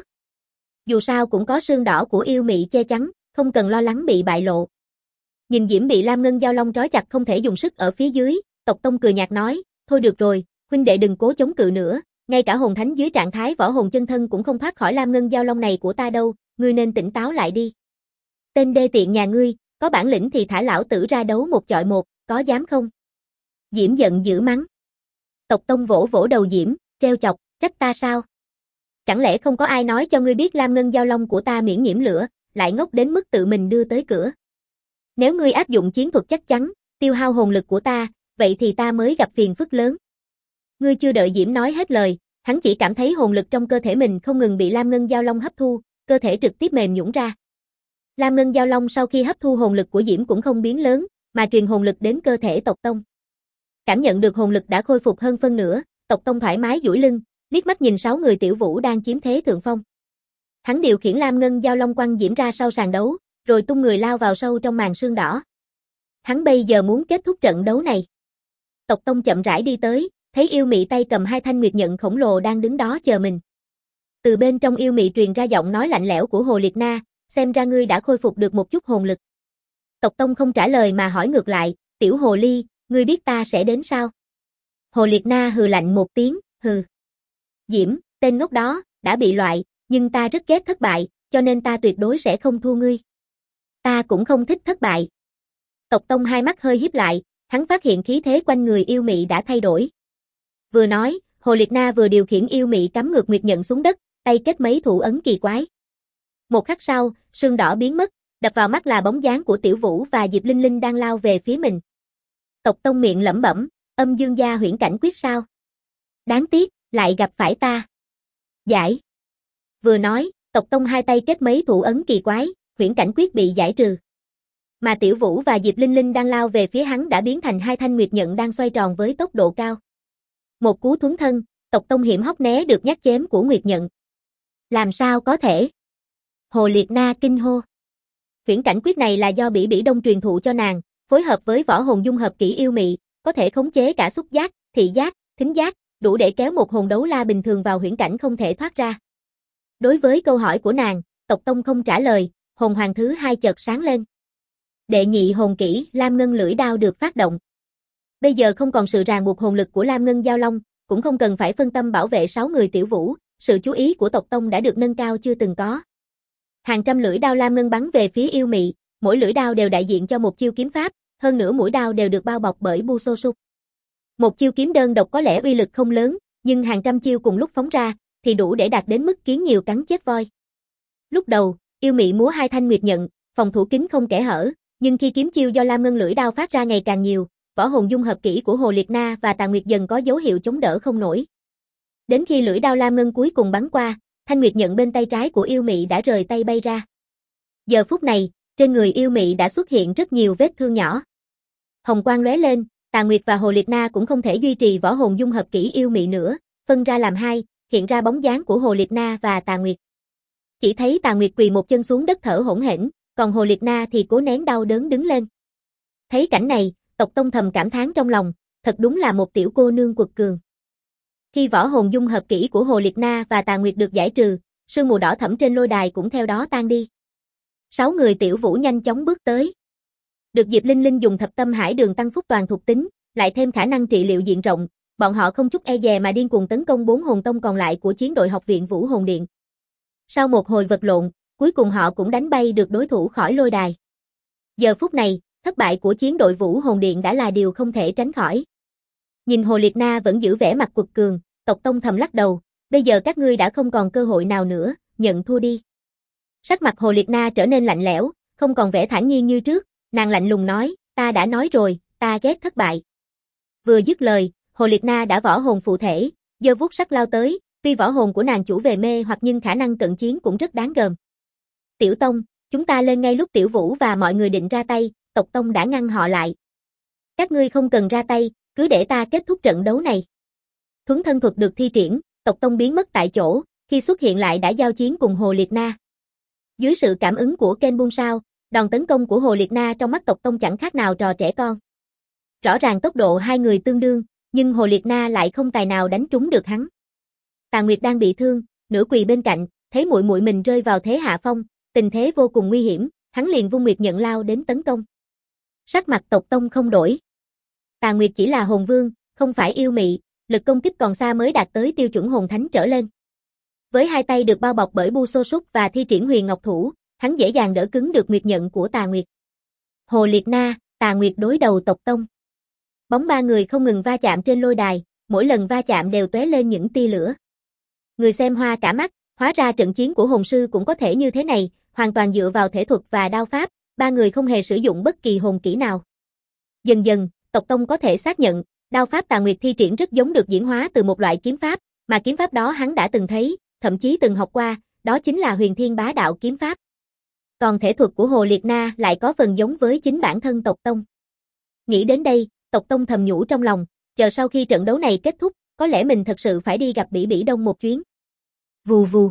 Dù sao cũng có sương đỏ của yêu mị che chắn, không cần lo lắng bị bại lộ. Nhìn Diễm bị lam ngân giao long trói chặt không thể dùng sức ở phía dưới, Tộc Tông cười nhạt nói, thôi được rồi, huynh đệ đừng cố chống cự nữa, ngay cả hồn thánh dưới trạng thái võ hồn chân thân cũng không thoát khỏi lam ngân giao long này của ta đâu, ngươi nên tỉnh táo lại đi. Tên đê tiện nhà ngươi, có bản lĩnh thì thả lão tử ra đấu một chọi một, có dám không? Diễm giận dữ mắng. Tộc Tông vỗ vỗ đầu Diễm, trêu chọc, trách ta sao? Chẳng lẽ không có ai nói cho ngươi biết lam ngân giao long của ta miễn nhiễm lửa, lại ngốc đến mức tự mình đưa tới cửa. Nếu ngươi áp dụng chiến thuật chắc chắn, tiêu hao hồn lực của ta, vậy thì ta mới gặp phiền phức lớn. Ngươi chưa đợi Diễm nói hết lời, hắn chỉ cảm thấy hồn lực trong cơ thể mình không ngừng bị lam ngân giao long hấp thu, cơ thể trực tiếp mềm nhũn ra. Lam ngân giao long sau khi hấp thu hồn lực của Diễm cũng không biến lớn, mà truyền hồn lực đến cơ thể Tộc Tông. Cảm nhận được hồn lực đã khôi phục hơn phân nửa, Tộc Tông thoải mái duỗi lưng, liếc mắt nhìn 6 người Tiểu Vũ đang chiếm thế thượng phong. Hắn điều khiển lam ngân giao long quăng Diễm ra sau sàn đấu, rồi tung người lao vào sâu trong màn sương đỏ. Hắn bây giờ muốn kết thúc trận đấu này. Tộc Tông chậm rãi đi tới, thấy yêu mị tay cầm 2 thanh nguyệt nhận khổng lồ đang đứng đó chờ mình. Từ bên trong yêu mị truyền ra giọng nói lạnh lẽo của Hồ Liệt Na, xem ra ngươi đã khôi phục được một chút hồn lực. Tộc Tông không trả lời mà hỏi ngược lại, tiểu hồ ly, ngươi biết ta sẽ đến sao? Hồ Liệt Na hừ lạnh một tiếng, hừ. Diễm, tên ngốc đó, đã bị loại, nhưng ta rất ghét thất bại, cho nên ta tuyệt đối sẽ không thua ngươi. Ta cũng không thích thất bại. Tộc Tông hai mắt hơi híp lại, hắn phát hiện khí thế quanh người yêu mị đã thay đổi. Vừa nói, Hồ Liệt Na vừa điều khiển yêu mị cắm ngược Nguyệt Nhận xuống đất, tay kết mấy thủ ấn kỳ quái. Một khắc sau, sương đỏ biến mất, đập vào mắt là bóng dáng của Tiểu Vũ và Diệp Linh Linh đang lao về phía mình. Tộc Tông miệng lẩm bẩm, âm dương gia huyễn cảnh quyết sao? Đáng tiếc, lại gặp phải ta. Giải. Vừa nói, Tộc Tông hai tay kết mấy thủ ấn kỳ quái, huyễn cảnh quyết bị giải trừ. Mà Tiểu Vũ và Diệp Linh Linh đang lao về phía hắn đã biến thành hai thanh Nguyệt Nhận đang xoay tròn với tốc độ cao. Một cú thuấn thân, Tộc Tông hiểm hóc né được nhát chém của Nguyệt Nhận. Làm sao có thể? Hồ Liệt Na kinh hô. Huyễn cảnh quyết này là do Bỉ Bỉ Đông truyền thụ cho nàng, phối hợp với võ hồn dung hợp kỹ yêu mị, có thể khống chế cả xúc giác, thị giác, thính giác, đủ để kéo một hồn đấu la bình thường vào huyễn cảnh không thể thoát ra. Đối với câu hỏi của nàng, Tộc Tông không trả lời, hồn hoàng thứ hai chợt sáng lên. Đệ nhị hồn kỹ Lam Ngân lưỡi đao được phát động. Bây giờ không còn sự ràng buộc hồn lực của Lam Ngân Giao Long, cũng không cần phải phân tâm bảo vệ 6 người Tiểu Vũ, sự chú ý của Tộc Tông đã được nâng cao chưa từng có. Hàng trăm lưỡi đao Lam Ngân bắn về phía yêu mị, mỗi lưỡi đao đều đại diện cho một chiêu kiếm pháp, hơn nữa mũi đao đều được bao bọc bởi bu sô súc. Một chiêu kiếm đơn độc có lẽ uy lực không lớn, nhưng hàng trăm chiêu cùng lúc phóng ra, thì đủ để đạt đến mức kiến nhiều cắn chết voi. Lúc đầu, yêu mị múa hai thanh Nguyệt Nhận, phòng thủ kín không kẽ hở, nhưng khi kiếm chiêu do Lam Ngân lưỡi đao phát ra ngày càng nhiều, võ hồn dung hợp kỹ của Hồ Liệt Na và Tà Nguyệt dần có dấu hiệu chống đỡ không nổi. Đến khi lưỡi đao Lam Ngân cuối cùng bắn qua, thanh Nguyệt Nhận bên tay trái của yêu mị đã rời tay bay ra. Giờ phút này, trên người yêu mị đã xuất hiện rất nhiều vết thương nhỏ. Hồng quang lóe lên, Tà Nguyệt và Hồ Liệt Na cũng không thể duy trì võ hồn dung hợp kỹ yêu mị nữa, phân ra làm hai, hiện ra bóng dáng của Hồ Liệt Na và Tà Nguyệt. Chỉ thấy Tà Nguyệt quỳ một chân xuống đất thở hổn hển, còn Hồ Liệt Na thì cố nén đau đớn đứng lên. Thấy cảnh này, Tộc Tông thầm cảm thán trong lòng, thật đúng là một tiểu cô nương quật cường. Khi võ hồn dung hợp kỹ của Hồ Liệt Na và Tà Nguyệt được giải trừ, sương mù đỏ thẫm trên lôi đài cũng theo đó tan đi. 6 người Tiểu Vũ nhanh chóng bước tới. Được Diệp Linh Linh dùng thập tâm hải đường tăng phúc toàn thuộc tính, lại thêm khả năng trị liệu diện rộng, bọn họ không chút e dè mà điên cuồng tấn công 4 hồn tông còn lại của chiến đội học viện Vũ Hồn Điện. Sau một hồi vật lộn, cuối cùng họ cũng đánh bay được đối thủ khỏi lôi đài. Giờ phút này, thất bại của chiến đội Vũ Hồn Điện đã là điều không thể tránh khỏi. Nhìn Hồ Liệt Na vẫn giữ vẻ mặt quật cường, Tộc Tông thầm lắc đầu, bây giờ các ngươi đã không còn cơ hội nào nữa, nhận thua đi. Sắc mặt Hồ Liệt Na trở nên lạnh lẽo, không còn vẻ thản nhiên như trước, nàng lạnh lùng nói, ta đã nói rồi, ta ghét thất bại. Vừa dứt lời, Hồ Liệt Na đã võ hồn phụ thể, giơ vuốt sắc lao tới, tuy võ hồn của nàng chủ về mê hoặc nhưng khả năng cận chiến cũng rất đáng gờm. Tiểu Tông, chúng ta lên ngay lúc Tiểu Vũ và mọi người định ra tay, Tộc Tông đã ngăn họ lại. Các ngươi không cần ra tay, cứ để ta kết thúc trận đấu này. Thuấn thân thuật được thi triển, Tộc Tông biến mất tại chỗ, khi xuất hiện lại đã giao chiến cùng Hồ Liệt Na. Dưới sự cảm ứng của Ken Bung Sao, đòn tấn công của Hồ Liệt Na trong mắt Tộc Tông chẳng khác nào trò trẻ con. Rõ ràng tốc độ hai người tương đương, nhưng Hồ Liệt Na lại không tài nào đánh trúng được hắn. Tà Nguyệt đang bị thương, nửa quỳ bên cạnh, thấy muội muội mình rơi vào thế hạ phong, tình thế vô cùng nguy hiểm, hắn liền vung Nguyệt Nhận lao đến tấn công. Sắc mặt Tộc Tông không đổi. Tà Nguyệt chỉ là hồn vương, không phải yêu mị, lực công kích còn xa mới đạt tới tiêu chuẩn hồn thánh trở lên. Với hai tay được bao bọc bởi bu sô súc và thi triển huyền ngọc thủ, hắn dễ dàng đỡ cứng được Nguyệt Nhận của Tà Nguyệt. Hồ Liệt Na, Tà Nguyệt đối đầu Tộc Tông. Bóng ba người không ngừng va chạm trên lôi đài, mỗi lần va chạm đều tóe lên những tia lửa. Người xem hoa cả mắt, hóa ra trận chiến của hồn sư cũng có thể như thế này, hoàn toàn dựa vào thể thuật và đao pháp, ba người không hề sử dụng bất kỳ hồn kỹ nào. Dần dần, Tộc Tông có thể xác nhận, đao pháp Tà Nguyệt thi triển rất giống được diễn hóa từ một loại kiếm pháp, mà kiếm pháp đó hắn đã từng thấy, thậm chí từng học qua, đó chính là Huyền Thiên Bá Đạo kiếm pháp. Còn thể thuật của Hồ Liệt Na lại có phần giống với chính bản thân Tộc Tông. Nghĩ đến đây, Tộc Tông thầm nhủ trong lòng, chờ sau khi trận đấu này kết thúc, có lẽ mình thật sự phải đi gặp Bỉ Bỉ Đông một chuyến. Vù vù.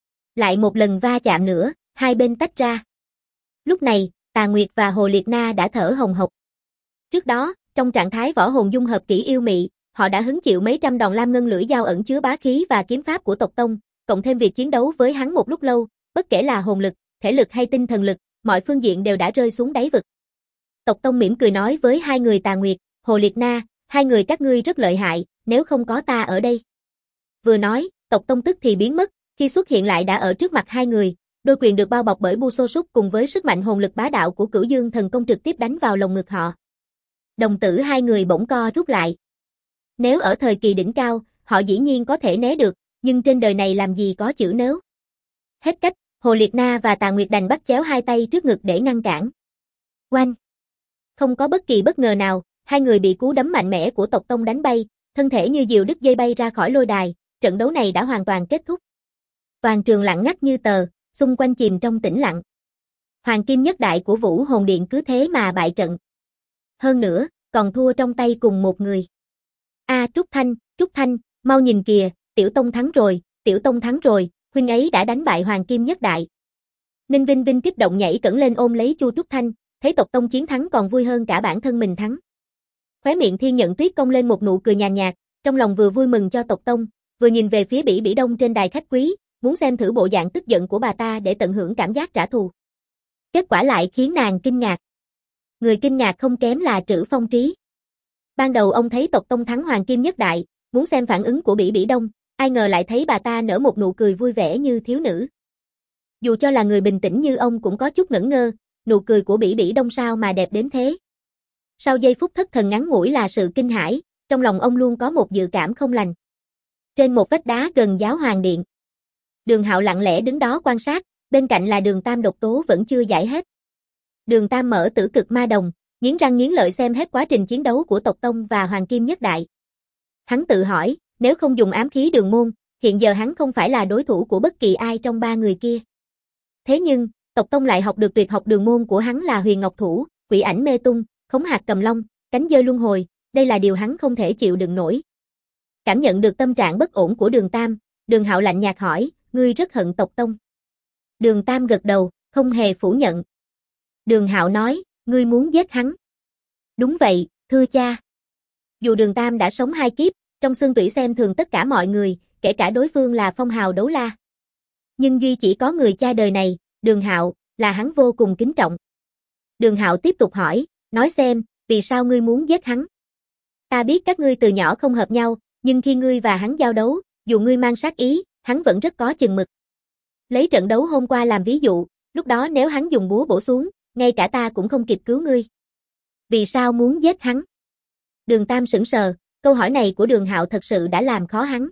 Lại một lần va chạm nữa, hai bên tách ra. Lúc này, Tà Nguyệt và Hồ Liệt Na đã thở hồng hộc. Trước đó, trong trạng thái võ hồn dung hợp kỹ yêu mị, họ đã hứng chịu mấy trăm đòn lam ngân lưỡi dao ẩn chứa bá khí và kiếm pháp của Tộc Tông, cộng thêm việc chiến đấu với hắn một lúc lâu, bất kể là hồn lực, thể lực hay tinh thần lực, mọi phương diện đều đã rơi xuống đáy vực. Tộc Tông mỉm cười nói với hai người Tà Nguyệt, Hồ Liệt Na, hai người các ngươi rất lợi hại, nếu không có ta ở đây. Vừa nói, Tộc Tông tức thì biến mất, khi xuất hiện lại đã ở trước mặt hai người, đôi quyền được bao bọc bởi bu sô súc cùng với sức mạnh hồn lực bá đạo của Cửu Dương thần công trực tiếp đánh vào lồng ngực họ. Đồng tử hai người bỗng co rút lại. Nếu ở thời kỳ đỉnh cao, họ dĩ nhiên có thể né được, nhưng trên đời này làm gì có chữ nếu. Hết cách, Hồ Liệt Na và Tà Nguyệt đành bắt chéo hai tay trước ngực để ngăn cản. Oanh! Không có bất kỳ bất ngờ nào, hai người bị cú đấm mạnh mẽ của tộc tông đánh bay, thân thể như diều đứt dây bay ra khỏi lôi đài, trận đấu này đã hoàn toàn kết thúc. Toàn trường lặng ngắt như tờ, xung quanh chìm trong tĩnh lặng. Hoàng kim nhất đại của Vũ Hồn Điện cứ thế mà bại trận. Hơn nữa, còn thua trong tay cùng một người. Trúc Thanh, mau nhìn kìa, Tiểu Tông thắng rồi, Tiểu Tông thắng rồi, huynh ấy đã đánh bại Hoàng kim nhất đại. Ninh Vinh Vinh kích động nhảy cẫng lên ôm lấy Chu Trúc Thanh, thấy tộc tông chiến thắng còn vui hơn cả bản thân mình thắng. Khóe miệng Thiên Nhận Tuyết cong lên một nụ cười nhàn nhạt, trong lòng vừa vui mừng cho tộc tông, vừa nhìn về phía Bỉ Bỉ Đông trên đài khách quý, muốn xem thử bộ dạng tức giận của bà ta để tận hưởng cảm giác trả thù. Kết quả lại khiến nàng kinh ngạc. Người kinh ngạc không kém là Trữ Phong Trí. Ban đầu ông thấy tộc tông thắng Hoàng kim nhất đại, muốn xem phản ứng của Bỉ Bỉ Đông, ai ngờ lại thấy bà ta nở một nụ cười vui vẻ như thiếu nữ. Dù cho là người bình tĩnh như ông cũng có chút ngẩn ngơ, nụ cười của Bỉ Bỉ Đông sao mà đẹp đến thế. Sau giây phút thất thần ngắn ngủi là sự kinh hãi, trong lòng ông luôn có một dự cảm không lành. Trên một vách đá gần Giáo Hoàng Điện, Đường Hạo lặng lẽ đứng đó quan sát, bên cạnh là Đường Tam độc tố vẫn chưa giải hết. Đường Tam mở Tử Cực Ma Đồng, nghiến răng nghiến lợi xem hết quá trình chiến đấu của tộc tông và Hoàng kim nhất đại. Hắn tự hỏi, nếu không dùng ám khí Đường Môn, hiện giờ hắn không phải là đối thủ của bất kỳ ai trong ba người kia. Thế nhưng, tộc tông lại học được tuyệt học Đường Môn của hắn là Huyền Ngọc Thủ, Quỷ Ảnh Mê Tung, Khống Hạt Cầm Long, Cánh Dơi Luân Hồi, đây là điều hắn không thể chịu đựng nổi. Cảm nhận được tâm trạng bất ổn của Đường Tam, Đường Hạo lạnh nhạt hỏi, ngươi rất hận tộc tông. Đường Tam gật đầu, không hề phủ nhận. Đường Hạo nói, ngươi muốn giết hắn. Đúng vậy, thưa cha. Dù Đường Tam đã sống 2 kiếp, trong xương tủy xem thường tất cả mọi người, kể cả đối phương là phong hào đấu la. Nhưng duy chỉ có người cha đời này, Đường Hạo, là hắn vô cùng kính trọng. Đường Hạo tiếp tục hỏi, nói xem, vì sao ngươi muốn giết hắn? Ta biết các ngươi từ nhỏ không hợp nhau, nhưng khi ngươi và hắn giao đấu, dù ngươi mang sát ý, hắn vẫn rất có chừng mực. Lấy trận đấu hôm qua làm ví dụ, lúc đó nếu hắn dùng búa bổ xuống, ngay cả ta cũng không kịp cứu ngươi. Vì sao muốn giết hắn? Đường Tam sững sờ, câu hỏi này của Đường Hạo thật sự đã làm khó hắn.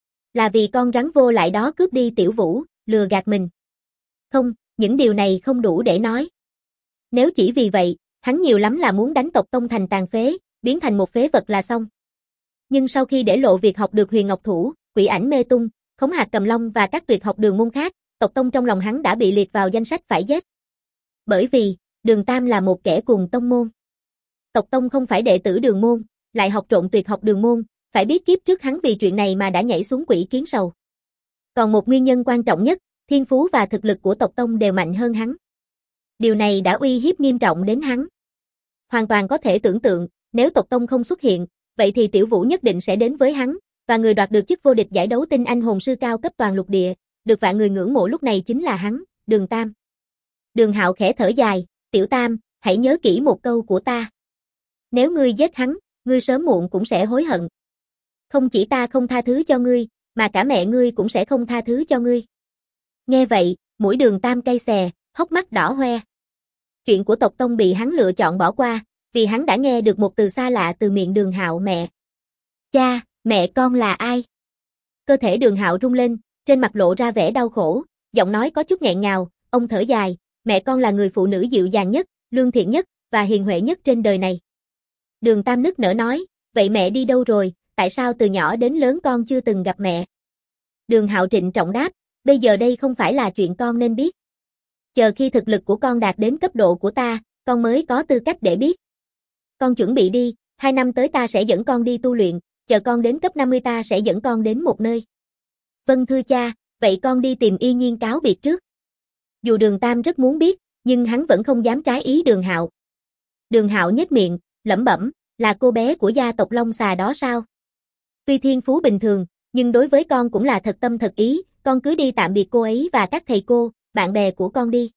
Là vì con rắn vô lại đó cướp đi Tiểu Vũ, lừa gạt mình. Không, những điều này không đủ để nói. Nếu chỉ vì vậy, hắn nhiều lắm là muốn đánh tộc tông thành tàn phế, biến thành một phế vật là xong. Nhưng sau khi để lộ việc học được Huyền Ngọc Thủ, Quỷ Ảnh Mê Tung, Khống Hạt Cầm Long và các tuyệt học Đường Môn khác, tộc tông trong lòng hắn đã bị liệt vào danh sách phải giết. Bởi vì, Đường Tam là một kẻ cùng tông môn. Tộc tông không phải đệ tử Đường Môn, lại học trộn tuyệt học Đường Môn, phải biết kiếp trước hắn vì chuyện này mà đã nhảy xuống Quỷ Kiến Sầu. Còn một nguyên nhân quan trọng nhất, thiên phú và thực lực của tộc tông đều mạnh hơn hắn. Điều này đã uy hiếp nghiêm trọng đến hắn. Hoàn toàn có thể tưởng tượng, nếu tộc tông không xuất hiện, vậy thì Tiểu Vũ nhất định sẽ đến với hắn, và người đoạt được chức vô địch giải đấu tinh anh hồn sư cao cấp toàn lục địa, được vạn người ngưỡng mộ lúc này chính là hắn, Đường Tam. Đường Hạo khẽ thở dài, Tiểu Tam, hãy nhớ kỹ một câu của ta. Nếu ngươi giết hắn, ngươi sớm muộn cũng sẽ hối hận. Không chỉ ta không tha thứ cho ngươi, mà cả mẹ ngươi cũng sẽ không tha thứ cho ngươi. Nghe vậy, mũi Đường Tam cay xè, hốc mắt đỏ hoe. Chuyện của tộc tông bị hắn lựa chọn bỏ qua, vì hắn đã nghe được một từ xa lạ từ miệng Đường Hạo, mẹ. Cha, mẹ con là ai? Cơ thể Đường Hạo rung lên, trên mặt lộ ra vẻ đau khổ, giọng nói có chút nghẹn ngào, ông thở dài, mẹ con là người phụ nữ dịu dàng nhất, lương thiện nhất, và hiền huệ nhất trên đời này. Đường Tam nức nở nói, vậy mẹ đi đâu rồi, tại sao từ nhỏ đến lớn con chưa từng gặp mẹ? Đường Hạo trịnh trọng đáp, bây giờ đây không phải là chuyện con nên biết. Chờ khi thực lực của con đạt đến cấp độ của ta, con mới có tư cách để biết. Con chuẩn bị đi, 2 năm tới ta sẽ dẫn con đi tu luyện, chờ con đến cấp 50 ta sẽ dẫn con đến một nơi. Vâng thưa cha, vậy con đi tìm Y Nhiên cáo biệt trước. Dù Đường Tam rất muốn biết, nhưng hắn vẫn không dám trái ý Đường Hạo. Đường Hạo nhếch miệng, lẩm bẩm, là cô bé của gia tộc Long Xà đó sao? Tuy thiên phú bình thường, nhưng đối với con cũng là thật tâm thật ý, con cứ đi tạm biệt cô ấy và các thầy cô, bạn bè của con đi.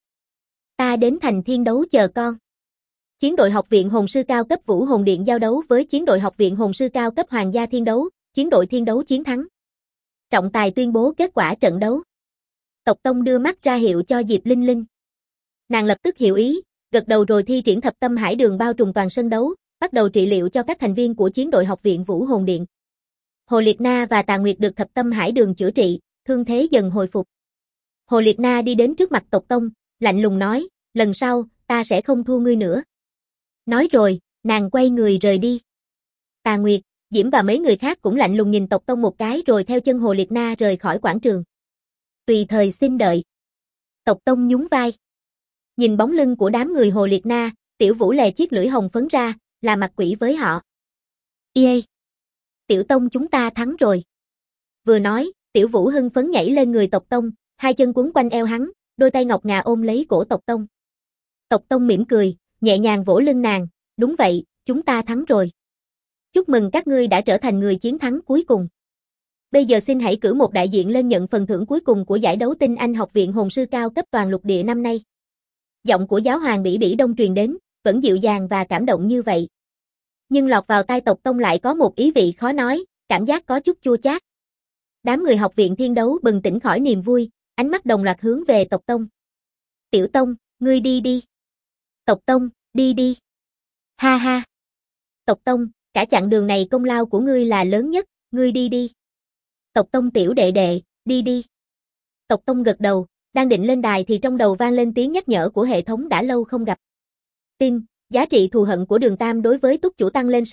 Ta đến thành thiên đấu chờ con. Chiến đội học viện hồn sư cao cấp Vũ Hồn Điện giao đấu với chiến đội học viện hồn sư cao cấp Hoàng gia thiên đấu, chiến đội thiên đấu chiến thắng. Trọng tài tuyên bố kết quả trận đấu. Tộc tông đưa mắt ra hiệu cho Diệp Linh Linh. Nàng lập tức hiểu ý, gật đầu rồi thi triển thập tâm hải đường bao trùm toàn sân đấu, bắt đầu trị liệu cho các thành viên của chiến đội học viện Vũ Hồn Điện. Hồ Liệt Na và Tà Nguyệt được Thập Tâm Hải Đường chữa trị, thương thế dần hồi phục. Hồ Liệt Na đi đến trước mặt tộc tông, lạnh lùng nói, lần sau, ta sẽ không thua ngươi nữa. Nói rồi, nàng quay người rời đi. Tà Nguyệt, Diễm và mấy người khác cũng lạnh lùng nhìn tộc tông một cái rồi theo chân Hồ Liệt Na rời khỏi quảng trường. Tùy thời xin đợi. Tộc tông nhún vai. Nhìn bóng lưng của đám người Hồ Liệt Na, Tiểu Vũ lè chiếc lưỡi hồng phấn ra, là mặt quỷ với họ. Yê! Tiểu tông chúng ta thắng rồi. Vừa nói, Tiểu Vũ hưng phấn nhảy lên người tộc tông, hai chân quấn quanh eo hắn, đôi tay ngọc ngà ôm lấy cổ tộc tông. Tộc tông mỉm cười, nhẹ nhàng vỗ lưng nàng, đúng vậy, chúng ta thắng rồi. Chúc mừng các ngươi đã trở thành người chiến thắng cuối cùng. Bây giờ xin hãy cử một đại diện lên nhận phần thưởng cuối cùng của giải đấu tinh anh học viện hồn sư cao cấp toàn lục địa năm nay. Giọng của giáo hoàng Bỉ Bỉ Đông truyền đến, vẫn dịu dàng và cảm động như vậy. Nhưng lọt vào tai tộc tông lại có một ý vị khó nói, cảm giác có chút chua chát. Đám người học viện thiên đấu bừng tỉnh khỏi niềm vui, ánh mắt đồng loạt hướng về tộc tông. Tiểu tông, ngươi đi đi. Tộc tông, đi đi. Ha ha. Tộc tông, cả chặng đường này công lao của ngươi là lớn nhất, ngươi đi đi. Tộc tông tiểu đệ đệ, đi đi. Tộc tông gật đầu, đang định lên đài thì trong đầu vang lên tiếng nhắc nhở của hệ thống đã lâu không gặp. Tin, giá trị thù hận của Đường Tam đối với túc chủ tăng lên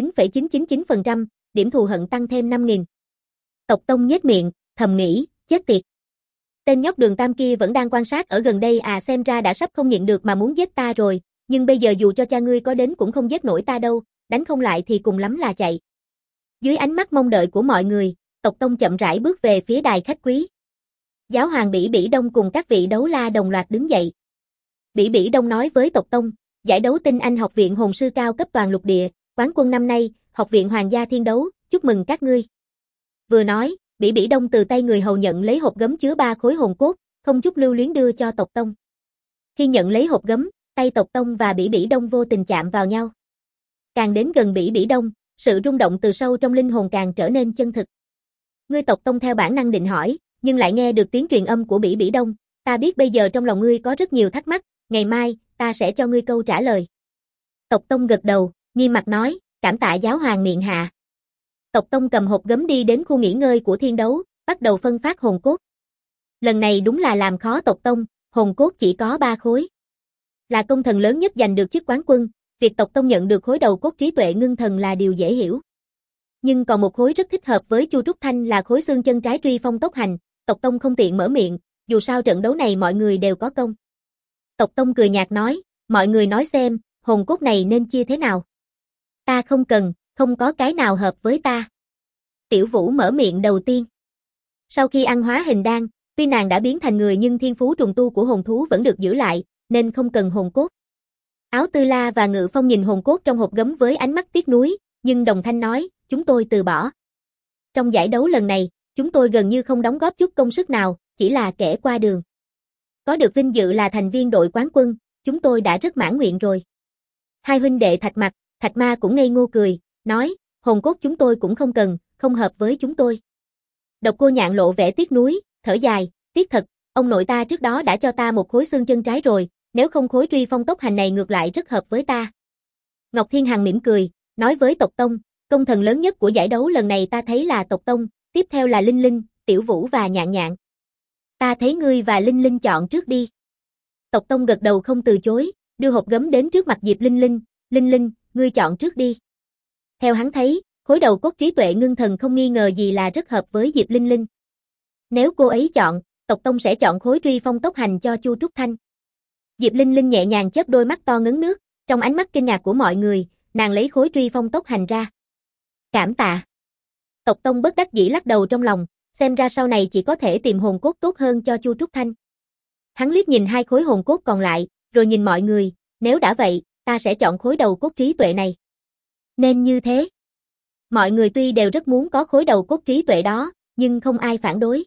69,999%, điểm thù hận tăng thêm 5.000. Tộc tông nhếch miệng, thầm nghĩ, chết tiệt. Tên nhóc Đường Tam kia vẫn đang quan sát ở gần đây à, xem ra đã sắp không nhịn được mà muốn giết ta rồi, nhưng bây giờ dù cho cha ngươi có đến cũng không giết nổi ta đâu, đánh không lại thì cùng lắm là chạy. Dưới ánh mắt mong đợi của mọi người, tộc tông chậm rãi bước về phía đài khách quý. Giáo hoàng Bỉ Bỉ Đông cùng các vị đấu la đồng loạt đứng dậy. Bỉ Bỉ Đông nói với tộc tông, giải đấu tinh anh học viện hồn sư cao cấp toàn lục địa, quán quân năm nay, học viện Hoàng gia thiên đấu, chúc mừng các ngươi. Vừa nói, Bỉ Bỉ Đông từ tay người hầu nhận lấy hộp gấm chứa 3 khối hồn cốt, không chút lưu luyến đưa cho tộc tông. Khi nhận lấy hộp gấm, tay tộc tông và Bỉ Bỉ Đông vô tình chạm vào nhau. Càng đến gần Bỉ Bỉ Đông, sự rung động từ sâu trong linh hồn càng trở nên chân thực. Ngươi tộc tông theo bản năng định hỏi, nhưng lại nghe được tiếng truyền âm của Bỉ Bỉ Đông, ta biết bây giờ trong lòng ngươi có rất nhiều thắc mắc, ngày mai, ta sẽ cho ngươi câu trả lời. Tộc tông gật đầu, nghiêm mặt nói, cảm tạ giáo hoàng miệng hạ. Tộc tông cầm hộp gấm đi đến khu nghỉ ngơi của thiên đấu, bắt đầu phân phát hồn cốt. Lần này đúng là làm khó tộc tông, hồn cốt chỉ có 3 khối. Là công thần lớn nhất giành được chức quán quân, việc tộc tông nhận được khối đầu cốt trí tuệ ngưng thần là điều dễ hiểu. Nhưng còn một khối rất thích hợp với Chu Trúc Thanh là khối xương chân trái truy phong tốc hành, tộc tông không tiện mở miệng, dù sao trận đấu này mọi người đều có công. Tộc tông cười nhạt nói, mọi người nói xem, hồn cốt này nên chia thế nào? Ta không cần, không có cái nào hợp với ta. Tiểu Vũ mở miệng đầu tiên. Sau khi ăn hóa hình đan, tuy nàng đã biến thành người nhưng thiên phú trùng tu của hồn thú vẫn được giữ lại, nên không cần hồn cốt. Áo Tư La và Ngự Phong nhìn hồn cốt trong hộp gấm với ánh mắt tiếc nuối, nhưng đồng thanh nói, chúng tôi từ bỏ. Trong giải đấu lần này, chúng tôi gần như không đóng góp chút công sức nào, chỉ là kẻ qua đường. Có được vinh dự là thành viên đội quán quân, chúng tôi đã rất mãn nguyện rồi. Hai huynh đệ Thạch Mặc, Thạch Ma cũng ngây ngô cười, nói, hồn cốt chúng tôi cũng không cần, không hợp với chúng tôi. Độc Cô Nhạn lộ vẻ tiếc nuối, thở dài, tiếc thật, ông nội ta trước đó đã cho ta một khối xương chân trái rồi, nếu không khối truy phong tốc hành này ngược lại rất hợp với ta. Ngọc Thiên Hằng mỉm cười, nói với tộc tông, công thần lớn nhất của giải đấu lần này ta thấy là tộc tông, tiếp theo là Linh Linh, Tiểu Vũ và Nhạn Nhạn. Ta thấy ngươi và Linh Linh chọn trước đi. Tộc tông gật đầu không từ chối, đưa hộp gấm đến trước mặt Diệp Linh Linh, Linh Linh, ngươi chọn trước đi. Theo hắn thấy, khối đầu cốt trí tuệ ngưng thần không nghi ngờ gì là rất hợp với Diệp Linh Linh. Nếu cô ấy chọn, tộc tông sẽ chọn khối truy phong tốc hành cho Chu Trúc Thanh. Diệp Linh Linh nhẹ nhàng chớp đôi mắt to ngấn nước, trong ánh mắt kinh ngạc của mọi người, nàng lấy khối truy phong tốc hành ra. Cảm tạ. Tộc tông bất đắc dĩ lắc đầu trong lòng, xem ra sau này chỉ có thể tìm hồn cốt tốt hơn cho Chu Trúc Thanh. Hắn liếc nhìn 2 khối hồn cốt còn lại, rồi nhìn mọi người, nếu đã vậy, ta sẽ chọn khối đầu cốt trí tuệ này. Nên như thế. Mọi người tuy đều rất muốn có khối đầu cốt trí tuệ đó, nhưng không ai phản đối.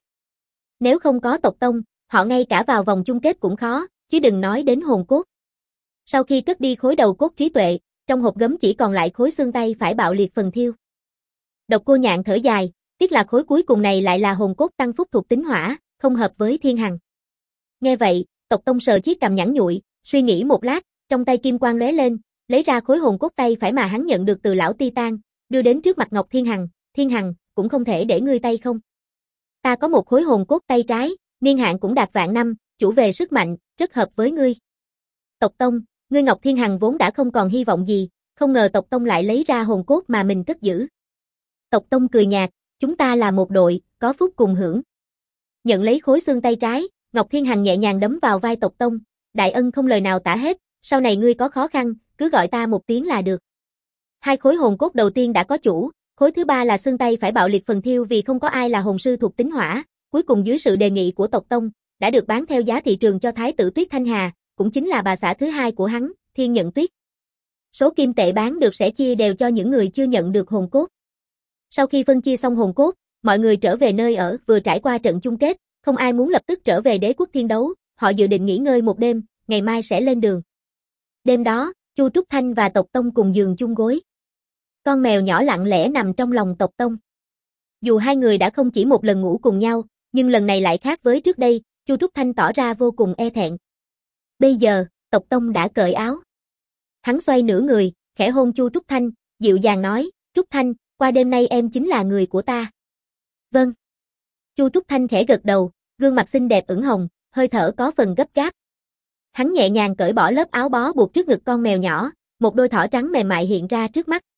Nếu không có tộc tông, họ ngay cả vào vòng chung kết cũng khó, chứ đừng nói đến hồn cốt. Sau khi cất đi khối đầu cốt trí tuệ, trong hộp gấm chỉ còn lại khối xương tay phải bạo liệt phần thiêu. Độc Cô Nhạn thở dài, tiếc là khối cuối cùng này lại là hồn cốt tăng phúc thuộc tính hỏa, không hợp với Thiên Hằng. Nghe vậy, tộc tông sờ chiếc cằm nhẵn nhụi, suy nghĩ một lát, trong tay kim quang lóe lên, lấy ra khối hồn cốt tay phải mà hắn nhận được từ lão Titan, đưa đến trước mặt Ngọc Thiên Hằng, cũng không thể để ngươi tay không. Ta có một khối hồn cốt tay trái, niên hạn cũng đạt vạn năm, chủ về sức mạnh, rất hợp với ngươi. Tộc Tông, ngươi Ngọc Thiên Hằng vốn đã không còn hy vọng gì, không ngờ Tộc Tông lại lấy ra hồn cốt mà mình cất giữ. Tộc Tông cười nhạt, chúng ta là một đội, có phúc cùng hưởng. Nhận lấy khối xương tay trái, Ngọc Thiên Hằng nhẹ nhàng đấm vào vai Tộc Tông, đại ân không lời nào tả hết, sau này ngươi có khó khăn, cứ gọi ta một tiếng là được. Hai khối hồn cốt đầu tiên đã có chủ, khối thứ ba là xương tay phải bạo liệt phần thiêu vì không có ai là hồn sư thuộc tính hỏa, cuối cùng dưới sự đề nghị của Tộc Tông, đã được bán theo giá thị trường cho Thái tử Tuyết Thanh Hà, cũng chính là bà xã thứ hai của hắn, Thiên Nhận Tuyết. Số kim tệ bán được sẽ chia đều cho những người chưa nhận được hồn cốt. Sau khi phân chia xong hồn cốt, mọi người trở về nơi ở, vừa trải qua trận chung kết, không ai muốn lập tức trở về Đế quốc Thiên Đấu, họ dự định nghỉ ngơi một đêm, ngày mai sẽ lên đường. Đêm đó, Chu Trúc Thanh và Tộc Tông cùng giường chung gối. Con mèo nhỏ lặng lẽ nằm trong lòng Tộc Tông. Dù hai người đã không chỉ một lần ngủ cùng nhau, nhưng lần này lại khác với trước đây, Chu Trúc Thanh tỏ ra vô cùng e thẹn. Bây giờ, Tộc Tông đã cởi áo. Hắn xoay nửa người, khẽ hôn Chu Trúc Thanh, dịu dàng nói, Trúc Thanh, qua đêm nay em chính là người của ta. Vâng. Chu Trúc Thanh khẽ gật đầu, gương mặt xinh đẹp ửng hồng, hơi thở có phần gấp gáp. Hắn nhẹ nhàng cởi bỏ lớp áo bó buộc trước ngực con mèo nhỏ, một đôi thỏ trắng mềm mại hiện ra trước mắt.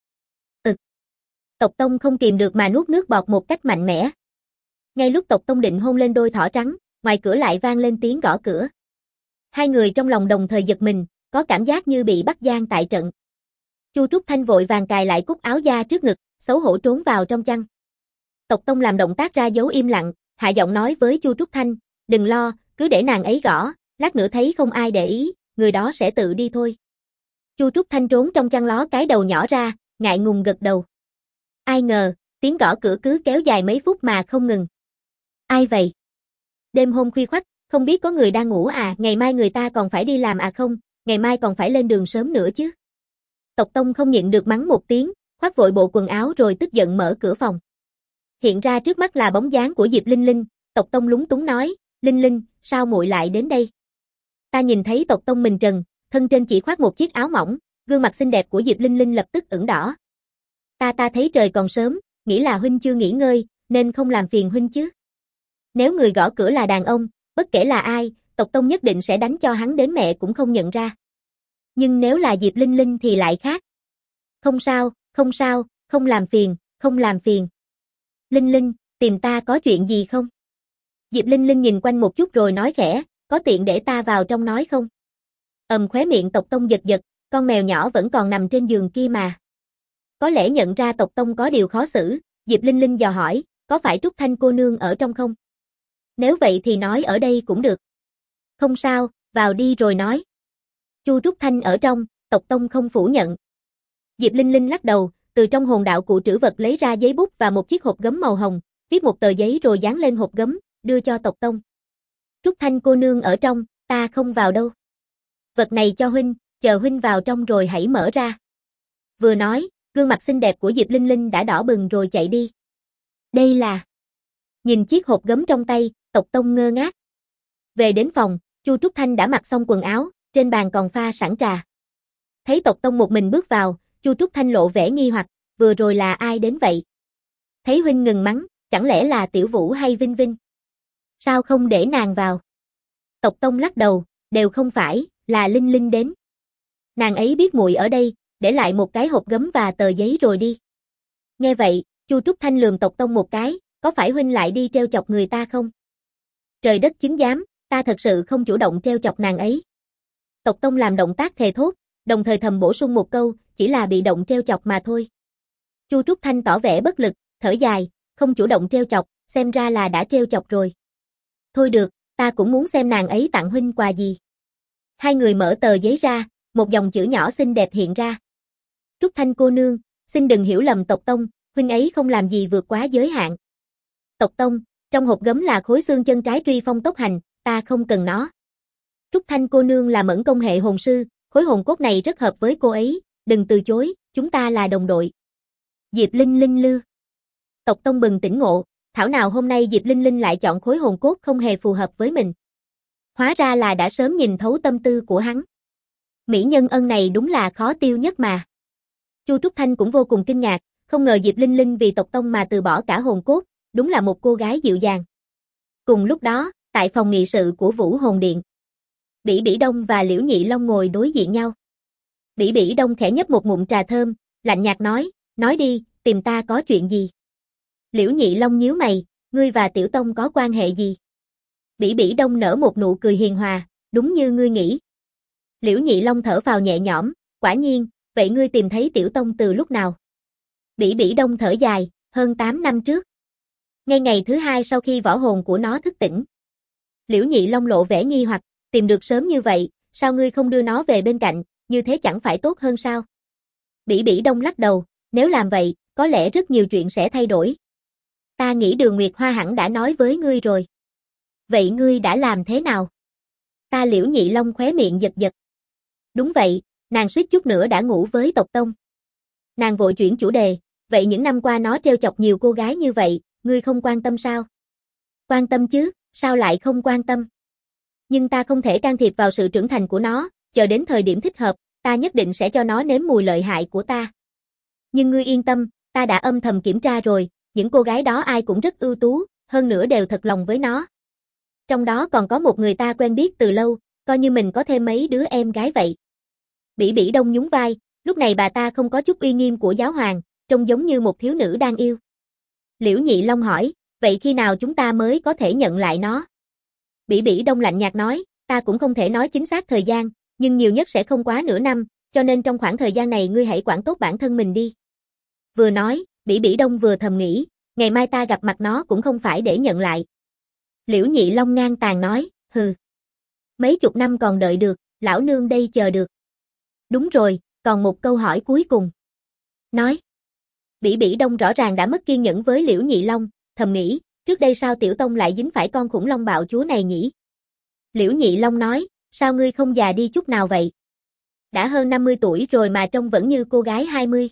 Tộc Tông không kìm được mà nuốt nước bọt một cách mạnh mẽ. Ngay lúc Tộc Tông định hôn lên đôi thỏ trắng, ngoài cửa lại vang lên tiếng gõ cửa. Hai người trong lòng đồng thời giật mình, có cảm giác như bị bắt giam tại trận. Chu Trúc Thanh vội vàng cài lại cúc áo da trước ngực, xấu hổ trốn vào trong chăn. Tộc Tông làm động tác ra dấu im lặng, hạ giọng nói với Chu Trúc Thanh, đừng lo, cứ để nàng ấy gõ, lát nữa thấy không ai để ý, người đó sẽ tự đi thôi. Chu Trúc Thanh trốn trong chăn ló cái đầu nhỏ ra, ngại ngùng gật đầu. Ai ngờ, tiếng gõ cửa cứ kéo dài mấy phút mà không ngừng. Ai vậy? Đêm hôm khuya khoắt, không biết có người đang ngủ à, ngày mai người ta còn phải đi làm à không, ngày mai còn phải lên đường sớm nữa chứ. Tộc Tông không nhịn được mắng một tiếng, khoác vội bộ quần áo rồi tức giận mở cửa phòng. Hiện ra trước mắt là bóng dáng của Diệp Linh Linh, Tộc Tông lúng túng nói, Linh Linh, sao muội lại đến đây? Ta nhìn thấy Tộc Tông mình trần, thân trên chỉ khoác một chiếc áo mỏng, gương mặt xinh đẹp của Diệp Linh Linh lập tức ửng đỏ. Ta thấy trời còn sớm, nghĩ là huynh chưa nghỉ ngơi, nên không làm phiền huynh chứ. Nếu người gõ cửa là đàn ông, bất kể là ai, Tộc Tông nhất định sẽ đánh cho hắn đến mẹ cũng không nhận ra. Nhưng nếu là Diệp Linh Linh thì lại khác. Không sao, không làm phiền. Linh Linh, tìm ta có chuyện gì không? Diệp Linh Linh nhìn quanh một chút rồi nói khẽ, có tiện để ta vào trong nói không? Khóe miệng Tộc Tông giật giật, con mèo nhỏ vẫn còn nằm trên giường kia mà. Có lẽ nhận ra Tộc Tông có điều khó xử, Diệp Linh Linh dò hỏi, có phải Trúc Thanh cô nương ở trong không? Nếu vậy thì nói ở đây cũng được. Không sao, vào đi rồi nói. Chu Trúc Thanh ở trong, Tộc Tông không phủ nhận. Diệp Linh Linh lắc đầu, từ trong hồn đạo cụ trữ vật lấy ra giấy bút và một chiếc hộp gấm màu hồng, viết một tờ giấy rồi dán lên hộp gấm, đưa cho Tộc Tông. Trúc Thanh cô nương ở trong, ta không vào đâu. Vật này cho huynh, chờ huynh vào trong rồi hãy mở ra. Vừa nói, gương mặt xinh đẹp của Diệp Linh Linh đã đỏ bừng rồi chạy đi. Đây là... Nhìn chiếc hộp gấm trong tay, Tộc Tông ngơ ngác. Về đến phòng, Chu Trúc Thanh đã mặc xong quần áo, trên bàn còn pha sẵn trà. Thấy Tộc Tông một mình bước vào, Chu Trúc Thanh lộ vẻ nghi hoặc, vừa rồi là ai đến vậy? Thấy huynh ngừng mắng, chẳng lẽ là Tiểu Vũ hay Vinh Vinh? Sao không để nàng vào? Tộc Tông lắc đầu, đều không phải, là Linh Linh đến. Nàng ấy biết muội ở đây, để lại một cái hộp gấm và tờ giấy rồi đi. Nghe vậy, Chu Trúc Thanh lườm Tộc Tông một cái, có phải huynh lại đi trêu chọc người ta không? Trời đất chứng giám, ta thật sự không chủ động trêu chọc nàng ấy. Tộc Tông làm động tác thề thốt, đồng thời thầm bổ sung một câu, chỉ là bị động trêu chọc mà thôi. Chu Trúc Thanh tỏ vẻ bất lực, thở dài, không chủ động trêu chọc, xem ra là đã trêu chọc rồi. Thôi được, ta cũng muốn xem nàng ấy tặng huynh quà gì. Hai người mở tờ giấy ra, một dòng chữ nhỏ xinh đẹp hiện ra. Trúc Thanh cô nương, xin đừng hiểu lầm Tộc Tông, huynh ấy không làm gì vượt quá giới hạn. Tộc Tông, trong hộp gấm là khối xương chân trái truy phong tốc hành, ta không cần nó. Trúc Thanh cô nương là mẫn công hệ hồn sư, khối hồn cốt này rất hợp với cô ấy, đừng từ chối, chúng ta là đồng đội. Diệp Linh Linh lư. Tộc Tông bừng tỉnh ngộ, thảo nào hôm nay Diệp Linh Linh lại chọn khối hồn cốt không hề phù hợp với mình. Hóa ra là đã sớm nhìn thấu tâm tư của hắn. Mỹ nhân ân này đúng là khó tiêu nhất mà. Chu Trúc Thanh cũng vô cùng kinh ngạc, không ngờ Diệp Linh Linh vì tộc tông mà từ bỏ cả hồn cốt, đúng là một cô gái dịu dàng. Cùng lúc đó, tại phòng nghị sự của Vũ Hồn Điện, Bỉ Bỉ Đông và Liễu Nhị Long ngồi đối diện nhau. Bỉ Bỉ Đông khẽ nhấp một ngụm trà thơm, lạnh nhạt nói đi, tìm ta có chuyện gì? Liễu Nhị Long nhíu mày, ngươi và Tiểu Tông có quan hệ gì? Bỉ Bỉ Đông nở một nụ cười hiền hòa, đúng như ngươi nghĩ. Liễu Nhị Long thở phào nhẹ nhõm, quả nhiên, vậy ngươi tìm thấy Tiểu Tông từ lúc nào? Bỉ Bỉ Đông thở dài, hơn 8 năm trước. Ngay ngày thứ 2 sau khi võ hồn của nó thức tỉnh. Liễu Nhị Long lộ vẻ nghi hoặc, tìm được sớm như vậy, sao ngươi không đưa nó về bên cạnh, như thế chẳng phải tốt hơn sao? Bỉ Bỉ Đông lắc đầu, nếu làm vậy, có lẽ rất nhiều chuyện sẽ thay đổi. Ta nghĩ Đường Nguyệt Hoa hẳn đã nói với ngươi rồi. Vậy ngươi đã làm thế nào? Ta Liễu Nhị Long khóe miệng giật giật. Đúng vậy, nàng suýt chút nữa đã ngủ với tộc tông. Nàng vội chuyển chủ đề, vậy những năm qua nó trêu chọc nhiều cô gái như vậy, ngươi không quan tâm sao? Quan tâm chứ, sao lại không quan tâm? Nhưng ta không thể can thiệp vào sự trưởng thành của nó, chờ đến thời điểm thích hợp, ta nhất định sẽ cho nó nếm mùi lợi hại của ta. Nhưng ngươi yên tâm, ta đã âm thầm kiểm tra rồi, những cô gái đó ai cũng rất ưu tú, hơn nữa đều thật lòng với nó. Trong đó còn có một người ta quen biết từ lâu, coi như mình có thêm mấy đứa em gái vậy. Bỉ Bỉ Đông nhún vai, lúc này bà ta không có chút uy nghiêm của giáo hoàng, trông giống như một thiếu nữ đang yêu. Liễu Nhị Long hỏi, vậy khi nào chúng ta mới có thể nhận lại nó? Bỉ Bỉ Đông lạnh nhạt nói, ta cũng không thể nói chính xác thời gian, nhưng nhiều nhất sẽ không quá nửa năm, cho nên trong khoảng thời gian này ngươi hãy quản tốt bản thân mình đi. Vừa nói, Bỉ Bỉ Đông vừa thầm nghĩ, ngày mai ta gặp mặt nó cũng không phải để nhận lại. Liễu Nhị Long ngang tàn nói, hừ. Mấy chục năm còn đợi được, lão nương đây chờ được. Đúng rồi, còn một câu hỏi cuối cùng. Nói. Bỉ Bỉ Đông rõ ràng đã mất kiên nhẫn với Liễu Nhị Long, thầm nghĩ, trước đây sao Tiểu Tông lại dính phải con khủng long bạo chúa này nhỉ? Liễu Nhị Long nói, sao ngươi không già đi chút nào vậy? Đã hơn 50 tuổi rồi mà trông vẫn như cô gái 20.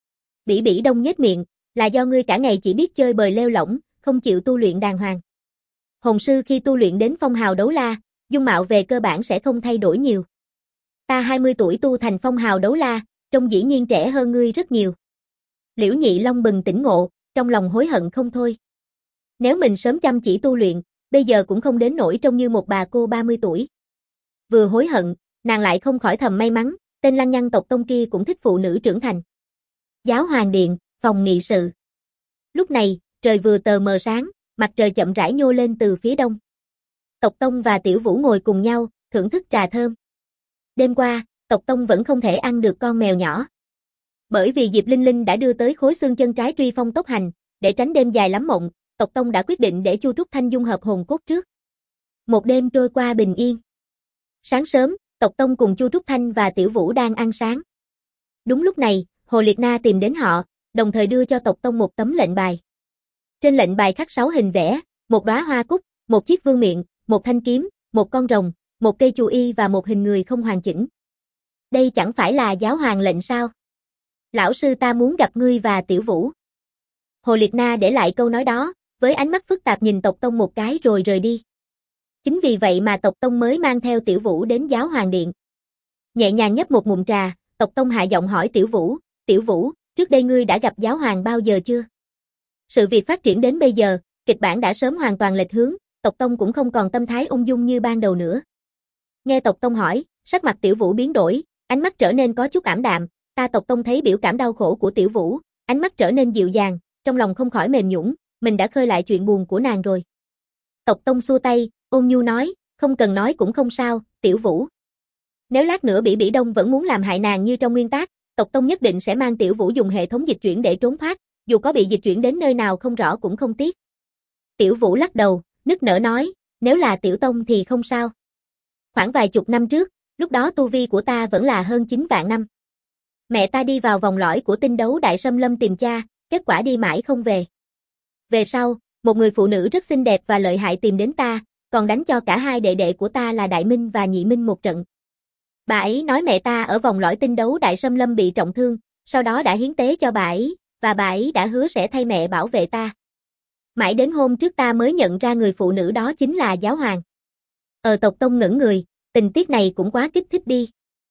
Bỉ Bỉ Đông nhếch miệng, là do ngươi cả ngày chỉ biết chơi bời lêu lỏng, không chịu tu luyện đàng hoàng. Hồn sư khi tu luyện đến phong hào đấu la, dung mạo về cơ bản sẽ không thay đổi nhiều. Ta 20 tuổi tu thành phong hào đấu la, trông dĩ nhiên trẻ hơn ngươi rất nhiều. Liễu Nhị Long bừng tỉnh ngộ, trong lòng hối hận không thôi. Nếu mình sớm chăm chỉ tu luyện, bây giờ cũng không đến nỗi trông như một bà cô 30 tuổi. Vừa hối hận, nàng lại không khỏi thầm may mắn, tên lăng nhăng tộc tông kia cũng thích phụ nữ trưởng thành. Giáo hoàng điện, phòng nghị sự. Lúc này, trời vừa tờ mờ sáng, mặt trời chậm rãi nhô lên từ phía đông. Tộc Tông và Tiểu Vũ ngồi cùng nhau, thưởng thức trà thơm. Đêm qua, Tộc Tông vẫn không thể ăn được con mèo nhỏ. Bởi vì Diệp Linh Linh đã đưa tới khối xương chân trái truy phong tốc hành, để tránh đêm dài lắm mộng, Tộc Tông đã quyết định để Chu Trúc Thanh dung hợp hồn cốt trước. Một đêm trôi qua bình yên. Sáng sớm, Tộc Tông cùng Chu Trúc Thanh và Tiểu Vũ đang ăn sáng. Đúng lúc này, Hồ Liệt Na tìm đến họ, đồng thời đưa cho Tộc Tông một tấm lệnh bài. Trên lệnh bài khắc 6 hình vẽ, một đóa hoa cúc, một chiếc vương miện, một thanh kiếm, một con rồng, một cây chù y và một hình người không hoàn chỉnh. Đây chẳng phải là giáo hoàng lệnh sao? Lão sư ta muốn gặp ngươi và Tiểu Vũ. Hồ Liệt Na để lại câu nói đó, với ánh mắt phức tạp nhìn Tộc Tông một cái rồi rời đi. Chính vì vậy mà Tộc Tông mới mang theo Tiểu Vũ đến giáo hoàng điện. Nhẹ nhàng nhấp một ngụm trà, Tộc Tông hạ giọng hỏi Tiểu Vũ, trước đây ngươi đã gặp giáo hoàng bao giờ chưa? Sự việc phát triển đến bây giờ, kịch bản đã sớm hoàn toàn lệch hướng, Tộc Tông cũng không còn tâm thái ung dung như ban đầu nữa. Nghe Tộc Tông hỏi, sắc mặt Tiểu Vũ biến đổi, ánh mắt trở nên có chút ảm đạm, Tộc Tông thấy biểu cảm đau khổ của Tiểu Vũ, ánh mắt trở nên dịu dàng, trong lòng không khỏi mềm nhũn, mình đã khơi lại chuyện buồn của nàng rồi. Tộc Tông xua tay, ôn nhu nói, không cần nói cũng không sao, Tiểu Vũ. Nếu lát nữa Bỉ Bỉ Đông vẫn muốn làm hại nàng như trong nguyên tác, Tộc Tông nhất định sẽ mang Tiểu Vũ dùng hệ thống dịch chuyển để trốn thoát, dù có bị dịch chuyển đến nơi nào không rõ cũng không tiếc. Tiểu Vũ lắc đầu, nức nở nói, nếu là Tiểu Tông thì không sao. Khoảng vài chục năm trước, lúc đó tu vi của ta vẫn là hơn 9 vạn năm. Mẹ ta đi vào vòng lõi của tinh đấu đại xâm lâm tìm cha, kết quả đi mãi không về. Về sau, một người phụ nữ rất xinh đẹp và lợi hại tìm đến ta, còn đánh cho cả hai đệ đệ của ta là Đại Minh và Nhị Minh một trận. Bà ấy nói mẹ ta ở vòng lõi tinh đấu đại xâm lâm bị trọng thương, sau đó đã hiến tế cho bà ấy, và bà ấy đã hứa sẽ thay mẹ bảo vệ ta. Mãi đến hôm trước ta mới nhận ra người phụ nữ đó chính là giáo hoàng. Tộc Tông ngẩn người, tình tiết này cũng quá kích thích đi.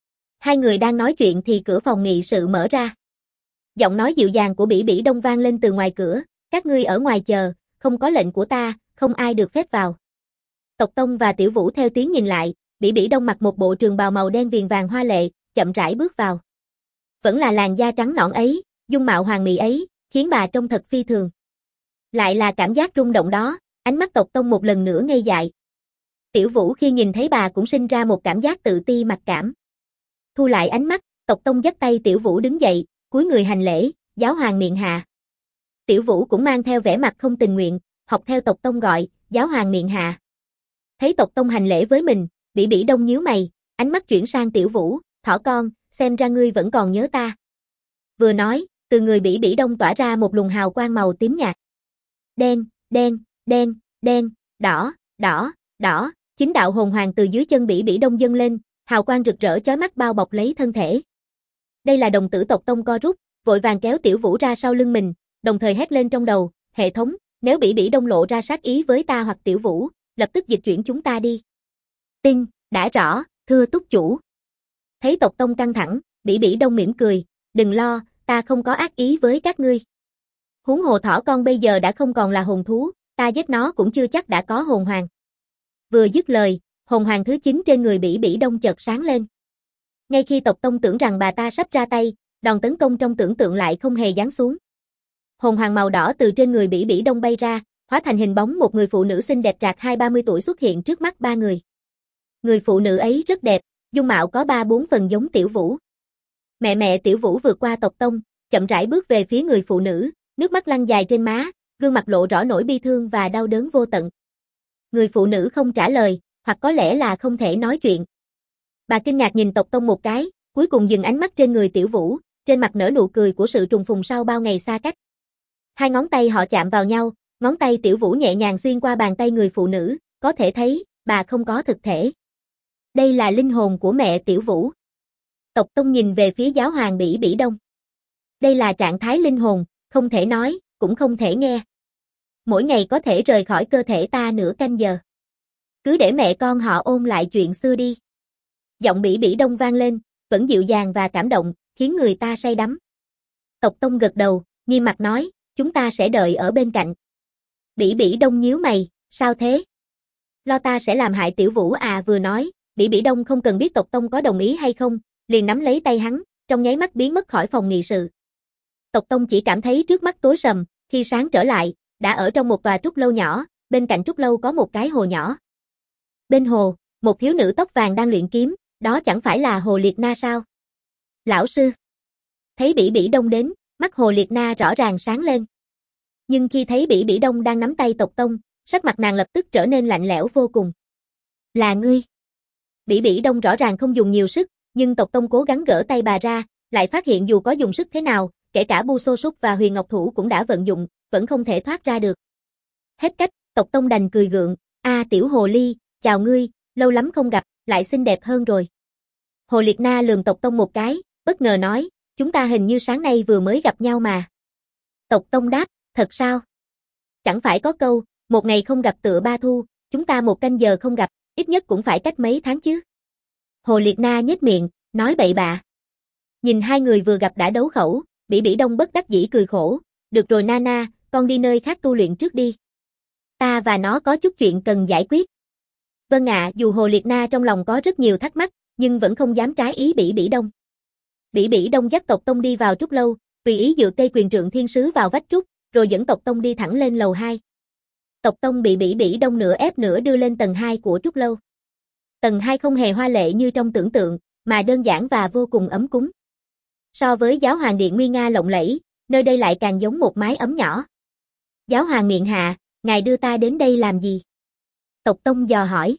Hai người đang nói chuyện thì cửa phòng nghị sự mở ra. Giọng nói dịu dàng của Bỉ Bỉ Đông vang lên từ ngoài cửa, các ngươi ở ngoài chờ, không có lệnh của ta, không ai được phép vào. Tộc Tông và Tiểu Vũ theo tiếng nhìn lại, Bỉ Bỉ Đông mặc một bộ trường bào màu đen viền vàng hoa lệ, chậm rãi bước vào. Vẫn là làn da trắng nõn ấy, dung mạo hoàng mỹ ấy, khiến bà trông thật phi thường. Lại là cảm giác rung động đó, ánh mắt Tộc Tông một lần nữa ngây dại. Tiểu Vũ khi nhìn thấy bà cũng sinh ra một cảm giác tự ti mặc cảm. Thu lại ánh mắt, Tộc Tông dắt tay Tiểu Vũ đứng dậy, cúi người hành lễ, giáo hoàng miệng hạ. Tiểu Vũ cũng mang theo vẻ mặt không tình nguyện, học theo Tộc Tông gọi, giáo hoàng miệng hạ. Thấy Tộc Tông hành lễ với mình, Bỉ Bỉ Đông nhíu mày, ánh mắt chuyển sang Tiểu Vũ, thỏ con, xem ra ngươi vẫn còn nhớ ta. Vừa nói, từ người Bỉ Bỉ Đông tỏa ra một luồng hào quang màu tím nhạt. Đen, đen, đen, đen, đỏ, đỏ, đỏ, 9 đạo hồn hoàng từ dưới chân Bỉ Bỉ Đông dâng lên, hào quang rực rỡ chói mắt bao bọc lấy thân thể. Đây là đồng tử Tộc Tông co rút, vội vàng kéo Tiểu Vũ ra sau lưng mình, đồng thời hét lên trong đầu, hệ thống, nếu Bỉ Bỉ Đông lộ ra sát ý với ta hoặc Tiểu Vũ, lập tức dịch chuyển chúng ta đi. Tin, đã rõ, thưa túc chủ. Thấy Tộc Tông căng thẳng, Bỉ Bỉ Đông mỉm cười, đừng lo, ta không có ác ý với các ngươi. Huống hồ thỏ con bây giờ đã không còn là hồn thú, ta giết nó cũng chưa chắc đã có hồn hoàng. Vừa dứt lời, hồn hoàng thứ 9 trên người Bỉ Bỉ Đông chợt sáng lên. Ngay khi Tộc Tông tưởng rằng bà ta sắp ra tay, đòn tấn công trong tưởng tượng lại không hề giáng xuống. Hồn hoàng màu đỏ từ trên người Bỉ Bỉ Đông bay ra, hóa thành hình bóng một người phụ nữ xinh đẹp rạc 20-30 tuổi xuất hiện trước mắt ba người. Người phụ nữ ấy rất đẹp, dung mạo có 3-4 phần giống Tiểu Vũ. Mẹ Tiểu Vũ vượt qua Tộc Tông, chậm rãi bước về phía người phụ nữ, nước mắt lăn dài trên má, gương mặt lộ rõ nỗi bi thương và đau đớn vô tận. Người phụ nữ không trả lời, hoặc có lẽ là không thể nói chuyện. Bà kinh ngạc nhìn Tộc Tông một cái, cuối cùng dừng ánh mắt trên người Tiểu Vũ, trên mặt nở nụ cười của sự trùng phùng sau bao ngày xa cách. Hai ngón tay họ chạm vào nhau, ngón tay Tiểu Vũ nhẹ nhàng xuyên qua bàn tay người phụ nữ, có thể thấy, bà không có thực thể. Đây là linh hồn của mẹ Tiểu Vũ. Tộc Tông nhìn về phía giáo hoàng Bỉ Bỉ Đông. Đây là trạng thái linh hồn, không thể nói, cũng không thể nghe. Mỗi ngày có thể rời khỏi cơ thể ta nửa canh giờ. Cứ để mẹ con họ ôn lại chuyện xưa đi. Giọng Bỉ Bỉ Đông vang lên, vẫn dịu dàng và cảm động, khiến người ta say đắm. Tộc Tông gật đầu, nghiêm mặt nói, chúng ta sẽ đợi ở bên cạnh. Bỉ Bỉ Đông nhíu mày, sao thế? Lo ta sẽ làm hại Tiểu Vũ à? Vừa nói, Bỉ Bỉ Đông không cần biết Tộc Tông có đồng ý hay không, liền nắm lấy tay hắn, trong nháy mắt biến mất khỏi phòng nghị sự. Tộc Tông chỉ cảm thấy trước mắt tối sầm, khi sáng trở lại, đã ở trong một tòa trúc lâu nhỏ, bên cạnh trúc lâu có một cái hồ nhỏ. Bên hồ, một thiếu nữ tóc vàng đang luyện kiếm, đó chẳng phải là Hồ Liệt Na sao? Lão sư. Thấy Bỉ Bỉ Đông đến, mắt Hồ Liệt Na rõ ràng sáng lên. Nhưng khi thấy Bỉ Bỉ Đông đang nắm tay Tộc Tông, sắc mặt nàng lập tức trở nên lạnh lẽo vô cùng. Là ngươi. Bỉ Bỉ Đông rõ ràng không dùng nhiều sức, nhưng Tộc Tông cố gắng gỡ tay bà ra, lại phát hiện dù có dùng sức thế nào, kể cả Bu Sô Súc và Huyền Ngọc Thủ cũng đã vận dụng, vẫn không thể thoát ra được. Hết cách, Tộc Tông đành cười gượng, Tiểu Hồ Ly, chào ngươi, lâu lắm không gặp, lại xinh đẹp hơn rồi. Hồ Liệt Na lườm Tộc Tông một cái, bất ngờ nói, chúng ta hình như sáng nay vừa mới gặp nhau mà. Tộc Tông đáp, thật sao? Chẳng phải có câu, một ngày không gặp tựa ba thu, chúng ta một canh giờ không gặp, ít nhất cũng phải cách mấy tháng chứ. Hồ Liệt Na nhếch miệng, nói bậy bạ. Nhìn hai người vừa gặp đã đấu khẩu, Bỉ Bỉ Đông bất đắc dĩ cười khổ, được rồi Nana, con đi nơi khác tu luyện trước đi. Ta và nó có chút chuyện cần giải quyết. Vâng ạ, dù Hồ Liệt Na trong lòng có rất nhiều thắc mắc, nhưng vẫn không dám trái ý Bỉ Bỉ Đông. Bỉ Bỉ Đông dắt Tộc Tông đi vào trúc lâu, tùy ý dựa cây quyền trượng thiên sứ vào vách trúc, rồi dẫn Tộc Tông đi thẳng lên lầu 2. Tộc Tông bị Bỉ Bỉ Đông nửa ép nửa đưa lên tầng 2 của trúc lâu. Tầng 2 không hề hoa lệ như trong tưởng tượng, mà đơn giản và vô cùng ấm cúng. So với giáo hoàng điện nguy nga lộng lẫy, nơi đây lại càng giống một mái ấm nhỏ. Giáo hoàng miệng hạ, ngài đưa ta đến đây làm gì? Tộc Tông dò hỏi.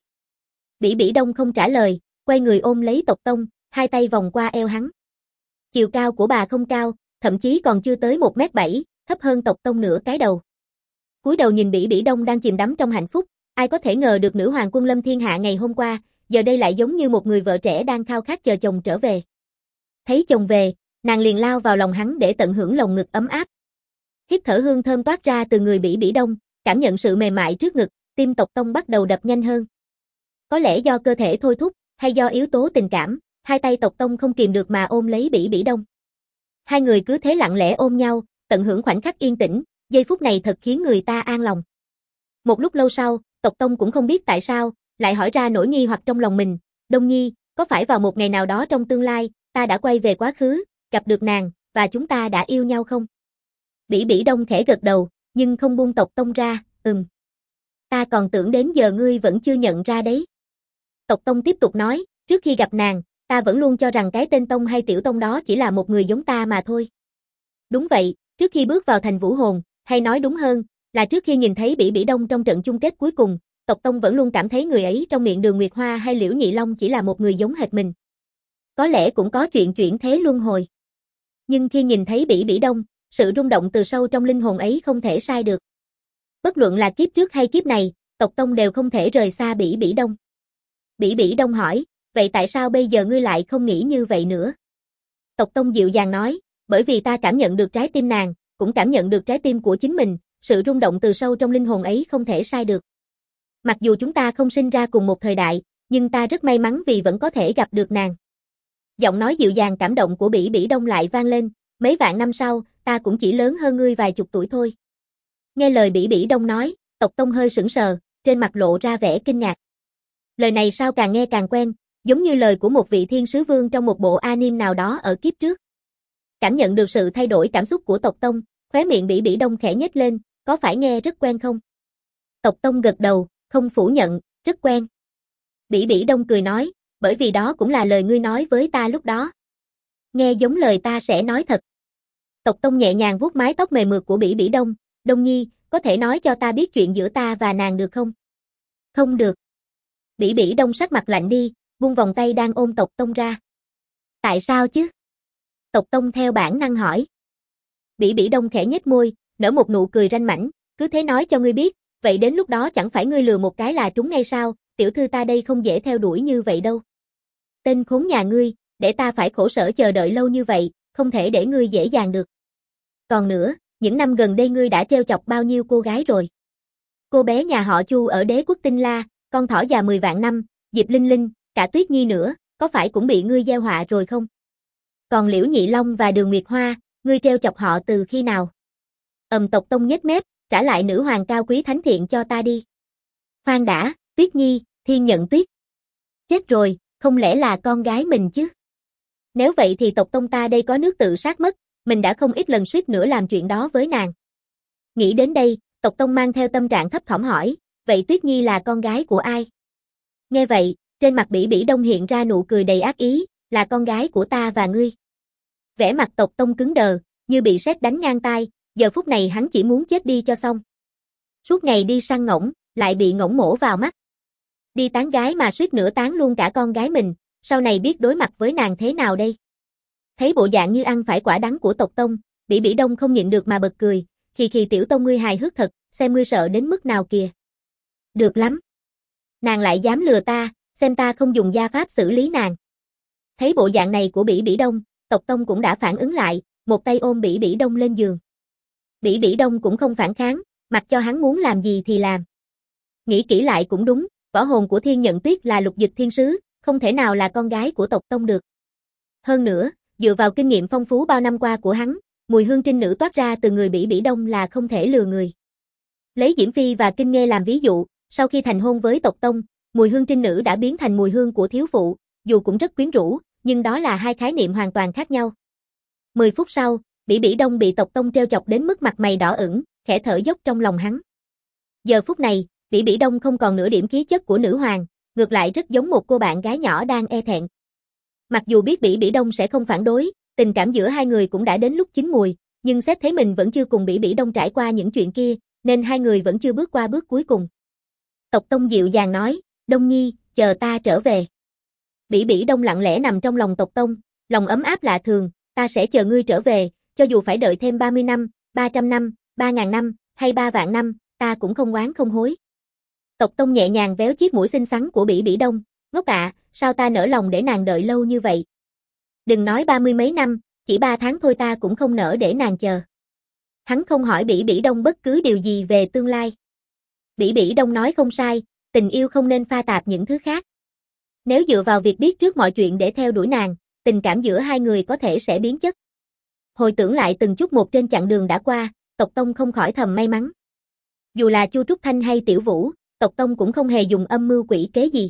Bỉ Bỉ Đông không trả lời, quay người ôm lấy Tộc Tông, hai tay vòng qua eo hắn. Chiều cao của bà không cao, thậm chí còn chưa tới 1m7, thấp hơn Tộc Tông nửa cái đầu. Cúi đầu nhìn Bỉ Bỉ Đông đang chìm đắm trong hạnh phúc, ai có thể ngờ được nữ hoàng quân lâm thiên hạ ngày hôm qua, giờ đây lại giống như một người vợ trẻ đang khao khát chờ chồng trở về. Thấy chồng về, nàng liền lao vào lòng hắn để tận hưởng lồng ngực ấm áp. Hít thở hương thơm toát ra từ người Bỉ Bỉ Đông, cảm nhận sự mềm mại trước ngực, tim Tộc Tông bắt đầu đập nhanh hơn. Có lẽ do cơ thể thôi thúc, hay do yếu tố tình cảm, Hai tay Tộc Tông không kìm được mà ôm lấy Bỉ Bỉ Đông. Hai người cứ thế lặng lẽ ôm nhau, tận hưởng khoảnh khắc yên tĩnh, giây phút này thật khiến người ta an lòng. Một lúc lâu sau, Tộc Tông cũng không biết tại sao, lại hỏi ra nỗi nghi hoặc trong lòng mình, Đông Nhi, có phải vào một ngày nào đó trong tương lai, ta đã quay về quá khứ, gặp được nàng, và chúng ta đã yêu nhau không? Bỉ Bỉ Đông khẽ gật đầu, nhưng không buông Tộc Tông ra, Ta còn tưởng đến giờ ngươi vẫn chưa nhận ra đấy. Tộc Tông tiếp tục nói, trước khi gặp nàng, ta vẫn luôn cho rằng cái tên Tông hay Tiểu Tông đó chỉ là một người giống ta mà thôi. Đúng vậy, trước khi bước vào thành Vũ Hồn, hay nói đúng hơn, là trước khi nhìn thấy Bỉ Bỉ Đông trong trận chung kết cuối cùng, Tộc Tông vẫn luôn cảm thấy người ấy trong miệng Đường Nguyệt Hoa hay Liễu Nhị Long chỉ là một người giống hệt mình. Có lẽ cũng có chuyện chuyển thế luân hồi. Nhưng khi nhìn thấy Bỉ Bỉ Đông, sự rung động từ sâu trong linh hồn ấy không thể sai được. Bất luận là kiếp trước hay kiếp này, Tộc Tông đều không thể rời xa Bỉ Bỉ Đông. Bỉ Bỉ Đông hỏi, vậy tại sao bây giờ ngươi lại không nghĩ như vậy nữa? Tộc Tông dịu dàng nói, bởi vì ta cảm nhận được trái tim nàng, cũng cảm nhận được trái tim của chính mình, sự rung động từ sâu trong linh hồn ấy không thể sai được. Mặc dù chúng ta không sinh ra cùng một thời đại, nhưng ta rất may mắn vì vẫn có thể gặp được nàng. Giọng nói dịu dàng cảm động của Bỉ Bỉ Đông lại vang lên, mấy vạn năm sau, ta cũng chỉ lớn hơn ngươi vài chục tuổi thôi. Nghe lời Bỉ Bỉ Đông nói, Tộc Tông hơi sững sờ, trên mặt lộ ra vẻ kinh ngạc. Lời này sao càng nghe càng quen, giống như lời của một vị thiên sứ vương trong một bộ anime nào đó ở kiếp trước. Cảm nhận được sự thay đổi cảm xúc của Tộc Tông, khóe miệng Bỉ Bỉ Đông khẽ nhếch lên, có phải nghe rất quen không? Tộc Tông gật đầu, không phủ nhận, rất quen. Bỉ Bỉ Đông cười nói, bởi vì đó cũng là lời ngươi nói với ta lúc đó. Nghe giống lời ta sẽ nói thật. Tộc Tông nhẹ nhàng vuốt mái tóc mềm mượt của Bỉ Bỉ Đông, Đông Nhi, có thể nói cho ta biết chuyện giữa ta và nàng được không? Không được. Bỉ Bỉ Đông sắc mặt lạnh đi, buông vòng tay đang ôm Tộc Tông ra. Tại sao chứ? Tộc Tông theo bản năng hỏi. Bỉ Bỉ Đông khẽ nhếch môi, nở một nụ cười ranh mãnh, cứ thế nói cho ngươi biết, vậy đến lúc đó chẳng phải ngươi lừa một cái là trúng ngay sao, tiểu thư ta đây không dễ theo đuổi như vậy đâu. Tên khốn nhà ngươi, để ta phải khổ sở chờ đợi lâu như vậy, không thể để ngươi dễ dàng được. Còn nữa, những năm gần đây ngươi đã trêu chọc bao nhiêu cô gái rồi? Cô bé nhà họ Chu ở Đế Quốc Tinh La, con thỏ già 10 vạn năm, Diệp Linh Linh, cả Tuyết Nhi nữa, có phải cũng bị ngươi gieo họa rồi không? Còn Liễu Nhị Long và Đường Nguyệt Hoa, ngươi trêu chọc họ từ khi nào? Tộc Tông nhếch mép, trả lại nữ hoàng cao quý thánh thiện cho ta đi. Khoan đã, Tuyết Nhi, Thiên Nhận Tuyết. Chết rồi, không lẽ là con gái mình chứ? Nếu vậy thì Tộc Tông ta đây có nước tự sát mất, mình đã không ít lần suýt nữa làm chuyện đó với nàng. Nghĩ đến đây, Tộc Tông mang theo tâm trạng thấp thỏm hỏi, vậy Tuyết Nhi là con gái của ai? Nghe vậy, trên mặt Bỉ Bỉ Đông hiện ra nụ cười đầy ác ý, là con gái của ta và ngươi. Vẻ mặt Tộc Tông cứng đờ, như bị sét đánh ngang tai, giờ phút này hắn chỉ muốn chết đi cho xong. Suốt ngày đi săn ngỗng, lại bị ngỗng mổ vào mắt. Đi tán gái mà suýt nữa tán luôn cả con gái mình, sau này biết đối mặt với nàng thế nào đây? Thấy bộ dạng như ăn phải quả đắng của Tộc Tông, Bỉ Bỉ Đông không nhịn được mà bật cười, khi tiểu Tông ngươi hài hước thật, xem ngươi sợ đến mức nào kìa. Được lắm. Nàng lại dám lừa ta, xem ta không dùng gia pháp xử lý nàng. Thấy bộ dạng này của Bỉ Bỉ Đông, Tộc Tông cũng đã phản ứng lại, một tay ôm Bỉ Bỉ Đông lên giường. Bỉ Bỉ Đông cũng không phản kháng, mặc cho hắn muốn làm gì thì làm. Nghĩ kỹ lại cũng đúng, võ hồn của Thiên Nhận Tuyết là lục dịch thiên sứ, không thể nào là con gái của Tộc Tông được. Hơn nữa, dựa vào kinh nghiệm phong phú bao năm qua của hắn, mùi hương trinh nữ toát ra từ người Bỉ Bỉ Đông là không thể lừa người. Lấy Diễm Phi và Kinh Nghê làm ví dụ, sau khi thành hôn với Tộc Tông, mùi hương trinh nữ đã biến thành mùi hương của thiếu phụ, dù cũng rất quyến rũ, nhưng đó là hai khái niệm hoàn toàn khác nhau. 10 phút sau, Bỉ Bỉ Đông bị Tộc Tông trêu chọc đến mức mặt mày đỏ ửng, khẽ thở dốc trong lòng hắn. Giờ phút này, Bỉ Bỉ Đông không còn nửa điểm khí chất của nữ hoàng, ngược lại rất giống một cô bạn gái nhỏ đang e thẹn. Mặc dù biết Bỉ Bỉ Đông sẽ không phản đối, tình cảm giữa hai người cũng đã đến lúc chín mùi, nhưng xét thấy mình vẫn chưa cùng Bỉ Bỉ Đông trải qua những chuyện kia, nên hai người vẫn chưa bước qua bước cuối cùng. Tộc Tông dịu dàng nói, Đông Nhi, chờ ta trở về. Bỉ Bỉ Đông lặng lẽ nằm trong lòng Tộc Tông, lòng ấm áp lạ thường, ta sẽ chờ ngươi trở về, cho dù phải đợi thêm 30 năm, 300 năm, 3.000 năm, hay 3 vạn năm, ta cũng không oán không hối. Tộc Tông nhẹ nhàng véo chiếc mũi xinh xắn của Bỉ Bỉ Đông, ngốc ạ, sao ta nỡ lòng để nàng đợi lâu như vậy? Đừng nói 30 mấy năm, chỉ 3 tháng thôi ta cũng không nỡ để nàng chờ. Hắn không hỏi Bỉ Bỉ Đông bất cứ điều gì về tương lai. Bỉ Bỉ Đông nói không sai, tình yêu không nên pha tạp những thứ khác. Nếu dựa vào việc biết trước mọi chuyện để theo đuổi nàng, tình cảm giữa hai người có thể sẽ biến chất. Hồi tưởng lại từng chút một trên chặng đường đã qua, Tộc Tông không khỏi thầm may mắn. Dù là Chu Trúc Thanh hay Tiểu Vũ, Tộc Tông cũng không hề dùng âm mưu quỷ kế gì.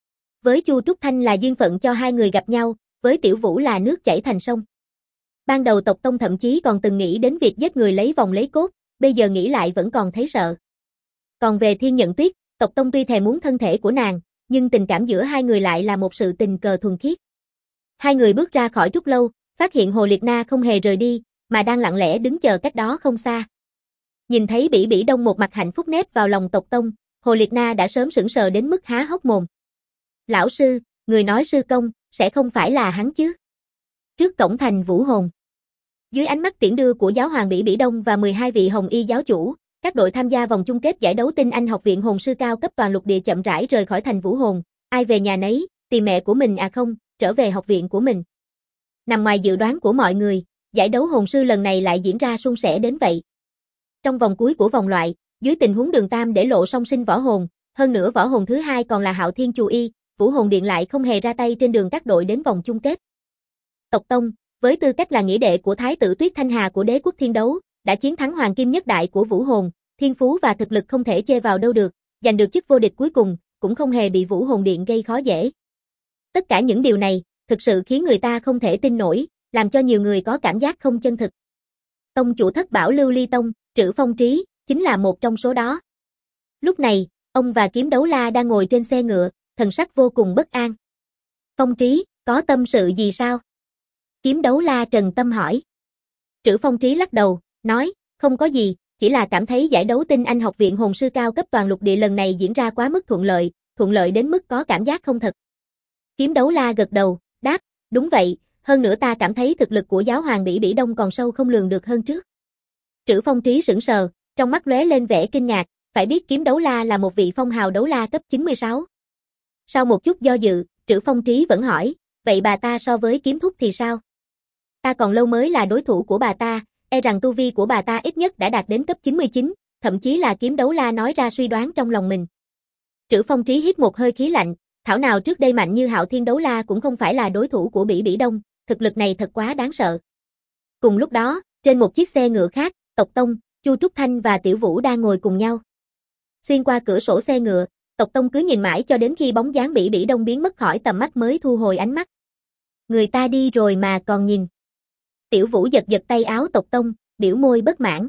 Với Chu Trúc Thanh là duyên phận cho hai người gặp nhau, với Tiểu Vũ là nước chảy thành sông. Ban đầu Tộc Tông thậm chí còn từng nghĩ đến việc giết người lấy vòng lấy cốt, bây giờ nghĩ lại vẫn còn thấy sợ. Còn về Thiên Nhận Tuyết, Tộc Tông tuy thề muốn thân thể của nàng, nhưng tình cảm giữa hai người lại là một sự tình cờ thuần khiết. Hai người bước ra khỏi Trúc Lâu, phát hiện Hồ Liệt Na không hề rời đi, mà đang lặng lẽ đứng chờ cách đó không xa. Nhìn thấy Bỉ Bỉ Đông một mặt hạnh phúc nép vào lòng Tộc Tông, Hồ Liệt Na đã sớm sững sờ đến mức há hốc mồm. Lão sư, người nói sư công, sẽ không phải là hắn chứ? Trước cổng thành Vũ Hồn. Dưới ánh mắt tiễn đưa của giáo hoàng Bỉ Bỉ Đông và 12 vị Hồng Y giáo chủ, các đội tham gia vòng chung kết giải đấu Tinh Anh Học viện Hồn sư cao cấp toàn lục địa chậm rãi rời khỏi thành Vũ Hồn, ai về nhà nấy, tìm mẹ của mình à không, trở về học viện của mình. Nằm ngoài dự đoán của mọi người, giải đấu hồn sư lần này lại diễn ra suôn sẻ đến vậy. Trong vòng cuối của vòng loại, dưới tình huống Đường Tam để lộ song sinh võ hồn, hơn nữa võ hồn thứ hai còn là Hạo Thiên Chù Y, Vũ Hồn Điện lại không hề ra tay trên đường các đội đến vòng chung kết. Tộc Tông, với tư cách là nghĩa đệ của Thái tử Tuyết Thanh Hà của Đế quốc Thiên Đấu, đã chiến thắng Hoàng Kim Nhất Đại của Vũ Hồn, thiên phú và thực lực không thể chê vào đâu được, giành được chức vô địch cuối cùng, cũng không hề bị Vũ Hồn Điện gây khó dễ. Tất cả những điều này, thực sự khiến người ta không thể tin nổi, làm cho nhiều người có cảm giác không chân thực. Tông chủ thất bảo Lưu Ly Tông, Trữ Phong Trí, chính là một trong số đó. Lúc này, ông và Kiếm Đấu La đang ngồi trên xe ngựa, thần sắc vô cùng bất an. Phong Trí, có tâm sự gì sao? Kiếm Đấu La trần tâm hỏi. Trữ Phong Trí lắc đầu, nói, không có gì, chỉ là cảm thấy giải đấu Tinh Anh Học viện Hồn sư cao cấp toàn lục địa lần này diễn ra quá mức thuận lợi đến mức có cảm giác không thật. Kiếm Đấu La gật đầu, đáp, đúng vậy, hơn nữa ta cảm thấy thực lực của giáo hoàng Bỉ Bỉ Đông còn sâu không lường được hơn trước. Trữ Phong Trí sững sờ, trong mắt lóe lên vẻ kinh ngạc, phải biết Kiếm Đấu La là một vị phong hào đấu la cấp 96. Sau một chút do dự, Trữ Phong Trí vẫn hỏi, vậy bà ta so với Kiếm Thúc thì sao? Ta còn lâu mới là đối thủ của bà ta, e rằng tu vi của bà ta ít nhất đã đạt đến cấp 99, thậm chí là Kiếm Đấu La nói ra suy đoán trong lòng mình. Trữ Phong Trí hít một hơi khí lạnh, thảo nào trước đây mạnh như Hạo Thiên Đấu La cũng không phải là đối thủ của Bỉ Bỉ Đông, thực lực này thật quá đáng sợ. Cùng lúc đó, trên một chiếc xe ngựa khác, Tộc Tông, Chu Trúc Thanh và Tiểu Vũ đang ngồi cùng nhau. Xuyên qua cửa sổ xe ngựa, Tộc Tông cứ nhìn mãi cho đến khi bóng dáng Bỉ Bỉ Đông biến mất khỏi tầm mắt mới thu hồi ánh mắt. Người ta đi rồi mà còn nhìn. Tiểu Vũ giật giật tay áo Tộc Tông, biểu môi bất mãn.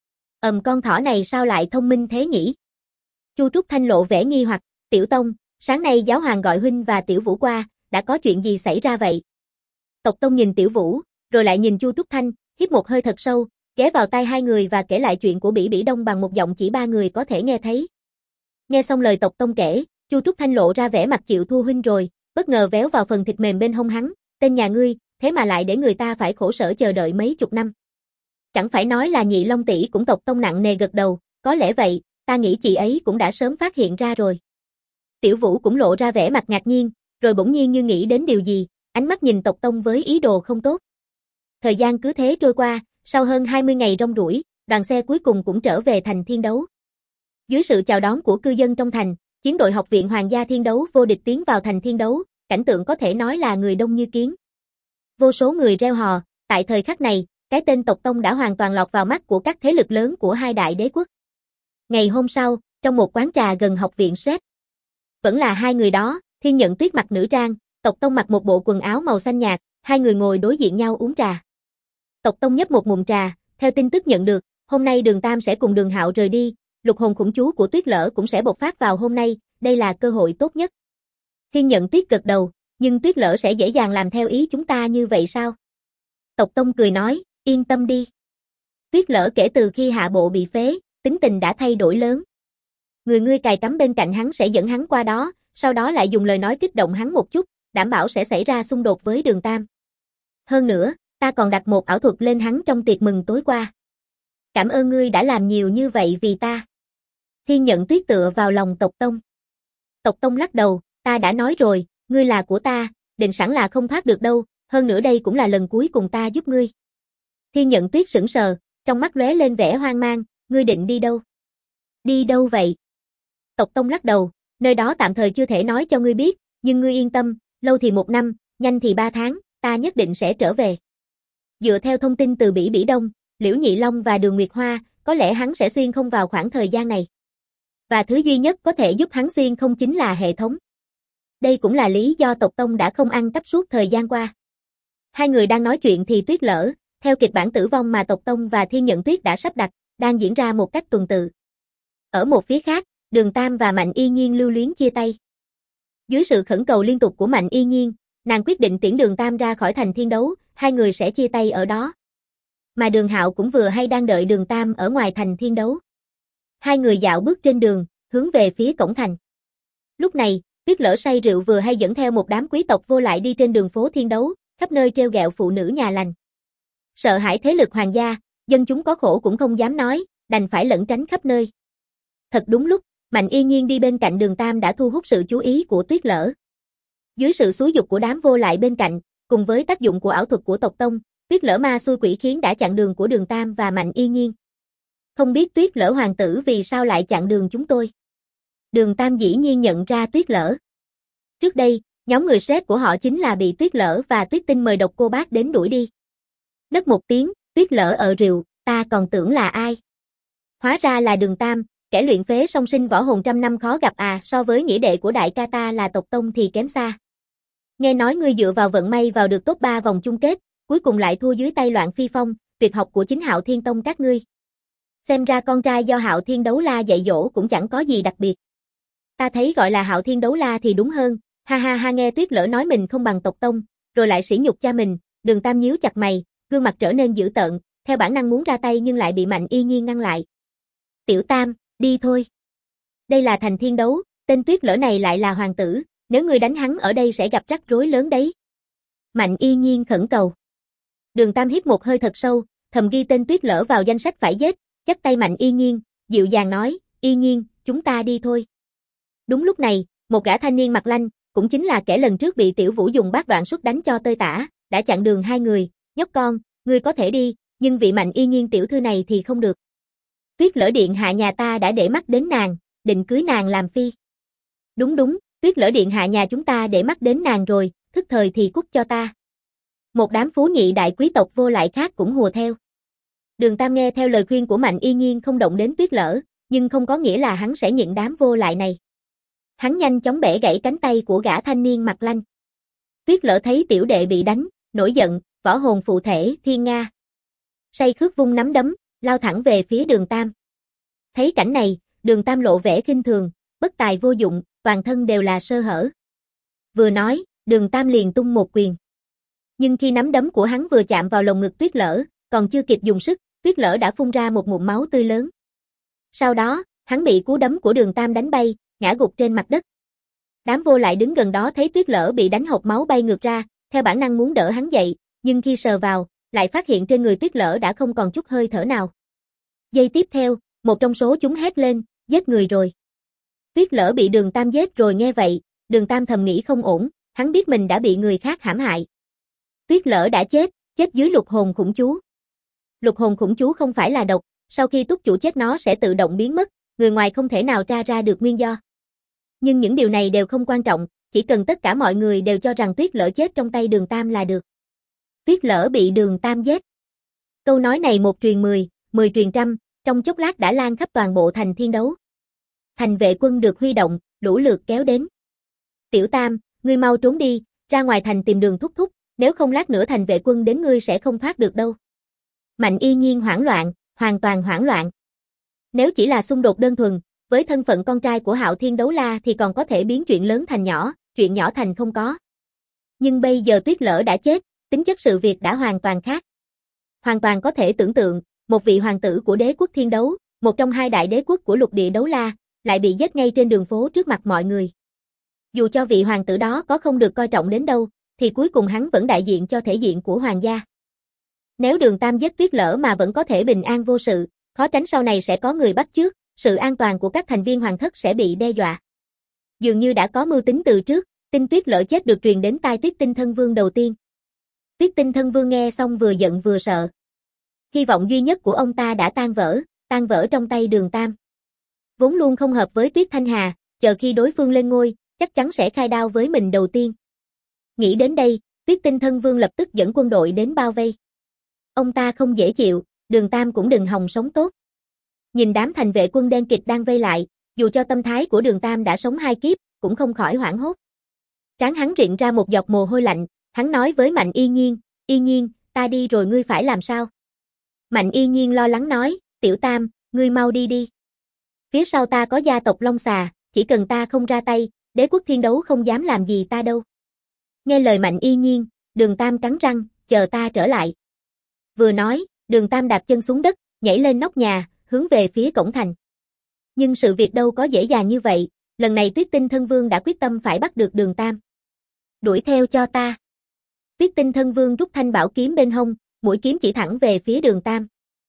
Con thỏ này sao lại thông minh thế nhỉ? Chu Trúc Thanh lộ vẻ nghi hoặc, Tiểu Tông, sáng nay giáo hoàng gọi huynh và Tiểu Vũ qua, đã có chuyện gì xảy ra vậy? Tộc Tông nhìn Tiểu Vũ, rồi lại nhìn Chu Trúc Thanh, hít một hơi thật sâu, ghé vào tai hai người và kể lại chuyện của Bỉ Bỉ Đông bằng một giọng chỉ ba người có thể nghe thấy. Nghe xong lời Tộc Tông kể, Chu Trúc Thanh lộ ra vẻ mặt chịu thua huynh rồi, bất ngờ véo vào phần thịt mềm bên hông hắn, tên nhà ngươi, thế mà lại để người ta phải khổ sở chờ đợi mấy chục năm. Chẳng phải nói là Nhị Long tỷ cũng Tộc Tông nặng nề gật đầu, có lẽ vậy, ta nghĩ chị ấy cũng đã sớm phát hiện ra rồi. Tiểu Vũ cũng lộ ra vẻ mặt ngạc nhiên, rồi bỗng nhiên như nghĩ đến điều gì, ánh mắt nhìn Tộc Tông với ý đồ không tốt. Thời gian cứ thế trôi qua, sau hơn 20 ngày rong ruổi, đoàn xe cuối cùng cũng trở về thành Thiên Đấu. Dưới sự chào đón của cư dân trong thành, chiến đội học viện Hoàng gia Thiên Đấu vô địch tiến vào thành Thiên Đấu, cảnh tượng có thể nói là người đông như kiến. Vô số người reo hò, tại thời khắc này, cái tên Tộc Tông đã hoàn toàn lọt vào mắt của các thế lực lớn của hai đại đế quốc. Ngày hôm sau, trong một quán trà gần học viện Sret, vẫn là hai người đó, Thiên Nhận Tuyết mặc nữ trang, Tộc Tông mặc một bộ quần áo màu xanh nhạt, hai người ngồi đối diện nhau uống trà. Tộc Tông nhấp một ngụm trà, theo tin tức nhận được, hôm nay Đường Tam sẽ cùng Đường Hạo rời đi, lục hồn khủng chú của Tuyết Lở cũng sẽ bộc phát vào hôm nay, đây là cơ hội tốt nhất. Thiên Nhận Tuyết gật đầu, nhưng Tuyết Lở sẽ dễ dàng làm theo ý chúng ta như vậy sao? Tộc Tông cười nói, yên tâm đi. Tuyết Lở kể từ khi hạ bộ bị phế, tính tình đã thay đổi lớn. Người ngươi cài cắm bên cạnh hắn sẽ dẫn hắn qua đó, sau đó lại dùng lời nói kích động hắn một chút, đảm bảo sẽ xảy ra xung đột với Đường Tam. Hơn nữa, ta còn đặt một ảo thuật lên hắn trong tiệc mừng tối qua. Cảm ơn ngươi đã làm nhiều như vậy vì ta. Thiên Nhận Tuyết tựa vào lòng Tộc Tông. Tộc Tông lắc đầu, ta đã nói rồi, ngươi là của ta, định sẵn là không thoát được đâu, hơn nữa đây cũng là lần cuối cùng ta giúp ngươi. Thiên Nhận Tuyết sững sờ, trong mắt lóe lên vẻ hoang mang, ngươi định đi đâu? Đi đâu vậy? Tộc Tông lắc đầu, nơi đó tạm thời chưa thể nói cho ngươi biết, Nhưng ngươi yên tâm, lâu thì 1 năm, nhanh thì 3 tháng, ta nhất định sẽ trở về. Dựa theo thông tin từ Bỉ Bỉ Đông, Liễu Nhị Long và Đường Nguyệt Hoa, có lẽ hắn sẽ xuyên không vào khoảng thời gian này. Và thứ duy nhất có thể giúp hắn xuyên không chính là hệ thống. Đây cũng là lý do tộc Tông đã không ăn cắp suốt thời gian qua. Hai người đang nói chuyện thì Tuyết Lở, theo kịch bản tử vong mà tộc Tông và Thiên Nhận Tuyết đã sắp đặt, đang diễn ra một cách tuần tự. Ở một phía khác, Đường Tam và Mạnh Y Nhiên lưu luyến chia tay. Dưới sự khẩn cầu liên tục của Mạnh Y Nhiên, nàng quyết định tiễn Đường Tam ra khỏi thành Thiên Đấu, hai người sẽ chia tay ở đó. Mà Đường Hạo cũng vừa hay đang đợi Đường Tam ở ngoài thành Thiên Đấu. Hai người dạo bước trên đường, hướng về phía cổng thành. Lúc này, Tuyết Lở say rượu vừa hay dẫn theo một đám quý tộc vô lại đi trên đường phố Thiên Đấu, khắp nơi trêu ghẹo phụ nữ nhà lành. Sợ hãi thế lực hoàng gia, dân chúng có khổ cũng không dám nói, đành phải lẩn tránh khắp nơi. Thật đúng lúc, Mạnh Y Nhiên đi bên cạnh Đường Tam đã thu hút sự chú ý của Tuyết Lở. Dưới sự xúi giục của đám vô lại bên cạnh, cùng với tác dụng của ảo thuật của tộc Tông, Tuyết Lở ma xui quỷ khiến đã chặn đường của Đường Tam và Mạnh Y Nhiên. Không biết Tuyết Lở hoàng tử vì sao lại chặn đường chúng tôi. Đường Tam dĩ nhiên nhận ra Tuyết Lở. Trước đây, nhóm người Shrek của họ chính là bị Tuyết Lở và Tuyết Tinh mời độc cô bác đến đuổi đi. Nấc một tiếng, Tuyết Lở ở rìu, ta còn tưởng là ai. Hóa ra là Đường Tam, kẻ luyện phế song sinh võ hồn trăm năm khó gặp à, so với nghĩa đệ của đại ca ta là tộc Tông thì kém xa. Nghe nói ngươi dựa vào vận may vào được top 3 vòng chung kết, cuối cùng lại thua dưới tay Loạn Phi Phong, tuyệt học của chính Hạo Thiên Tông các ngươi. Xem ra con trai do Hạo Thiên Đấu La dạy dỗ cũng chẳng có gì đặc biệt. Ta thấy gọi là Hạo Thiên Đấu La thì đúng hơn, ha ha ha. Nghe Tuyết Lở nói mình không bằng tộc Tông, rồi lại sỉ nhục cha mình, Đường Tam nhíu chặt mày, gương mặt trở nên dữ tợn, theo bản năng muốn ra tay nhưng lại bị Mạnh Y Nhiên ngăn lại. Tiểu Tam, đi thôi. Đây là thành Thiên Đấu, tên Tuyết Lở này lại là hoàng tử, nếu ngươi đánh hắn ở đây sẽ gặp rắc rối lớn đấy. Mạnh Y Nhiên khẩn cầu. Đường Tam hít một hơi thật sâu, thầm ghi tên Tuyết Lở vào danh sách phải giết, dắt tay Mạnh Y Nhiên, dịu dàng nói, Y Nhiên, chúng ta đi thôi. Đúng lúc này, một gã thanh niên mặt lanh, cũng chính là kẻ lần trước bị Tiểu Vũ dùng bát đoạn xuất đánh cho tơi tả, đã chặn đường hai người, nhóc con, ngươi có thể đi, nhưng vị Mạnh Y Nhiên tiểu thư này thì không được. Tuyết Lở điện hạ nhà ta đã để mắt đến nàng, định cưới nàng làm phi. Đúng, Tuyết Lở điện hạ nhà chúng ta để mắt đến nàng rồi, thức thời thì cút cho ta. Một đám phú nhị đại quý tộc vô lại khác cũng hùa theo. Đường Tam nghe theo lời khuyên của Mạnh Y Nhiên không động đến Tuyết Lở, nhưng không có nghĩa là hắn sẽ nhịn đám vô lại này. Hắn nhanh chóng bẻ gãy cánh tay của gã thanh niên mặt lanh. Tuyết Lở thấy tiểu đệ bị đánh, nổi giận, võ hồn phụ thể, thiên nga. Say khước vung nắm đấm, lao thẳng về phía Đường Tam. Thấy cảnh này, Đường Tam lộ vẻ khinh thường, bất tài vô dụng, toàn thân đều là sơ hở. Vừa nói, Đường Tam liền tung một quyền. Nhưng khi nắm đấm của hắn vừa chạm vào lồng ngực Tuyết Lở, còn chưa kịp dùng sức, Tuyết Lở đã phun ra một ngụm máu tươi lớn. Sau đó, hắn bị cú đấm của Đường Tam đánh bay, ngã gục trên mặt đất. Đám vô lại đứng gần đó thấy Tuyết Lở bị đánh hộc máu bay ngược ra, theo bản năng muốn đỡ hắn dậy, nhưng khi sờ vào, lại phát hiện trên người Tuyết Lở đã không còn chút hơi thở nào. Giây tiếp theo, một trong số chúng hét lên, giết người rồi. Tuyết Lở bị Đường Tam giết rồi. Nghe vậy, Đường Tam thầm nghĩ không ổn, hắn biết mình đã bị người khác hãm hại. Tuyết Lở đã chết dưới lục hồn khủng chú. Lục hồn khủng chú không phải là độc, sau khi túc chủ chết nó sẽ tự động biến mất, người ngoài không thể nào tra ra được nguyên do. Nhưng những điều này đều không quan trọng, chỉ cần tất cả mọi người đều cho rằng Tuyết Lở chết trong tay Đường Tam là được. Tuyết Lở bị Đường Tam giết. Câu nói này một truyền 10, 10 truyền trăm, trong chốc lát đã lan khắp toàn bộ thành Thiên Đấu. Thành vệ quân được huy động, lũ lượt kéo đến. Tiểu Tam, ngươi mau trốn đi, ra ngoài thành tìm Đường thúc thúc, nếu không lát nữa thành vệ quân đến ngươi sẽ không thoát được đâu. Mạnh Y Nhiên hoảng loạn, hoàn toàn hoảng loạn. Nếu chỉ là xung đột đơn thuần, với thân phận con trai của Hạo Thiên Đấu La thì còn có thể biến chuyện lớn thành nhỏ, chuyện nhỏ thành không có. Nhưng bây giờ Tuyết Lở đã chết, tính chất sự việc đã hoàn toàn khác. Hoàn toàn có thể tưởng tượng, một vị hoàng tử của đế quốc Thiên Đấu, một trong hai đại đế quốc của lục địa Đấu La, lại bị giết ngay trên đường phố trước mặt mọi người. Dù cho vị hoàng tử đó có không được coi trọng đến đâu, thì cuối cùng hắn vẫn đại diện cho thể diện của hoàng gia. Nếu Đường Tam giết Tuyết Lở mà vẫn có thể bình an vô sự, khó tránh sau này sẽ có người bắt chước, sự an toàn của các thành viên hoàng thất sẽ bị đe dọa. Dường như đã có mưu tính từ trước, tin Tuyết Lở chết được truyền đến tai Tuyết Tinh Thân Vương đầu tiên. Tuyết Tinh Thân Vương nghe xong vừa giận vừa sợ. Hy vọng duy nhất của ông ta đã tan vỡ trong tay Đường Tam. Vốn luôn không hợp với Tuyết Thanh Hà, chờ khi đối phương lên ngôi, chắc chắn sẽ khai đao với mình đầu tiên. Nghĩ đến đây, Tuyết Tinh Thân Vương lập tức dẫn quân đội đến bao vây. Ông ta không dễ chịu, Đường Tam cũng đừng hòng sống tốt. Nhìn đám thành vệ quân đen kịt đang vây lại, dù cho tâm thái của Đường Tam đã sống 2 kiếp, cũng không khỏi hoảng hốt. Trán hắn rịn ra một giọt mồ hôi lạnh, hắn nói với Mạnh Y Nhiên, ta đi rồi ngươi phải làm sao? Mạnh Y Nhiên lo lắng nói, Tiểu Tam, ngươi mau đi đi. Phía sau ta có gia tộc Long Xà, chỉ cần ta không ra tay, đế quốc Thiên Đấu không dám làm gì ta đâu. Nghe lời Mạnh Y Nhiên, Đường Tam cắn răng, chờ ta trở lại. Vừa nói, Đường Tam đạp chân xuống đất, nhảy lên nóc nhà, hướng về phía cổng thành. Nhưng sự việc đâu có dễ dàng như vậy, lần này Tuyết Tinh Thân Vương đã quyết tâm phải bắt được Đường Tam. Đuổi theo cho ta. Tuyết Tinh Thân Vương rút thanh bảo kiếm bên hông, mũi kiếm chỉ thẳng về phía Đường Tam.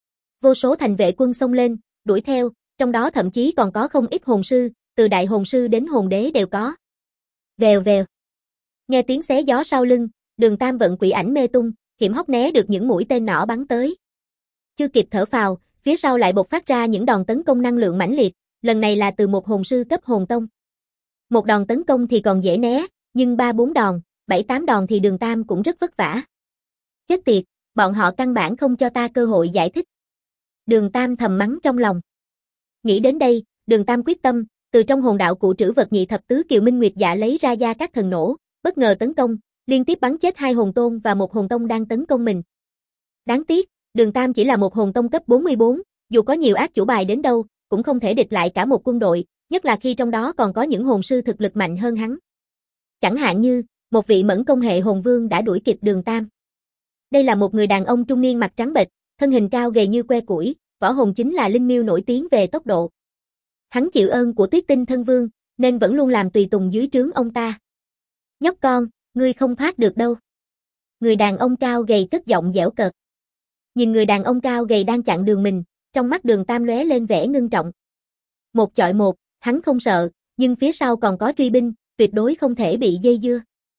Vô số thành vệ quân xông lên, đuổi theo, trong đó thậm chí còn có không ít hồn sư, từ đại hồn sư đến hồn đế đều có. Vèo vèo. Nghe tiếng xé gió sau lưng, Đường Tam vận quỷ ảnh mê tung, hiểm hóc né được những mũi tên nỏ bắn tới. Chưa kịp thở phào, phía sau lại bộc phát ra những đòn tấn công năng lượng mãnh liệt, lần này là từ một hồn sư cấp hồn tông. Một đòn tấn công thì còn dễ né, nhưng 3-4 đòn, 7-8 đòn thì Đường Tam cũng rất vất vả. Chết tiệt, bọn họ căn bản không cho ta cơ hội giải thích. Đường Tam thầm mắng trong lòng. Nghĩ đến đây, Đường Tam quyết tâm, từ trong hồn đạo cụ trữ vật nhị thập tứ Kiều Minh Nguyệt Dạ lấy ra gia các thần nổ, bất ngờ tấn công, liên tiếp bắn chết 2 hồn tôn và một hồn tông đang tấn công mình. Đáng tiếc, Đường Tam chỉ là một hồn tông cấp 44, dù có nhiều ác chủ bài đến đâu, cũng không thể địch lại cả một quân đội, nhất là khi trong đó còn có những hồn sư thực lực mạnh hơn hắn. Chẳng hạn như, một vị mẫn công hệ hồn vương đã đuổi kịp Đường Tam. Đây là một người đàn ông trung niên mặt trắng bệch, thân hình cao gầy như que củi, võ hồn chính là linh miêu nổi tiếng về tốc độ. Hắn chịu ơn của Tuyết Tinh Thân Vương, nên vẫn luôn làm tùy tùng dưới trướng ông ta. Nhóc con, ngươi không thoát được đâu. Người đàn ông cao gầy cất giọng dẻo cợt. Nhìn người đàn ông cao gầy đang chặn đường mình, trong mắt Đường Tam lóe lên vẻ ngưng trọng. Một chọi một, hắn không sợ, nhưng phía sau còn có truy binh, tuyệt đối không thể bị dây dưa.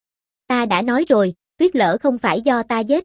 Ta đã nói rồi, Tuyết Lỡ không phải do ta giết.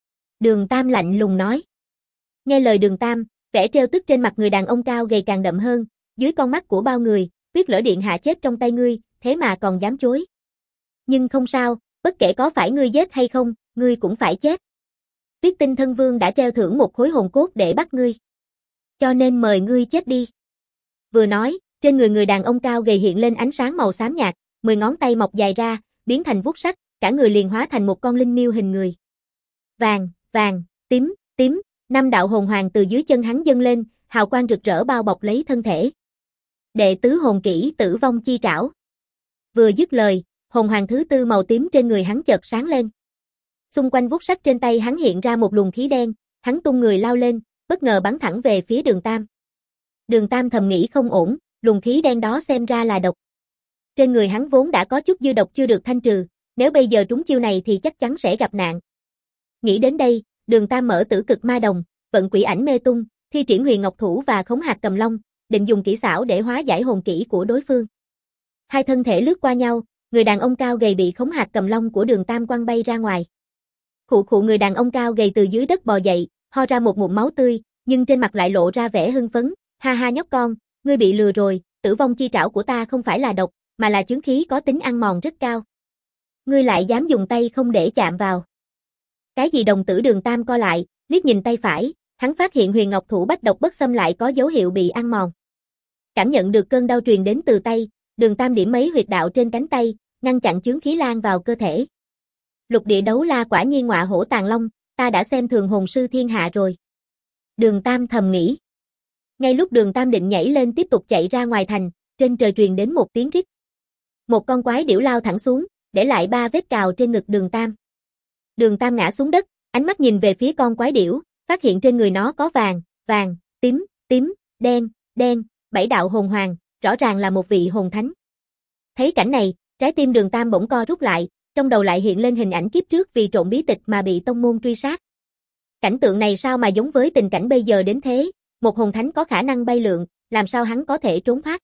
Đường Tam lạnh lùng nói. Nghe lời Đường Tam, vẻ trêu tức trên mặt người đàn ông cao gầy càng đậm hơn, dưới con mắt của bao người, Tuyết Lỡ điện hạ chết trong tay ngươi, thế mà còn dám chối. Nhưng không sao, bất kể có phải ngươi giết hay không, ngươi cũng phải chết. Tuyết Tinh Thân Vương đã treo thưởng một khối hồn cốt để bắt ngươi. Cho nên mời ngươi chết đi. Vừa nói, trên người đàn ông cao gầy hiện lên ánh sáng màu xám nhạt, 10 ngón tay mọc dài ra, biến thành vuốt sắc, cả người liền hóa thành một con linh miêu hình người. Vàng, vàng, tím, tím, 5 đạo hồn hoàng từ dưới chân hắn dâng lên, hào quang rực rỡ bao bọc lấy thân thể. Đệ tứ hồn kỹ Tử Vong Chi Trảo. Vừa dứt lời, hồn hoàng thứ 4 màu tím trên người hắn chợt sáng lên. Xung quanh vuốt sắc trên tay hắn hiện ra một luồng khí đen, hắn tung người lao lên, bất ngờ bắn thẳng về phía Đường Tam. Đường Tam thầm nghĩ không ổn, luồng khí đen đó xem ra là độc. Trên người hắn vốn đã có chút dư độc chưa được thanh trừ, nếu bây giờ trúng chiêu này thì chắc chắn sẽ gặp nạn. Nghĩ đến đây, Đường Tam mở Tử Cực Ma Đồng, vận quỷ ảnh mê tung, thi triển Huyền Ngọc Thủ và Khống Hạt Cầm Long, định dùng kỹ xảo để hóa giải hồn kỹ của đối phương. Hai thân thể lướt qua nhau, người đàn ông cao gầy bị Khống Hạt Cầm Long của Đường Tam quăng bay ra ngoài. Khụ khụ, người đàn ông cao gầy từ dưới đất bò dậy, ho ra một ngụm máu tươi, nhưng trên mặt lại lộ ra vẻ hưng phấn. Ha ha nhóc con, ngươi bị lừa rồi, Tử Vong Chi Trảo của ta không phải là độc, mà là chướng khí có tính ăn mòn rất cao. Ngươi lại dám dùng tay không để chạm vào. Cái gì? Đồng tử Đường Tam co lại, liếc nhìn tay phải, hắn phát hiện Huyền Ngọc Thủ Bách Độc Bất Xâm lại có dấu hiệu bị ăn mòn. Cảm nhận được cơn đau truyền đến từ tay, Đường Tam điểm mấy huyệt đạo trên cánh tay, ngăn chặn chướng khí lan vào cơ thể. Lục địa đấu la quả nhiên ngọa hổ tàng long, ta đã xem thường hồn sư thiên hạ rồi. Đường Tam thầm nghĩ. Ngay lúc Đường Tam định nhảy lên tiếp tục chạy ra ngoài thành, trên trời truyền đến một tiếng rít. Một con quái điểu lao thẳng xuống, để lại 3 vết cào trên ngực Đường Tam. Đường Tam ngã xuống đất, ánh mắt nhìn về phía con quái điểu, phát hiện trên người nó có vàng, vàng, tím, tím, đen, đen, 7 đạo hồn hoàng, rõ ràng là một vị hồn thánh. Thấy cảnh này, trái tim Đường Tam bỗng co rút lại, trong đầu lại hiện lên hình ảnh kiếp trước vì trộm bí tịch mà bị tông môn truy sát. Cảnh tượng này sao mà giống với tình cảnh bây giờ đến thế, một hồn thánh có khả năng bay lượn, làm sao hắn có thể trốn thoát?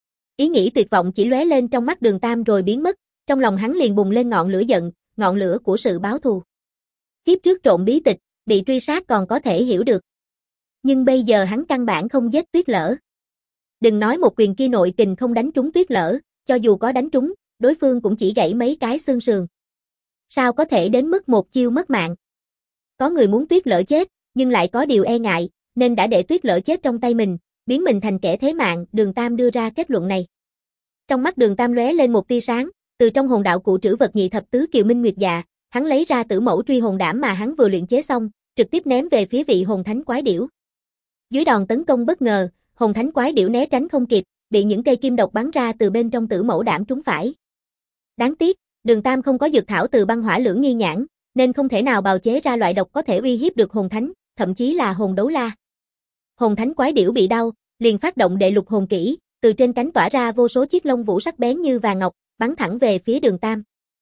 Ý nghĩ tuyệt vọng chỉ lóe lên trong mắt Đường Tam rồi biến mất, trong lòng hắn liền bùng lên ngọn lửa giận, ngọn lửa của sự báo thù. Kiếp trước trộm bí tịch, bị truy sát còn có thể hiểu được. Nhưng bây giờ hắn căn bản không giết Tuyết Lỡ. Đừng nói một quyền kia nội kình không đánh trúng Tuyết Lỡ, cho dù có đánh trúng, đối phương cũng chỉ gãy mấy cái xương sườn. Sao có thể đến mức một chiêu mất mạng? Có người muốn Tuyết Lỡ chết, nhưng lại có điều e ngại, nên đã để Tuyết Lỡ chết trong tay mình, biến mình thành kẻ thế mạng, Đường Tam đưa ra kết luận này. Trong mắt Đường Tam lóe lên một tia sáng, từ trong hồn đạo cụ trữ vật nhị thập tứ Kiều Minh Nguyệt Dạ, hắn lấy ra Tử Mẫu Truy Hồn Đảm mà hắn vừa luyện chế xong, trực tiếp ném về phía vị hồn thánh quái điểu. Dưới đòn tấn công bất ngờ, hồn thánh quái điểu né tránh không kịp, bị những cây kim độc bắn ra từ bên trong Tử Mẫu Đảm trúng phải. Đáng tiếc, Đường Tam không có dược thảo từ băng hỏa lưỡng nghi nhãn, nên không thể nào bào chế ra loại độc có thể uy hiếp được hồn thánh, thậm chí là hồn đấu la. Hồn thánh quái điểu bị đau, liền phát động đệ lục hồn kỹ, từ trên cánh tỏa ra vô số chiếc lông vũ sắc bén như vàng ngọc, bắn thẳng về phía Đường Tam.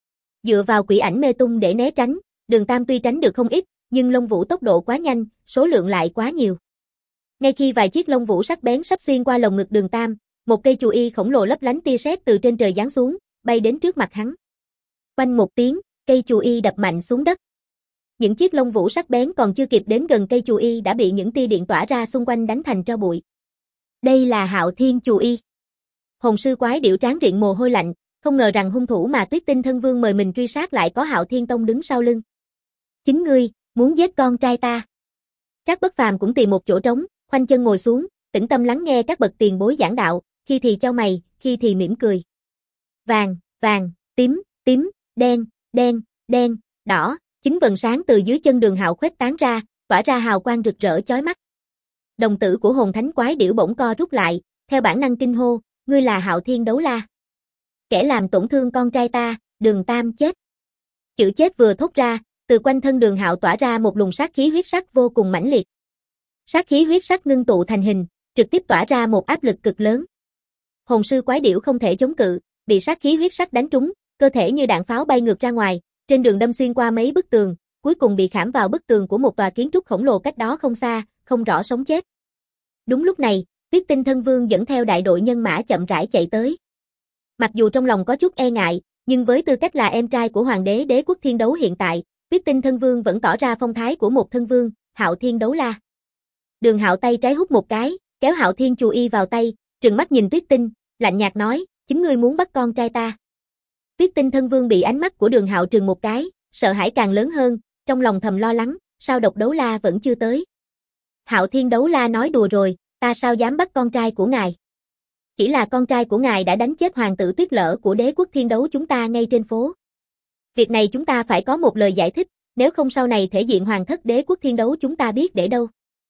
Dựa vào quỷ ảnh mê tung để né tránh, Đường Tam tuy tránh được không ít, nhưng lông vũ tốc độ quá nhanh, số lượng lại quá nhiều. Ngay khi vài chiếc lông vũ sắc bén sắp xuyên qua lồng ngực Đường Tam, một cây chù y khổng lồ lấp lánh tia sét từ trên trời giáng xuống, bay đến trước mặt hắn. Oanh một tiếng, cây chù y đập mạnh xuống đất. Những chiếc lông vũ sắc bén còn chưa kịp đến gần cây chù y đã bị những tia điện tỏa ra xung quanh đánh thành tro bụi. Đây là Hạo Thiên chù y. Hồn sư quái điểu tráng riện mồ hôi lạnh, không ngờ rằng hung thủ mà Tuyết Tinh Thân Vương mời mình truy sát lại có Hạo Thiên Tông đứng sau lưng. Chính ngươi, muốn giết con trai ta. Trác Bất Phàm cũng tìm một chỗ trống, khoanh chân ngồi xuống, tĩnh tâm lắng nghe các bậc tiền bối giảng đạo, khi thì chau mày, khi thì mỉm cười. Vàng, vàng, tím, tím, đen, đen, đen, đỏ, chính vầng sáng từ dưới chân Đường Hạo khuếch tán ra, tỏa ra hào quang rực rỡ chói mắt. Đồng tử của hồn thánh quái điểu bỗng co rút lại, theo bản năng kinh hô, ngươi là Hạo Thiên Đấu La. Kẻ làm tổn thương con trai ta, Đường Tam chết. Chữ chết vừa thốt ra, từ quanh thân Đường Hạo tỏa ra một luồng sát khí huyết sắc vô cùng mãnh liệt. Sát khí huyết sắc ngưng tụ thành hình, trực tiếp tỏa ra một áp lực cực lớn. Hồn sư quái điểu không thể chống cự, bị sát khí huyết sắc đánh trúng, cơ thể như đạn pháo bay ngược ra ngoài, trên đường đâm xuyên qua mấy bức tường, cuối cùng bị khảm vào bức tường của một tòa kiến trúc khổng lồ cách đó không xa, không rõ sống chết. Đúng lúc này, Tuyết Tinh Thân Vương dẫn theo đại đội nhân mã chậm rãi chạy tới. Mặc dù trong lòng có chút e ngại, nhưng với tư cách là em trai của Hoàng đế Đế quốc Thiên Đấu hiện tại, Tuyết Tinh Thân Vương vẫn tỏ ra phong thái của một thân vương, Hạo Thiên Đấu La. Đường Hạo tay trái hút một cái, kéo Hạo Thiên chù y vào tay, trừng mắt nhìn Tuyết Tinh, lạnh nhạt nói, chính ngươi muốn bắt con trai ta. Tuyết Tinh Thân Vương bị ánh mắt của Đường Hạo trừng một cái, sợ hãi càng lớn hơn, trong lòng thầm lo lắng, sao Độc Đấu La vẫn chưa tới. Hạo Thiên Đấu La nói đùa rồi, ta sao dám bắt con trai của ngài. Chỉ là con trai của ngài đã đánh chết hoàng tử Tuyết Lỡ của Đế quốc Thiên Đấu chúng ta ngay trên phố. Việc này chúng ta phải có một lời giải thích, nếu không sau này thể diện hoàng thất Đế quốc Thiên Đấu chúng ta biết để đâu.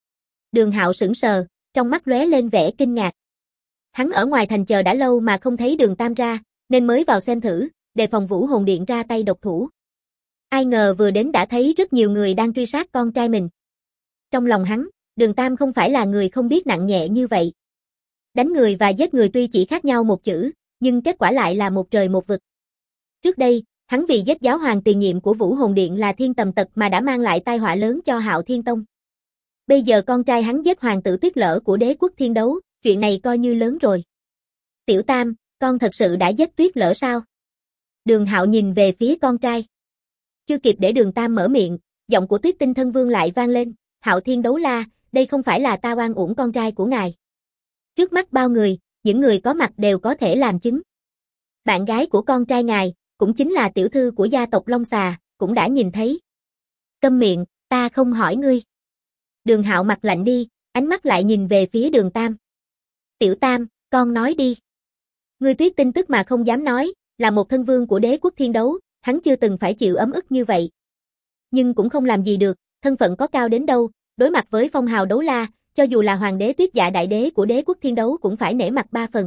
Đường Hạo sững sờ, trong mắt lóe lên vẻ kinh ngạc. Hắn ở ngoài thành chờ đã lâu mà không thấy Đường Tam ra, nên mới vào xem thử, đề phòng Vũ Hồn Điện ra tay độc thủ. Ai ngờ vừa đến đã thấy rất nhiều người đang truy sát con trai mình. Trong lòng hắn, Đường Tam không phải là người không biết nặng nhẹ như vậy. Đánh người và giết người tuy chỉ khác nhau một chữ, nhưng kết quả lại là một trời một vực. Trước đây, hắn vì giết giáo hoàng tiền nhiệm của Vũ Hồn Điện là Thiên Tầm Tật mà đã mang lại tai họa lớn cho Hạo Thiên Tông. Bây giờ con trai hắn giết hoàng tử Tuyết Lỡ của Đế quốc Thiên Đấu, chuyện này coi như lớn rồi. Tiểu Tam, con thật sự đã giết Tuyết Lỡ sao? Đường Hạo nhìn về phía con trai. Chưa kịp để Đường Tam mở miệng, giọng của Tuyết Tinh Thân Vương lại vang lên, Hạo Thiên Đấu La, đây không phải là ta oan uổng con trai của ngài. Trước mắt bao người, những người có mặt đều có thể làm chứng. Bạn gái của con trai ngài, cũng chính là tiểu thư của gia tộc Long Xà, cũng đã nhìn thấy. Câm miệng, ta không hỏi ngươi. Đường Hạo mặt lạnh đi, ánh mắt lại nhìn về phía Đường Tam. Tiểu Tam, con nói đi. Ngươi Tuyết Tinh tức mà không dám nói, là một thân vương của Đế quốc Thiên Đấu, hắn chưa từng phải chịu ấm ức như vậy. Nhưng cũng không làm gì được, thân phận có cao đến đâu, đối mặt với phong hào đấu la, cho dù là hoàng đế Tuyết Dạ đại đế của Đế quốc Thiên Đấu cũng phải nể mặt ba phần.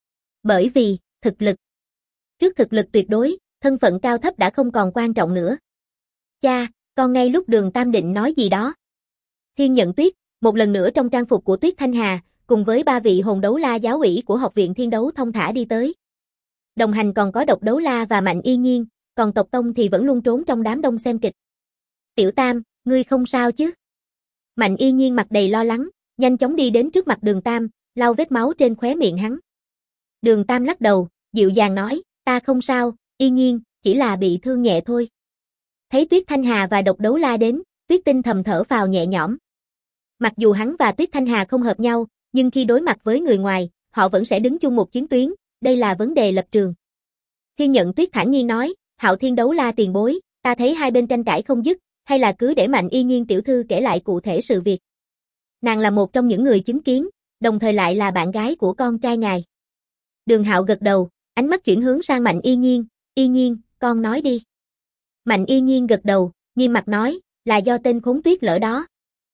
Bởi vì, thực lực. Trước thực lực tuyệt đối, thân phận cao thấp đã không còn quan trọng nữa. Cha, con ngay lúc Đường Tam định nói gì đó. Thiên Nhận Tuyết, một lần nữa trong trang phục của Tuyết Thanh Hà, cùng với ba vị hồn đấu la giáo ủy của Học viện Thiên Đấu thông thả đi tới. Đồng hành còn có Độc Đấu La và Mạnh Y Nhiên, còn tộc Tông thì vẫn luôn trốn trong đám đông xem kịch. Tiểu Tam, ngươi không sao chứ? Mạnh Y Nhiên mặt đầy lo lắng, nhanh chóng đi đến trước mặt Đường Tam, lau vết máu trên khóe miệng hắn. Đường Tam lắc đầu, dịu dàng nói, ta không sao, Y Nhiên, chỉ là bị thương nhẹ thôi. Thấy Tuyết Thanh Hà và Độc Đấu La đến, Tuyết Tinh thầm thở phào nhẹ nhõm. Mặc dù hắn và Tuyết Thanh Hà không hợp nhau, nhưng khi đối mặt với người ngoài, họ vẫn sẽ đứng chung một chiến tuyến, đây là vấn đề lập trường. Thiên Nhận Tuyết thản nhiên nói, Hạo Thiên Đấu La tiền bối, ta thấy hai bên tranh cãi không dứt, hay là cứ để Mạnh Y Nhiên tiểu thư kể lại cụ thể sự việc. Nàng là một trong những người chứng kiến, đồng thời lại là bạn gái của con trai ngài. Đường Hạo gật đầu, ánh mắt chuyển hướng sang Mạnh Y Nhiên, con nói đi. Mạnh Y Nhiên gật đầu, nghiêm mặt nói, là do tên khốn Tuyết Lỡ đó.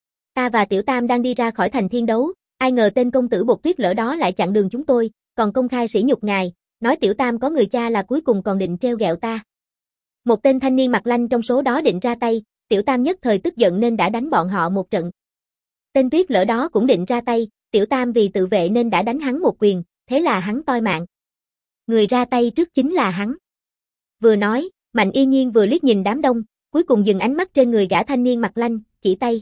Ta và Tiểu Tam đang đi ra khỏi thành Thiên Đấu, ai ngờ tên công tử Bột Tuyết Lỡ đó lại chặn đường chúng tôi, còn công khai sỉ nhục ngài, nói Tiểu Tam có người cha là cuối cùng còn định trêu ghẹo ta. Một tên thanh niên mặt lanh trong số đó định ra tay, Tiểu Tam nhất thời tức giận nên đã đánh bọn họ một trận. Tên Tuyết Lỡ đó cũng định ra tay, Tiểu Tam vì tự vệ nên đã đánh hắn một quyền, thế là hắn toi mạng. Người ra tay trước chính là hắn. Vừa nói, Mạnh Y Nhiên vừa liếc nhìn đám đông, cuối cùng dừng ánh mắt trên người gã thanh niên mặt lanh, chỉ tay.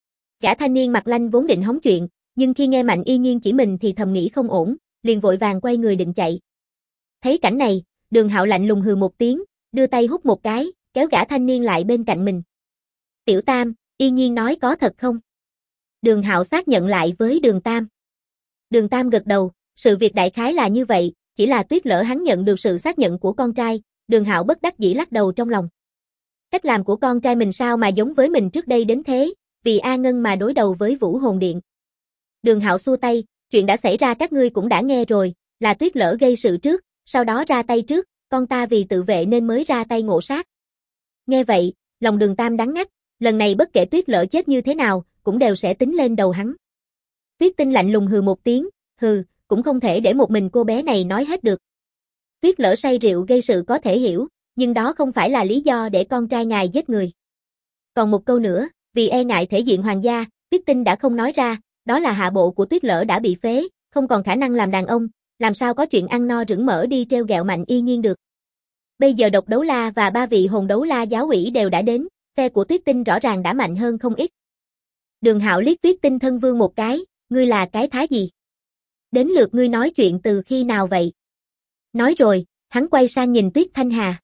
Gã thanh niên mặt lanh vốn định hóng chuyện, nhưng khi nghe Mạnh Y Nhiên chỉ mình thì thầm nghĩ không ổn, liền vội vàng quay người định chạy. Thấy cảnh này, Đường Hạo lạnh lùng hừ một tiếng, đưa tay hút một cái, kéo gã thanh niên lại bên cạnh mình. Tiểu Tam, Y Nhiên nói có thật không? Đường Hạo xác nhận lại với Đường Tam. Đường Tam gật đầu, sự việc đại khái là như vậy, chỉ là Tuyết Lỡ hắn nhận được sự xác nhận của con trai, Đường Hạo bất đắc dĩ lắc đầu trong lòng. Cách làm của con trai mình sao mà giống với mình trước đây đến thế, vì A Ngân mà đối đầu với Vũ Hồn Điện. Đường Hạo xua tay, chuyện đã xảy ra các ngươi cũng đã nghe rồi, là Tuyết Lỡ gây sự trước, sau đó ra tay trước, con ta vì tự vệ nên mới ra tay ngộ sát. Nghe vậy, lòng Đường Tam đắng ngắt, lần này bất kể Tuyết Lỡ chết như thế nào, cũng đều sẽ tính lên đầu hắn. Tuyết Tinh lạnh lùng hừ một tiếng, hừ, cũng không thể để một mình cô bé này nói hết được. Tuyết Lỡ say rượu gây sự có thể hiểu, nhưng đó không phải là lý do để con trai ngài giết người. Còn một câu nữa, vì e ngại thể diện hoàng gia, Tuyết Tinh đã không nói ra, đó là hạ bộ của Tuyết Lỡ đã bị phế, không còn khả năng làm đàn ông, làm sao có chuyện ăn no rửng mỡ đi trêu ghẹo Mạnh Y Nhiên được. Bây giờ Độc Đấu La và 3 vị Hồn Đấu La giáo ủy đều đã đến, phe của Tuyết Tinh rõ ràng đã mạnh hơn không ít. Đường Hạo liếc Tuyết Tinh thân vương một cái, ngươi là cái thá gì? Đến lượt ngươi nói chuyện từ khi nào vậy? Nói rồi, hắn quay sang nhìn Tuyết Thanh Hà.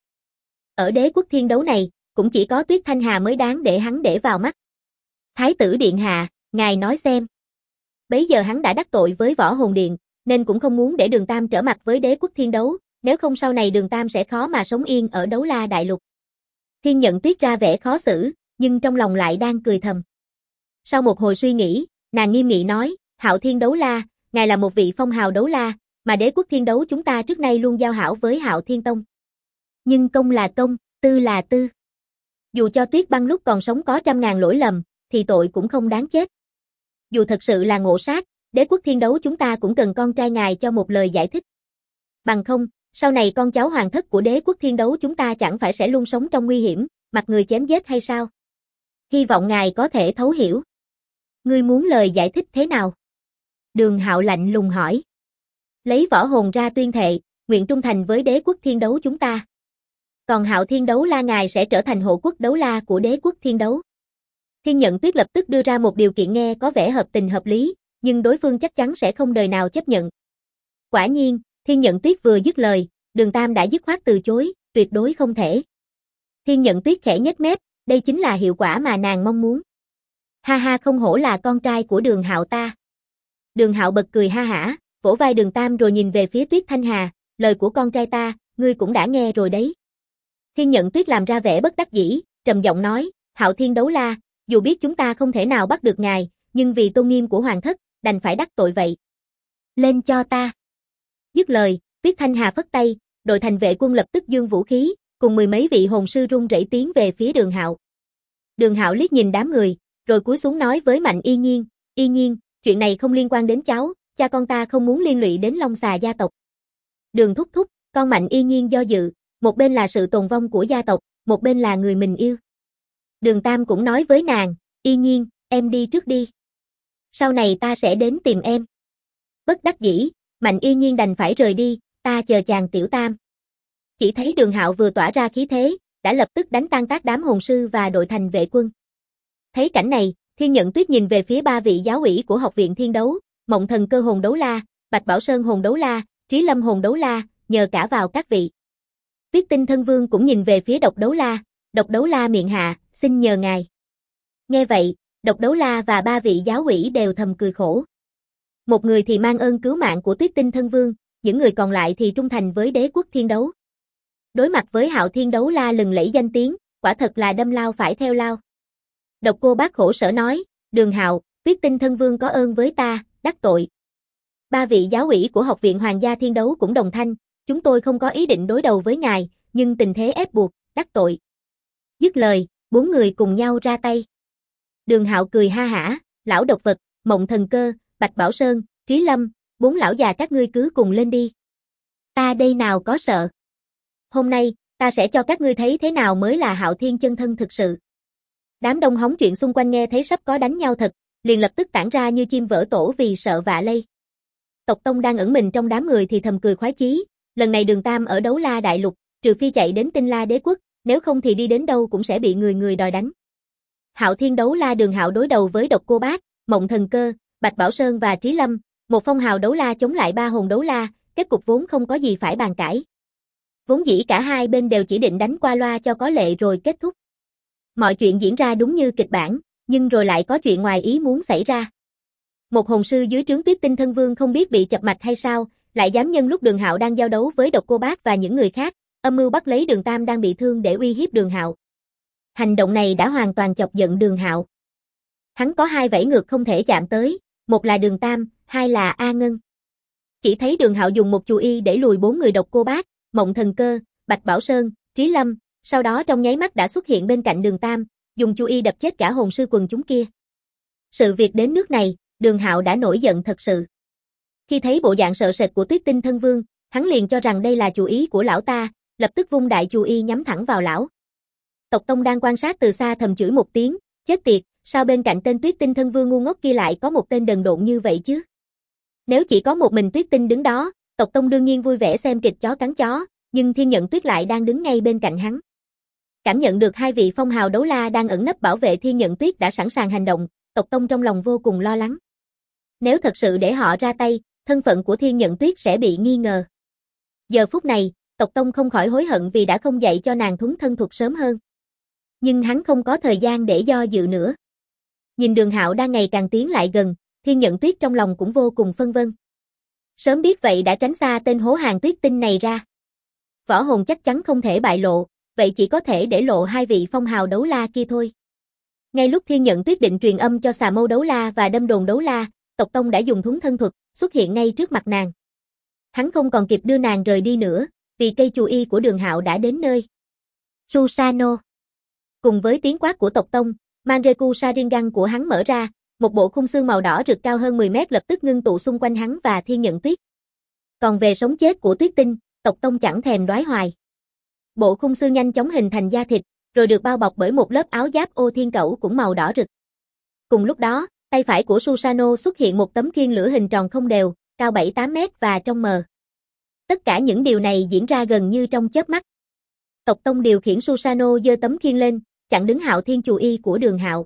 Ở Đế Quốc Thiên Đấu này, cũng chỉ có Tuyết Thanh Hà mới đáng để hắn để vào mắt. Thái tử điện hạ, ngài nói xem. Bấy giờ hắn đã đắc tội với Võ Hồn Điện, nên cũng không muốn để Đường Tam trở mặt với Đế Quốc Thiên Đấu, nếu không sau này Đường Tam sẽ khó mà sống yên ở Đấu La Đại Lục. Thiên Nhận Tuyết ra vẻ khó xử, nhưng trong lòng lại đang cười thầm. Sau một hồi suy nghĩ, nàng nghiêm nghị nói, Hạo Thiên Đấu La, ngài là một vị phong hào đấu la, mà Đế Quốc Thiên Đấu chúng ta trước nay luôn giao hảo với Hạo Thiên Tông. Nhưng công là công, tư là tư. Dù cho Tuyết Băng lúc còn sống có 100.000 lỗi lầm, thì tội cũng không đáng chết. Dù thật sự là ngộ sát, Đế Quốc Thiên Đấu chúng ta cũng cần con trai ngài cho một lời giải thích. Bằng không, sau này con cháu hoàng thất của Đế Quốc Thiên Đấu chúng ta chẳng phải sẽ luôn sống trong nguy hiểm, mặc người chém giết hay sao? Hy vọng ngài có thể thấu hiểu. Ngươi muốn lời giải thích thế nào? Đường Hạo lạnh lùng hỏi. Lấy võ hồn ra tuyên thệ, nguyện trung thành với Đế Quốc Thiên Đấu chúng ta. Còn Hạo Thiên Đấu La ngài sẽ trở thành hộ quốc đấu la của Đế Quốc Thiên Đấu. Thiên Nhận Tuyết lập tức đưa ra một điều kiện nghe có vẻ hợp tình hợp lý, nhưng đối phương chắc chắn sẽ không đời nào chấp nhận. Quả nhiên, Thiên Nhận Tuyết vừa dứt lời, Đường Tam đã dứt khoát từ chối, tuyệt đối không thể. Thiên Nhận Tuyết khẽ nhếch mép, đây chính là hiệu quả mà nàng mong muốn. Ha ha, không hổ là con trai của Đường Hạo ta. Đường Hạo bật cười ha hả, vỗ vai Đường Tam rồi nhìn về phía Tuyết Thanh Hà, lời của con trai ta, ngươi cũng đã nghe rồi đấy. Thiên Nhận Tuyết làm ra vẻ bất đắc dĩ, trầm giọng nói, Hạo Thiên Đấu La, dù biết chúng ta không thể nào bắt được ngài, nhưng vì tôn nghiêm của hoàng thất, đành phải đắc tội vậy. Lên cho ta. Dứt lời, Tuyết Thanh Hà phất tay, đội thành vệ quân lập tức giương vũ khí, cùng 10 mấy vị hồn sư run rẩy tiến về phía Đường Hạo. Đường Hạo liếc nhìn đám người, rồi cúi xuống nói với Mạnh Y Nhiên, chuyện này không liên quan đến cháu, cha con ta không muốn liên lụy đến Long Xà gia tộc. Đường thúc thúc, con Mạnh Y Nhiên do dự, một bên là sự tồn vong của gia tộc, một bên là người mình yêu. Đường Tam cũng nói với nàng, Y Nhiên, em đi trước đi. Sau này ta sẽ đến tìm em. Bất đắc dĩ, Mạnh Y Nhiên đành phải rời đi, ta chờ chàng Tiểu Tam. Chỉ thấy Đường Hạo vừa tỏa ra khí thế, đã lập tức đánh tan tác đám hồn sư và đội thành vệ quân. Thấy cảnh này, Thiên Nhận Tuyết nhìn về phía 3 vị giáo ủy của Học viện Thiên Đấu, Mộng Thần Cơ Hồn Đấu La, Bạch Bảo Sơn Hồn Đấu La, Trí Lâm Hồn Đấu La, nhờ cả vào các vị. Tuyết Tinh Thân Vương cũng nhìn về phía Độc Đấu La miệng hạ, xin nhờ ngài. Nghe vậy, Độc Đấu La và 3 vị giáo ủy đều thầm cười khổ. Một người thì mang ơn cứu mạng của Tuyết Tinh Thân Vương, những người còn lại thì trung thành với Đế Quốc Thiên Đấu. Đối mặt với Hạo Thiên đấu la lừng lẫy danh tiếng, quả thật là đâm lao phải theo lao. Độc Cô Bác khổ sở nói, Đường Hạo, Tuyết Tinh Thân Vương có ơn với ta, đắc tội. Ba vị giáo ủy của Học viện Hoàng gia Thiên Đấu cũng đồng thanh, chúng tôi không có ý định đối đầu với ngài, nhưng tình thế ép buộc, đắc tội. Dứt lời, bốn người cùng nhau ra tay. Đường Hạo cười ha hả, lão độc vật, Mộng Thần Cơ, Bạch Bảo Sơn, Trí Lâm, bốn lão già các ngươi cứ cùng lên đi. Ta đây nào có sợ. Hôm nay, ta sẽ cho các ngươi thấy thế nào mới là Hạo Thiên chân thân thực sự. Đám đông hóng chuyện xung quanh nghe thấy sắp có đánh nhau thật, liền lập tức tản ra như chim vỡ tổ vì sợ vạ lây. Tộc Tông đang ẩn mình trong đám người thì thầm cười khoái chí, lần này Đường Tam ở Đấu La Đại Lục, trừ phi chạy đến Tinh La Đế Quốc, nếu không thì đi đến đâu cũng sẽ bị người người đòi đánh. Hạo Thiên đấu la Đường Hạo đối đầu với Độc Cô Bác, Mộng Thần Cơ, Bạch Bảo Sơn và Trí Lâm, một phong hào đấu la chống lại ba hồn đấu la, kết cục vốn không có gì phải bàn cãi. Vốn dĩ cả hai bên đều chỉ định đánh qua loa cho có lệ rồi kết thúc. Mọi chuyện diễn ra đúng như kịch bản, nhưng rồi lại có chuyện ngoài ý muốn xảy ra. Một hồn sư dưới trướng Tuyết Tinh Thân Vương không biết bị chập mạch hay sao, lại dám nhân lúc Đường Hạo đang giao đấu với Độc Cô Bác và những người khác, âm mưu bắt lấy Đường Tam đang bị thương để uy hiếp Đường Hạo. Hành động này đã hoàn toàn chọc giận Đường Hạo. Hắn có hai vảy ngược không thể chạm tới, một là Đường Tam, hai là A Ngân. Chỉ thấy Đường Hạo dùng một chú y để lùi bốn người Độc Cô Bác, Mộng Thần Cơ, Bạch Bảo Sơn, Trí Lâm, sau đó trong nháy mắt đã xuất hiện bên cạnh Đường Tam, dùng chú y đập chết cả hồn sư quần chúng kia. Sự việc đến nước này, Đường Hạo đã nổi giận thật sự. Khi thấy bộ dạng sợ sệt của Tuyết Tinh Thân Vương, hắn liền cho rằng đây là chủ ý của lão ta, lập tức vung đại chú y nhắm thẳng vào lão. Tộc Tông đang quan sát từ xa thầm chửi một tiếng, chết tiệt, sao bên cạnh tên Tuyết Tinh Thân Vương ngu ngốc kia lại có một tên đần độn như vậy chứ? Nếu chỉ có một mình Tuyết Tinh đứng đó, Tộc Tông đương nhiên vui vẻ xem kịch chó cắn chó, nhưng Thiên Nhận Tuyết lại đang đứng ngay bên cạnh hắn. Cảm nhận được hai vị phong hào đấu la đang ẩn nấp bảo vệ Thiên Nhận Tuyết đã sẵn sàng hành động, Tộc Tông trong lòng vô cùng lo lắng. Nếu thật sự để họ ra tay, thân phận của Thiên Nhận Tuyết sẽ bị nghi ngờ. Giờ phút này, Tộc Tông không khỏi hối hận vì đã không dạy cho nàng thuấn thân thuật sớm hơn. Nhưng hắn không có thời gian để do dự nữa. Nhìn Đường Hạo đang ngày càng tiến lại gần, Thiên Nhận Tuyết trong lòng cũng vô cùng phân vân. Sớm biết vậy đã tránh xa tên hố hàng Tuyết Tinh này ra. Võ hồn chắc chắn không thể bại lộ, vậy chỉ có thể để lộ hai vị phong hào đấu la kia thôi. Ngay lúc Thiên Nhận Tuyết định truyền âm cho Xà Mâu đấu la và Đâm Đồn đấu la, Tộc Tông đã dùng thuấn thân thuật, xuất hiện ngay trước mặt nàng. Hắn không còn kịp đưa nàng rời đi nữa, vì cây chù y của Đường Hạo đã đến nơi. Susano. Cùng với tiếng quát của Tộc Tông, Manreku Sharingan của hắn mở ra, một bộ khung xương màu đỏ rực cao hơn 10 mét lập tức ngưng tụ xung quanh hắn và Thiên Nhận Tuyết. Còn về sống chết của Tuyết Tinh, Tộc Tông chẳng thèm đoái hoài. Bộ khung xương nhanh chóng hình thành da thịt, rồi được bao bọc bởi một lớp áo giáp ô thiên cẩu cũng màu đỏ rực. Cùng lúc đó, tay phải của Susano xuất hiện một tấm khiên lửa hình tròn không đều, cao 7-8 mét và trong mờ. Tất cả những điều này diễn ra gần như trong chớp mắt. Tộc Tông điều khiển Susano giơ tấm khiên lên, chặn đứng Hạo Thiên chù y của Đường Hạo.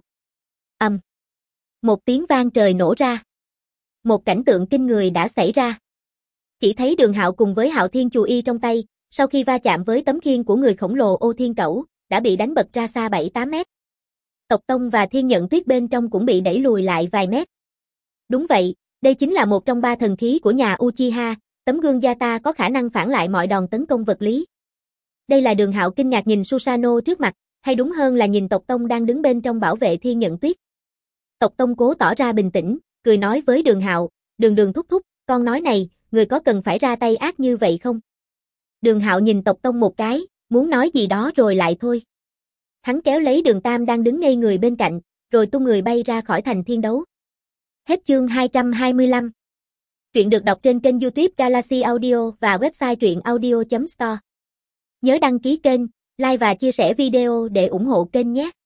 Một tiếng vang trời nổ ra. Một cảnh tượng kinh người đã xảy ra. Chỉ thấy Đường Hạo cùng với Hạo Thiên chù y trong tay, sau khi va chạm với tấm khiên của người khổng lồ ô thiên cẩu, đã bị đánh bật ra xa 7-8 mét. Tộc Tông và Thiên Nhận Tuyết bên trong cũng bị đẩy lùi lại vài mét. Đúng vậy, đây chính là một trong ba thần khí của nhà Uchiha, tấm gương Yata có khả năng phản lại mọi đòn tấn công vật lý. Đây là Đường Hạo kinh ngạc nhìn Susano trước mặt, hay đúng hơn là nhìn Tộc Tông đang đứng bên trong bảo vệ Thiên Nhận Tuyết. Tộc Tông cố tỏ ra bình tĩnh, cười nói với Đường Hạo, Đường thúc thúc, con nói này, người có cần phải ra tay ác như vậy không? Đường Hạo nhìn Tộc Tông một cái, muốn nói gì đó rồi lại thôi. Hắn kéo lấy Đường Tam đang đứng ngây người bên cạnh, rồi tung người bay ra khỏi thành thiên đấu. Hết chương 225. Truyện được đọc trên kênh YouTube Galaxy Audio và website truyệnaudio.store. Nhớ đăng ký kênh, like và chia sẻ video để ủng hộ kênh nhé.